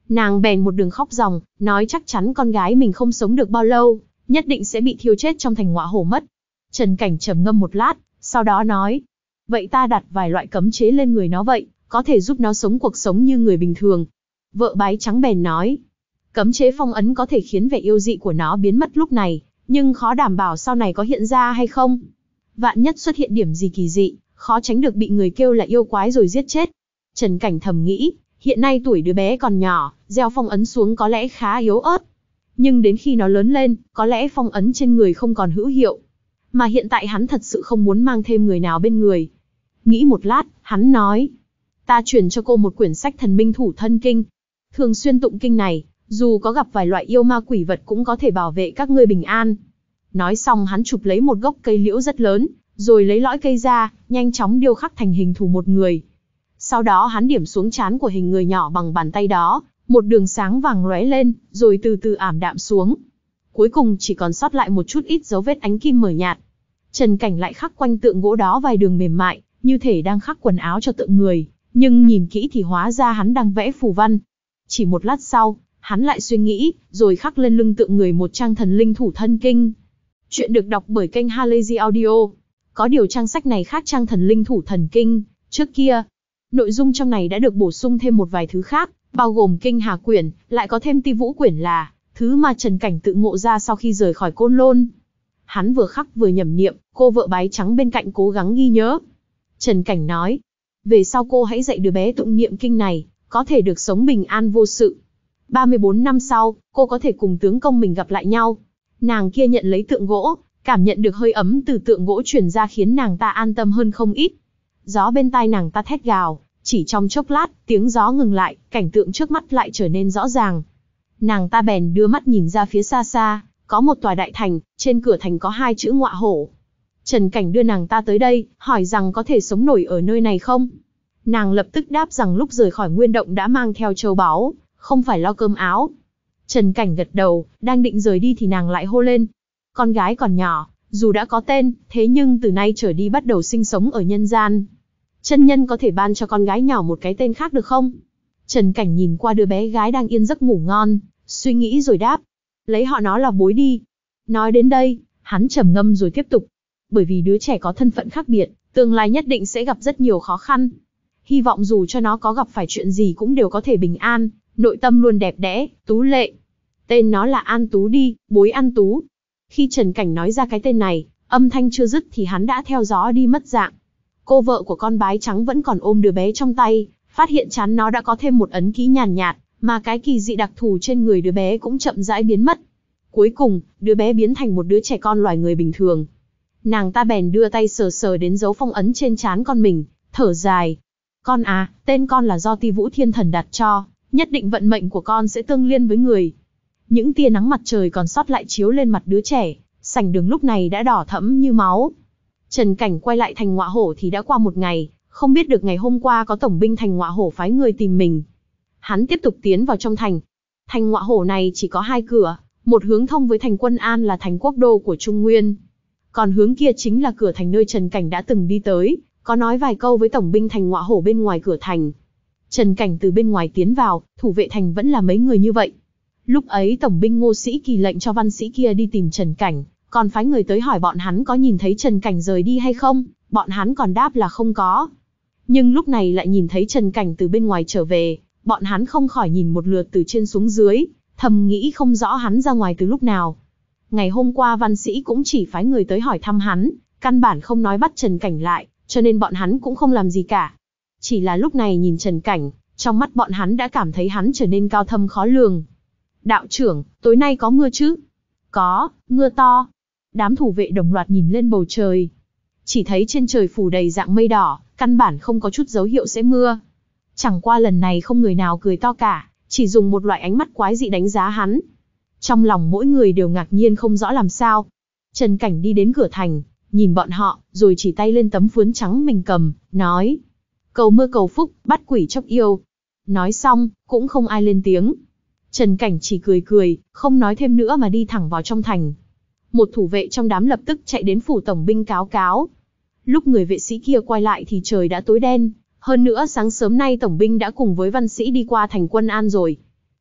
Nàng bèn một đường khóc ròng, nói chắc chắn con gái mình không sống được bao lâu, nhất định sẽ bị thiêu chết trong thành ngọa hổ mất. Trần Cảnh trầm ngâm một lát, sau đó nói, vậy ta đặt vài loại cấm chế lên người nó vậy, có thể giúp nó sống cuộc sống như người bình thường. Vợ bái trắng bèn nói, cấm chế phong ấn có thể khiến vẻ yêu dị của nó biến mất lúc này, nhưng khó đảm bảo sau này có hiện ra hay không. Vạn nhất xuất hiện điểm gì kỳ dị, khó tránh được bị người kêu là yêu quái rồi giết chết. Trần Cảnh thầm nghĩ, hiện nay tuổi đứa bé còn nhỏ, gieo phong ấn xuống có lẽ khá yếu ớt. Nhưng đến khi nó lớn lên, có lẽ phong ấn trên người không còn hữu hiệu. Mà hiện tại hắn thật sự không muốn mang thêm người nào bên người. Nghĩ một lát, hắn nói, ta truyền cho cô một quyển sách Thần Minh Thủ Thân Kinh. Thường xuyên tụng kinh này, dù có gặp vài loại yêu ma quỷ vật cũng có thể bảo vệ các ngươi bình an. Nói xong hắn chụp lấy một gốc cây liễu rất lớn, rồi lấy lõi cây ra, nhanh chóng điêu khắc thành hình thù một người. Sau đó hắn điểm xuống trán của hình người nhỏ bằng bàn tay đó, một đường sáng vàng lóe lên, rồi từ từ ảm đạm xuống. Cuối cùng chỉ còn sót lại một chút ít dấu vết ánh kim mờ nhạt. Trần Cảnh lại khắc quanh tượng gỗ đó vài đường mềm mại, như thể đang khắc quần áo cho tượng người, nhưng nhìn kỹ thì hóa ra hắn đang vẽ phù văn. Chỉ một lát sau, hắn lại suy nghĩ, rồi khắc lên lưng tượng người một trang Thần Linh Thủ Thân Kinh. Chuyện được đọc bởi kênh Halazy Audio. Có điều trang sách này khác trang Thần Linh Thủ Thần Kinh trước kia. Nội dung trong này đã được bổ sung thêm một vài thứ khác, bao gồm Kinh Hà Quyển, lại có thêm Ti Vũ Quyển là thứ mà Trần Cảnh tự ngộ ra sau khi rời khỏi Côn Lôn. Hắn vừa khắc vừa nhẩm niệm, cô vợ bái trắng bên cạnh cố gắng ghi nhớ. Trần Cảnh nói, về sau cô hãy dạy đứa bé tụng niệm kinh này, có thể được sống bình an vô sự. ba mươi bốn năm sau, cô có thể cùng tướng công mình gặp lại nhau. Nàng kia nhận lấy tượng gỗ, cảm nhận được hơi ấm từ tượng gỗ truyền ra khiến nàng ta an tâm hơn không ít. Gió bên tai nàng ta thét gào, chỉ trong chốc lát, tiếng gió ngừng lại, cảnh tượng trước mắt lại trở nên rõ ràng. Nàng ta bèn đưa mắt nhìn ra phía xa xa, có một tòa đại thành, trên cửa thành có hai chữ ngọa hổ. Trần Cảnh đưa nàng ta tới đây, hỏi rằng có thể sống nổi ở nơi này không? Nàng lập tức đáp rằng lúc rời khỏi Nguyên Động đã mang theo châu báu, không phải lo cơm áo. Trần Cảnh gật đầu, đang định rời đi thì nàng lại hô lên. Con gái còn nhỏ, dù đã có tên, thế nhưng từ nay trở đi bắt đầu sinh sống ở nhân gian. Chân nhân có thể ban cho con gái nhỏ một cái tên khác được không? Trần Cảnh nhìn qua đứa bé gái đang yên giấc ngủ ngon, suy nghĩ rồi đáp. Lấy họ nó là bối đi. Nói đến đây, hắn trầm ngâm rồi tiếp tục. Bởi vì đứa trẻ có thân phận khác biệt, tương lai nhất định sẽ gặp rất nhiều khó khăn. Hy vọng dù cho nó có gặp phải chuyện gì cũng đều có thể bình an, nội tâm luôn đẹp đẽ, tú lệ. Tên nó là An Tú đi, bối An Tú. Khi Trần Cảnh nói ra cái tên này, âm thanh chưa dứt thì hắn đã theo gió đi mất dạng. Cô vợ của con bái trắng vẫn còn ôm đứa bé trong tay, phát hiện trán nó đã có thêm một ấn ký nhàn nhạt, mà cái kỳ dị đặc thù trên người đứa bé cũng chậm rãi biến mất. Cuối cùng, đứa bé biến thành một đứa trẻ con loài người bình thường. Nàng ta bèn đưa tay sờ sờ đến dấu phong ấn trên trán con mình, thở dài. Con à, tên con là do Ti Vũ Thiên Thần đặt cho, nhất định vận mệnh của con sẽ tương liên với người. Những tia nắng mặt trời còn sót lại chiếu lên mặt đứa trẻ, sảnh đường lúc này đã đỏ thẫm như máu. Trần Cảnh quay lại thành ngọa hổ thì đã qua một ngày, không biết được ngày hôm qua có tổng binh thành ngọa hổ phái người tìm mình. Hắn tiếp tục tiến vào trong thành. Thành ngọa hổ này chỉ có hai cửa, một hướng thông với thành Quân An là thành quốc đô của Trung Nguyên. Còn hướng kia chính là cửa thành nơi Trần Cảnh đã từng đi tới, có nói vài câu với tổng binh thành ngọa hổ bên ngoài cửa thành. Trần Cảnh từ bên ngoài tiến vào, thủ vệ thành vẫn là mấy người như vậy. Lúc ấy tổng binh Ngô Sĩ Kỳ lệnh cho văn sĩ kia đi tìm Trần Cảnh, còn phái người tới hỏi bọn hắn có nhìn thấy Trần Cảnh rời đi hay không, bọn hắn còn đáp là không có. Nhưng lúc này lại nhìn thấy Trần Cảnh từ bên ngoài trở về, bọn hắn không khỏi nhìn một lượt từ trên xuống dưới, thầm nghĩ không rõ hắn ra ngoài từ lúc nào. Ngày hôm qua văn sĩ cũng chỉ phái người tới hỏi thăm hắn, căn bản không nói bắt Trần Cảnh lại, cho nên bọn hắn cũng không làm gì cả. Chỉ là lúc này nhìn Trần Cảnh, trong mắt bọn hắn đã cảm thấy hắn trở nên cao thâm khó lường. Đạo trưởng, tối nay có mưa chứ? Có, mưa to. Đám thủ vệ đồng loạt nhìn lên bầu trời. Chỉ thấy trên trời phủ đầy dạng mây đỏ, căn bản không có chút dấu hiệu sẽ mưa. Chẳng qua lần này không người nào cười to cả, chỉ dùng một loại ánh mắt quái dị đánh giá hắn. Trong lòng mỗi người đều ngạc nhiên không rõ làm sao. Trần Cảnh đi đến cửa thành, nhìn bọn họ, rồi chỉ tay lên tấm phướn trắng mình cầm, nói. Cầu mưa cầu phúc, bắt quỷ chóc yêu. Nói xong, cũng không ai lên tiếng. Trần Cảnh chỉ cười cười, không nói thêm nữa mà đi thẳng vào trong thành. Một thủ vệ trong đám lập tức chạy đến phủ tổng binh cáo cáo. Lúc người vệ sĩ kia quay lại thì trời đã tối đen, hơn nữa sáng sớm nay tổng binh đã cùng với văn sĩ đi qua thành Quân An rồi.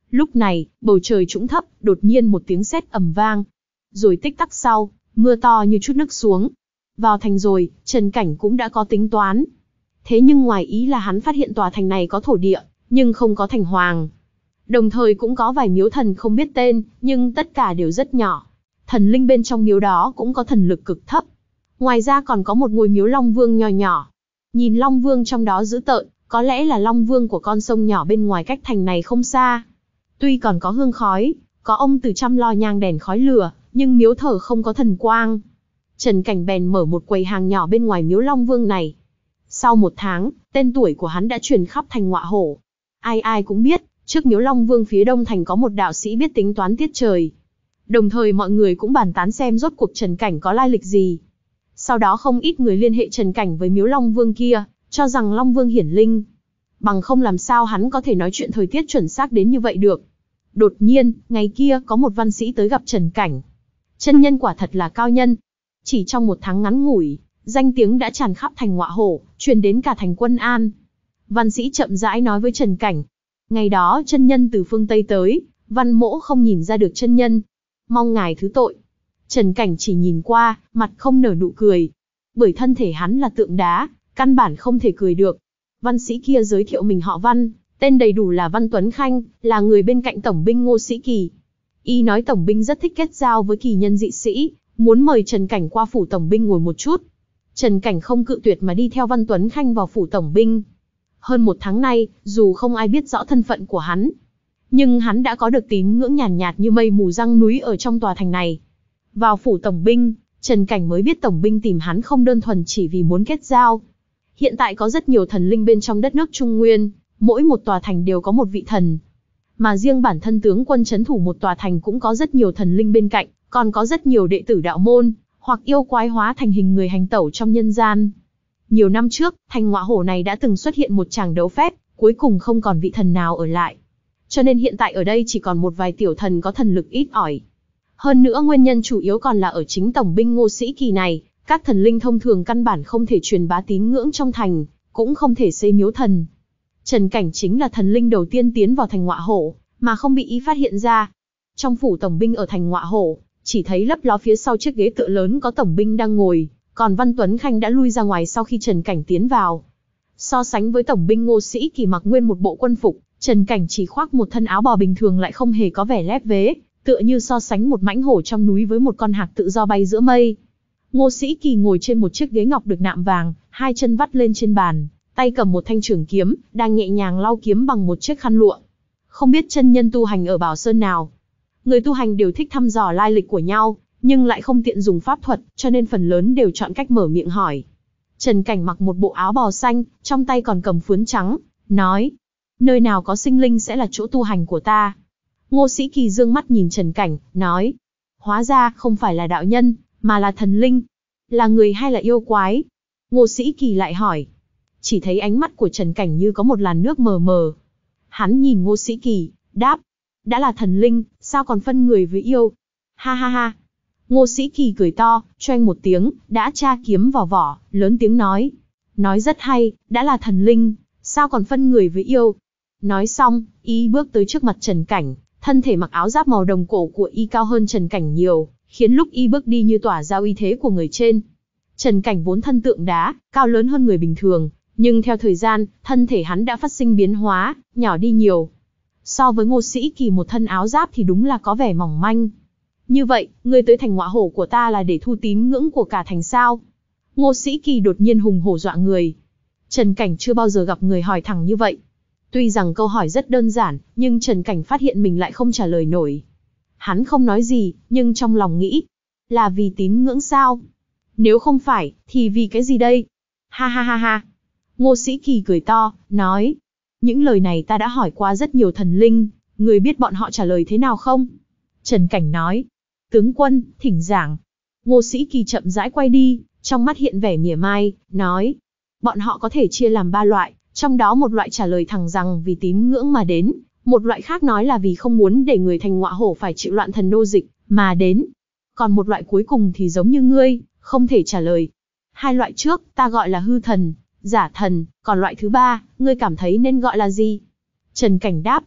Lúc này, bầu trời trũng thấp, đột nhiên một tiếng sét ầm vang. Rồi tích tắc sau, mưa to như chút nước xuống. Vào thành rồi, Trần Cảnh cũng đã có tính toán. Thế nhưng ngoài ý là hắn phát hiện tòa thành này có thổ địa, nhưng không có thành hoàng. Đồng thời cũng có vài miếu thần không biết tên, nhưng tất cả đều rất nhỏ. Thần linh bên trong miếu đó cũng có thần lực cực thấp. Ngoài ra còn có một ngôi miếu Long Vương nho nhỏ. Nhìn Long Vương trong đó dữ tợn, có lẽ là Long Vương của con sông nhỏ bên ngoài cách thành này không xa. Tuy còn có hương khói, có ông từ chăm lo nhang đèn khói lửa, nhưng miếu thờ không có thần quang. Trần Cảnh bèn mở một quầy hàng nhỏ bên ngoài miếu Long Vương này. Sau một tháng, tên tuổi của hắn đã truyền khắp thành Ngọa Hổ. Ai ai cũng biết, trước miếu Long Vương phía đông thành có một đạo sĩ biết tính toán tiết trời. Đồng thời mọi người cũng bàn tán xem rốt cuộc Trần Cảnh có lai lịch gì. Sau đó không ít người liên hệ Trần Cảnh với miếu Long Vương kia, cho rằng Long Vương hiển linh. Bằng không làm sao hắn có thể nói chuyện thời tiết chuẩn xác đến như vậy được. Đột nhiên, ngày kia có một văn sĩ tới gặp Trần Cảnh. Chân nhân quả thật là cao nhân. Chỉ trong một tháng ngắn ngủi, danh tiếng đã tràn khắp thành Ngọa Hổ, truyền đến cả thành Quân An. Văn sĩ chậm rãi nói với Trần Cảnh. Ngày đó chân nhân từ phương Tây tới, văn mỗ không nhìn ra được chân nhân. Mong ngài thứ tội. Trần Cảnh chỉ nhìn qua, mặt không nở nụ cười. Bởi thân thể hắn là tượng đá, căn bản không thể cười được. Văn sĩ kia giới thiệu mình họ Văn, tên đầy đủ là Văn Tuấn Khanh, là người bên cạnh tổng binh Ngô Sĩ Kỳ. Y nói tổng binh rất thích kết giao với kỳ nhân dị sĩ, muốn mời Trần Cảnh qua phủ tổng binh ngồi một chút. Trần Cảnh không cự tuyệt mà đi theo Văn Tuấn Khanh vào phủ tổng binh. Hơn một tháng nay, dù không ai biết rõ thân phận của hắn, nhưng hắn đã có được tín ngưỡng nhàn nhạt, nhạt như mây mù răng núi ở trong tòa thành này. Vào phủ tổng binh, Trần Cảnh mới biết tổng binh tìm hắn không đơn thuần chỉ vì muốn kết giao. Hiện tại có rất nhiều thần linh bên trong đất nước Trung Nguyên, mỗi một tòa thành đều có một vị thần. Mà riêng bản thân tướng quân trấn thủ một tòa thành cũng có rất nhiều thần linh bên cạnh, còn có rất nhiều đệ tử đạo môn, hoặc yêu quái hóa thành hình người hành tẩu trong nhân gian. Nhiều năm trước, thành Ngọa Hổ này đã từng xuất hiện một tràng đấu phép, cuối cùng không còn vị thần nào ở lại. Cho nên hiện tại ở đây chỉ còn một vài tiểu thần có thần lực ít ỏi. Hơn nữa nguyên nhân chủ yếu còn là ở chính tổng binh Ngô Sĩ Kỳ này, các thần linh thông thường căn bản không thể truyền bá tín ngưỡng trong thành, cũng không thể xây miếu thần. Trần Cảnh chính là thần linh đầu tiên tiến vào thành Ngọa Hổ, mà không bị y phát hiện ra. Trong phủ tổng binh ở thành Ngọa Hổ, chỉ thấy lấp ló phía sau chiếc ghế tựa lớn có tổng binh đang ngồi, còn Văn Tuấn Khanh đã lui ra ngoài sau khi Trần Cảnh tiến vào. So sánh với tổng binh Ngô Sĩ Kỳ mặc nguyên một bộ quân phục, Trần Cảnh chỉ khoác một thân áo bò bình thường lại không hề có vẻ lép vế, tựa như so sánh một mãnh hổ trong núi với một con hạc tự do bay giữa mây. Ngô Sĩ Kỳ ngồi trên một chiếc ghế ngọc được nạm vàng, hai chân vắt lên trên bàn, tay cầm một thanh trường kiếm, đang nhẹ nhàng lau kiếm bằng một chiếc khăn lụa. Không biết chân nhân tu hành ở Bảo Sơn nào. Người tu hành đều thích thăm dò lai lịch của nhau, nhưng lại không tiện dùng pháp thuật, cho nên phần lớn đều chọn cách mở miệng hỏi. Trần Cảnh mặc một bộ áo bò xanh, trong tay còn cầm phướn trắng, nói: nơi nào có sinh linh sẽ là chỗ tu hành của ta. Ngô Sĩ Kỳ dương mắt nhìn Trần Cảnh, nói: hóa ra không phải là đạo nhân, mà là thần linh. Là người hay là yêu quái? Ngô Sĩ Kỳ lại hỏi. Chỉ thấy ánh mắt của Trần Cảnh như có một làn nước mờ mờ. Hắn nhìn Ngô Sĩ Kỳ, đáp: đã là thần linh, sao còn phân người với yêu? Ha ha ha. Ngô Sĩ Kỳ cười to, choeng một tiếng, đã tra kiếm vào vỏ, lớn tiếng nói: nói rất hay, đã là thần linh, sao còn phân người với yêu? Nói xong, y bước tới trước mặt Trần Cảnh, thân thể mặc áo giáp màu đồng cổ của y cao hơn Trần Cảnh nhiều, khiến lúc y bước đi như tỏa ra uy thế của người trên. Trần Cảnh vốn thân tượng đá, cao lớn hơn người bình thường, nhưng theo thời gian, thân thể hắn đã phát sinh biến hóa, nhỏ đi nhiều. So với Ngô Sĩ Kỳ một thân áo giáp thì đúng là có vẻ mỏng manh. Như vậy, ngươi tới thành Ngọa Hổ của ta là để thu tín ngưỡng của cả thành sao? Ngô Sĩ Kỳ đột nhiên hùng hổ dọa người. Trần Cảnh chưa bao giờ gặp người hỏi thẳng như vậy. Tuy rằng câu hỏi rất đơn giản, nhưng Trần Cảnh phát hiện mình lại không trả lời nổi. Hắn không nói gì, nhưng trong lòng nghĩ, là vì tín ngưỡng sao? Nếu không phải, thì vì cái gì đây? Ha ha ha ha. Ngô Sĩ Kỳ cười to, nói: những lời này ta đã hỏi qua rất nhiều thần linh, người biết bọn họ trả lời thế nào không? Trần Cảnh nói: tướng quân, thỉnh giảng. Ngô Sĩ Kỳ chậm rãi quay đi, trong mắt hiện vẻ mỉa mai, nói: bọn họ có thể chia làm ba loại, trong đó một loại trả lời thẳng rằng vì tín ngưỡng mà đến, một loại khác nói là vì không muốn để người thành Ngọa Hổ phải chịu loạn thần nô dịch mà đến. Còn một loại cuối cùng thì giống như ngươi, không thể trả lời. Hai loại trước ta gọi là hư thần, giả thần, còn loại thứ ba, ngươi cảm thấy nên gọi là gì? Trần Cảnh đáp: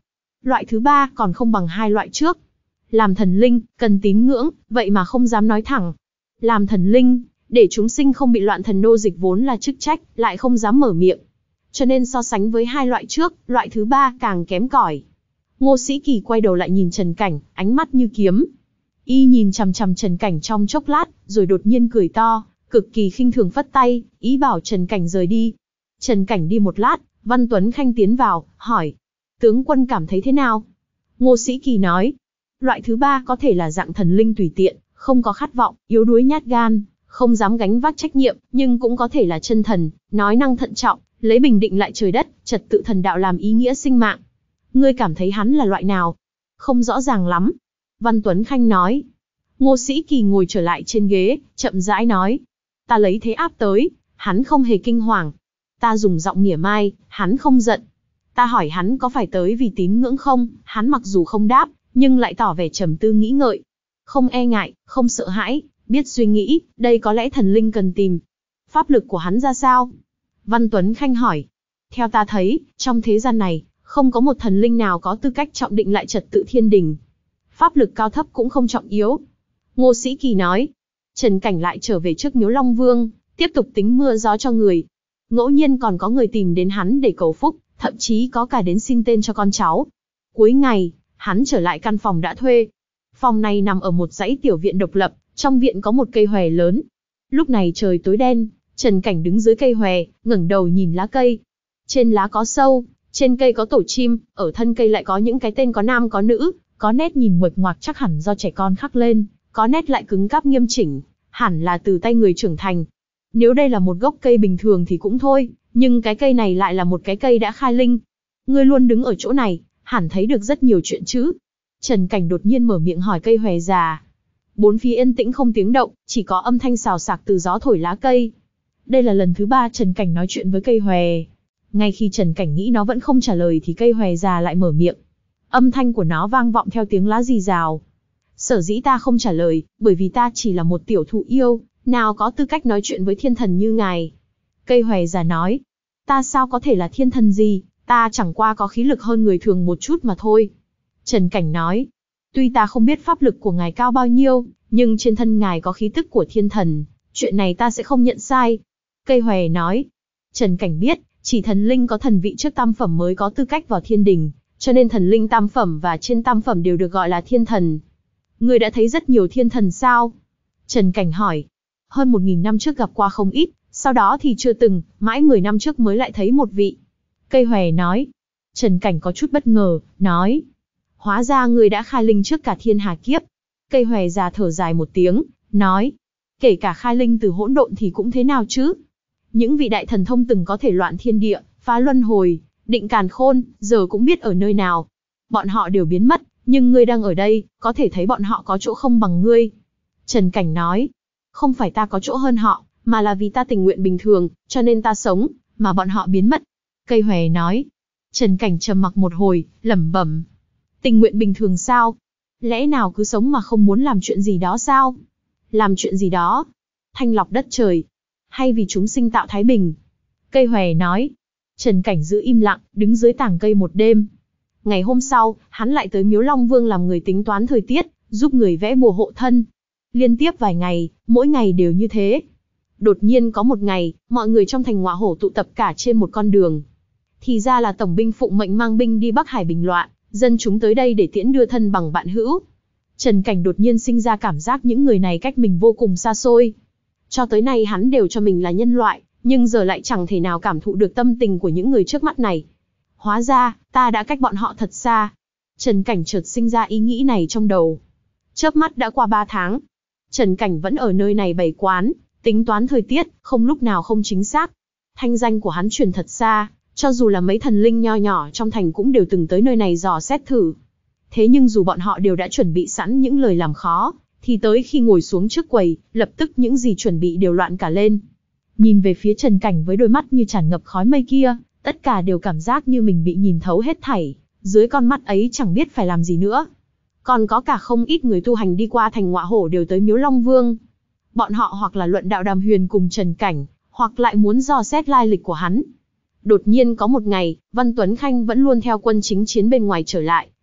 Loại thứ ba còn không bằng hai loại trước. Làm thần linh, cần tín ngưỡng, vậy mà không dám nói thẳng. Làm thần linh, để chúng sinh không bị loạn thần nô dịch vốn là chức trách, lại không dám mở miệng. Cho nên so sánh với hai loại trước, loại thứ ba càng kém cỏi. Ngô Sĩ Kỳ quay đầu lại nhìn Trần Cảnh, ánh mắt như kiếm. Y nhìn chằm chằm Trần Cảnh trong chốc lát, rồi đột nhiên cười to, cực kỳ khinh thường phất tay, ý bảo Trần Cảnh rời đi. Trần Cảnh đi một lát, Văn Tuấn Khanh tiến vào, hỏi. Tướng quân cảm thấy thế nào? Ngô Sĩ Kỳ nói. Loại thứ ba có thể là dạng thần linh tùy tiện, không có khát vọng, yếu đuối nhát gan, không dám gánh vác trách nhiệm, nhưng cũng có thể là chân thần, nói năng thận trọng, lấy bình định lại trời đất, trật tự thần đạo làm ý nghĩa sinh mạng. Ngươi cảm thấy hắn là loại nào? Không rõ ràng lắm. Văn Tuấn Khanh nói. Ngô Sĩ Kỳ ngồi trở lại trên ghế, chậm rãi nói. Ta lấy thế áp tới, hắn không hề kinh hoàng. Ta dùng giọng mỉa mai, hắn không giận. Ta hỏi hắn có phải tới vì tín ngưỡng không, hắn mặc dù không đáp, nhưng lại tỏ vẻ trầm tư nghĩ ngợi. Không e ngại, không sợ hãi, biết suy nghĩ, đây có lẽ thần linh cần tìm. Pháp lực của hắn ra sao? Văn Tuấn Khanh hỏi. Theo ta thấy, trong thế gian này, không có một thần linh nào có tư cách trọng định lại trật tự thiên đình. Pháp lực cao thấp cũng không trọng yếu. Ngô Sĩ Kỳ nói. Trần Cảnh lại trở về trước miếu Long Vương, tiếp tục tính mưa gió cho người. Ngẫu nhiên còn có người tìm đến hắn để cầu phúc, thậm chí có cả đến xin tên cho con cháu. Cuối ngày, hắn trở lại căn phòng đã thuê. Phòng này nằm ở một dãy tiểu viện độc lập, trong viện có một cây hòe lớn. Lúc này trời tối đen, Trần Cảnh đứng dưới cây hòe, ngẩng đầu nhìn lá cây. Trên lá có sâu, trên cây có tổ chim, ở thân cây lại có những cái tên có nam có nữ, có nét nhìn nguệch ngoạc chắc hẳn do trẻ con khắc lên, có nét lại cứng cáp nghiêm chỉnh, hẳn là từ tay người trưởng thành. Nếu đây là một gốc cây bình thường thì cũng thôi, nhưng cái cây này lại là một cái cây đã khai linh. Ngươi luôn đứng ở chỗ này, hẳn thấy được rất nhiều chuyện chứ. Trần Cảnh đột nhiên mở miệng hỏi cây hòe già. Bốn phía yên tĩnh không tiếng động, chỉ có âm thanh xào xạc từ gió thổi lá cây. Đây là lần thứ ba Trần Cảnh nói chuyện với cây hòe. Ngay khi Trần Cảnh nghĩ nó vẫn không trả lời thì cây hòe già lại mở miệng. Âm thanh của nó vang vọng theo tiếng lá rì rào. Sở dĩ ta không trả lời, bởi vì ta chỉ là một tiểu thụ yêu, nào có tư cách nói chuyện với thiên thần như ngài. Cây hòe già nói. Ta sao có thể là thiên thần gì, ta chẳng qua có khí lực hơn người thường một chút mà thôi. Trần Cảnh nói. Tuy ta không biết pháp lực của ngài cao bao nhiêu, nhưng trên thân ngài có khí tức của thiên thần, chuyện này ta sẽ không nhận sai. Cây hòe nói. Trần Cảnh biết, chỉ thần linh có thần vị trước tam phẩm mới có tư cách vào thiên đình, cho nên thần linh tam phẩm và trên tam phẩm đều được gọi là thiên thần. Ngươi đã thấy rất nhiều thiên thần sao? Trần Cảnh hỏi. Hơn một nghìn năm trước gặp qua không ít, sau đó thì chưa từng, mãi mười năm trước mới lại thấy một vị. Cây hòe nói. Trần Cảnh có chút bất ngờ, nói. Hóa ra ngươi đã khai linh trước cả thiên hà kiếp. Cây hòe già thở dài một tiếng, nói. Kể cả khai linh từ hỗn độn thì cũng thế nào chứ? Những vị đại thần thông từng có thể loạn thiên địa, phá luân hồi, định càn khôn, giờ cũng biết ở nơi nào. Bọn họ đều biến mất, nhưng ngươi đang ở đây, có thể thấy bọn họ có chỗ không bằng ngươi. Trần Cảnh nói. Không phải ta có chỗ hơn họ, mà là vì ta tình nguyện bình thường, cho nên ta sống, mà bọn họ biến mất. Cây hòe nói. Trần Cảnh trầm mặc một hồi, lẩm bẩm. Tình nguyện bình thường sao? Lẽ nào cứ sống mà không muốn làm chuyện gì đó sao? Làm chuyện gì đó? Thanh lọc đất trời? Hay vì chúng sinh tạo thái bình? Cây hòe nói. Trần Cảnh giữ im lặng, đứng dưới tảng cây một đêm. Ngày hôm sau, hắn lại tới miếu Long Vương làm người tính toán thời tiết, giúp người vẽ bùa hộ thân. Liên tiếp vài ngày, mỗi ngày đều như thế. Đột nhiên có một ngày, mọi người trong thành Ngọa Hổ tụ tập cả trên một con đường. Thì ra là tổng binh phụng mệnh mang binh đi Bắc Hải bình loạn, dân chúng tới đây để tiễn đưa thân bằng bạn hữu. Trần Cảnh đột nhiên sinh ra cảm giác những người này cách mình vô cùng xa xôi. Cho tới nay hắn đều cho mình là nhân loại, nhưng giờ lại chẳng thể nào cảm thụ được tâm tình của những người trước mắt này. Hóa ra, ta đã cách bọn họ thật xa. Trần Cảnh chợt sinh ra ý nghĩ này trong đầu. Chớp mắt đã qua ba tháng. Trần Cảnh vẫn ở nơi này bày quán, tính toán thời tiết, không lúc nào không chính xác. Thanh danh của hắn truyền thật xa, cho dù là mấy thần linh nho nhỏ trong thành cũng đều từng tới nơi này dò xét thử. Thế nhưng dù bọn họ đều đã chuẩn bị sẵn những lời làm khó, thì tới khi ngồi xuống trước quầy, lập tức những gì chuẩn bị đều loạn cả lên. Nhìn về phía Trần Cảnh với đôi mắt như tràn ngập khói mây kia, tất cả đều cảm giác như mình bị nhìn thấu hết thảy, dưới con mắt ấy chẳng biết phải làm gì nữa. Còn có cả không ít người tu hành đi qua thành Ngọa Hổ đều tới miếu Long Vương. Bọn họ hoặc là luận đạo đàm huyền cùng Trần Cảnh, hoặc lại muốn dò xét lai lịch của hắn. Đột nhiên có một ngày, Văn Tuấn Khanh vẫn luôn theo quân chính chiến bên ngoài trở lại,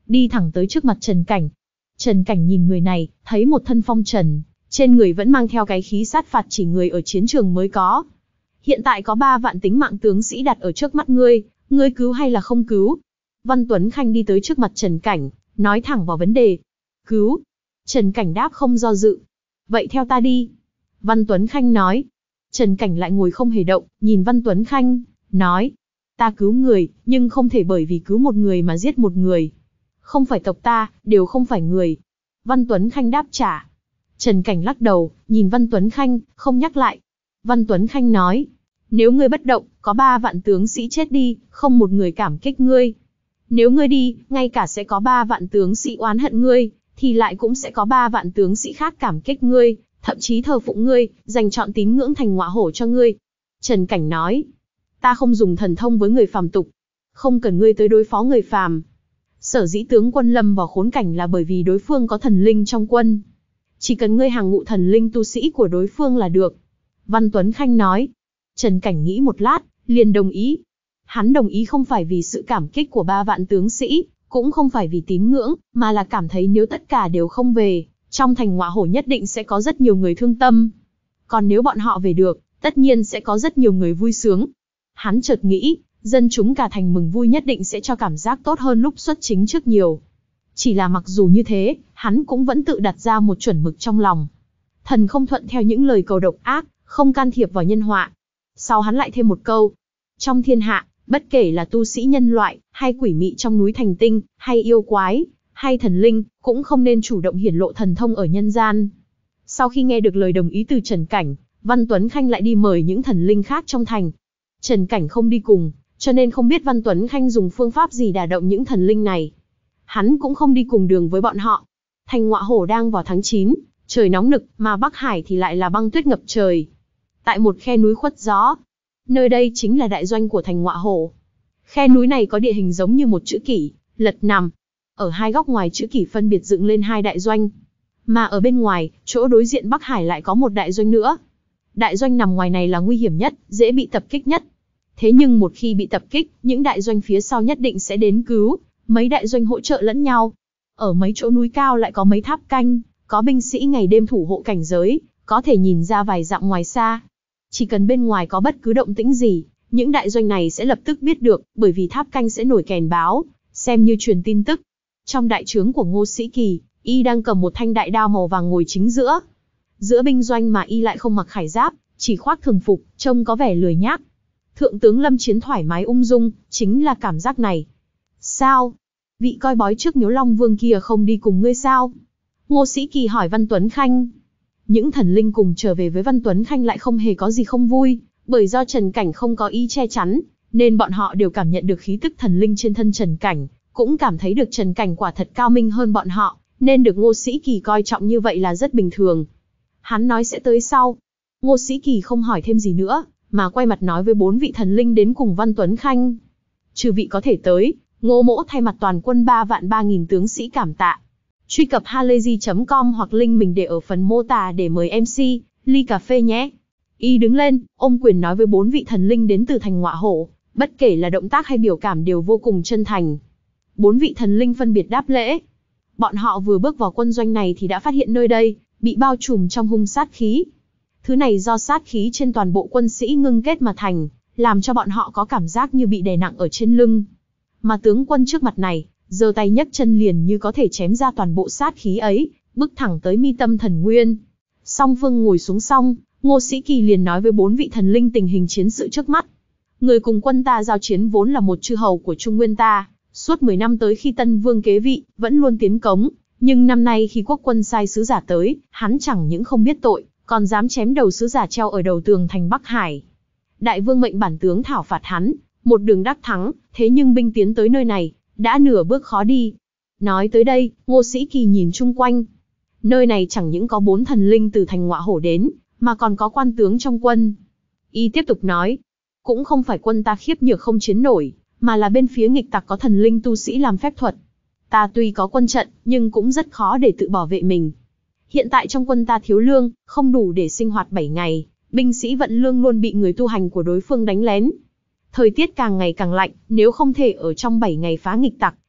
đi thẳng tới trước mặt Trần Cảnh. Trần Cảnh nhìn người này, thấy một thân phong trần, trên người vẫn mang theo cái khí sát phạt chỉ người ở chiến trường mới có. Hiện tại có ba vạn tính mạng tướng sĩ đặt ở trước mắt ngươi, ngươi cứu hay là không cứu? Văn Tuấn Khanh đi tới trước mặt Trần Cảnh, nói thẳng vào vấn đề. Cứu. Trần Cảnh đáp không do dự. Vậy theo ta đi. Văn Tuấn Khanh nói. Trần Cảnh lại ngồi không hề động, nhìn Văn Tuấn Khanh, nói. Ta cứu người, nhưng không thể bởi vì cứu một người mà giết một người. Không phải tộc ta, đều không phải người. Văn Tuấn Khanh đáp trả. Trần Cảnh lắc đầu, nhìn Văn Tuấn Khanh, không nhắc lại. Văn Tuấn Khanh nói. Nếu ngươi bất động, có ba vạn tướng sĩ chết đi, không một người cảm kích ngươi. Nếu ngươi đi, ngay cả sẽ có ba vạn tướng sĩ oán hận ngươi, thì lại cũng sẽ có ba vạn tướng sĩ khác cảm kích ngươi, thậm chí thờ phụng ngươi, dành trọn tín ngưỡng thành ngọa hổ cho ngươi. Trần Cảnh nói. Ta không dùng thần thông với người phàm tục. Không cần ngươi tới đối phó người phàm. Sở dĩ tướng quân lâm vào khốn cảnh là bởi vì đối phương có thần linh trong quân. Chỉ cần ngươi hàng ngũ thần linh tu sĩ của đối phương là được. Văn Tuấn Khanh nói. Trần Cảnh nghĩ một lát, liền đồng ý. Hắn đồng ý không phải vì sự cảm kích của ba vạn tướng sĩ, cũng không phải vì tín ngưỡng, mà là cảm thấy nếu tất cả đều không về, trong thành ngọa hổ nhất định sẽ có rất nhiều người thương tâm. Còn nếu bọn họ về được, tất nhiên sẽ có rất nhiều người vui sướng. Hắn chợt nghĩ, dân chúng cả thành mừng vui nhất định sẽ cho cảm giác tốt hơn lúc xuất chính trước nhiều. Chỉ là mặc dù như thế, hắn cũng vẫn tự đặt ra một chuẩn mực trong lòng. Thần không thuận theo những lời cầu độc ác, không can thiệp vào nhân họa. Sau hắn lại thêm một câu. Trong thiên hạ, bất kể là tu sĩ nhân loại, hay quỷ mị trong núi thành tinh, hay yêu quái, hay thần linh, cũng không nên chủ động hiển lộ thần thông ở nhân gian. Sau khi nghe được lời đồng ý từ Trần Cảnh, Văn Tuấn Khanh lại đi mời những thần linh khác trong thành. Trần Cảnh không đi cùng, cho nên không biết Văn Tuấn Khanh dùng phương pháp gì đả động những thần linh này. Hắn cũng không đi cùng đường với bọn họ. Thành ngọa hổ đang vào tháng chín, trời nóng nực, mà Bắc Hải thì lại là băng tuyết ngập trời. Tại một khe núi khuất gió, nơi đây chính là đại doanh của thành ngọa hổ. Khe núi này có địa hình giống như một chữ kỷ, lật nằm. Ở hai góc ngoài chữ kỷ phân biệt dựng lên hai đại doanh. Mà ở bên ngoài, chỗ đối diện Bắc Hải lại có một đại doanh nữa. Đại doanh nằm ngoài này là nguy hiểm nhất, dễ bị tập kích nhất. Thế nhưng một khi bị tập kích, những đại doanh phía sau nhất định sẽ đến cứu, mấy đại doanh hỗ trợ lẫn nhau. Ở mấy chỗ núi cao lại có mấy tháp canh, có binh sĩ ngày đêm thủ hộ cảnh giới, có thể nhìn ra vài dặm ngoài xa. Chỉ cần bên ngoài có bất cứ động tĩnh gì, những đại doanh này sẽ lập tức biết được, bởi vì tháp canh sẽ nổi kèn báo, xem như truyền tin tức. Trong đại trướng của Ngô Sĩ Kỳ, y đang cầm một thanh đại đao màu vàng ngồi chính giữa. Giữa binh doanh mà y lại không mặc khải giáp, chỉ khoác thường phục, trông có vẻ lười nhác. Thượng tướng Lâm Chiến thoải mái ung dung, chính là cảm giác này. Sao? Vị coi bói trước Miếu Long Vương kia không đi cùng ngươi sao? Ngô Sĩ Kỳ hỏi Văn Tuấn Khanh. Những thần linh cùng trở về với Văn Tuấn Khanh lại không hề có gì không vui, bởi do Trần Cảnh không có ý che chắn, nên bọn họ đều cảm nhận được khí tức thần linh trên thân Trần Cảnh, cũng cảm thấy được Trần Cảnh quả thật cao minh hơn bọn họ, nên được Ngô Sĩ Kỳ coi trọng như vậy là rất bình thường. Hắn nói sẽ tới sau. Ngô Sĩ Kỳ không hỏi thêm gì nữa, mà quay mặt nói với bốn vị thần linh đến cùng Văn Tuấn Khanh. Trừ vị có thể tới, Ngô Mỗ thay mặt toàn quân ba vạn ba nghìn tướng sĩ cảm tạ. Truy cập halayzi chấm com hoặc link mình để ở phần mô tả để mời em xê, ly cà phê nhé. Y đứng lên, ôm quyền nói với bốn vị thần linh đến từ thành ngọa hổ, bất kể là động tác hay biểu cảm đều vô cùng chân thành. Bốn vị thần linh phân biệt đáp lễ. Bọn họ vừa bước vào quân doanh này thì đã phát hiện nơi đây bị bao trùm trong hung sát khí. Thứ này do sát khí trên toàn bộ quân sĩ ngưng kết mà thành, làm cho bọn họ có cảm giác như bị đè nặng ở trên lưng. Mà tướng quân trước mặt này, giơ tay nhấc chân liền như có thể chém ra toàn bộ sát khí ấy, bước thẳng tới mi tâm thần nguyên. Song phương ngồi xuống xong, Ngô Sĩ Kỳ liền nói với bốn vị thần linh tình hình chiến sự trước mắt. Người cùng quân ta giao chiến vốn là một chư hầu của Trung Nguyên ta, suốt mười năm tới khi Tân Vương kế vị, vẫn luôn tiến cống, nhưng năm nay khi quốc quân sai sứ giả tới, hắn chẳng những không biết tội, còn dám chém đầu sứ giả treo ở đầu tường thành Bắc Hải. Đại vương mệnh bản tướng thảo phạt hắn, một đường đắc thắng, thế nhưng binh tiến tới nơi này, đã nửa bước khó đi. Nói tới đây, Ngô Sĩ Kỳ nhìn chung quanh. Nơi này chẳng những có bốn thần linh từ thành ngọa hổ đến, mà còn có quan tướng trong quân. Y tiếp tục nói, cũng không phải quân ta khiếp nhược không chiến nổi, mà là bên phía nghịch tặc có thần linh tu sĩ làm phép thuật. Ta tuy có quân trận, nhưng cũng rất khó để tự bảo vệ mình. Hiện tại trong quân ta thiếu lương, không đủ để sinh hoạt bảy ngày, binh sĩ vận lương luôn bị người tu hành của đối phương đánh lén. Thời tiết càng ngày càng lạnh, nếu không thể ở trong bảy ngày phá nghịch tặc,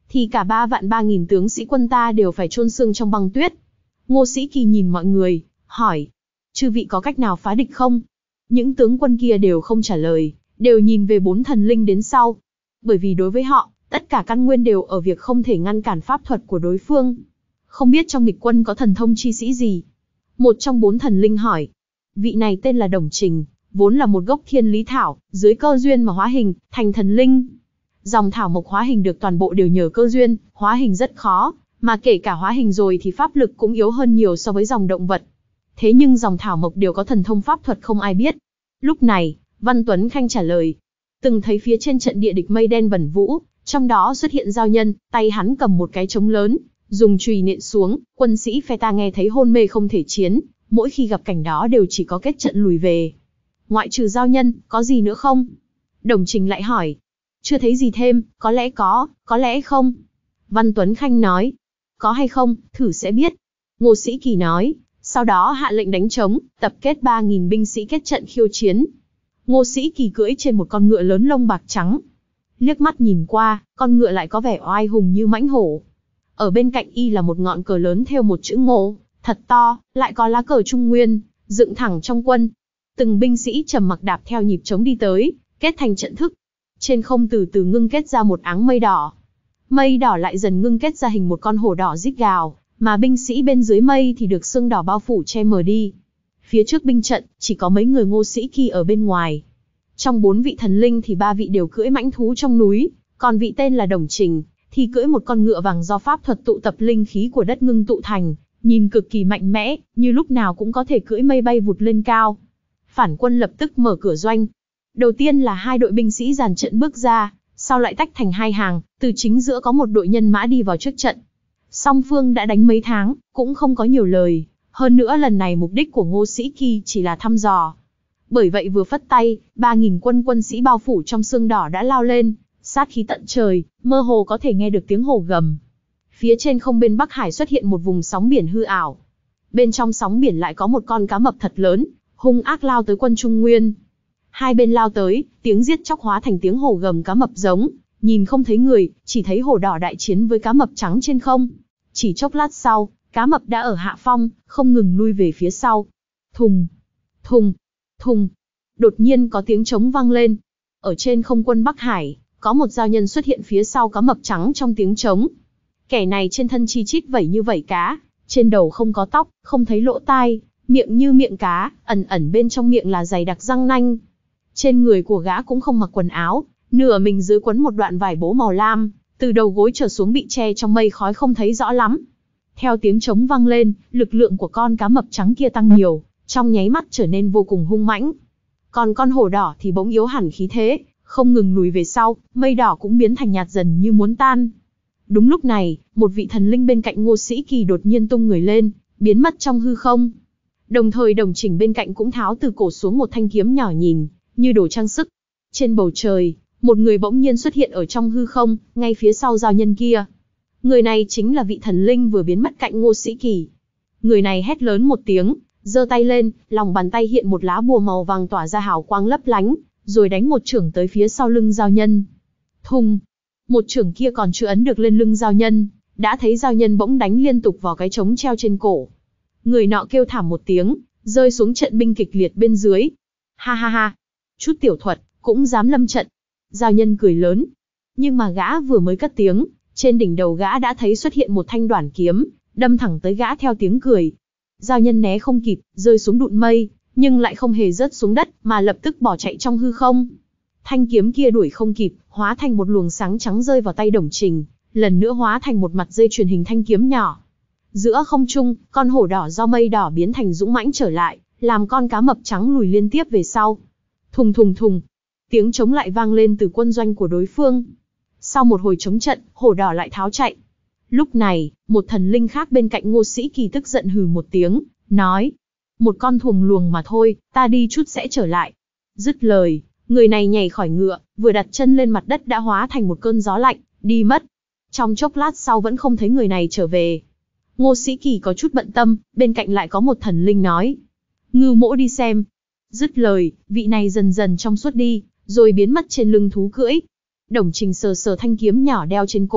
thì cả ba vạn ba nghìn tướng sĩ quân ta đều phải chôn xương trong băng tuyết. Ngô Sĩ Kỳ nhìn mọi người, hỏi, chư vị có cách nào phá địch không? Những tướng quân kia đều không trả lời, đều nhìn về bốn thần linh đến sau. Bởi vì đối với họ, tất cả căn nguyên đều ở việc không thể ngăn cản pháp thuật của đối phương. Không biết trong nghịch quân có thần thông chi sĩ gì? Một trong bốn thần linh hỏi. Vị này tên là Đồng Trình, vốn là một gốc thiên lý thảo, dưới cơ duyên mà hóa hình, thành thần linh. Dòng thảo mộc hóa hình được toàn bộ đều nhờ cơ duyên, hóa hình rất khó, mà kể cả hóa hình rồi thì pháp lực cũng yếu hơn nhiều so với dòng động vật. Thế nhưng dòng thảo mộc đều có thần thông pháp thuật không ai biết. Lúc này, Văn Tuấn Khanh trả lời. Từng thấy phía trên trận địa địch mây đen vẩn vũ, trong đó xuất hiện giao nhân, tay hắn cầm một cái trống lớn, dùng chùy nện xuống, quân sĩ phe ta nghe thấy hôn mê không thể chiến, mỗi khi gặp cảnh đó đều chỉ có kết trận lùi về. Ngoại trừ giao nhân, có gì nữa không? Đồng Trình lại hỏi. Chưa thấy gì thêm, có lẽ có, có lẽ không. Văn Tuấn Khanh nói. Có hay không, thử sẽ biết. Ngô Sĩ Kỳ nói. Sau đó hạ lệnh đánh trống, tập kết ba nghìn binh sĩ kết trận khiêu chiến. Ngô Sĩ Kỳ cưỡi trên một con ngựa lớn lông bạc trắng. Liếc mắt nhìn qua, con ngựa lại có vẻ oai hùng như mãnh hổ. Ở bên cạnh y là một ngọn cờ lớn thêu một chữ Ngô, thật to, lại có lá cờ Trung Nguyên, dựng thẳng trong quân. Từng binh sĩ trầm mặc đạp theo nhịp trống đi tới, kết thành trận thức. Trên không từ từ ngưng kết ra một áng mây đỏ. Mây đỏ lại dần ngưng kết ra hình một con hổ đỏ rít gào, mà binh sĩ bên dưới mây thì được sương đỏ bao phủ che mờ đi. Phía trước binh trận, chỉ có mấy người Ngô Sĩ Kỳ ở bên ngoài. Trong bốn vị thần linh thì ba vị đều cưỡi mãnh thú trong núi, còn vị tên là Đồng Trình, thì cưỡi một con ngựa vàng do pháp thuật tụ tập linh khí của đất ngưng tụ thành, nhìn cực kỳ mạnh mẽ, như lúc nào cũng có thể cưỡi mây bay vụt lên cao. Phản quân lập tức mở cửa doanh. Đầu tiên là hai đội binh sĩ dàn trận bước ra, sau lại tách thành hai hàng, từ chính giữa có một đội nhân mã đi vào trước trận. Song phương đã đánh mấy tháng, cũng không có nhiều lời, hơn nữa lần này mục đích của Ngô Sĩ Kỳ chỉ là thăm dò. Bởi vậy vừa phất tay, ba nghìn quân quân sĩ bao phủ trong sương đỏ đã lao lên, sát khí tận trời, mơ hồ có thể nghe được tiếng hổ gầm. Phía trên không bên Bắc Hải xuất hiện một vùng sóng biển hư ảo. Bên trong sóng biển lại có một con cá mập thật lớn, hung ác lao tới quân Trung Nguyên. Hai bên lao tới, tiếng giết chóc hóa thành tiếng hổ gầm cá mập giống, nhìn không thấy người, chỉ thấy hổ đỏ đại chiến với cá mập trắng trên không. Chỉ chốc lát sau, cá mập đã ở hạ phong, không ngừng lui về phía sau. Thùng, thùng, thùng. Đột nhiên có tiếng trống vang lên. Ở trên không quân Bắc Hải, có một giao nhân xuất hiện phía sau cá mập trắng trong tiếng trống. Kẻ này trên thân chi chít vảy như vảy cá, trên đầu không có tóc, không thấy lỗ tai, miệng như miệng cá, ẩn ẩn bên trong miệng là dày đặc răng nanh. Trên người của gã cũng không mặc quần áo, nửa mình dưới quấn một đoạn vải bố màu lam, từ đầu gối trở xuống bị che trong mây khói không thấy rõ lắm. Theo tiếng trống vang lên, lực lượng của con cá mập trắng kia tăng nhiều, trong nháy mắt trở nên vô cùng hung mãnh. Còn con hổ đỏ thì bỗng yếu hẳn khí thế, không ngừng lùi về sau, mây đỏ cũng biến thành nhạt dần như muốn tan. Đúng lúc này, một vị thần linh bên cạnh Ngô Sĩ Kỳ đột nhiên tung người lên, biến mất trong hư không. Đồng thời Đồng Trình bên cạnh cũng tháo từ cổ xuống một thanh kiếm nhỏ nhìn, như đồ trang sức. Trên bầu trời, một người bỗng nhiên xuất hiện ở trong hư không, ngay phía sau giao nhân kia. Người này chính là vị thần linh vừa biến mất cạnh Ngô Sĩ Kỳ. Người này hét lớn một tiếng, giơ tay lên, lòng bàn tay hiện một lá bùa màu vàng tỏa ra hào quang lấp lánh, rồi đánh một chưởng tới phía sau lưng giao nhân. Thùng! Một chưởng kia còn chưa ấn được lên lưng giao nhân, đã thấy giao nhân bỗng đánh liên tục vào cái trống treo trên cổ. Người nọ kêu thảm một tiếng, rơi xuống trận binh kịch liệt bên dưới. Ha ha ha! Chút tiểu thuật, cũng dám lâm trận. Giao nhân cười lớn. Nhưng mà gã vừa mới cất tiếng, trên đỉnh đầu gã đã thấy xuất hiện một thanh đoản kiếm, đâm thẳng tới gã theo tiếng cười. Giao nhân né không kịp, rơi xuống đụn mây, nhưng lại không hề rớt xuống đất, mà lập tức bỏ chạy trong hư không. Thanh kiếm kia đuổi không kịp, hóa thành một luồng sáng trắng rơi vào tay Đồng Trình, lần nữa hóa thành một mặt dây chuyền hình thanh kiếm nhỏ. Giữa không trung, con hổ đỏ do mây đỏ biến thành dũng mãnh trở lại, làm con cá mập trắng lùi liên tiếp về sau. Thùng thùng thùng, tiếng trống lại vang lên từ quân doanh của đối phương. Sau một hồi chống trận, hổ đỏ lại tháo chạy. Lúc này, một thần linh khác bên cạnh Ngô Sĩ Kỳ tức giận hừ một tiếng, nói: một con thuồng luồng mà thôi, ta đi chút sẽ trở lại. Dứt lời, người này nhảy khỏi ngựa, vừa đặt chân lên mặt đất đã hóa thành một cơn gió lạnh, đi mất. Trong chốc lát sau vẫn không thấy người này trở về. Ngô Sĩ Kỳ có chút bận tâm, bên cạnh lại có một thần linh nói: Ngưu Mỗ đi xem. Dứt lời, vị này dần dần trong suốt đi, rồi biến mất trên lưng thú cưỡi. Đồng Trình sờ sờ thanh kiếm nhỏ đeo trên cổ,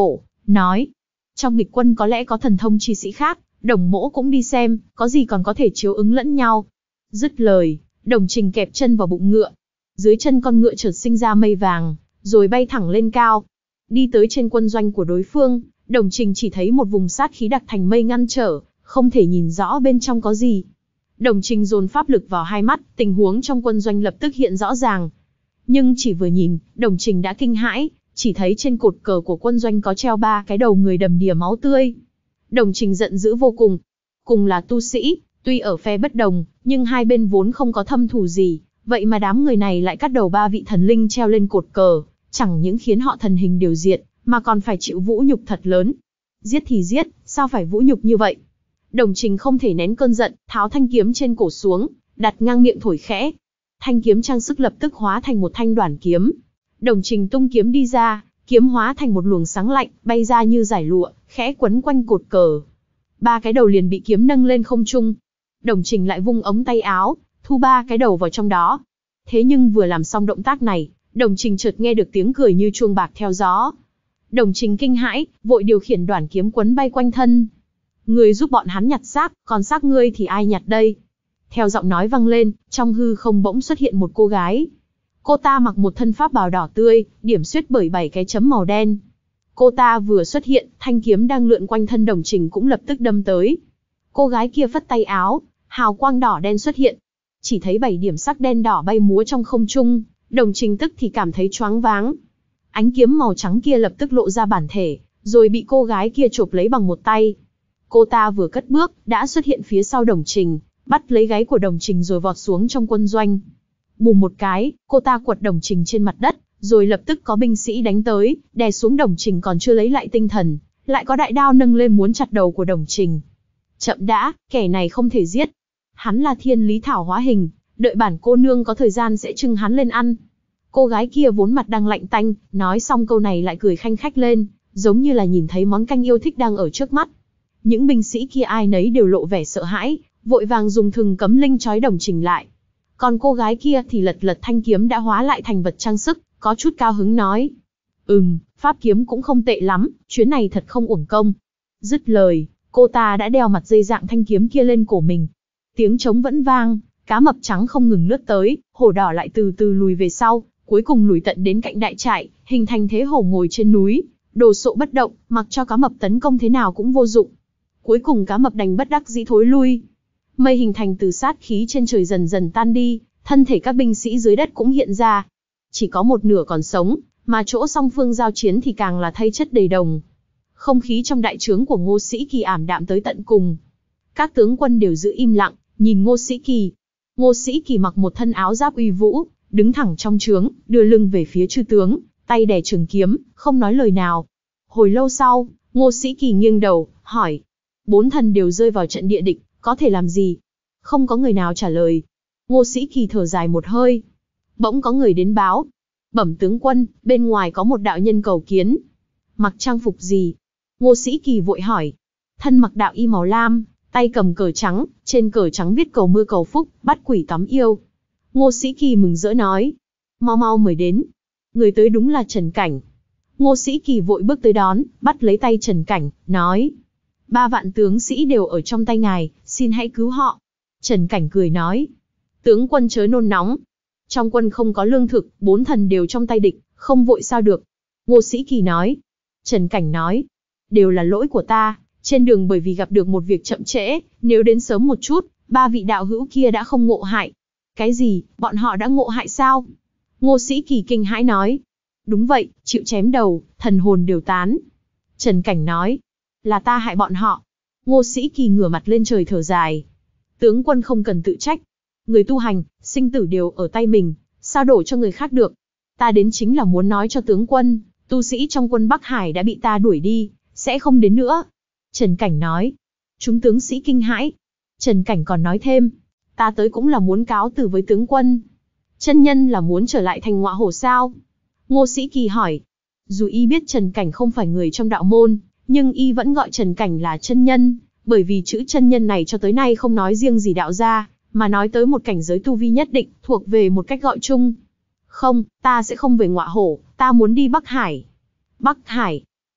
nói. Trong nghịch quân có lẽ có thần thông chi sĩ khác, Đồng Mỗ cũng đi xem, có gì còn có thể chiếu ứng lẫn nhau. Dứt lời, Đồng Trình kẹp chân vào bụng ngựa. Dưới chân con ngựa chợt sinh ra mây vàng, rồi bay thẳng lên cao. Đi tới trên quân doanh của đối phương, Đồng Trình chỉ thấy một vùng sát khí đặc thành mây ngăn trở, không thể nhìn rõ bên trong có gì. Đồng Trình dồn pháp lực vào hai mắt, tình huống trong quân doanh lập tức hiện rõ ràng. Nhưng chỉ vừa nhìn, Đồng Trình đã kinh hãi, chỉ thấy trên cột cờ của quân doanh có treo ba cái đầu người đầm đìa máu tươi. Đồng Trình giận dữ vô cùng. Cùng là tu sĩ, tuy ở phe bất đồng, nhưng hai bên vốn không có thâm thù gì, vậy mà đám người này lại cắt đầu ba vị thần linh treo lên cột cờ, chẳng những khiến họ thần hình đều diệt, mà còn phải chịu vũ nhục thật lớn. Giết thì giết, sao phải vũ nhục như vậy? Đồng Trình không thể nén cơn giận, tháo thanh kiếm trên cổ xuống, đặt ngang miệng thổi khẽ. Thanh kiếm trang sức lập tức hóa thành một thanh đoản kiếm. Đồng Trình tung kiếm đi ra, kiếm hóa thành một luồng sáng lạnh, bay ra như dải lụa, khẽ quấn quanh cột cờ. Ba cái đầu liền bị kiếm nâng lên không trung. Đồng Trình lại vung ống tay áo, thu ba cái đầu vào trong đó. Thế nhưng vừa làm xong động tác này, Đồng Trình chợt nghe được tiếng cười như chuông bạc theo gió. Đồng Trình kinh hãi, vội điều khiển đoản kiếm quấn bay quanh thân. Người giúp bọn hắn nhặt xác, còn xác ngươi thì ai nhặt đây? Theo giọng nói vang lên, trong hư không bỗng xuất hiện một cô gái. Cô ta mặc một thân pháp bào đỏ tươi, điểm xuyết bởi bảy cái chấm màu đen. Cô ta vừa xuất hiện, thanh kiếm đang lượn quanh thân Đồng Trình cũng lập tức đâm tới. Cô gái kia phất tay áo, hào quang đỏ đen xuất hiện. Chỉ thấy bảy điểm sắc đen đỏ bay múa trong không trung, Đồng Trình tức thì cảm thấy choáng váng. Ánh kiếm màu trắng kia lập tức lộ ra bản thể, rồi bị cô gái kia chộp lấy bằng một tay. Cô ta vừa cất bước, đã xuất hiện phía sau Đồng Trình, bắt lấy gáy của Đồng Trình rồi vọt xuống trong quân doanh. Bùm một cái, cô ta quật Đồng Trình trên mặt đất, rồi lập tức có binh sĩ đánh tới, đè xuống Đồng Trình còn chưa lấy lại tinh thần, lại có đại đao nâng lên muốn chặt đầu của Đồng Trình. Chậm đã, kẻ này không thể giết. Hắn là thiên lý thảo hóa hình, đợi bản cô nương có thời gian sẽ trưng hắn lên ăn. Cô gái kia vốn mặt đang lạnh tanh, nói xong câu này lại cười khanh khách lên, giống như là nhìn thấy món canh yêu thích đang ở trước mắt. Những binh sĩ kia ai nấy đều lộ vẻ sợ hãi, vội vàng dùng thừng cấm linh trói Đồng Trình lại. Còn cô gái kia thì lật lật thanh kiếm đã hóa lại thành vật trang sức, có chút cao hứng nói. Ừm, pháp kiếm cũng không tệ lắm, chuyến này thật không uổng công. Dứt lời, cô ta đã đeo mặt dây dạng thanh kiếm kia lên cổ mình. Tiếng trống vẫn vang, cá mập trắng không ngừng lướt tới, hổ đỏ lại từ từ lùi về sau, cuối cùng lùi tận đến cạnh đại trại, hình thành thế hổ ngồi trên núi, đồ sộ bất động, mặc cho cá mập tấn công thế nào cũng vô dụng. Cuối cùng cá mập đành bất đắc dĩ thối lui. Mây hình thành từ sát khí trên trời dần dần tan đi, thân thể các binh sĩ dưới đất cũng hiện ra. Chỉ có một nửa còn sống, mà chỗ song phương giao chiến thì càng là thây chất đầy đồng. Không khí trong đại trướng của Ngô Sĩ Kỳ ảm đạm tới tận cùng. Các tướng quân đều giữ im lặng, nhìn Ngô Sĩ Kỳ. Ngô Sĩ Kỳ mặc một thân áo giáp uy vũ, đứng thẳng trong trướng, đưa lưng về phía chư tướng, tay đè trường kiếm, không nói lời nào. Hồi lâu sau, Ngô Sĩ Kỳ nghiêng đầu, hỏi. Bốn thần đều rơi vào trận địa địch, có thể làm gì? Không có người nào trả lời. Ngô Sĩ Kỳ thở dài một hơi. Bỗng có người đến báo. Bẩm tướng quân, bên ngoài có một đạo nhân cầu kiến. Mặc trang phục gì? Ngô Sĩ Kỳ vội hỏi. Thân mặc đạo y màu lam, tay cầm cờ trắng, trên cờ trắng viết cầu mưa cầu phúc, bắt quỷ tắm yêu. Ngô Sĩ Kỳ mừng rỡ nói. Mau mau mời đến. Người tới đúng là Trần Cảnh. Ngô Sĩ Kỳ vội bước tới đón, bắt lấy tay Trần Cảnh, nói. Ba vạn tướng sĩ đều ở trong tay ngài, xin hãy cứu họ. Trần Cảnh cười nói. Tướng quân chớ nôn nóng. Trong quân không có lương thực, bốn thần đều trong tay địch, không vội sao được. Ngô Sĩ Kỳ nói. Trần Cảnh nói. Đều là lỗi của ta, trên đường bởi vì gặp được một việc chậm trễ, nếu đến sớm một chút, ba vị đạo hữu kia đã không ngộ hại. Cái gì, bọn họ đã ngộ hại sao? Ngô Sĩ Kỳ kinh hãi nói. Đúng vậy, chịu chém đầu, thần hồn đều tán. Trần Cảnh nói. Là ta hại bọn họ. Ngô Sĩ Kỳ ngửa mặt lên trời thở dài. Tướng quân không cần tự trách. Người tu hành, sinh tử đều ở tay mình, sao đổ cho người khác được. Ta đến chính là muốn nói cho tướng quân, tu sĩ trong quân Bắc Hải đã bị ta đuổi đi, sẽ không đến nữa. Trần Cảnh nói. Chúng tướng sĩ kinh hãi. Trần Cảnh còn nói thêm. Ta tới cũng là muốn cáo từ với tướng quân. Chân nhân là muốn trở lại thành Ngọa Hổ sao? Ngô Sĩ Kỳ hỏi. Dù y biết Trần Cảnh không phải người trong đạo môn, nhưng y vẫn gọi Trần Cảnh là chân nhân, bởi vì chữ chân nhân này cho tới nay không nói riêng gì đạo gia, mà nói tới một cảnh giới tu vi nhất định, thuộc về một cách gọi chung. Không, ta sẽ không về Ngọa Hổ, ta muốn đi Bắc Hải. Bắc Hải.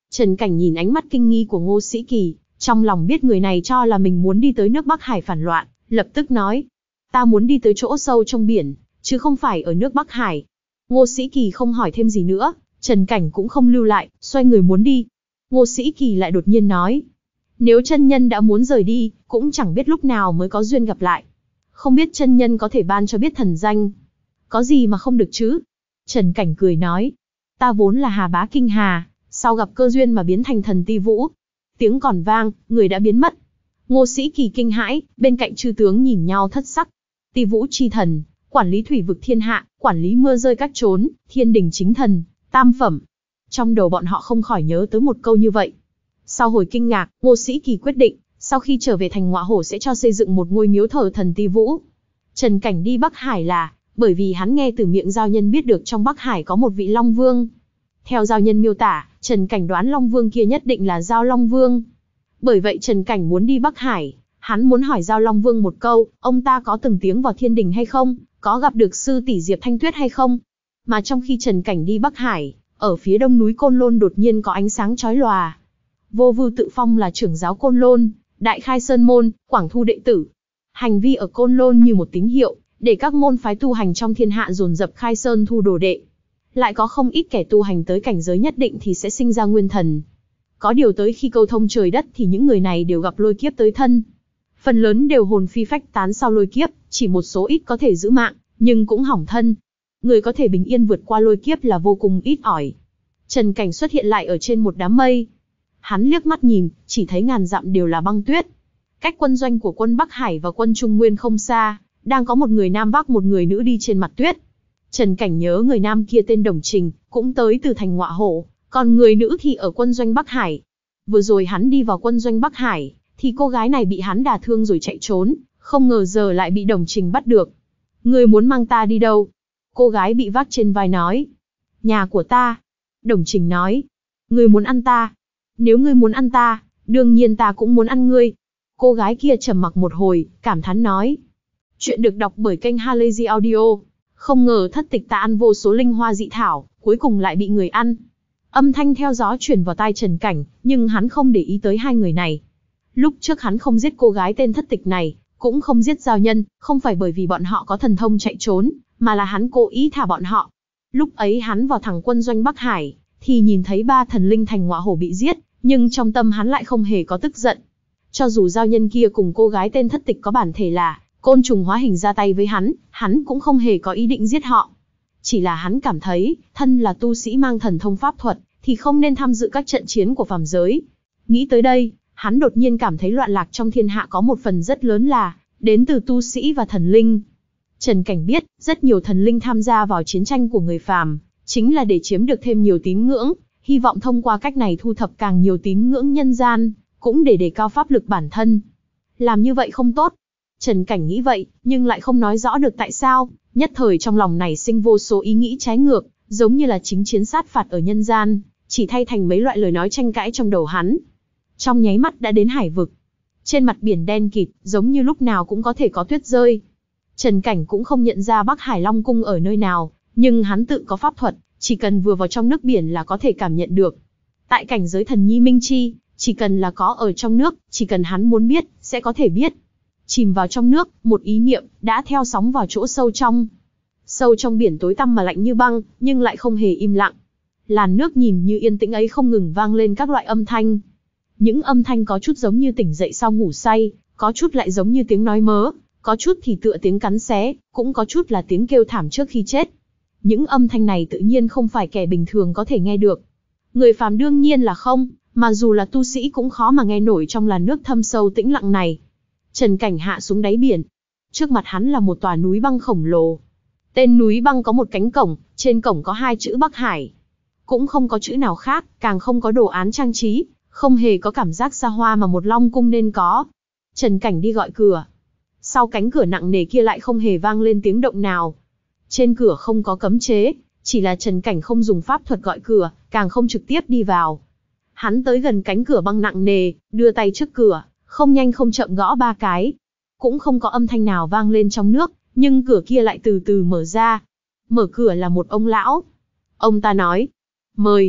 Trần Cảnh nhìn ánh mắt kinh nghi của Ngô Sĩ Kỳ, trong lòng biết người này cho là mình muốn đi tới nước Bắc Hải phản loạn, lập tức nói. Ta muốn đi tới chỗ sâu trong biển, chứ không phải ở nước Bắc Hải. Ngô Sĩ Kỳ không hỏi thêm gì nữa, Trần Cảnh cũng không lưu lại, xoay người muốn đi. Ngô Sĩ Kỳ lại đột nhiên nói. Nếu chân nhân đã muốn rời đi, cũng chẳng biết lúc nào mới có duyên gặp lại. Không biết chân nhân có thể ban cho biết thần danh. Có gì mà không được chứ? Trần Cảnh cười nói. Ta vốn là Hà Bá Kinh Hà, sau gặp cơ duyên mà biến thành thần Ti Vũ. Tiếng còn vang, người đã biến mất. Ngô Sĩ Kỳ kinh hãi, bên cạnh chư tướng nhìn nhau thất sắc. Ti Vũ chi thần, quản lý thủy vực thiên hạ, quản lý mưa rơi các chốn, thiên đình chính thần, tam phẩm. Trong đầu bọn họ không khỏi nhớ tới một câu như vậy. Sau hồi kinh ngạc, Ngô Sĩ Kỳ quyết định, sau khi trở về thành Ngọa Hổ sẽ cho xây dựng một ngôi miếu thờ thần Ti Vũ. Trần Cảnh đi Bắc Hải là, bởi vì hắn nghe từ miệng giao nhân biết được trong Bắc Hải có một vị Long Vương. Theo giao nhân miêu tả, Trần Cảnh đoán Long Vương kia nhất định là Giao Long Vương. Bởi vậy Trần Cảnh muốn đi Bắc Hải, hắn muốn hỏi Giao Long Vương một câu, ông ta có từng tiếng vào thiên đình hay không, có gặp được sư tỷ Diệp Thanh Tuyết hay không. Mà trong khi Trần Cảnh đi Bắc Hải, ở phía đông núi Côn Lôn đột nhiên có ánh sáng chói lòa. Vô Vưu Tự Phong là trưởng giáo Côn Lôn, đại khai sơn môn, quảng thu đệ tử. Hành vi ở Côn Lôn như một tín hiệu, để các môn phái tu hành trong thiên hạ dồn dập khai sơn thu đồ đệ. Lại có không ít kẻ tu hành tới cảnh giới nhất định thì sẽ sinh ra nguyên thần. Có điều tới khi câu thông trời đất thì những người này đều gặp lôi kiếp tới thân. Phần lớn đều hồn phi phách tán sau lôi kiếp, chỉ một số ít có thể giữ mạng, nhưng cũng hỏng thân. Người có thể bình yên vượt qua lôi kiếp là vô cùng ít ỏi. Trần Cảnh xuất hiện lại ở trên một đám mây. Hắn liếc mắt nhìn, chỉ thấy ngàn dặm đều là băng tuyết. Cách quân doanh của quân Bắc Hải và quân Trung Nguyên không xa, đang có một người nam bắc một người nữ đi trên mặt tuyết. Trần Cảnh nhớ người nam kia tên Đồng Trình, cũng tới từ thành Ngọa Hổ, còn người nữ thì ở quân doanh Bắc Hải. Vừa rồi hắn đi vào quân doanh Bắc Hải, thì cô gái này bị hắn đả thương rồi chạy trốn, không ngờ giờ lại bị Đồng Trình bắt được. Người muốn mang ta đi đâu? Cô gái bị vác trên vai nói. Nhà của ta. Đồng Trình nói. Người muốn ăn ta? Nếu ngươi muốn ăn ta, đương nhiên ta cũng muốn ăn ngươi. Cô gái kia trầm mặc một hồi, cảm thán nói. Chuyện được đọc bởi kênh Halazy Audio. Không ngờ thất tịch ta ăn vô số linh hoa dị thảo, cuối cùng lại bị người ăn. Âm thanh theo gió truyền vào tai Trần Cảnh, nhưng hắn không để ý tới hai người này. Lúc trước hắn không giết cô gái tên thất tịch này, cũng không giết giao nhân, không phải bởi vì bọn họ có thần thông chạy trốn, mà là hắn cố ý thả bọn họ. Lúc ấy hắn vào thẳng quân doanh Bắc Hải, thì nhìn thấy ba thần linh thành Ngọa Hổ bị giết, nhưng trong tâm hắn lại không hề có tức giận. Cho dù giao nhân kia cùng cô gái tên thất tịch có bản thể là côn trùng hóa hình ra tay với hắn, hắn cũng không hề có ý định giết họ. Chỉ là hắn cảm thấy, thân là tu sĩ mang thần thông pháp thuật, thì không nên tham dự các trận chiến của phàm giới. Nghĩ tới đây, hắn đột nhiên cảm thấy loạn lạc trong thiên hạ có một phần rất lớn là đến từ tu sĩ và thần linh. Trần Cảnh biết, rất nhiều thần linh tham gia vào chiến tranh của người phàm, chính là để chiếm được thêm nhiều tín ngưỡng, hy vọng thông qua cách này thu thập càng nhiều tín ngưỡng nhân gian, cũng để đề cao pháp lực bản thân. Làm như vậy không tốt. Trần Cảnh nghĩ vậy, nhưng lại không nói rõ được tại sao, nhất thời trong lòng nảy sinh vô số ý nghĩ trái ngược, giống như là chính chiến sát phạt ở nhân gian, chỉ thay thành mấy loại lời nói tranh cãi trong đầu hắn. Trong nháy mắt đã đến hải vực. Trên mặt biển đen kịt, giống như lúc nào cũng có thể có tuyết rơi. Trần Cảnh cũng không nhận ra Bắc Hải Long Cung ở nơi nào, nhưng hắn tự có pháp thuật, chỉ cần vừa vào trong nước biển là có thể cảm nhận được. Tại cảnh giới thần nhi minh chi, chỉ cần là có ở trong nước, chỉ cần hắn muốn biết, sẽ có thể biết. Chìm vào trong nước, một ý niệm, đã theo sóng vào chỗ sâu trong. Sâu trong biển tối tăm mà lạnh như băng, nhưng lại không hề im lặng. Làn nước nhìn như yên tĩnh ấy không ngừng vang lên các loại âm thanh. Những âm thanh có chút giống như tỉnh dậy sau ngủ say, có chút lại giống như tiếng nói mớ, có chút thì tựa tiếng cắn xé, cũng có chút là tiếng kêu thảm trước khi chết. Những âm thanh này tự nhiên không phải kẻ bình thường có thể nghe được. Người phàm đương nhiên là không, mà dù là tu sĩ cũng khó mà nghe nổi trong làn nước thâm sâu tĩnh lặng này. Trần Cảnh hạ xuống đáy biển. Trước mặt hắn là một tòa núi băng khổng lồ. Tên núi băng có một cánh cổng, trên cổng có hai chữ Bắc Hải. Cũng không có chữ nào khác, càng không có đồ án trang trí, không hề có cảm giác xa hoa mà một long cung nên có. Trần Cảnh đi gọi cửa. Sau cánh cửa nặng nề kia lại không hề vang lên tiếng động nào. Trên cửa không có cấm chế, chỉ là Trần Cảnh không dùng pháp thuật gọi cửa, càng không trực tiếp đi vào. Hắn tới gần cánh cửa băng nặng nề, đưa tay trước cửa, không nhanh không chậm gõ ba cái. Cũng không có âm thanh nào vang lên trong nước, nhưng cửa kia lại từ từ mở ra. Mở cửa là một ông lão. Ông ta nói, mời.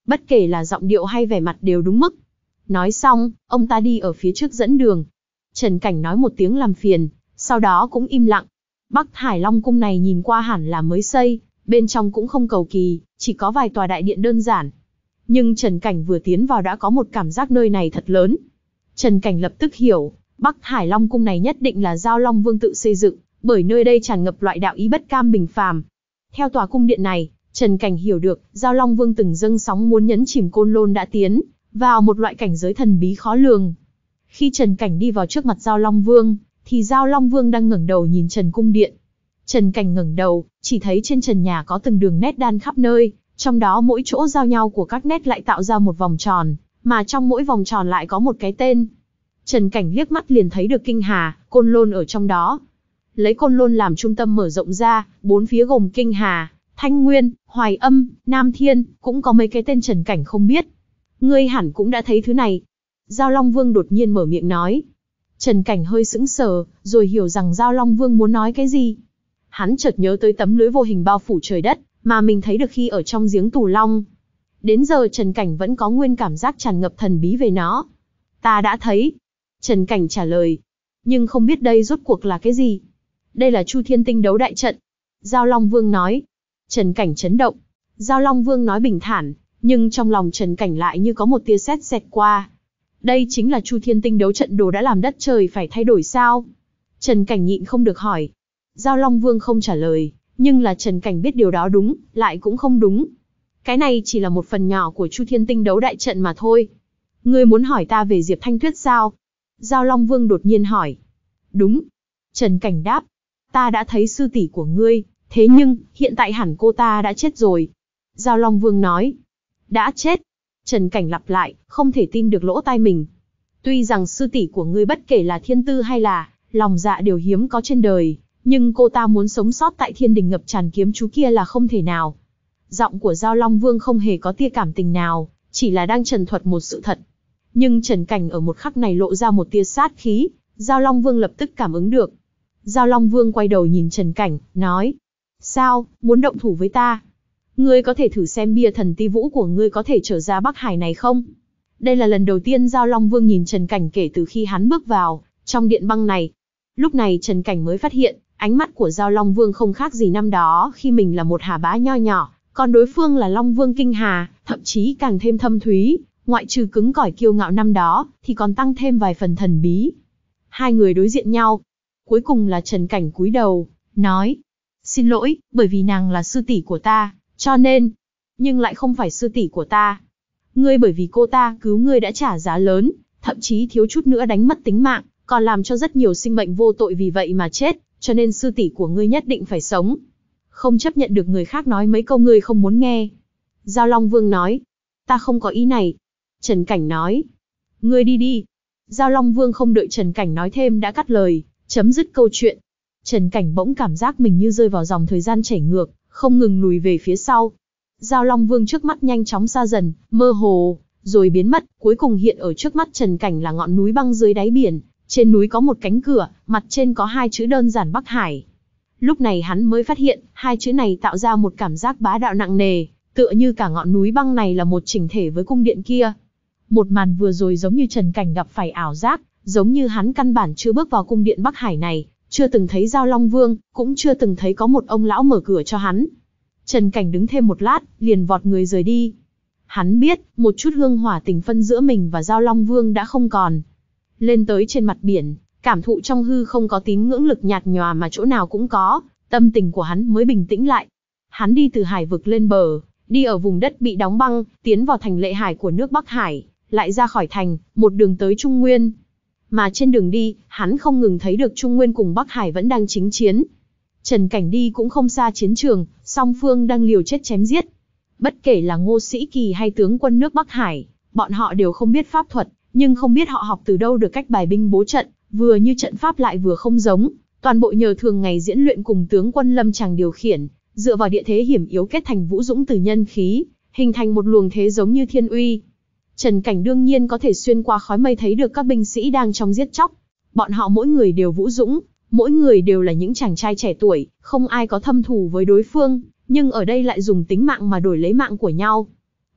Bất kể là giọng điệu hay vẻ mặt đều đúng mức. Nói xong, ông ta đi ở phía trước dẫn đường. Trần Cảnh nói một tiếng làm phiền, sau đó cũng im lặng. Bắc Hải Long cung này nhìn qua hẳn là mới xây, bên trong cũng không cầu kỳ, chỉ có vài tòa đại điện đơn giản. Nhưng Trần Cảnh vừa tiến vào đã có một cảm giác nơi này thật lớn. Trần Cảnh lập tức hiểu, Bắc Hải Long cung này nhất định là Giao Long Vương tự xây dựng, bởi nơi đây tràn ngập loại đạo ý bất cam bình phàm. Theo tòa cung điện này, Trần Cảnh hiểu được, Giao Long Vương từng dâng sóng muốn nhấn chìm Côn Lôn đã tiến vào một loại cảnh giới thần bí khó lường. Khi Trần Cảnh đi vào trước mặt Giao Long Vương, thì Giao Long Vương đang ngẩng đầu nhìn Trần cung điện. Trần Cảnh ngẩng đầu, chỉ thấy trên trần nhà có từng đường nét đan khắp nơi, trong đó mỗi chỗ giao nhau của các nét lại tạo ra một vòng tròn, mà trong mỗi vòng tròn lại có một cái tên. Trần Cảnh liếc mắt liền thấy được Kinh Hà, Côn Lôn ở trong đó. Lấy Côn Lôn làm trung tâm mở rộng ra, bốn phía gồm Kinh Hà, Thanh Nguyên, Hoài Âm, Nam Thiên, cũng có mấy cái tên Trần Cảnh không biết. Ngươi hẳn cũng đã thấy thứ này. Giao Long Vương đột nhiên mở miệng nói. Trần Cảnh hơi sững sờ, rồi hiểu rằng Giao Long Vương muốn nói cái gì. Hắn chợt nhớ tới tấm lưới vô hình bao phủ trời đất, mà mình thấy được khi ở trong giếng Tù Long. Đến giờ Trần Cảnh vẫn có nguyên cảm giác tràn ngập thần bí về nó. Ta đã thấy. Trần Cảnh trả lời. Nhưng không biết đây rốt cuộc là cái gì. Đây là Chu Thiên Tinh đấu đại trận. Giao Long Vương nói. Trần Cảnh chấn động. Giao Long Vương nói bình thản, nhưng trong lòng Trần Cảnh lại như có một tia sét xẹt qua. Đây chính là Chu Thiên Tinh đấu trận đồ đã làm đất trời phải thay đổi sao? Trần Cảnh nhịn không được hỏi. Giao Long Vương không trả lời, nhưng là Trần Cảnh biết điều đó đúng, lại cũng không đúng. Cái này chỉ là một phần nhỏ của Chu Thiên Tinh đấu đại trận mà thôi. Ngươi muốn hỏi ta về Diệp Thanh Tuyết sao? Giao Long Vương đột nhiên hỏi. Đúng. Trần Cảnh đáp. Ta đã thấy sư tỷ của ngươi, thế nhưng, hiện tại hẳn cô ta đã chết rồi. Giao Long Vương nói. Đã chết. Trần Cảnh lặp lại, không thể tin được lỗ tai mình. Tuy rằng sư tỷ của ngươi bất kể là thiên tư hay là lòng dạ đều hiếm có trên đời, nhưng cô ta muốn sống sót tại thiên đình ngập tràn kiếm chú kia là không thể nào. Giọng của Giao Long Vương không hề có tia cảm tình nào, chỉ là đang trần thuật một sự thật. Nhưng Trần Cảnh ở một khắc này lộ ra một tia sát khí, Giao Long Vương lập tức cảm ứng được. Giao Long Vương quay đầu nhìn Trần Cảnh, nói. Sao, muốn động thủ với ta? Ngươi có thể thử xem bia thần ti vũ của ngươi có thể trở ra Bắc Hải này không? Đây là lần đầu tiên Giao Long Vương nhìn Trần Cảnh kể từ khi hắn bước vào trong điện băng này. Lúc này Trần Cảnh mới phát hiện, ánh mắt của Giao Long Vương không khác gì năm đó khi mình là một hà bá nho nhỏ, còn đối phương là Long Vương Kinh Hà, thậm chí càng thêm thâm thúy, ngoại trừ cứng cỏi kiêu ngạo năm đó, thì còn tăng thêm vài phần thần bí. Hai người đối diện nhau. Cuối cùng là Trần Cảnh cúi đầu, nói. Xin lỗi, bởi vì nàng là sư tỷ của ta, cho nên, nhưng lại không phải sư tỷ của ta. Ngươi bởi vì cô ta cứu ngươi đã trả giá lớn, thậm chí thiếu chút nữa đánh mất tính mạng, còn làm cho rất nhiều sinh mệnh vô tội vì vậy mà chết, cho nên sư tỷ của ngươi nhất định phải sống. Không chấp nhận được người khác nói mấy câu ngươi không muốn nghe. Giao Long Vương nói. Ta không có ý này. Trần Cảnh nói. Ngươi đi đi. Giao Long Vương không đợi Trần Cảnh nói thêm đã cắt lời, chấm dứt câu chuyện. Trần Cảnh bỗng cảm giác mình như rơi vào dòng thời gian chảy ngược, không ngừng lùi về phía sau. Giao Long Vương trước mắt nhanh chóng xa dần, mơ hồ, rồi biến mất, cuối cùng hiện ở trước mắt Trần Cảnh là ngọn núi băng dưới đáy biển. Trên núi có một cánh cửa, mặt trên có hai chữ đơn giản Bắc Hải. Lúc này hắn mới phát hiện, hai chữ này tạo ra một cảm giác bá đạo nặng nề, tựa như cả ngọn núi băng này là một chỉnh thể với cung điện kia. Một màn vừa rồi giống như Trần Cảnh gặp phải ảo giác, giống như hắn căn bản chưa bước vào cung điện Bắc Hải này, chưa từng thấy Giao Long Vương, cũng chưa từng thấy có một ông lão mở cửa cho hắn. Trần Cảnh đứng thêm một lát, liền vọt người rời đi. Hắn biết, một chút hương hỏa tình phân giữa mình và Giao Long Vương đã không còn. Lên tới trên mặt biển, cảm thụ trong hư không có tín ngưỡng lực nhạt nhòa mà chỗ nào cũng có, tâm tình của hắn mới bình tĩnh lại. Hắn đi từ hải vực lên bờ, đi ở vùng đất bị đóng băng, tiến vào thành Lệ Hải của nước Bắc Hải, lại ra khỏi thành, một đường tới Trung Nguyên. Mà trên đường đi, hắn không ngừng thấy được Trung Nguyên cùng Bắc Hải vẫn đang chính chiến. Trần Cảnh đi cũng không xa chiến trường, song phương đang liều chết chém giết. Bất kể là Ngô Sĩ Kỳ hay tướng quân nước Bắc Hải, bọn họ đều không biết pháp thuật, nhưng không biết họ học từ đâu được cách bài binh bố trận, vừa như trận pháp lại vừa không giống, toàn bộ nhờ thường ngày diễn luyện cùng tướng quân Lâm Tràng điều khiển, dựa vào địa thế hiểm yếu kết thành vũ dũng từ nhân khí, hình thành một luồng thế giống như thiên uy. Trần Cảnh đương nhiên có thể xuyên qua khói mây thấy được các binh sĩ đang trong giết chóc. Bọn họ mỗi người đều vũ dũng, mỗi người đều là những chàng trai trẻ tuổi, không ai có thâm thù với đối phương, nhưng ở đây lại dùng tính mạng mà đổi lấy mạng của nhau.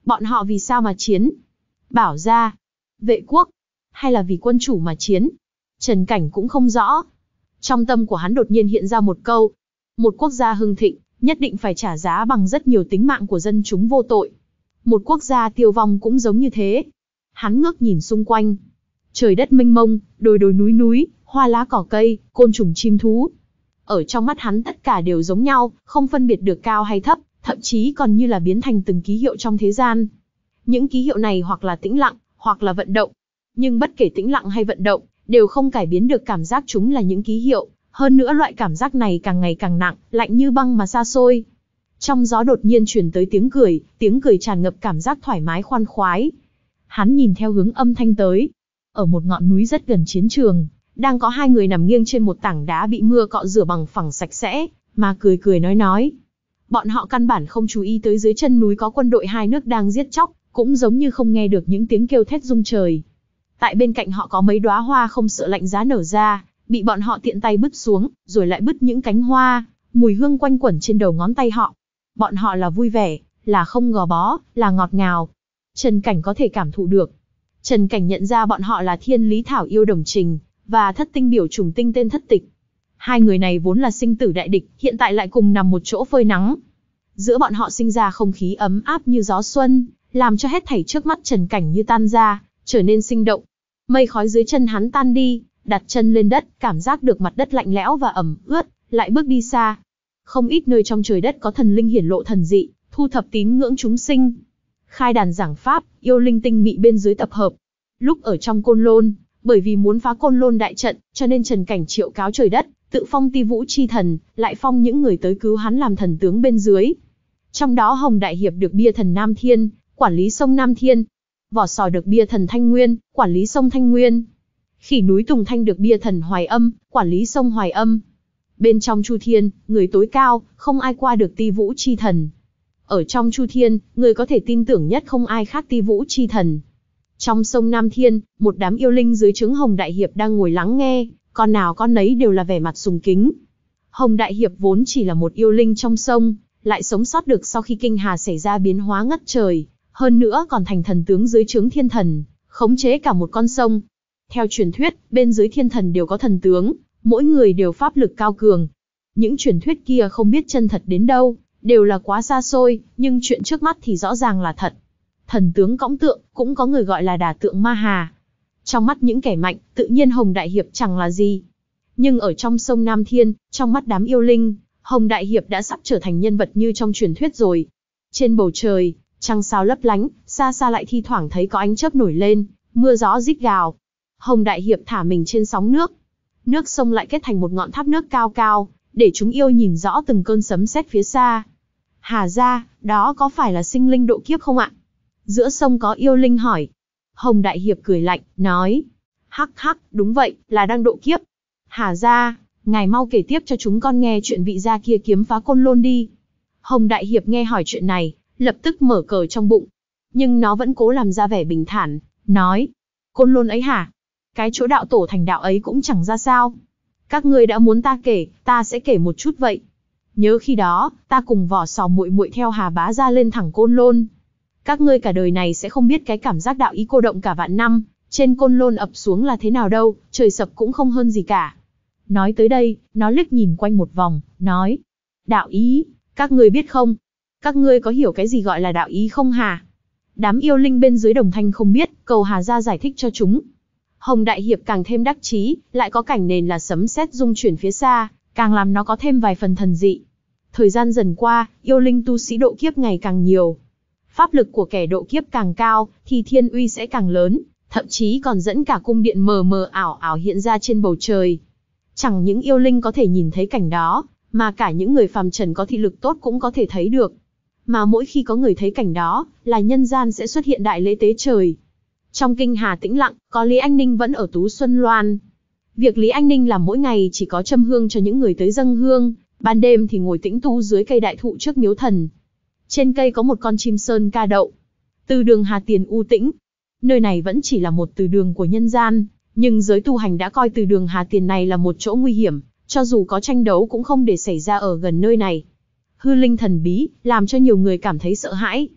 Bọn họ vì sao mà chiến? Bảo gia, vệ quốc, hay là vì quân chủ mà chiến? Trần Cảnh cũng không rõ. Trong tâm của hắn đột nhiên hiện ra một câu. Một quốc gia hưng thịnh, nhất định phải trả giá bằng rất nhiều tính mạng của dân chúng vô tội. Một quốc gia tiêu vong cũng giống như thế. Hắn ngước nhìn xung quanh. Trời đất mênh mông, đồi đồi núi núi, hoa lá cỏ cây, côn trùng chim thú. Ở trong mắt hắn tất cả đều giống nhau, không phân biệt được cao hay thấp, thậm chí còn như là biến thành từng ký hiệu trong thế gian. Những ký hiệu này hoặc là tĩnh lặng, hoặc là vận động. Nhưng bất kể tĩnh lặng hay vận động, đều không cải biến được cảm giác chúng là những ký hiệu. Hơn nữa loại cảm giác này càng ngày càng nặng, lạnh như băng mà xa xôi. Trong gió đột nhiên truyền tới tiếng cười, tiếng cười tràn ngập cảm giác thoải mái khoan khoái. Hắn nhìn theo hướng âm thanh tới. Ở một ngọn núi rất gần chiến trường, đang có hai người nằm nghiêng trên một tảng đá bị mưa cọ rửa bằng phẳng sạch sẽ, mà cười cười nói nói. Bọn họ căn bản không chú ý tới dưới chân núi có quân đội hai nước đang giết chóc, cũng giống như không nghe được những tiếng kêu thét rung trời. Tại bên cạnh họ có mấy đóa hoa không sợ lạnh giá nở ra, bị bọn họ tiện tay bứt xuống, rồi lại bứt những cánh hoa, mùi hương quanh quẩn trên đầu ngón tay họ. Bọn họ là vui vẻ, là không gò bó, là ngọt ngào. Trần Cảnh có thể cảm thụ được. Trần Cảnh nhận ra bọn họ là Thiên Lý Thảo Yêu Đồng Trình, và Thất Tinh Biểu Trùng Tinh tên Thất Tịch. Hai người này vốn là sinh tử đại địch, hiện tại lại cùng nằm một chỗ phơi nắng. Giữa bọn họ sinh ra không khí ấm áp như gió xuân, làm cho hết thảy trước mắt Trần Cảnh như tan ra, trở nên sinh động. Mây khói dưới chân hắn tan đi, đặt chân lên đất, cảm giác được mặt đất lạnh lẽo và ẩm ướt, lại bước đi xa. Không ít nơi trong trời đất có thần linh hiển lộ thần dị, thu thập tín ngưỡng chúng sinh. Khai đàn giảng pháp, yêu linh tinh mị bên dưới tập hợp. Lúc ở trong Côn Lôn, bởi vì muốn phá Côn Lôn đại trận, cho nên Trần Cảnh triệu cáo trời đất, tự phong Ti Vũ chi thần, lại phong những người tới cứu hắn làm thần tướng bên dưới. Trong đó Hồng Đại Hiệp được bia thần Nam Thiên, quản lý sông Nam Thiên. Vỏ Sò được bia thần Thanh Nguyên, quản lý sông Thanh Nguyên. Khỉ núi Tùng Thanh được bia thần Hoài Âm, quản lý sông Hoài Âm. Bên trong Chu Thiên, người tối cao, không ai qua được Ti Vũ chi thần. Ở trong Chu Thiên, người có thể tin tưởng nhất không ai khác Ti Vũ chi thần. Trong sông Nam Thiên, một đám yêu linh dưới trướng Hồng Đại Hiệp đang ngồi lắng nghe, con nào con nấy đều là vẻ mặt sùng kính. Hồng Đại Hiệp vốn chỉ là một yêu linh trong sông, lại sống sót được sau khi kinh hà xảy ra biến hóa ngất trời, hơn nữa còn thành thần tướng dưới trướng thiên thần, khống chế cả một con sông. Theo truyền thuyết, bên dưới thiên thần đều có thần tướng, mỗi người đều pháp lực cao cường. Những truyền thuyết kia không biết chân thật đến đâu, đều là quá xa xôi, nhưng chuyện trước mắt thì rõ ràng là thật. Thần tướng cõng tượng, cũng có người gọi là đả tượng ma hà. Trong mắt những kẻ mạnh, tự nhiên Hồng Đại Hiệp chẳng là gì. Nhưng ở trong sông Nam Thiên, trong mắt đám yêu linh, Hồng Đại Hiệp đã sắp trở thành nhân vật như trong truyền thuyết rồi. Trên bầu trời, trăng sao lấp lánh, xa xa lại thi thoảng thấy có ánh chớp nổi lên, mưa gió rít gào. Hồng Đại Hiệp thả mình trên sóng nước. Nước sông lại kết thành một ngọn tháp nước cao cao, để chúng yêu nhìn rõ từng cơn sấm sét phía xa. Hà gia, đó có phải là sinh linh độ kiếp không ạ? Giữa sông có yêu linh hỏi. Hồng Đại Hiệp cười lạnh, nói. Hắc hắc, đúng vậy, là đang độ kiếp. Hà gia, ngài mau kể tiếp cho chúng con nghe chuyện vị gia kia kiếm phá Côn Lôn đi. Hồng Đại Hiệp nghe hỏi chuyện này, lập tức mở cờ trong bụng. Nhưng nó vẫn cố làm ra vẻ bình thản, nói. Côn Lôn ấy hả? Cái chỗ đạo tổ thành đạo ấy cũng chẳng ra sao. Các ngươi đã muốn ta kể, ta sẽ kể một chút vậy. Nhớ khi đó, ta cùng Vỏ Sò muội muội theo Hà bá gia lên thẳng Côn Lôn. Các ngươi cả đời này sẽ không biết cái cảm giác đạo ý cô động cả vạn năm, trên Côn Lôn ập xuống là thế nào đâu, trời sập cũng không hơn gì cả. Nói tới đây, nó liếc nhìn quanh một vòng, nói. Đạo ý, các ngươi biết không? Các ngươi có hiểu cái gì gọi là đạo ý không hả? Đám yêu linh bên dưới đồng thanh không biết, cầu Hà gia giải thích cho chúng. Hồng Đại Hiệp càng thêm đắc chí, lại có cảnh nền là sấm sét rung chuyển phía xa, càng làm nó có thêm vài phần thần dị. Thời gian dần qua, yêu linh tu sĩ độ kiếp ngày càng nhiều. Pháp lực của kẻ độ kiếp càng cao, thì thiên uy sẽ càng lớn, thậm chí còn dẫn cả cung điện mờ mờ ảo ảo hiện ra trên bầu trời. Chẳng những yêu linh có thể nhìn thấy cảnh đó, mà cả những người phàm trần có thị lực tốt cũng có thể thấy được. Mà mỗi khi có người thấy cảnh đó, là nhân gian sẽ xuất hiện đại lễ tế trời. Trong kinh hà tĩnh lặng, có Lý Anh Ninh vẫn ở Tú Xuân Loan. Việc Lý Anh Ninh làm mỗi ngày chỉ có châm hương cho những người tới dâng hương, ban đêm thì ngồi tĩnh tu dưới cây đại thụ trước miếu thần. Trên cây có một con chim sơn ca đậu. Từ đường Hà Tiền u tĩnh. Nơi này vẫn chỉ là một từ đường của nhân gian, nhưng giới tu hành đã coi từ đường Hà Tiền này là một chỗ nguy hiểm, cho dù có tranh đấu cũng không để xảy ra ở gần nơi này. Hư linh thần bí, làm cho nhiều người cảm thấy sợ hãi.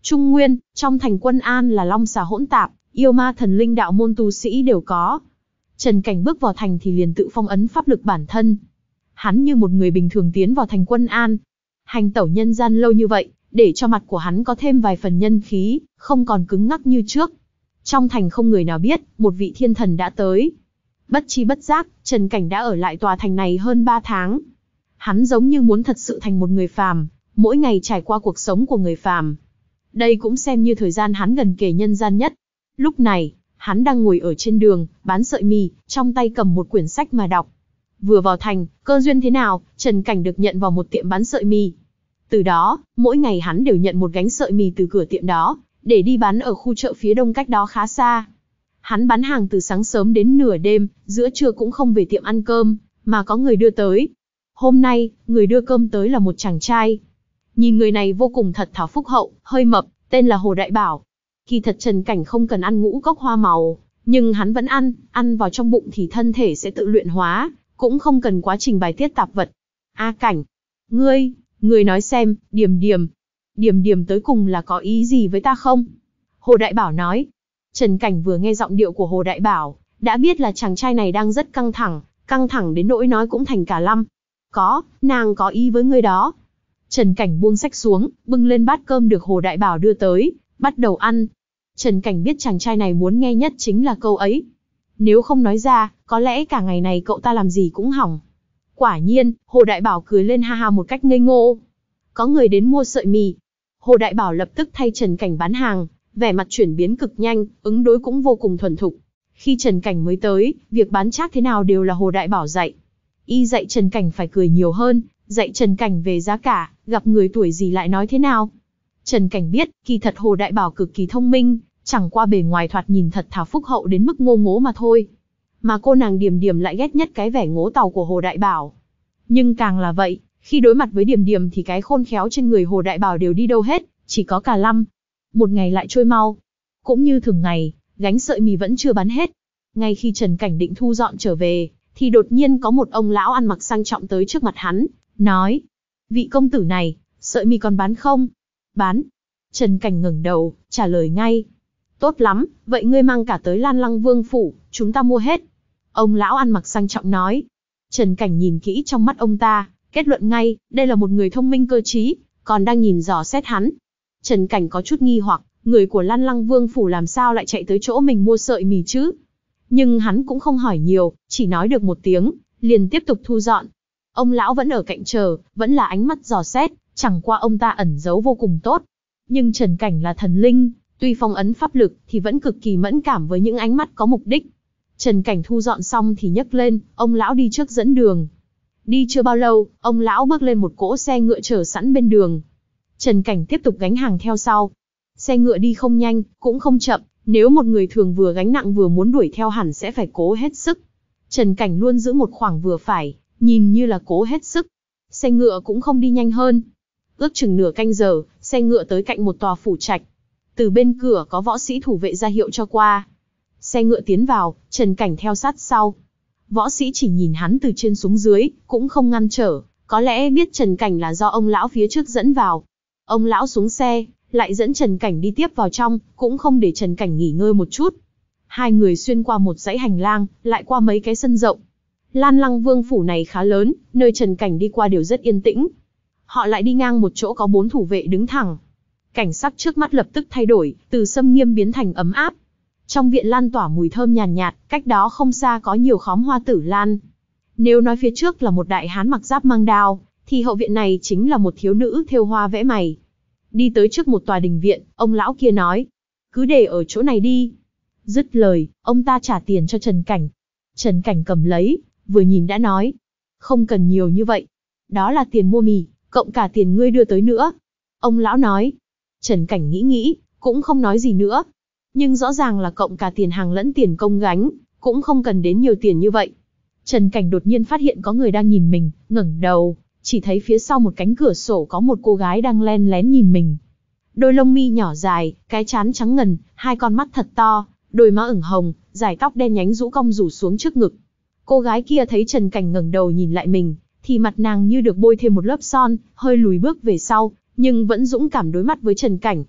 Trung Nguyên, trong thành Quân An là long xà hỗn tạp, yêu ma thần linh đạo môn tu sĩ đều có. Trần Cảnh bước vào thành thì liền tự phong ấn pháp lực bản thân. Hắn như một người bình thường tiến vào thành Quân An. Hành tẩu nhân gian lâu như vậy, để cho mặt của hắn có thêm vài phần nhân khí, không còn cứng ngắc như trước. Trong thành không người nào biết, một vị thiên thần đã tới. Bất chi bất giác, Trần Cảnh đã ở lại tòa thành này hơn ba tháng. Hắn giống như muốn thật sự thành một người phàm, mỗi ngày trải qua cuộc sống của người phàm. Đây cũng xem như thời gian hắn gần kề nhân gian nhất. Lúc này, hắn đang ngồi ở trên đường, bán sợi mì, trong tay cầm một quyển sách mà đọc. Vừa vào thành, cơ duyên thế nào, Trần Cảnh được nhận vào một tiệm bán sợi mì. Từ đó, mỗi ngày hắn đều nhận một gánh sợi mì từ cửa tiệm đó, để đi bán ở khu chợ phía đông cách đó khá xa. Hắn bán hàng từ sáng sớm đến nửa đêm, giữa trưa cũng không về tiệm ăn cơm, mà có người đưa tới. Hôm nay, người đưa cơm tới là một chàng trai. Nhìn người này vô cùng thật thà phúc hậu, hơi mập, tên là Hồ Đại Bảo. Kỳ thật Trần Cảnh không cần ăn ngũ cốc hoa màu, nhưng hắn vẫn ăn, ăn vào trong bụng thì thân thể sẽ tự luyện hóa, cũng không cần quá trình bài tiết tạp vật. A Cảnh, ngươi, ngươi nói xem, Điềm Điềm, Điềm Điềm tới cùng là có ý gì với ta không? Hồ Đại Bảo nói. Trần Cảnh vừa nghe giọng điệu của Hồ Đại Bảo, đã biết là chàng trai này đang rất căng thẳng, căng thẳng đến nỗi nói cũng thành cả lăm. Có, nàng có ý với ngươi đó. Trần Cảnh buông sách xuống, bưng lên bát cơm được Hồ Đại Bảo đưa tới, bắt đầu ăn. Trần Cảnh biết chàng trai này muốn nghe nhất chính là câu ấy. Nếu không nói ra, có lẽ cả ngày này cậu ta làm gì cũng hỏng. Quả nhiên, Hồ Đại Bảo cười lên ha ha một cách ngây ngô. Có người đến mua sợi mì. Hồ Đại Bảo lập tức thay Trần Cảnh bán hàng, vẻ mặt chuyển biến cực nhanh, ứng đối cũng vô cùng thuần thục. Khi Trần Cảnh mới tới, việc bán chác thế nào đều là Hồ Đại Bảo dạy. Y dạy Trần Cảnh phải cười nhiều hơn, dạy Trần Cảnh về giá cả, gặp người tuổi gì lại nói thế nào. Trần Cảnh biết, kỳ thật Hồ Đại Bảo cực kỳ thông minh, chẳng qua bề ngoài thoạt nhìn thật thà phúc hậu đến mức ngô ngố mà thôi. Mà cô nàng Điềm Điềm lại ghét nhất cái vẻ ngố tàu của Hồ Đại Bảo. Nhưng càng là vậy, khi đối mặt với Điềm Điềm thì cái khôn khéo trên người Hồ Đại Bảo đều đi đâu hết, chỉ có cả lăm. Một ngày lại trôi mau. Cũng như thường ngày, gánh sợi mì vẫn chưa bán hết. Ngay khi Trần Cảnh định thu dọn trở về, thì đột nhiên có một ông lão ăn mặc sang trọng tới trước mặt hắn, nói. Vị công tử này, sợi mì còn bán không? Bán. Trần Cảnh ngẩng đầu, trả lời ngay. Tốt lắm, vậy ngươi mang cả tới Lan Lăng Vương phủ, chúng ta mua hết. Ông lão ăn mặc sang trọng nói. Trần Cảnh nhìn kỹ trong mắt ông ta, kết luận ngay, đây là một người thông minh cơ trí, còn đang nhìn dò xét hắn. Trần Cảnh có chút nghi hoặc, người của Lan Lăng Vương phủ làm sao lại chạy tới chỗ mình mua sợi mì chứ? Nhưng hắn cũng không hỏi nhiều, chỉ nói được một tiếng, liền tiếp tục thu dọn. Ông lão vẫn ở cạnh chờ, vẫn là ánh mắt dò xét, chẳng qua ông ta ẩn giấu vô cùng tốt. Nhưng Trần Cảnh là thần linh, tuy phong ấn pháp lực thì vẫn cực kỳ mẫn cảm với những ánh mắt có mục đích. Trần Cảnh thu dọn xong thì nhấc lên, ông lão đi trước dẫn đường. Đi chưa bao lâu, ông lão bước lên một cỗ xe ngựa chờ sẵn bên đường. Trần Cảnh tiếp tục gánh hàng theo sau. Xe ngựa đi không nhanh, cũng không chậm, nếu một người thường vừa gánh nặng vừa muốn đuổi theo hẳn sẽ phải cố hết sức. Trần Cảnh luôn giữ một khoảng vừa phải, nhìn như là cố hết sức. Xe ngựa cũng không đi nhanh hơn. Ước chừng nửa canh giờ, xe ngựa tới cạnh một tòa phủ trạch. Từ bên cửa có võ sĩ thủ vệ ra hiệu cho qua. Xe ngựa tiến vào, Trần Cảnh theo sát sau. Võ sĩ chỉ nhìn hắn từ trên xuống dưới, cũng không ngăn trở, có lẽ biết Trần Cảnh là do ông lão phía trước dẫn vào. Ông lão xuống xe, lại dẫn Trần Cảnh đi tiếp vào trong, cũng không để Trần Cảnh nghỉ ngơi một chút. Hai người xuyên qua một dãy hành lang, lại qua mấy cái sân rộng. Lan Lăng Vương phủ này khá lớn, nơi Trần Cảnh đi qua đều rất yên tĩnh. Họ lại đi ngang một chỗ có bốn thủ vệ đứng thẳng. Cảnh sắc trước mắt lập tức thay đổi, từ xâm nghiêm biến thành ấm áp. Trong viện lan tỏa mùi thơm nhàn nhạt, nhạt, cách đó không xa có nhiều khóm hoa tử lan. Nếu nói phía trước là một đại hán mặc giáp mang đao, thì hậu viện này chính là một thiếu nữ thêu hoa vẽ mày. Đi tới trước một tòa đình viện, ông lão kia nói, cứ để ở chỗ này đi. Dứt lời, ông ta trả tiền cho Trần Cảnh. Trần Cảnh cầm lấy, vừa nhìn đã nói, không cần nhiều như vậy. Đó là tiền mua mì, cộng cả tiền ngươi đưa tới nữa. Ông lão nói. Trần Cảnh nghĩ nghĩ, cũng không nói gì nữa. Nhưng rõ ràng là cộng cả tiền hàng lẫn tiền công gánh, cũng không cần đến nhiều tiền như vậy. Trần Cảnh đột nhiên phát hiện có người đang nhìn mình, ngẩng đầu, chỉ thấy phía sau một cánh cửa sổ có một cô gái đang len lén nhìn mình. Đôi lông mi nhỏ dài, cái trán trắng ngần, hai con mắt thật to, đôi má ửng hồng, dải tóc đen nhánh rũ cong rủ xuống trước ngực. Cô gái kia thấy Trần Cảnh ngẩng đầu nhìn lại mình, thì mặt nàng như được bôi thêm một lớp son, hơi lùi bước về sau, nhưng vẫn dũng cảm đối mặt với Trần Cảnh.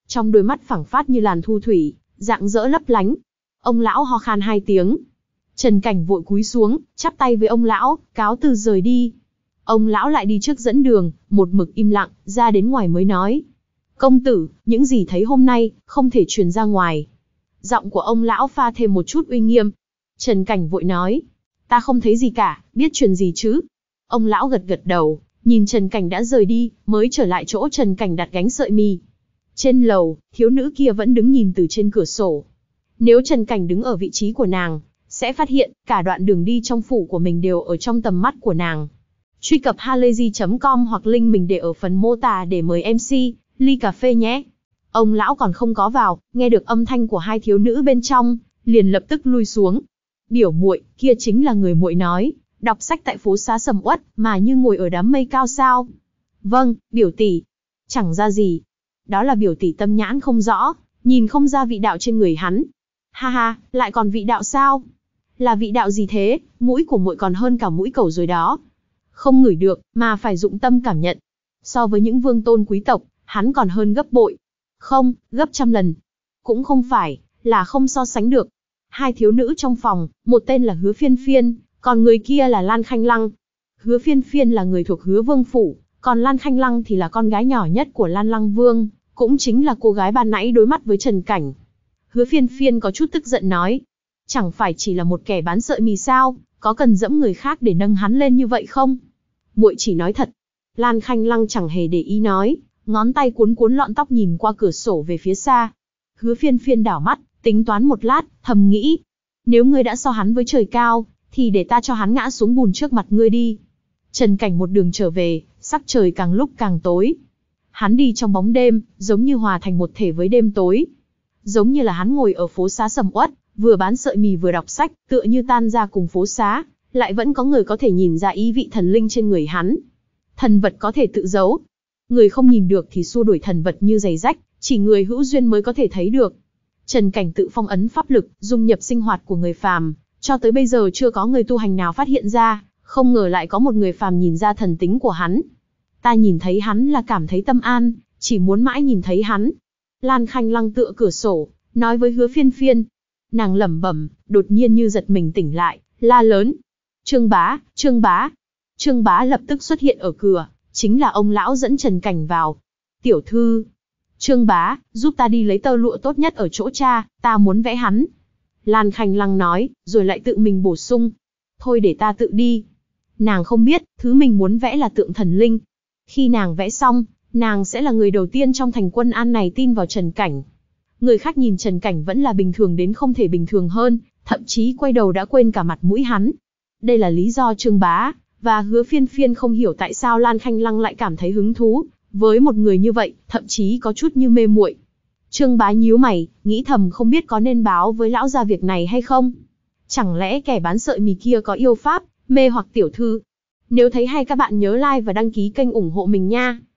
trong đôi mắt phẳng phát như làn thu thủy, rạng rỡ lấp lánh. Ông lão ho khan hai tiếng. Trần Cảnh vội cúi xuống, chắp tay với ông lão, cáo từ rời đi. Ông lão lại đi trước dẫn đường, một mực im lặng, ra đến ngoài mới nói. Công tử, những gì thấy hôm nay, không thể truyền ra ngoài. Giọng của ông lão pha thêm một chút uy nghiêm. Trần Cảnh vội nói. Ta không thấy gì cả, biết truyền gì chứ. Ông lão gật gật đầu, nhìn Trần Cảnh đã rời đi, mới trở lại chỗ Trần Cảnh đặt gánh sợi mì. Trên lầu, thiếu nữ kia vẫn đứng nhìn từ trên cửa sổ. Nếu Trần Cảnh đứng ở vị trí của nàng, sẽ phát hiện cả đoạn đường đi trong phủ của mình đều ở trong tầm mắt của nàng. Truy cập halayzi chấm com hoặc link mình để ở phần mô tả để mời em xê, ly cà phê nhé. Ông lão còn không có vào, nghe được âm thanh của hai thiếu nữ bên trong, liền lập tức lui xuống. Biểu muội, kia chính là người muội nói, đọc sách tại phố xá sầm uất, mà như ngồi ở đám mây cao sao? Vâng, biểu tỷ. Chẳng ra gì. Đó là biểu tỷ tâm nhãn không rõ, nhìn không ra vị đạo trên người hắn. Ha ha, lại còn vị đạo sao? Là vị đạo gì thế, mũi của muội còn hơn cả mũi cẩu rồi đó. Không ngửi được, mà phải dụng tâm cảm nhận. So với những vương tôn quý tộc, hắn còn hơn gấp bội. Không, gấp trăm lần. Cũng không phải, là không so sánh được. Hai thiếu nữ trong phòng, một tên là Hứa Phiên Phiên, còn người kia là Lan Khanh Lăng. Hứa Phiên Phiên là người thuộc Hứa Vương phủ, còn Lan Khanh Lăng thì là con gái nhỏ nhất của Lan Lăng Vương, cũng chính là cô gái ban nãy đối mắt với Trần Cảnh. Hứa Phiên Phiên có chút tức giận nói, chẳng phải chỉ là một kẻ bán sợi mì sao, có cần dẫm người khác để nâng hắn lên như vậy không? Muội chỉ nói thật. Lan Khanh Lăng chẳng hề để ý nói, ngón tay cuốn cuốn lọn tóc nhìn qua cửa sổ về phía xa. Hứa Phiên Phiên đảo mắt, tính toán một lát, thầm nghĩ, nếu ngươi đã so hắn với trời cao, thì để ta cho hắn ngã xuống bùn trước mặt ngươi đi. Trần Cảnh một đường trở về, sắc trời càng lúc càng tối. Hắn đi trong bóng đêm, giống như hòa thành một thể với đêm tối. Giống như là hắn ngồi ở phố xá sầm uất, vừa bán sợi mì vừa đọc sách, tựa như tan ra cùng phố xá, lại vẫn có người có thể nhìn ra ý vị thần linh trên người hắn. Thần vật có thể tự giấu. Người không nhìn được thì xua đuổi thần vật như giày rách, chỉ người hữu duyên mới có thể thấy được. Trần Cảnh tự phong ấn pháp lực, dung nhập sinh hoạt của người phàm, cho tới bây giờ chưa có người tu hành nào phát hiện ra, không ngờ lại có một người phàm nhìn ra thần tính của hắn. Ta nhìn thấy hắn là cảm thấy tâm an, chỉ muốn mãi nhìn thấy hắn. Lan Khanh Lăng tựa cửa sổ, nói với Hứa Phiên Phiên. Nàng lẩm bẩm, đột nhiên như giật mình tỉnh lại, la lớn. Trương Bá, Trương Bá. Trương Bá lập tức xuất hiện ở cửa, chính là ông lão dẫn Trần Cảnh vào. Tiểu thư. Trương Bá, giúp ta đi lấy tơ lụa tốt nhất ở chỗ cha, ta muốn vẽ hắn. Lan Khanh Lăng nói, rồi lại tự mình bổ sung. Thôi để ta tự đi. Nàng không biết, thứ mình muốn vẽ là tượng thần linh. Khi nàng vẽ xong, nàng sẽ là người đầu tiên trong thành Quân An này tin vào Trần Cảnh. Người khác nhìn Trần Cảnh vẫn là bình thường đến không thể bình thường hơn, thậm chí quay đầu đã quên cả mặt mũi hắn. Đây là lý do Trương Bá và Hứa Phiên Phiên không hiểu tại sao Lan Khanh Lăng lại cảm thấy hứng thú với một người như vậy, thậm chí có chút như mê muội. Trương Bá nhíu mày, nghĩ thầm không biết có nên báo với lão gia việc này hay không. Chẳng lẽ kẻ bán sợi mì kia có yêu pháp, mê hoặc tiểu thư? Nếu thấy hay các bạn nhớ like và đăng ký kênh ủng hộ mình nha.